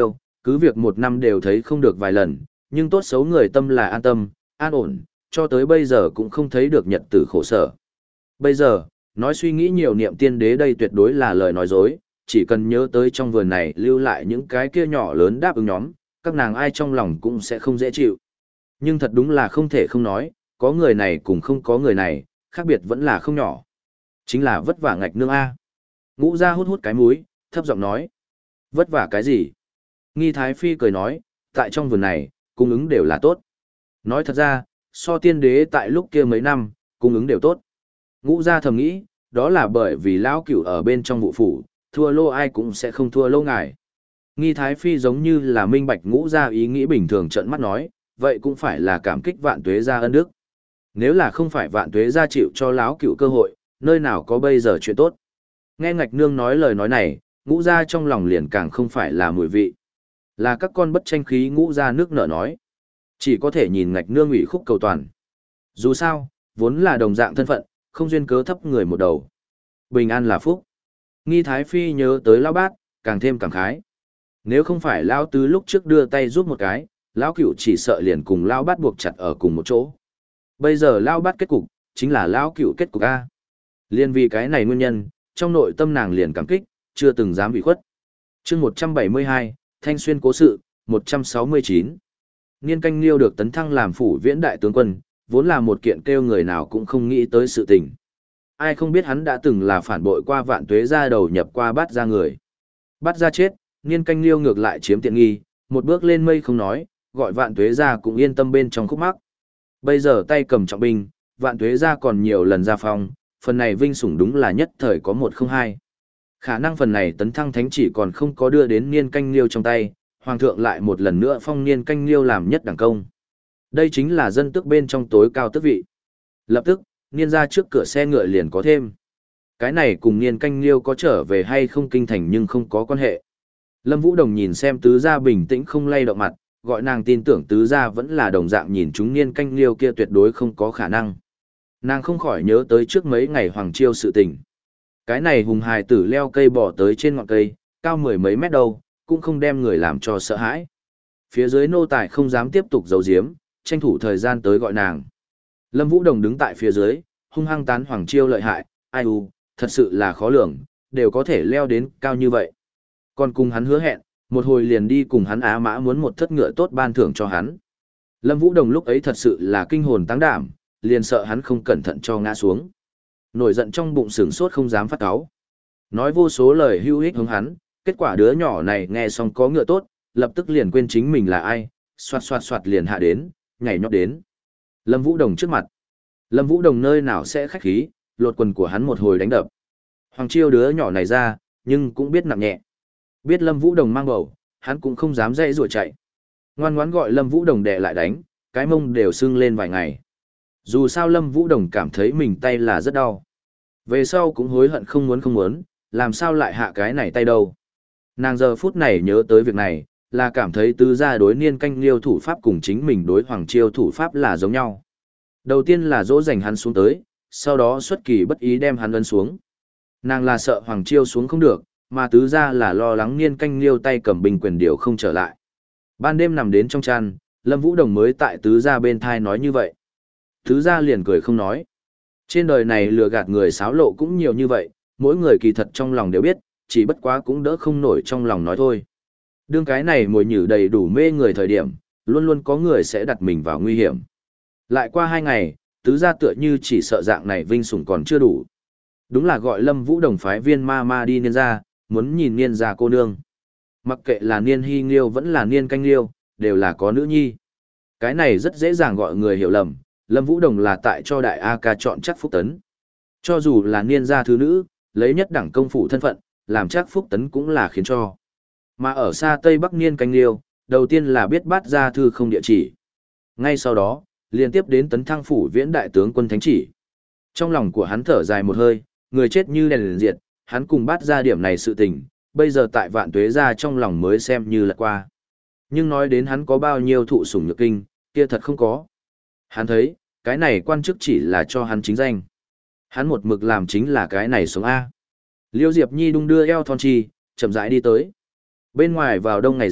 Cứ việc một năm đều thấy không được vài lần, nhưng tốt xấu người tâm là an tâm, an ổn, cho tới bây giờ cũng không thấy được nhật tử khổ sở. Bây giờ, nói suy nghĩ nhiều niệm tiên đế đây tuyệt đối là lời nói dối, chỉ cần nhớ tới trong vườn này lưu lại những cái kia nhỏ lớn đáp ứng nhóm, các nàng ai trong lòng cũng sẽ không dễ chịu. Nhưng thật đúng là không thể không nói, có người này cùng không có người này, khác biệt vẫn là không nhỏ. Chính là vất vả ngạch nương A. Ngũ ra hút hút cái múi, thấp giọng nói. Vất vả cái gì? Nghi Thái Phi cười nói, tại trong vườn này, cung ứng đều là tốt. Nói thật ra, so tiên đế tại lúc kia mấy năm, cung ứng đều tốt. Ngũ gia thầm nghĩ, đó là bởi vì lão cửu ở bên trong vụ phủ, thua lô ai cũng sẽ không thua lô ngài. Nghi Thái Phi giống như là minh bạch ngũ gia ý nghĩ bình thường trợn mắt nói, vậy cũng phải là cảm kích vạn tuế gia ân đức. Nếu là không phải vạn tuế gia chịu cho lão cửu cơ hội, nơi nào có bây giờ chuyện tốt. Nghe ngạch nương nói lời nói này, ngũ gia trong lòng liền càng không phải là mùi vị. Là các con bất tranh khí ngũ gia nước nở nói. Chỉ có thể nhìn ngạch nương ủy khúc cầu toàn. Dù sao, vốn là đồng dạng thân phận, không duyên cớ thấp người một đầu. Bình an là phúc. Nghi Thái Phi nhớ tới lão bát, càng thêm cảm khái. Nếu không phải lão tứ lúc trước đưa tay giúp một cái, lão cửu chỉ sợ liền cùng lão bát buộc chặt ở cùng một chỗ. Bây giờ lão bát kết cục, chính là lão cửu kết cục A. Liên vì cái này nguyên nhân, trong nội tâm nàng liền cảm kích, chưa từng dám bị khuất. chương một trăm bảy mươi hai, Thanh Xuyên cố sự, một trăm sáu mươi chín. Niên Canh Liêu được tấn thăng làm phủ viễn đại tướng quân, vốn là một kiện kêu người nào cũng không nghĩ tới sự tình. Ai không biết hắn đã từng là phản bội qua vạn tuế gia đầu nhập qua bắt ra người. Bắt ra chết, Niên Canh Liêu ngược lại chiếm tiện nghi, một bước lên mây không nói, gọi vạn tuế gia cũng yên tâm bên trong khúc mắc. Bây giờ tay cầm trọng binh, vạn tuế gia còn nhiều lần ra phong, phần này vinh sủng đúng là nhất thời có một không hai. Khả năng phần này tấn thăng thánh chỉ còn không có đưa đến Niên Canh Liêu trong tay, hoàng thượng lại một lần nữa phong Niên Canh Liêu làm nhất đẳng công. Đây chính là dân tước bên trong tối cao tước vị. Lập tức, Niên ra trước cửa xe ngựa liền có thêm. Cái này cùng Niên Canh Liêu có trở về hay không kinh thành nhưng không có quan hệ. Lâm Vũ Đồng nhìn xem tứ gia bình tĩnh không lay động mặt, gọi nàng tin tưởng tứ gia vẫn là đồng dạng nhìn chúng Niên Canh Liêu kia tuyệt đối không có khả năng. Nàng không khỏi nhớ tới trước mấy ngày Hoàng Chiêu sự tình. Cái này hùng hài tử leo cây bỏ tới trên ngọn cây, cao mười mấy mét đâu, cũng không đem người làm cho sợ hãi. Phía dưới nô tài không dám tiếp tục giấu giếm, tranh thủ thời gian tới gọi nàng. Lâm Vũ Đồng đứng tại phía dưới, hung hăng tán Hoàng Chiêu lợi hại, ai u, thật sự là khó lường, đều có thể leo đến cao như vậy. Còn cùng hắn hứa hẹn, một hồi liền đi cùng hắn Á Mã muốn một thất ngựa tốt ban thưởng cho hắn. Lâm Vũ Đồng lúc ấy thật sự là kinh hồn táng đảm, liền sợ hắn không cẩn thận cho ngã xuống. Nổi giận trong bụng sửng sốt không dám phát cáu. Nói vô số lời hưu hích hướng hắn, kết quả đứa nhỏ này nghe xong có ngựa tốt, lập tức liền quên chính mình là ai, xoạt xoạt xoạt liền hạ đến, nhảy nhót đến. Lâm Vũ Đồng trước mặt. Lâm Vũ Đồng nơi nào sẽ khách khí, lột quần của hắn một hồi đánh đập. Hoàng Chiêu đứa nhỏ này ra, nhưng cũng biết nặng nhẹ. Biết Lâm Vũ Đồng mang bầu, hắn cũng không dám dãy rủa chạy. Ngoan ngoãn gọi Lâm Vũ Đồng đè lại đánh, cái mông đều sưng lên vài ngày. Dù sao Lâm Vũ Đồng cảm thấy mình tay là rất đau. Về sau cũng hối hận không muốn không muốn, làm sao lại hạ cái này tay đâu. Nàng giờ phút này nhớ tới việc này, là cảm thấy tứ gia đối Niên Canh Liêu thủ pháp cùng chính mình đối Hoàng Chiêu thủ pháp là giống nhau. Đầu tiên là dỗ dành hắn xuống tới, sau đó xuất kỳ bất ý đem hắn ấn xuống. Nàng là sợ Hoàng Chiêu xuống không được, mà tứ gia là lo lắng Niên Canh Liêu tay cầm bình quyền điều không trở lại. Ban đêm nằm đến trong chăn, Lâm Vũ Đồng mới tại tứ gia bên thai nói như vậy. Tứ gia liền cười không nói. Trên đời này lừa gạt người xáo lộ cũng nhiều như vậy, mỗi người kỳ thật trong lòng đều biết, chỉ bất quá cũng đỡ không nổi trong lòng nói thôi. Đương cái này mồi nhử đầy đủ mê người thời điểm, luôn luôn có người sẽ đặt mình vào nguy hiểm. Lại qua hai ngày, tứ gia tựa như chỉ sợ dạng này vinh sủng còn chưa đủ. Đúng là gọi Lâm Vũ Đồng phái viên ma ma đi Niên gia, muốn nhìn Niên gia cô nương. Mặc kệ là Niên Hy Nghiêu vẫn là Niên Canh Liêu, đều là có nữ nhi. Cái này rất dễ dàng gọi người hiểu lầm, Lâm Vũ Đồng là tại cho đại A ca chọn chắc phúc tấn. Cho dù là Niên gia thứ nữ, lấy nhất đẳng công phủ thân phận, làm chắc phúc tấn cũng là khiến cho. Mà ở xa Tây Bắc Niên Canh Liêu, đầu tiên là biết bắt ra thư không địa chỉ. Ngay sau đó, liên tiếp đến tấn thăng phủ viễn đại tướng quân thánh chỉ. Trong lòng của hắn thở dài một hơi, người chết như đèn liền diệt, hắn cùng bắt ra điểm này sự tình, bây giờ tại vạn tuế gia trong lòng mới xem như lật qua. Nhưng nói đến hắn có bao nhiêu thụ sủng nhược kinh, kia thật không có. Hắn thấy, cái này quan chức chỉ là cho hắn chính danh. Hắn một mực làm chính là cái này sống A. Liêu Diệp Nhi đung đưa eo thon chi, chậm rãi đi tới. Bên ngoài vào đông ngày rét,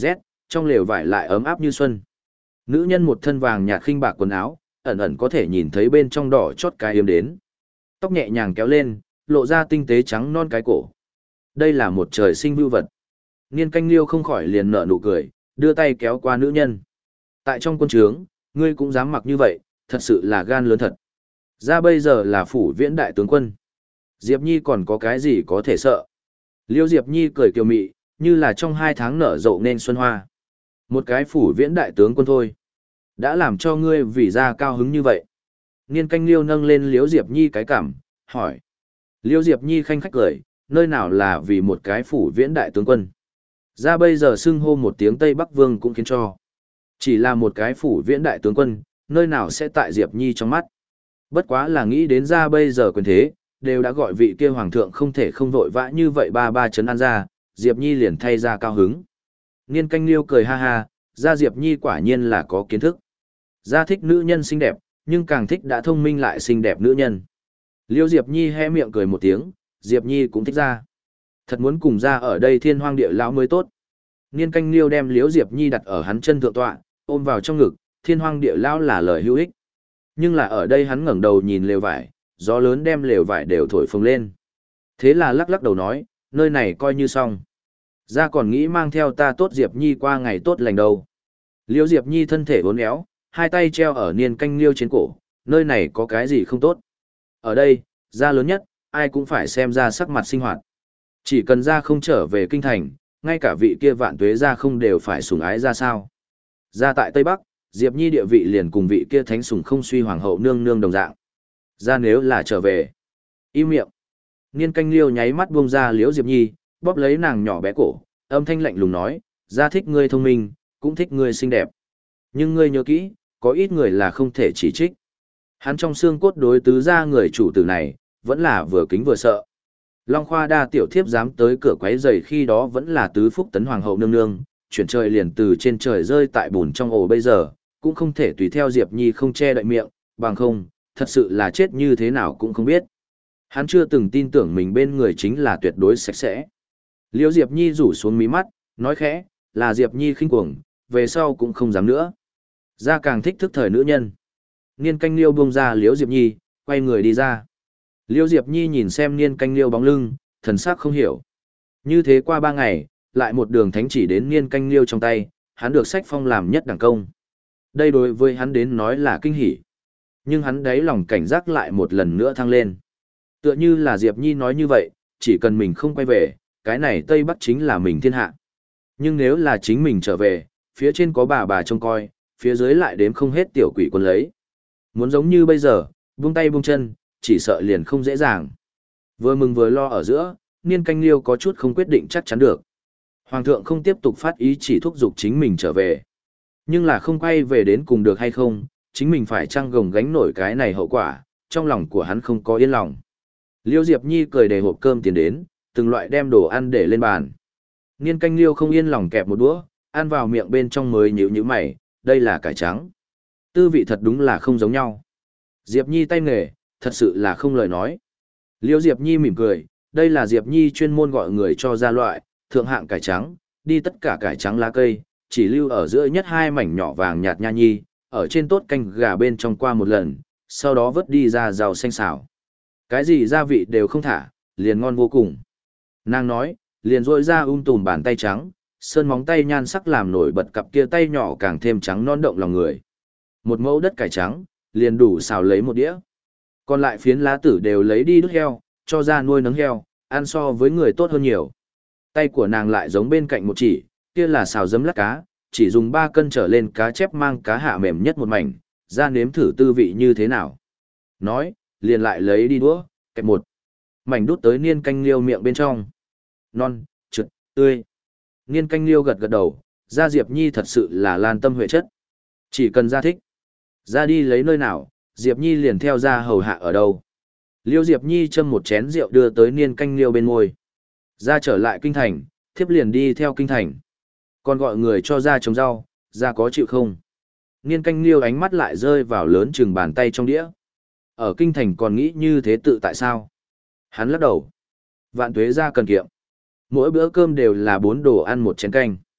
trong lều vải lại ấm áp như xuân. Nữ nhân một thân vàng nhạt khinh bạc quần áo, ẩn ẩn có thể nhìn thấy bên trong đỏ chót cái yếm đến. Tóc nhẹ nhàng kéo lên, lộ ra tinh tế trắng non cái cổ. Đây là một trời sinh vưu vật. Niên Canh Liêu không khỏi liền nở nụ cười, đưa tay kéo qua nữ nhân. Tại trong quân trướng, ngươi cũng dám mặc như vậy, thật sự là gan lớn thật. Ra bây giờ là phủ viễn đại tướng quân. Diệp Nhi còn có cái gì có thể sợ. Liêu Diệp Nhi cười kiều mị, như là trong hai tháng nở rộ nên xuân hoa. Một cái phủ viễn đại tướng quân thôi. Đã làm cho ngươi vì ra cao hứng như vậy. Niên Canh Liêu nâng lên Liêu Diệp Nhi cái cảm, hỏi. Liêu Diệp Nhi khanh khách cười, nơi nào là vì một cái phủ viễn đại tướng quân. Ra bây giờ xưng hô một tiếng Tây Bắc Vương cũng khiến cho. Chỉ là một cái phủ viễn đại tướng quân, nơi nào sẽ tại Diệp Nhi trong mắt. Bất quá là nghĩ đến ra bây giờ quyền thế, đều đã gọi vị kia hoàng thượng không thể không vội vã như vậy ba ba chấn an ra, Diệp Nhi liền thay ra cao hứng. Niên Canh Liêu cười ha ha, ra Diệp Nhi quả nhiên là có kiến thức. Ra thích nữ nhân xinh đẹp, nhưng càng thích đã thông minh lại xinh đẹp nữ nhân. Liêu Diệp Nhi hé miệng cười một tiếng, Diệp Nhi cũng thích ra. Thật muốn cùng ra ở đây thiên hoang địa lão mới tốt. Niên Canh Liêu đem Liêu Diệp Nhi đặt ở hắn chân thượng tọa, ôm vào trong ngực, thiên hoang địa lão là lời hữu ích. Nhưng là ở đây hắn ngẩng đầu nhìn lều vải, gió lớn đem lều vải đều thổi phồng lên. Thế là lắc lắc đầu nói, nơi này coi như xong. Ra còn nghĩ mang theo ta tốt Diệp Nhi qua ngày tốt lành đâu. Liêu Diệp Nhi thân thể uốn éo, hai tay treo ở Niên Canh Liêu trên cổ, nơi này có cái gì không tốt. Ở đây, ra lớn nhất, ai cũng phải xem ra sắc mặt sinh hoạt. Chỉ cần ra không trở về kinh thành, ngay cả vị kia Vạn Tuế ra không đều phải sủng ái ra sao. Ra tại Tây Bắc, Diệp Nhi địa vị liền cùng vị kia thánh sủng không suy hoàng hậu nương nương đồng dạng. Ra nếu là trở về. Im miệng. Niên Canh Liêu nháy mắt buông ra Liễu Diệp Nhi, bóp lấy nàng nhỏ bé cổ, âm thanh lạnh lùng nói, ra thích ngươi thông minh, cũng thích ngươi xinh đẹp. Nhưng ngươi nhớ kỹ, có ít người là không thể chỉ trích. Hắn trong xương cốt đối tứ ra người chủ tử này, vẫn là vừa kính vừa sợ. Long Khoa đa tiểu thiếp dám tới cửa quấy rầy khi đó vẫn là tứ phúc tấn hoàng hậu nương nương, chuyển trời liền từ trên trời rơi tại bùn trong ổ bây giờ, cũng không thể tùy theo Diệp Nhi không che đậy miệng, bằng không, thật sự là chết như thế nào cũng không biết. Hắn chưa từng tin tưởng mình bên người chính là tuyệt đối sạch sẽ. Liễu Diệp Nhi rủ xuống mí mắt, nói khẽ, là Diệp Nhi khinh cuồng, về sau cũng không dám nữa. Ra càng thích thức thời nữ nhân. Niên Canh Liêu buông ra Liễu Diệp Nhi, quay người đi ra. Liễu Diệp Nhi nhìn xem Niên Canh Liêu bóng lưng, thần sắc không hiểu. Như thế qua ba ngày, lại một đường thánh chỉ đến Niên Canh Liêu trong tay, hắn được sách phong làm nhất đẳng công. Đây đối với hắn đến nói là kinh hỉ. Nhưng hắn đáy lòng cảnh giác lại một lần nữa thăng lên. Tựa như là Diệp Nhi nói như vậy, chỉ cần mình không quay về, cái này Tây Bắc chính là mình thiên hạ. Nhưng nếu là chính mình trở về, phía trên có bà bà trông coi, phía dưới lại đếm không hết tiểu quỷ quân lấy. Muốn giống như bây giờ, buông tay buông chân, chỉ sợ liền không dễ dàng. Vừa mừng vừa lo ở giữa, Niên Canh Liêu có chút không quyết định chắc chắn được. Hoàng thượng không tiếp tục phát ý chỉ thúc giục chính mình trở về. Nhưng là không quay về đến cùng được hay không, chính mình phải chăng gồng gánh nổi cái này hậu quả, trong lòng của hắn không có yên lòng. Liêu Diệp Nhi cười đầy hộp cơm tiến đến, từng loại đem đồ ăn để lên bàn. Niên Canh Liêu không yên lòng kẹp một đũa, ăn vào miệng bên trong mới nhíu nhíu mày, đây là cải trắng. Tư vị thật đúng là không giống nhau. Diệp Nhi tay nghề, thật sự là không lời nói. Liêu Diệp Nhi mỉm cười, đây là Diệp Nhi chuyên môn gọi người cho ra loại, thượng hạng cải trắng, đi tất cả cải trắng lá cây, chỉ lưu ở giữa nhất hai mảnh nhỏ vàng nhạt nha nhi, ở trên tốt canh gà bên trong qua một lần, sau đó vớt đi ra rau xanh xào. Cái gì gia vị đều không thả, liền ngon vô cùng. Nàng nói, liền rôi ra um tùm bàn tay trắng, sơn móng tay nhan sắc làm nổi bật cặp kia tay nhỏ càng thêm trắng non động lòng người. Một mẫu đất cải trắng, liền đủ xào lấy một đĩa. Còn lại phiến lá tử đều lấy đi đút heo, cho ra nuôi nấng heo, ăn so với người tốt hơn nhiều. Tay của nàng lại giống bên cạnh một chỉ, kia là xào giấm lát cá, chỉ dùng ba cân trở lên cá chép mang cá hạ mềm nhất một mảnh, ra nếm thử tư vị như thế nào. Nói, liền lại lấy đi đũa, kẹp một mảnh đút tới Niên Canh Liêu miệng bên trong. Non, trượt, tươi. Niên Canh Liêu gật gật đầu, ra Diệp Nhi thật sự là lan tâm huệ chất. Chỉ cần ra thích. Ra đi lấy nơi nào, Diệp Nhi liền theo ra hầu hạ ở đâu. Liêu Diệp Nhi châm một chén rượu đưa tới Niên Canh Liêu bên môi. Ra trở lại kinh thành, thiếp liền đi theo kinh thành. Còn gọi người cho ra trồng rau, ra có chịu không? Niên Canh Liêu ánh mắt lại rơi vào lớn chừng bàn tay trong đĩa. Ở kinh thành còn nghĩ như thế tự tại sao? Hắn lắc đầu. Vạn Tuế ra cần kiệm. Mỗi bữa cơm đều là bốn đồ ăn một chén canh.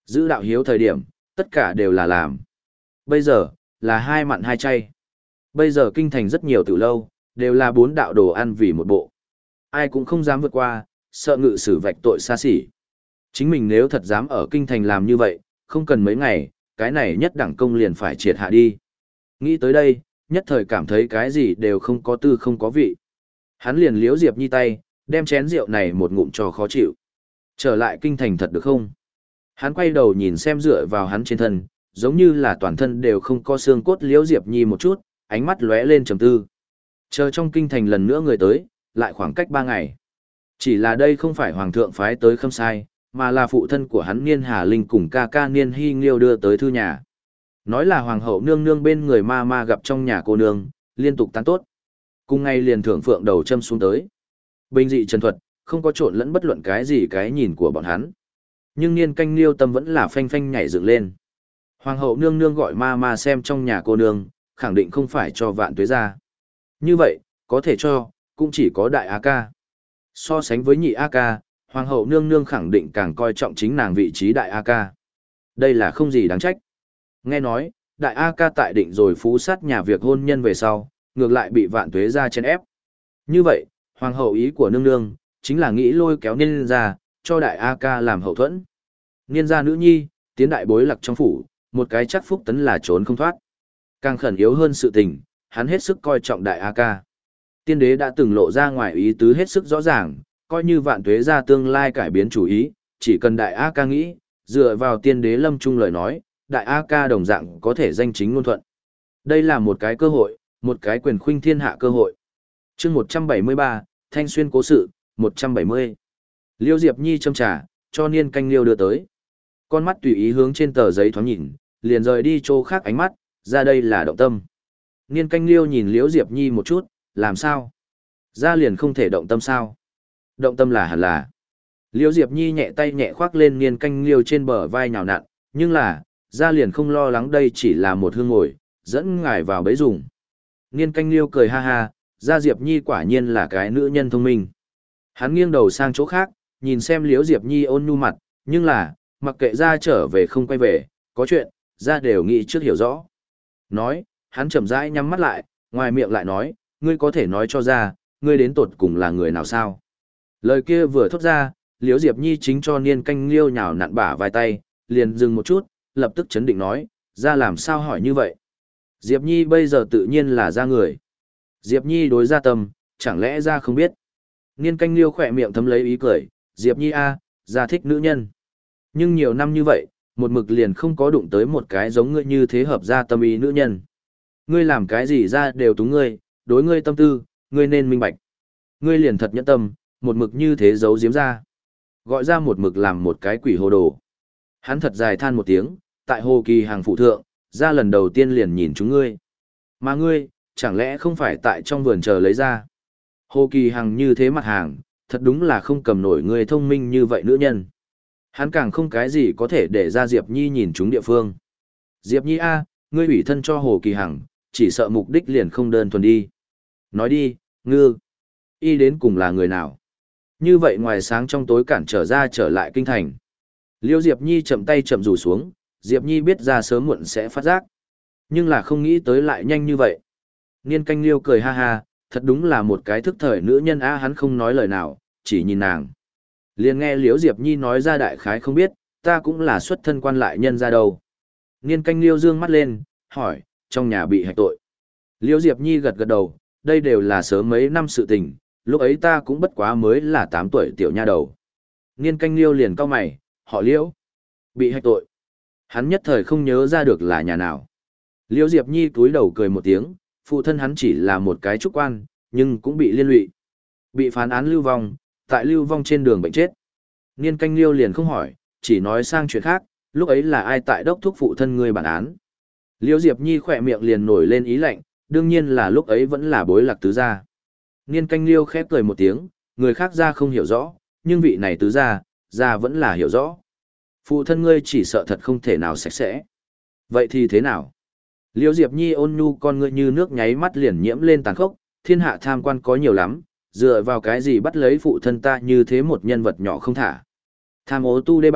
Giữ đạo hiếu thời điểm, tất cả đều là làm. Bây giờ, là hai mặn hai chay. Bây giờ kinh thành rất nhiều tiểu lâu, đều là bốn đạo đồ ăn vì một bộ. Ai cũng không dám vượt qua, sợ ngự sử vạch tội xa xỉ. Chính mình nếu thật dám ở kinh thành làm như vậy, không cần mấy ngày, cái này nhất đẳng công liền phải triệt hạ đi. Nghĩ tới đây, nhất thời cảm thấy cái gì đều không có tư không có vị. Hắn liền liếu Diệp Nhi tay, đem chén rượu này một ngụm cho khó chịu. Trở lại kinh thành thật được không? Hắn quay đầu nhìn xem dựa vào hắn trên thân, giống như là toàn thân đều không có xương cốt liếu Diệp Nhi một chút, ánh mắt lóe lên trầm tư. Chờ trong kinh thành lần nữa người tới, lại khoảng cách ba ngày. Chỉ là đây không phải hoàng thượng phái tới Khâm Sai, mà là phụ thân của hắn Niên Hà Linh cùng ca ca Niên Hy Nghiêu đưa tới thư nhà. Nói là hoàng hậu nương nương bên người ma ma gặp trong nhà cô nương, liên tục tán tốt. Cùng ngay liền thưởng phượng đầu châm xuống tới. Bình dị trần thuật, không có trộn lẫn bất luận cái gì cái nhìn của bọn hắn. Nhưng Niên Canh Liêu tâm vẫn là phanh phanh nhảy dựng lên. Hoàng hậu nương nương gọi ma ma xem trong nhà cô nương, khẳng định không phải cho Vạn Tuế ra. Như vậy, có thể cho, cũng chỉ có đại A ca. So sánh với nhị A ca, hoàng hậu nương nương khẳng định càng coi trọng chính nàng vị trí đại A ca. Đây là không gì đáng trách. Nghe nói, đại A ca tại định rồi phú sát nhà việc hôn nhân về sau, ngược lại bị Vạn Tuế ra chèn ép. Như vậy, hoàng hậu ý của nương nương, chính là nghĩ lôi kéo Niên gia, cho đại A ca làm hậu thuẫn. Niên gia nữ nhi, tiến đại bối lạc trong phủ, một cái chắc phúc tấn là trốn không thoát. Càng khẩn yếu hơn sự tình, hắn hết sức coi trọng đại A ca. Tiên đế đã từng lộ ra ngoài ý tứ hết sức rõ ràng, coi như Vạn Tuế ra tương lai cải biến chủ ý, chỉ cần đại A ca nghĩ, dựa vào tiên đế lâm trung lời nói, đại A ca đồng dạng có thể danh chính ngôn thuận. Đây là một cái cơ hội, một cái quyền khuynh thiên hạ cơ hội. chương một trăm bảy mươi ba, Thanh Xuyên cố sự, một trăm bảy mươi. Liêu Diệp Nhi châm trà, cho Niên Canh Liêu đưa tới. Con mắt tùy ý hướng trên tờ giấy thoáng nhìn, liền rời đi chỗ khác ánh mắt, ra đây là động tâm. Niên Canh Liêu nhìn Liễu Diệp Nhi một chút, làm sao? Ra liền không thể động tâm sao? Động tâm là hẳn là. Liễu Diệp Nhi nhẹ tay nhẹ khoác lên Niên Canh Liêu trên bờ vai nhào nặn, nhưng là, ra liền không lo lắng đây chỉ là một hương ngồi, dẫn ngài vào bấy dùng. Niên Canh Liêu cười ha ha, ra Diệp Nhi quả nhiên là cái nữ nhân thông minh. Hắn nghiêng đầu sang chỗ khác, nhìn xem Liễu Diệp Nhi ôn nhu mặt, nhưng là, mặc kệ ra trở về không quay về, có chuyện, ra đều nghĩ trước hiểu rõ. Nói, hắn chậm rãi nhắm mắt lại, ngoài miệng lại nói, ngươi có thể nói cho ra, ngươi đến tột cùng là người nào sao? Lời kia vừa thốt ra, Liễu Diệp Nhi chính cho Niên Canh Liêu nhào nặn bả vai tay, liền dừng một chút, lập tức chấn định nói, ra làm sao hỏi như vậy? Diệp Nhi bây giờ tự nhiên là ra người. Diệp Nhi đối ra tâm, chẳng lẽ ra không biết? Niên Canh Liêu khỏe miệng thấm lấy ý cười, Diệp Nhi a, ra thích nữ nhân. Nhưng nhiều năm như vậy, một mực liền không có đụng tới một cái giống ngươi như thế hợp ra tâm ý nữ nhân. Ngươi làm cái gì ra đều túng ngươi, đối ngươi tâm tư, ngươi nên minh bạch. Ngươi liền thật nhẫn tâm, một mực như thế giấu giếm ra. Gọi ra một mực làm một cái quỷ hồ đồ. Hắn thật dài than một tiếng, tại Hồ Kỳ Hàng phụ thượng, ra lần đầu tiên liền nhìn chúng ngươi. Mà ngươi, chẳng lẽ không phải tại trong vườn chờ lấy ra. Hồ Kỳ Hằng như thế mặt hàng, thật đúng là không cầm nổi người thông minh như vậy nữ nhân. Hắn càng không cái gì có thể để ra Diệp Nhi nhìn chúng địa phương. Diệp Nhi a, ngươi ủy thân cho Hồ Kỳ Hằng, chỉ sợ mục đích liền không đơn thuần đi. Nói đi, ngư. Y đến cùng là người nào? Như vậy ngoài sáng trong tối cản trở ra trở lại kinh thành. Liêu Diệp Nhi chậm tay chậm rủ xuống, Diệp Nhi biết ra sớm muộn sẽ phát giác. Nhưng là không nghĩ tới lại nhanh như vậy. Niên Canh Liêu cười ha ha, thật đúng là một cái thức thời nữ nhân a, hắn không nói lời nào, chỉ nhìn nàng. Liền nghe Liễu Diệp Nhi nói ra đại khái không biết, ta cũng là xuất thân quan lại nhân ra đâu. Niên Canh Liêu dương mắt lên, hỏi, trong nhà bị hạch tội. Liễu Diệp Nhi gật gật đầu, đây đều là sớm mấy năm sự tình, lúc ấy ta cũng bất quá mới là tám tuổi tiểu nha đầu. Niên Canh Liêu liền cau mày, họ Liễu, bị hạch tội. Hắn nhất thời không nhớ ra được là nhà nào. Liễu Diệp Nhi cúi đầu cười một tiếng, phụ thân hắn chỉ là một cái trúc quan, nhưng cũng bị liên lụy. Bị phán án lưu vong, tại lưu vong trên đường bệnh chết. Niên Canh Liêu liền không hỏi, chỉ nói sang chuyện khác, lúc ấy là ai tại đốc thúc phụ thân ngươi bản án. Liễu Diệp Nhi khỏe miệng liền nổi lên ý lạnh, đương nhiên là lúc ấy vẫn là bối lạc tứ gia. Niên Canh Liêu khép cười một tiếng, người khác ra không hiểu rõ, nhưng vị này tứ gia, gia vẫn là hiểu rõ. Phụ thân ngươi chỉ sợ thật không thể nào sạch sẽ. Vậy thì thế nào? Liễu Diệp Nhi ôn nhu con ngươi như nước nháy mắt liền nhiễm lên tàn khốc, thiên hạ tham quan có nhiều lắm, dựa vào cái gì bắt lấy phụ thân ta như thế một nhân vật nhỏ không thả. Tham ố tu đê bạc,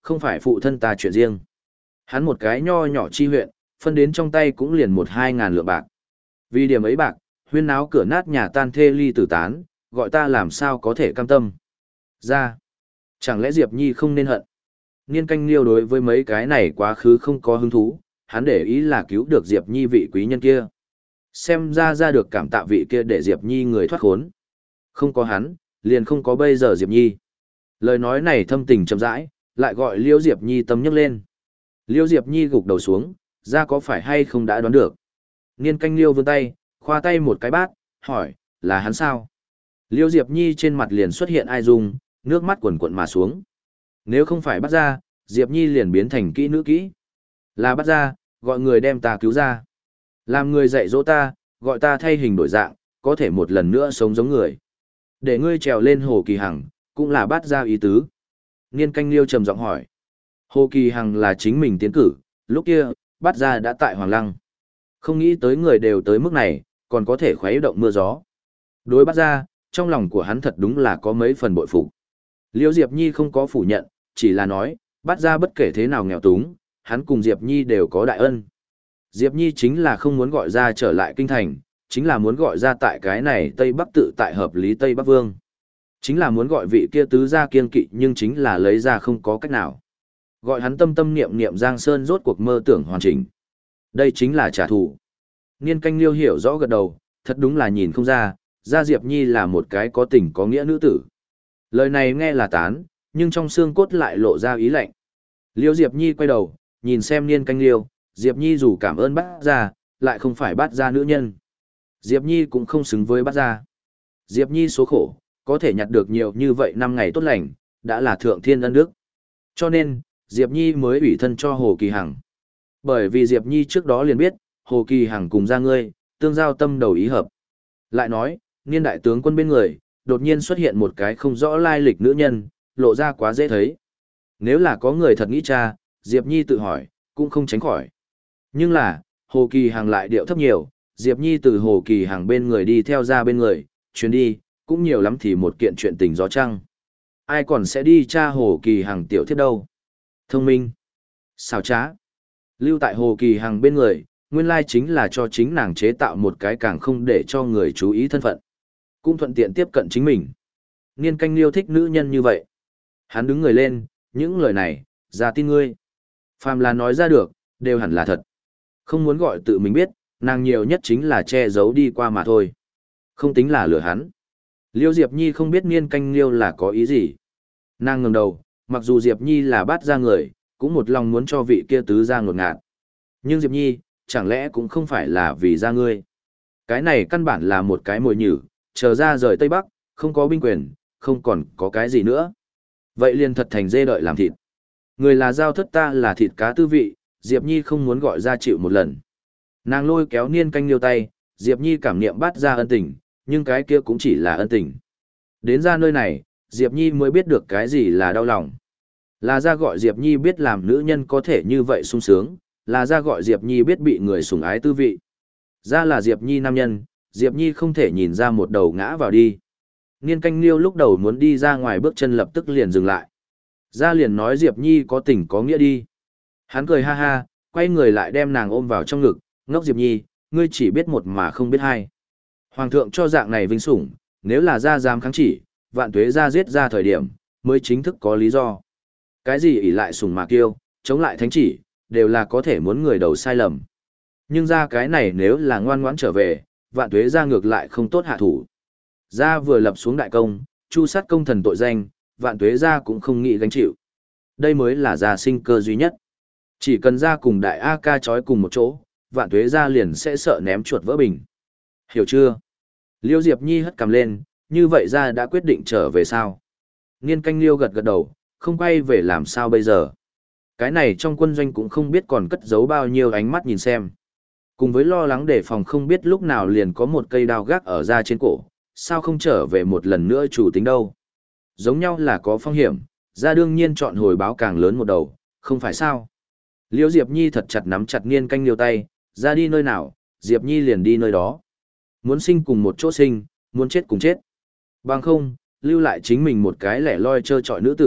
không phải phụ thân ta chuyện riêng. Hắn một cái nho nhỏ chi huyện, phân đến trong tay cũng liền một hai ngàn lượng bạc. Vì điểm ấy bạc, huyên náo cửa nát nhà tan thê ly tử tán, gọi ta làm sao có thể cam tâm. Ra, chẳng lẽ Diệp Nhi không nên hận? Niên Canh Liêu đối với mấy cái này quá khứ không có hứng thú, hắn để ý là cứu được Diệp Nhi vị quý nhân kia. Xem ra ra được cảm tạ vị kia để Diệp Nhi người thoát khốn. Không có hắn, liền không có bây giờ Diệp Nhi. Lời nói này thâm tình chậm rãi, lại gọi Liêu Diệp Nhi tâm nhấc lên. Liêu Diệp Nhi gục đầu xuống, ra có phải hay không đã đoán được. Niên Canh Liêu vươn tay, khoa tay một cái bát, hỏi, là hắn sao? Liêu Diệp Nhi trên mặt liền xuất hiện ai dung, nước mắt quần quận mà xuống. Nếu không phải bắt ra, Diệp Nhi liền biến thành kỹ nữ kỹ. Là bắt ra, gọi người đem ta cứu ra. Làm người dạy dỗ ta, gọi ta thay hình đổi dạng, có thể một lần nữa sống giống người. Để ngươi trèo lên Hồ Kỳ Hằng, cũng là bắt ra ý tứ. Niên Canh Liêu trầm giọng hỏi. Hồ Kỳ Hằng là chính mình tiến cử, lúc kia, bắt ra đã tại Hoàng Lăng. Không nghĩ tới người đều tới mức này, còn có thể khuấy động mưa gió. Đối bắt ra, trong lòng của hắn thật đúng là có mấy phần bội phục. Liêu Diệp Nhi không có phủ nhận, chỉ là nói, bắt ra bất kể thế nào nghèo túng, hắn cùng Diệp Nhi đều có đại ân. Diệp Nhi chính là không muốn gọi ra trở lại kinh thành, chính là muốn gọi ra tại cái này Tây Bắc tự tại hợp lý Tây Bắc Vương. Chính là muốn gọi vị kia tứ gia kiên kỵ nhưng chính là lấy ra không có cách nào. Gọi hắn tâm tâm niệm niệm Giang Sơn rốt cuộc mơ tưởng hoàn chỉnh. Đây chính là trả thù. Niên Canh Liêu hiểu rõ gật đầu, thật đúng là nhìn không ra, ra Diệp Nhi là một cái có tình có nghĩa nữ tử. Lời này nghe là tán, nhưng trong xương cốt lại lộ ra ý lạnh. Liêu Diệp Nhi quay đầu, nhìn xem Niên Canh Liêu, Diệp Nhi dù cảm ơn bắt ra, lại không phải bắt ra nữ nhân. Diệp Nhi cũng không xứng với bắt ra. Diệp Nhi số khổ, có thể nhặt được nhiều như vậy năm ngày tốt lành, đã là thượng thiên ân đức. Cho nên, Diệp Nhi mới ủy thân cho Hồ Kỳ Hằng. Bởi vì Diệp Nhi trước đó liền biết, Hồ Kỳ Hằng cùng ra ngươi, tương giao tâm đầu ý hợp. Lại nói, Niên đại tướng quân bên người, đột nhiên xuất hiện một cái không rõ lai lịch nữ nhân, lộ ra quá dễ thấy. Nếu là có người thật nghĩ cha, Diệp Nhi tự hỏi, cũng không tránh khỏi. Nhưng là, Hồ Kỳ Hằng lại điệu thấp nhiều, Diệp Nhi từ Hồ Kỳ Hằng bên người đi theo ra bên người, chuyến đi, cũng nhiều lắm thì một kiện chuyện tình gió trăng. Ai còn sẽ đi tra Hồ Kỳ Hằng tiểu thiết đâu? Thông minh, xảo trá, lưu tại Hồ Kỳ Hằng bên người, nguyên lai chính là cho chính nàng chế tạo một cái càng không để cho người chú ý thân phận. Cũng thuận tiện tiếp cận chính mình. Niên Canh Liêu thích nữ nhân như vậy. Hắn đứng người lên, những lời này, ra tin ngươi. Phàm là nói ra được, đều hẳn là thật. Không muốn gọi tự mình biết, nàng nhiều nhất chính là che giấu đi qua mà thôi. Không tính là lừa hắn. Liêu Diệp Nhi không biết Niên Canh Liêu là có ý gì. Nàng ngẩng đầu, mặc dù Diệp Nhi là bắt ra người, cũng một lòng muốn cho vị kia tứ ra ngột ngạt. Nhưng Diệp Nhi, chẳng lẽ cũng không phải là vì ra ngươi. Cái này căn bản là một cái mồi nhử, chờ ra rời Tây Bắc, không có binh quyền, không còn có cái gì nữa. Vậy liền thật thành dê đợi làm thịt. Người là giao thất, ta là thịt cá tư vị, Diệp Nhi không muốn gọi ra chịu một lần. Nàng lôi kéo Niên Canh Liêu tay, Diệp Nhi cảm niệm bắt ra ân tình, nhưng cái kia cũng chỉ là ân tình. Đến ra nơi này, Diệp Nhi mới biết được cái gì là đau lòng. Là ra gọi Diệp Nhi biết làm nữ nhân có thể như vậy sung sướng, là ra gọi Diệp Nhi biết bị người sủng ái tư vị. Ra là Diệp Nhi nam nhân, Diệp Nhi không thể nhìn ra một đầu ngã vào đi. Niên Canh Liêu lúc đầu muốn đi ra ngoài bước chân lập tức liền dừng lại. Ra liền nói Diệp Nhi có tình có nghĩa đi. Hắn cười ha ha, quay người lại đem nàng ôm vào trong ngực, ngốc Diệp Nhi, ngươi chỉ biết một mà không biết hai. Hoàng thượng cho dạng này vinh sủng, nếu là ra dám kháng chỉ, vạn tuế ra giết ra thời điểm, mới chính thức có lý do. Cái gì ỷ lại sủng mà kiêu, chống lại thánh chỉ, đều là có thể muốn người đầu sai lầm. Nhưng ra cái này nếu là ngoan ngoãn trở về, vạn tuế ra ngược lại không tốt hạ thủ. Ra vừa lập xuống đại công, chu sát công thần tội danh, vạn tuế ra cũng không nghĩ gánh chịu. Đây mới là ra sinh cơ duy nhất. Chỉ cần ra cùng đại A ca chói cùng một chỗ, vạn tuế ra liền sẽ sợ ném chuột vỡ bình. Hiểu chưa? Liêu Diệp Nhi hất cằm lên, như vậy ra đã quyết định trở về sao? Niên Canh Liêu gật gật đầu, không quay về làm sao bây giờ? Cái này trong quân doanh cũng không biết còn cất giấu bao nhiêu ánh mắt nhìn xem. Cùng với lo lắng đề phòng không biết lúc nào liền có một cây đao gác ở ra trên cổ, sao không trở về một lần nữa chủ tính đâu? Giống nhau là có phong hiểm, ra đương nhiên chọn hồi báo càng lớn một đầu, không phải sao? Liêu Diệp Nhi thật chặt nắm chặt Niên Canh Liêu tay, ra đi nơi nào, Diệp Nhi liền đi nơi đó. Muốn sinh cùng một chỗ sinh, muốn chết cùng chết. Bằng không, lưu lại chính mình một cái lẻ loi trơ trọi nữ tử,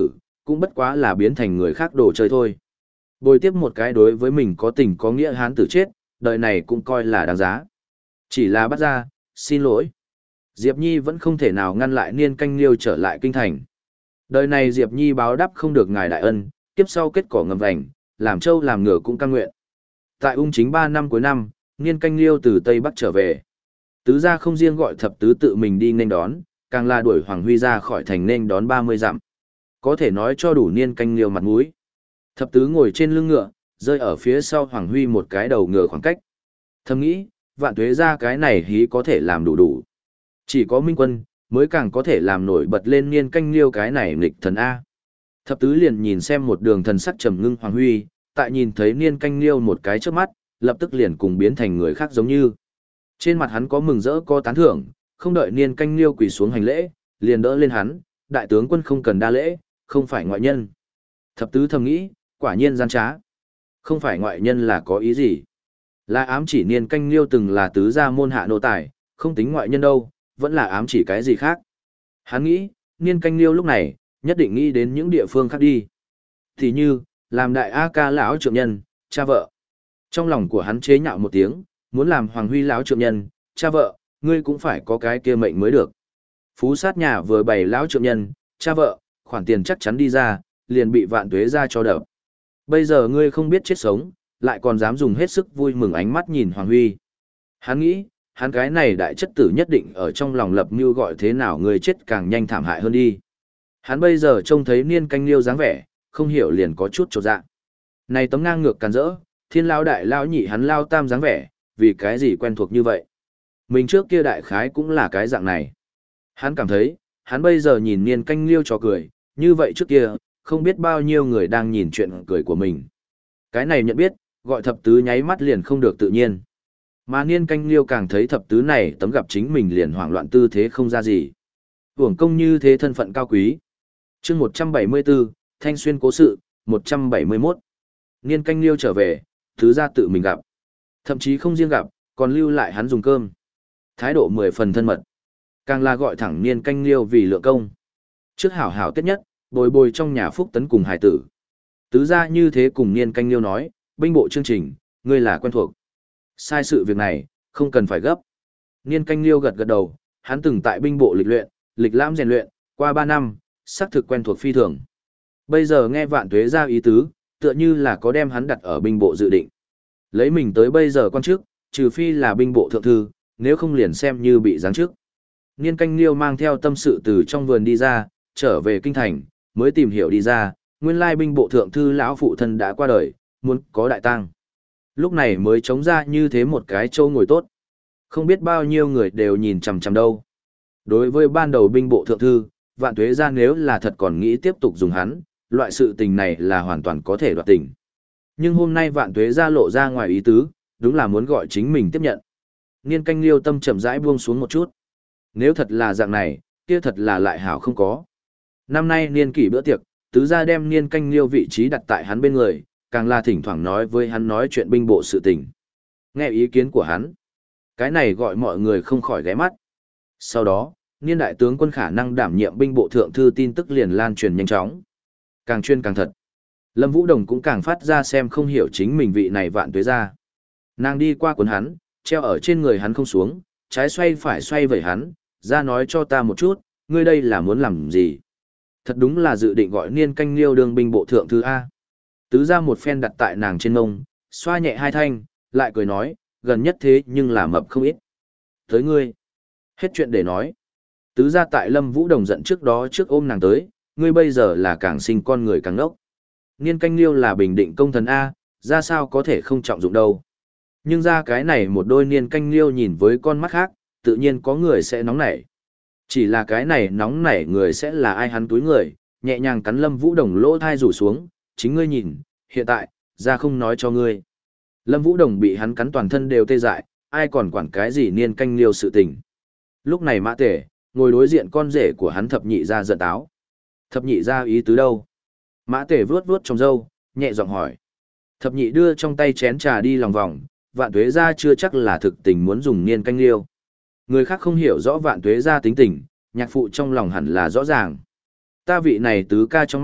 cũng bất quá là biến thành người khác đồ chơi thôi. Bồi tiếp một cái đối với mình có tình có nghĩa hán tử chết, đời này cũng coi là đáng giá. Chỉ là bắt ra, xin lỗi. Diệp Nhi vẫn không thể nào ngăn lại Niên Canh Liêu trở lại kinh thành. Đời này Diệp Nhi báo đáp không được ngài đại ân, kiếp sau kết cỏ ngầm vành, làm trâu làm ngựa cũng cam nguyện. Tại ung chính ba năm cuối năm, Niên Canh Liêu từ Tây Bắc trở về. Tứ gia không riêng gọi thập tứ tự mình đi nên đón, càng là đuổi Hoàng Huy ra khỏi thành nên đón ba mươi dặm. Có thể nói cho đủ Niên Canh Liêu mặt mũi. Thập tứ ngồi trên lưng ngựa, rơi ở phía sau Hoàng Huy một cái đầu ngựa khoảng cách. Thầm nghĩ, vạn tuế ra cái này hí có thể làm đủ đủ. Chỉ có Minh Quân, mới càng có thể làm nổi bật lên Niên Canh Liêu cái này nghịch thần A. Thập tứ liền nhìn xem một đường thần sắc trầm ngưng Hoàng Huy, tại nhìn thấy Niên Canh Liêu một cái trước mắt, lập tức liền cùng biến thành người khác giống như. Trên mặt hắn có mừng rỡ có tán thưởng, không đợi Niên Canh Liêu quỳ xuống hành lễ, liền đỡ lên hắn, đại tướng quân không cần đa lễ, không phải ngoại nhân. Thập tứ thầm nghĩ, quả nhiên gian trá. Không phải ngoại nhân là có ý gì? Là ám chỉ Niên Canh Liêu từng là tứ gia môn hạ nô tài, không tính ngoại nhân đâu, vẫn là ám chỉ cái gì khác. Hắn nghĩ, Niên Canh Liêu lúc này, nhất định nghĩ đến những địa phương khác đi. Thì như, làm đại A ca lão trượng nhân, cha vợ. Trong lòng của hắn chế nhạo một tiếng, muốn làm Hoàng Huy lão trượng nhân, cha vợ, ngươi cũng phải có cái kia mệnh mới được. Phú sát nhà vừa bày lão trượng nhân, cha vợ, khoản tiền chắc chắn đi ra, liền bị vạn tuế ra cho đập. Bây giờ ngươi không biết chết sống, lại còn dám dùng hết sức vui mừng ánh mắt nhìn Hoàng Huy. Hắn nghĩ, hắn cái này đại chất tử nhất định ở trong lòng lập mưu gọi thế nào người chết càng nhanh thảm hại hơn đi. Hắn bây giờ trông thấy Niên Canh Liêu dáng vẻ, không hiểu liền có chút chột dạ. Này tấm ngang ngược càn rỡ, thiên lao đại lao nhị hắn lao tam dáng vẻ, vì cái gì quen thuộc như vậy. Mình trước kia đại khái cũng là cái dạng này. Hắn cảm thấy, hắn bây giờ nhìn Niên Canh Liêu trò cười, như vậy trước kia, không biết bao nhiêu người đang nhìn chuyện cười của mình. Cái này nhận biết, gọi thập tứ nháy mắt liền không được tự nhiên. Mà Niên Canh Liêu càng thấy thập tứ này tấm gặp chính mình liền hoảng loạn tư thế không ra gì. Uổng công như thế thân phận cao quý. Chương một trăm bảy mươi tư, Thanh Xuyên cố sự, một trăm bảy mươi mốt. Niên Canh Liêu trở về, tứ gia tự mình gặp. Thậm chí không riêng gặp, còn lưu lại hắn dùng cơm. Thái độ mười phần thân mật. Càng là gọi thẳng Niên Canh Liêu vì lượng công. Trước hảo hảo tiết nhất, bồi bồi trong nhà Phúc Tấn cùng hải tử. Tứ gia như thế cùng Niên Canh Liêu nói, binh bộ chương trình, ngươi là quen thuộc. Sai sự việc này, không cần phải gấp. Niên Canh Liêu gật gật đầu, hắn từng tại binh bộ lịch luyện, lịch lãm rèn luyện, qua ba năm, xác thực quen thuộc phi thường. Bây giờ nghe vạn tuế ra ý tứ, tựa như là có đem hắn đặt ở binh bộ dự định. Lấy mình tới bây giờ quan chức, trừ phi là binh bộ thượng thư, nếu không liền xem như bị giáng chức. Niên Canh Liêu mang theo tâm sự từ trong vườn đi ra, trở về kinh thành, mới tìm hiểu đi ra, nguyên lai binh bộ thượng thư lão phụ thân đã qua đời, muốn có đại tang. Lúc này mới chống ra như thế một cái châu ngồi tốt. Không biết bao nhiêu người đều nhìn chằm chằm đâu. Đối với ban đầu binh bộ thượng thư, vạn tuế ra nếu là thật còn nghĩ tiếp tục dùng hắn, loại sự tình này là hoàn toàn có thể đoạt tình. Nhưng hôm nay vạn tuế ra lộ ra ngoài ý tứ, đúng là muốn gọi chính mình tiếp nhận. Niên Canh Liêu tâm chậm rãi buông xuống một chút. Nếu thật là dạng này, kia thật là lại hảo không có. Năm nay niên kỷ bữa tiệc, tứ gia đem Niên Canh Liêu vị trí đặt tại hắn bên người, càng là thỉnh thoảng nói với hắn nói chuyện binh bộ sự tình. Nghe ý kiến của hắn, cái này gọi mọi người không khỏi ghé mắt. Sau đó, Niên đại tướng quân khả năng đảm nhiệm binh bộ thượng thư tin tức liền lan truyền nhanh chóng. Càng chuyên càng thật. Lâm Vũ Đồng cũng càng phát ra xem không hiểu chính mình vị này vạn tuế ra. Nàng đi qua cuốn hắn, treo ở trên người hắn không xuống, trái xoay phải xoay vẩy hắn, ra nói cho ta một chút, ngươi đây là muốn làm gì? Thật đúng là dự định gọi Niên Canh Liêu đương binh bộ thượng thư A. Tứ ra một phen đặt tại nàng trên ngông, xoa nhẹ hai thanh, lại cười nói, gần nhất thế nhưng là mập không ít. Tới ngươi. Hết chuyện để nói. Tứ ra tại Lâm Vũ Đồng giận trước đó trước ôm nàng tới, ngươi bây giờ là càng sinh con người càng ngốc. Niên Canh Liêu là bình định công thần A, ra sao có thể không trọng dụng đâu. Nhưng ra cái này một đôi Niên Canh Liêu nhìn với con mắt khác, tự nhiên có người sẽ nóng nảy. Chỉ là cái này nóng nảy người sẽ là ai hắn túi người, nhẹ nhàng cắn Lâm Vũ Đồng lỗ thai rủ xuống, chính ngươi nhìn, hiện tại, ra không nói cho ngươi. Lâm Vũ Đồng bị hắn cắn toàn thân đều tê dại, ai còn quản cái gì Niên Canh Liêu sự tình. Lúc này Mã Tể, ngồi đối diện con rể của hắn thập nhị ra giận táo. Thập nhị ra ý tứ đâu? Mã Tể vuốt vuốt trong râu, nhẹ giọng hỏi. Thập nhị đưa trong tay chén trà đi lòng vòng, vạn tuế ra chưa chắc là thực tình muốn dùng Niên Canh Liêu. Người khác không hiểu rõ vạn tuế ra tính tình, nhạc phụ trong lòng hẳn là rõ ràng. Ta vị này tứ ca trong mắt,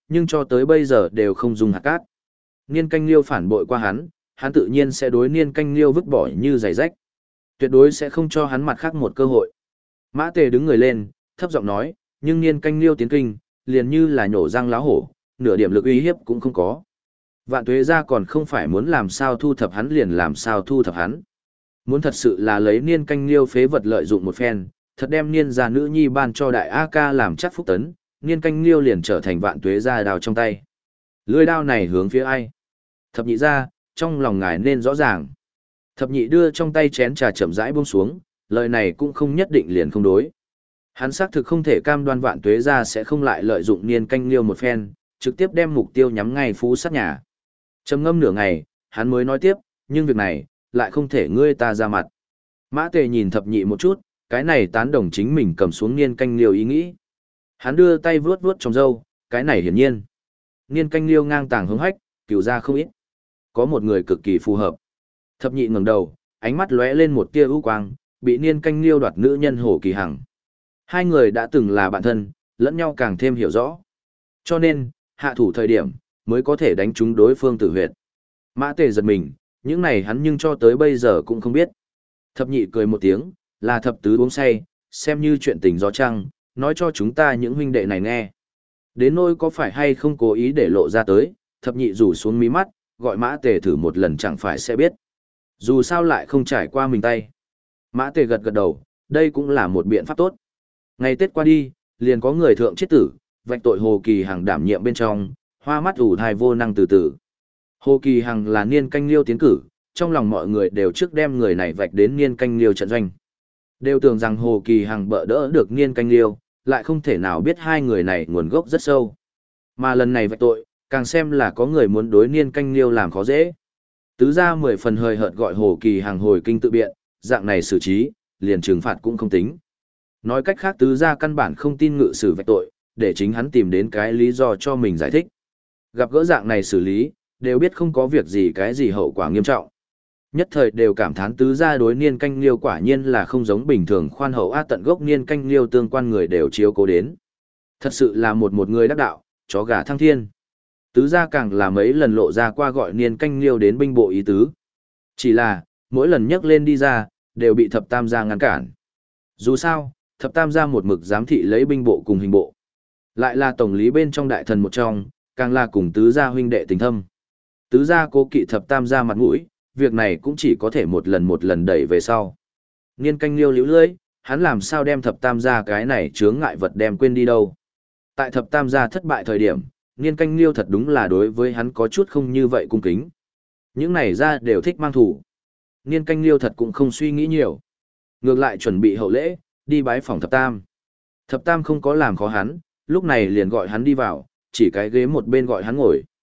nhưng cho tới bây giờ đều không dùng hạt cát. Niên canh liêu phản bội qua hắn, hắn tự nhiên sẽ đối niên canh liêu vứt bỏ như giày rách. Tuyệt đối sẽ không cho hắn mặt khác một cơ hội. Mã Tề đứng người lên, thấp giọng nói, nhưng niên canh liêu tiến kinh, liền như là nhổ răng láo hổ, nửa điểm lực uy hiếp cũng không có. Vạn Tuế gia còn không phải muốn làm sao thu thập hắn liền làm sao thu thập hắn. Muốn thật sự là lấy niên canh liêu phế vật lợi dụng một phen, thật đem niên gia nữ nhi ban cho đại A ca làm chắc phúc tấn, niên canh liêu liền trở thành Vạn Tuế gia đào trong tay. Lưỡi đao này hướng phía ai? Thập nhị gia, trong lòng ngài nên rõ ràng. Thập nhị đưa trong tay chén trà chậm rãi buông xuống, lời này cũng không nhất định liền không đối. Hắn xác thực không thể cam đoan Vạn Tuế gia sẽ không lại lợi dụng niên canh liêu một phen, trực tiếp đem mục tiêu nhắm ngay phú sát nhà. Trầm ngâm nửa ngày, hắn mới nói tiếp, nhưng việc này, lại không thể ngươi ta ra mặt. Mã Tề nhìn thập nhị một chút, cái này tán đồng chính mình cầm xuống niên canh liêu ý nghĩ. Hắn đưa tay vuốt vuốt trong râu, cái này hiển nhiên. Niên canh liêu ngang tàng hướng hách, cửu ra không ít. Có một người cực kỳ phù hợp. Thập nhị ngẩng đầu, ánh mắt lóe lên một tia ưu quang, bị niên canh liêu đoạt nữ nhân Hồ Kỳ Hằng. Hai người đã từng là bạn thân, lẫn nhau càng thêm hiểu rõ. Cho nên, hạ thủ thời điểm, mới có thể đánh trúng đối phương tử huyệt. Mã Tề giật mình, những này hắn nhưng cho tới bây giờ cũng không biết. Thập nhị cười một tiếng, là thập tứ uống say, xem như chuyện tình gió trăng, nói cho chúng ta những huynh đệ này nghe. Đến nỗi có phải hay không cố ý để lộ ra tới, thập nhị rủ xuống mí mắt, gọi Mã Tề thử một lần chẳng phải sẽ biết. Dù sao lại không trải qua mình tay. Mã Tề gật gật đầu, đây cũng là một biện pháp tốt. Ngày Tết qua đi, liền có người thượng chết tử, vạch tội Hồ Kỳ Hằng đảm nhiệm bên trong, hoa mắt ủ thai vô năng từ từ. Hồ Kỳ Hằng là niên canh liêu tiến cử, trong lòng mọi người đều trước đem người này vạch đến niên canh liêu trận doanh. Đều tưởng rằng Hồ Kỳ Hằng bỡ đỡ được niên canh liêu, lại không thể nào biết hai người này nguồn gốc rất sâu. Mà lần này vạch tội, càng xem là có người muốn đối niên canh liêu làm khó dễ. Tứ ra mười phần hơi hợt gọi Hồ Kỳ Hằng hồi kinh tự biện, dạng này xử trí, liền trừng phạt cũng không tính. Nói cách khác tứ ra căn bản không tin ngự sử vạch tội, để chính hắn tìm đến cái lý do cho mình giải thích. Gặp gỡ dạng này xử lý, đều biết không có việc gì cái gì hậu quả nghiêm trọng. Nhất thời đều cảm thán tứ gia đối niên canh liêu quả nhiên là không giống bình thường khoan hậu a tận gốc niên canh liêu tương quan người đều chiếu cố đến. Thật sự là một một người đắc đạo, chó gà thăng thiên. Tứ gia càng là mấy lần lộ ra qua gọi niên canh liêu đến binh bộ ý tứ. Chỉ là, mỗi lần nhắc lên đi ra, đều bị thập tam gia ngăn cản. Dù sao, thập tam gia một mực giám thị lấy binh bộ cùng hình bộ. Lại là tổng lý bên trong đại thần một trong, càng là cùng tứ gia huynh đệ tình thâm. Tứ gia cố kỵ thập tam gia mặt mũi, việc này cũng chỉ có thể một lần một lần đẩy về sau. Niên canh liêu liễu lưỡi, hắn làm sao đem thập tam gia cái này chướng ngại vật đem quên đi đâu. Tại thập tam gia thất bại thời điểm, niên canh liêu thật đúng là đối với hắn có chút không như vậy cung kính. Những này ra đều thích mang thủ. Niên canh liêu thật cũng không suy nghĩ nhiều. Ngược lại chuẩn bị hậu lễ, đi bái phòng thập tam. Thập tam không có làm khó hắn, lúc này liền gọi hắn đi vào, chỉ cái ghế một bên gọi hắn ngồi.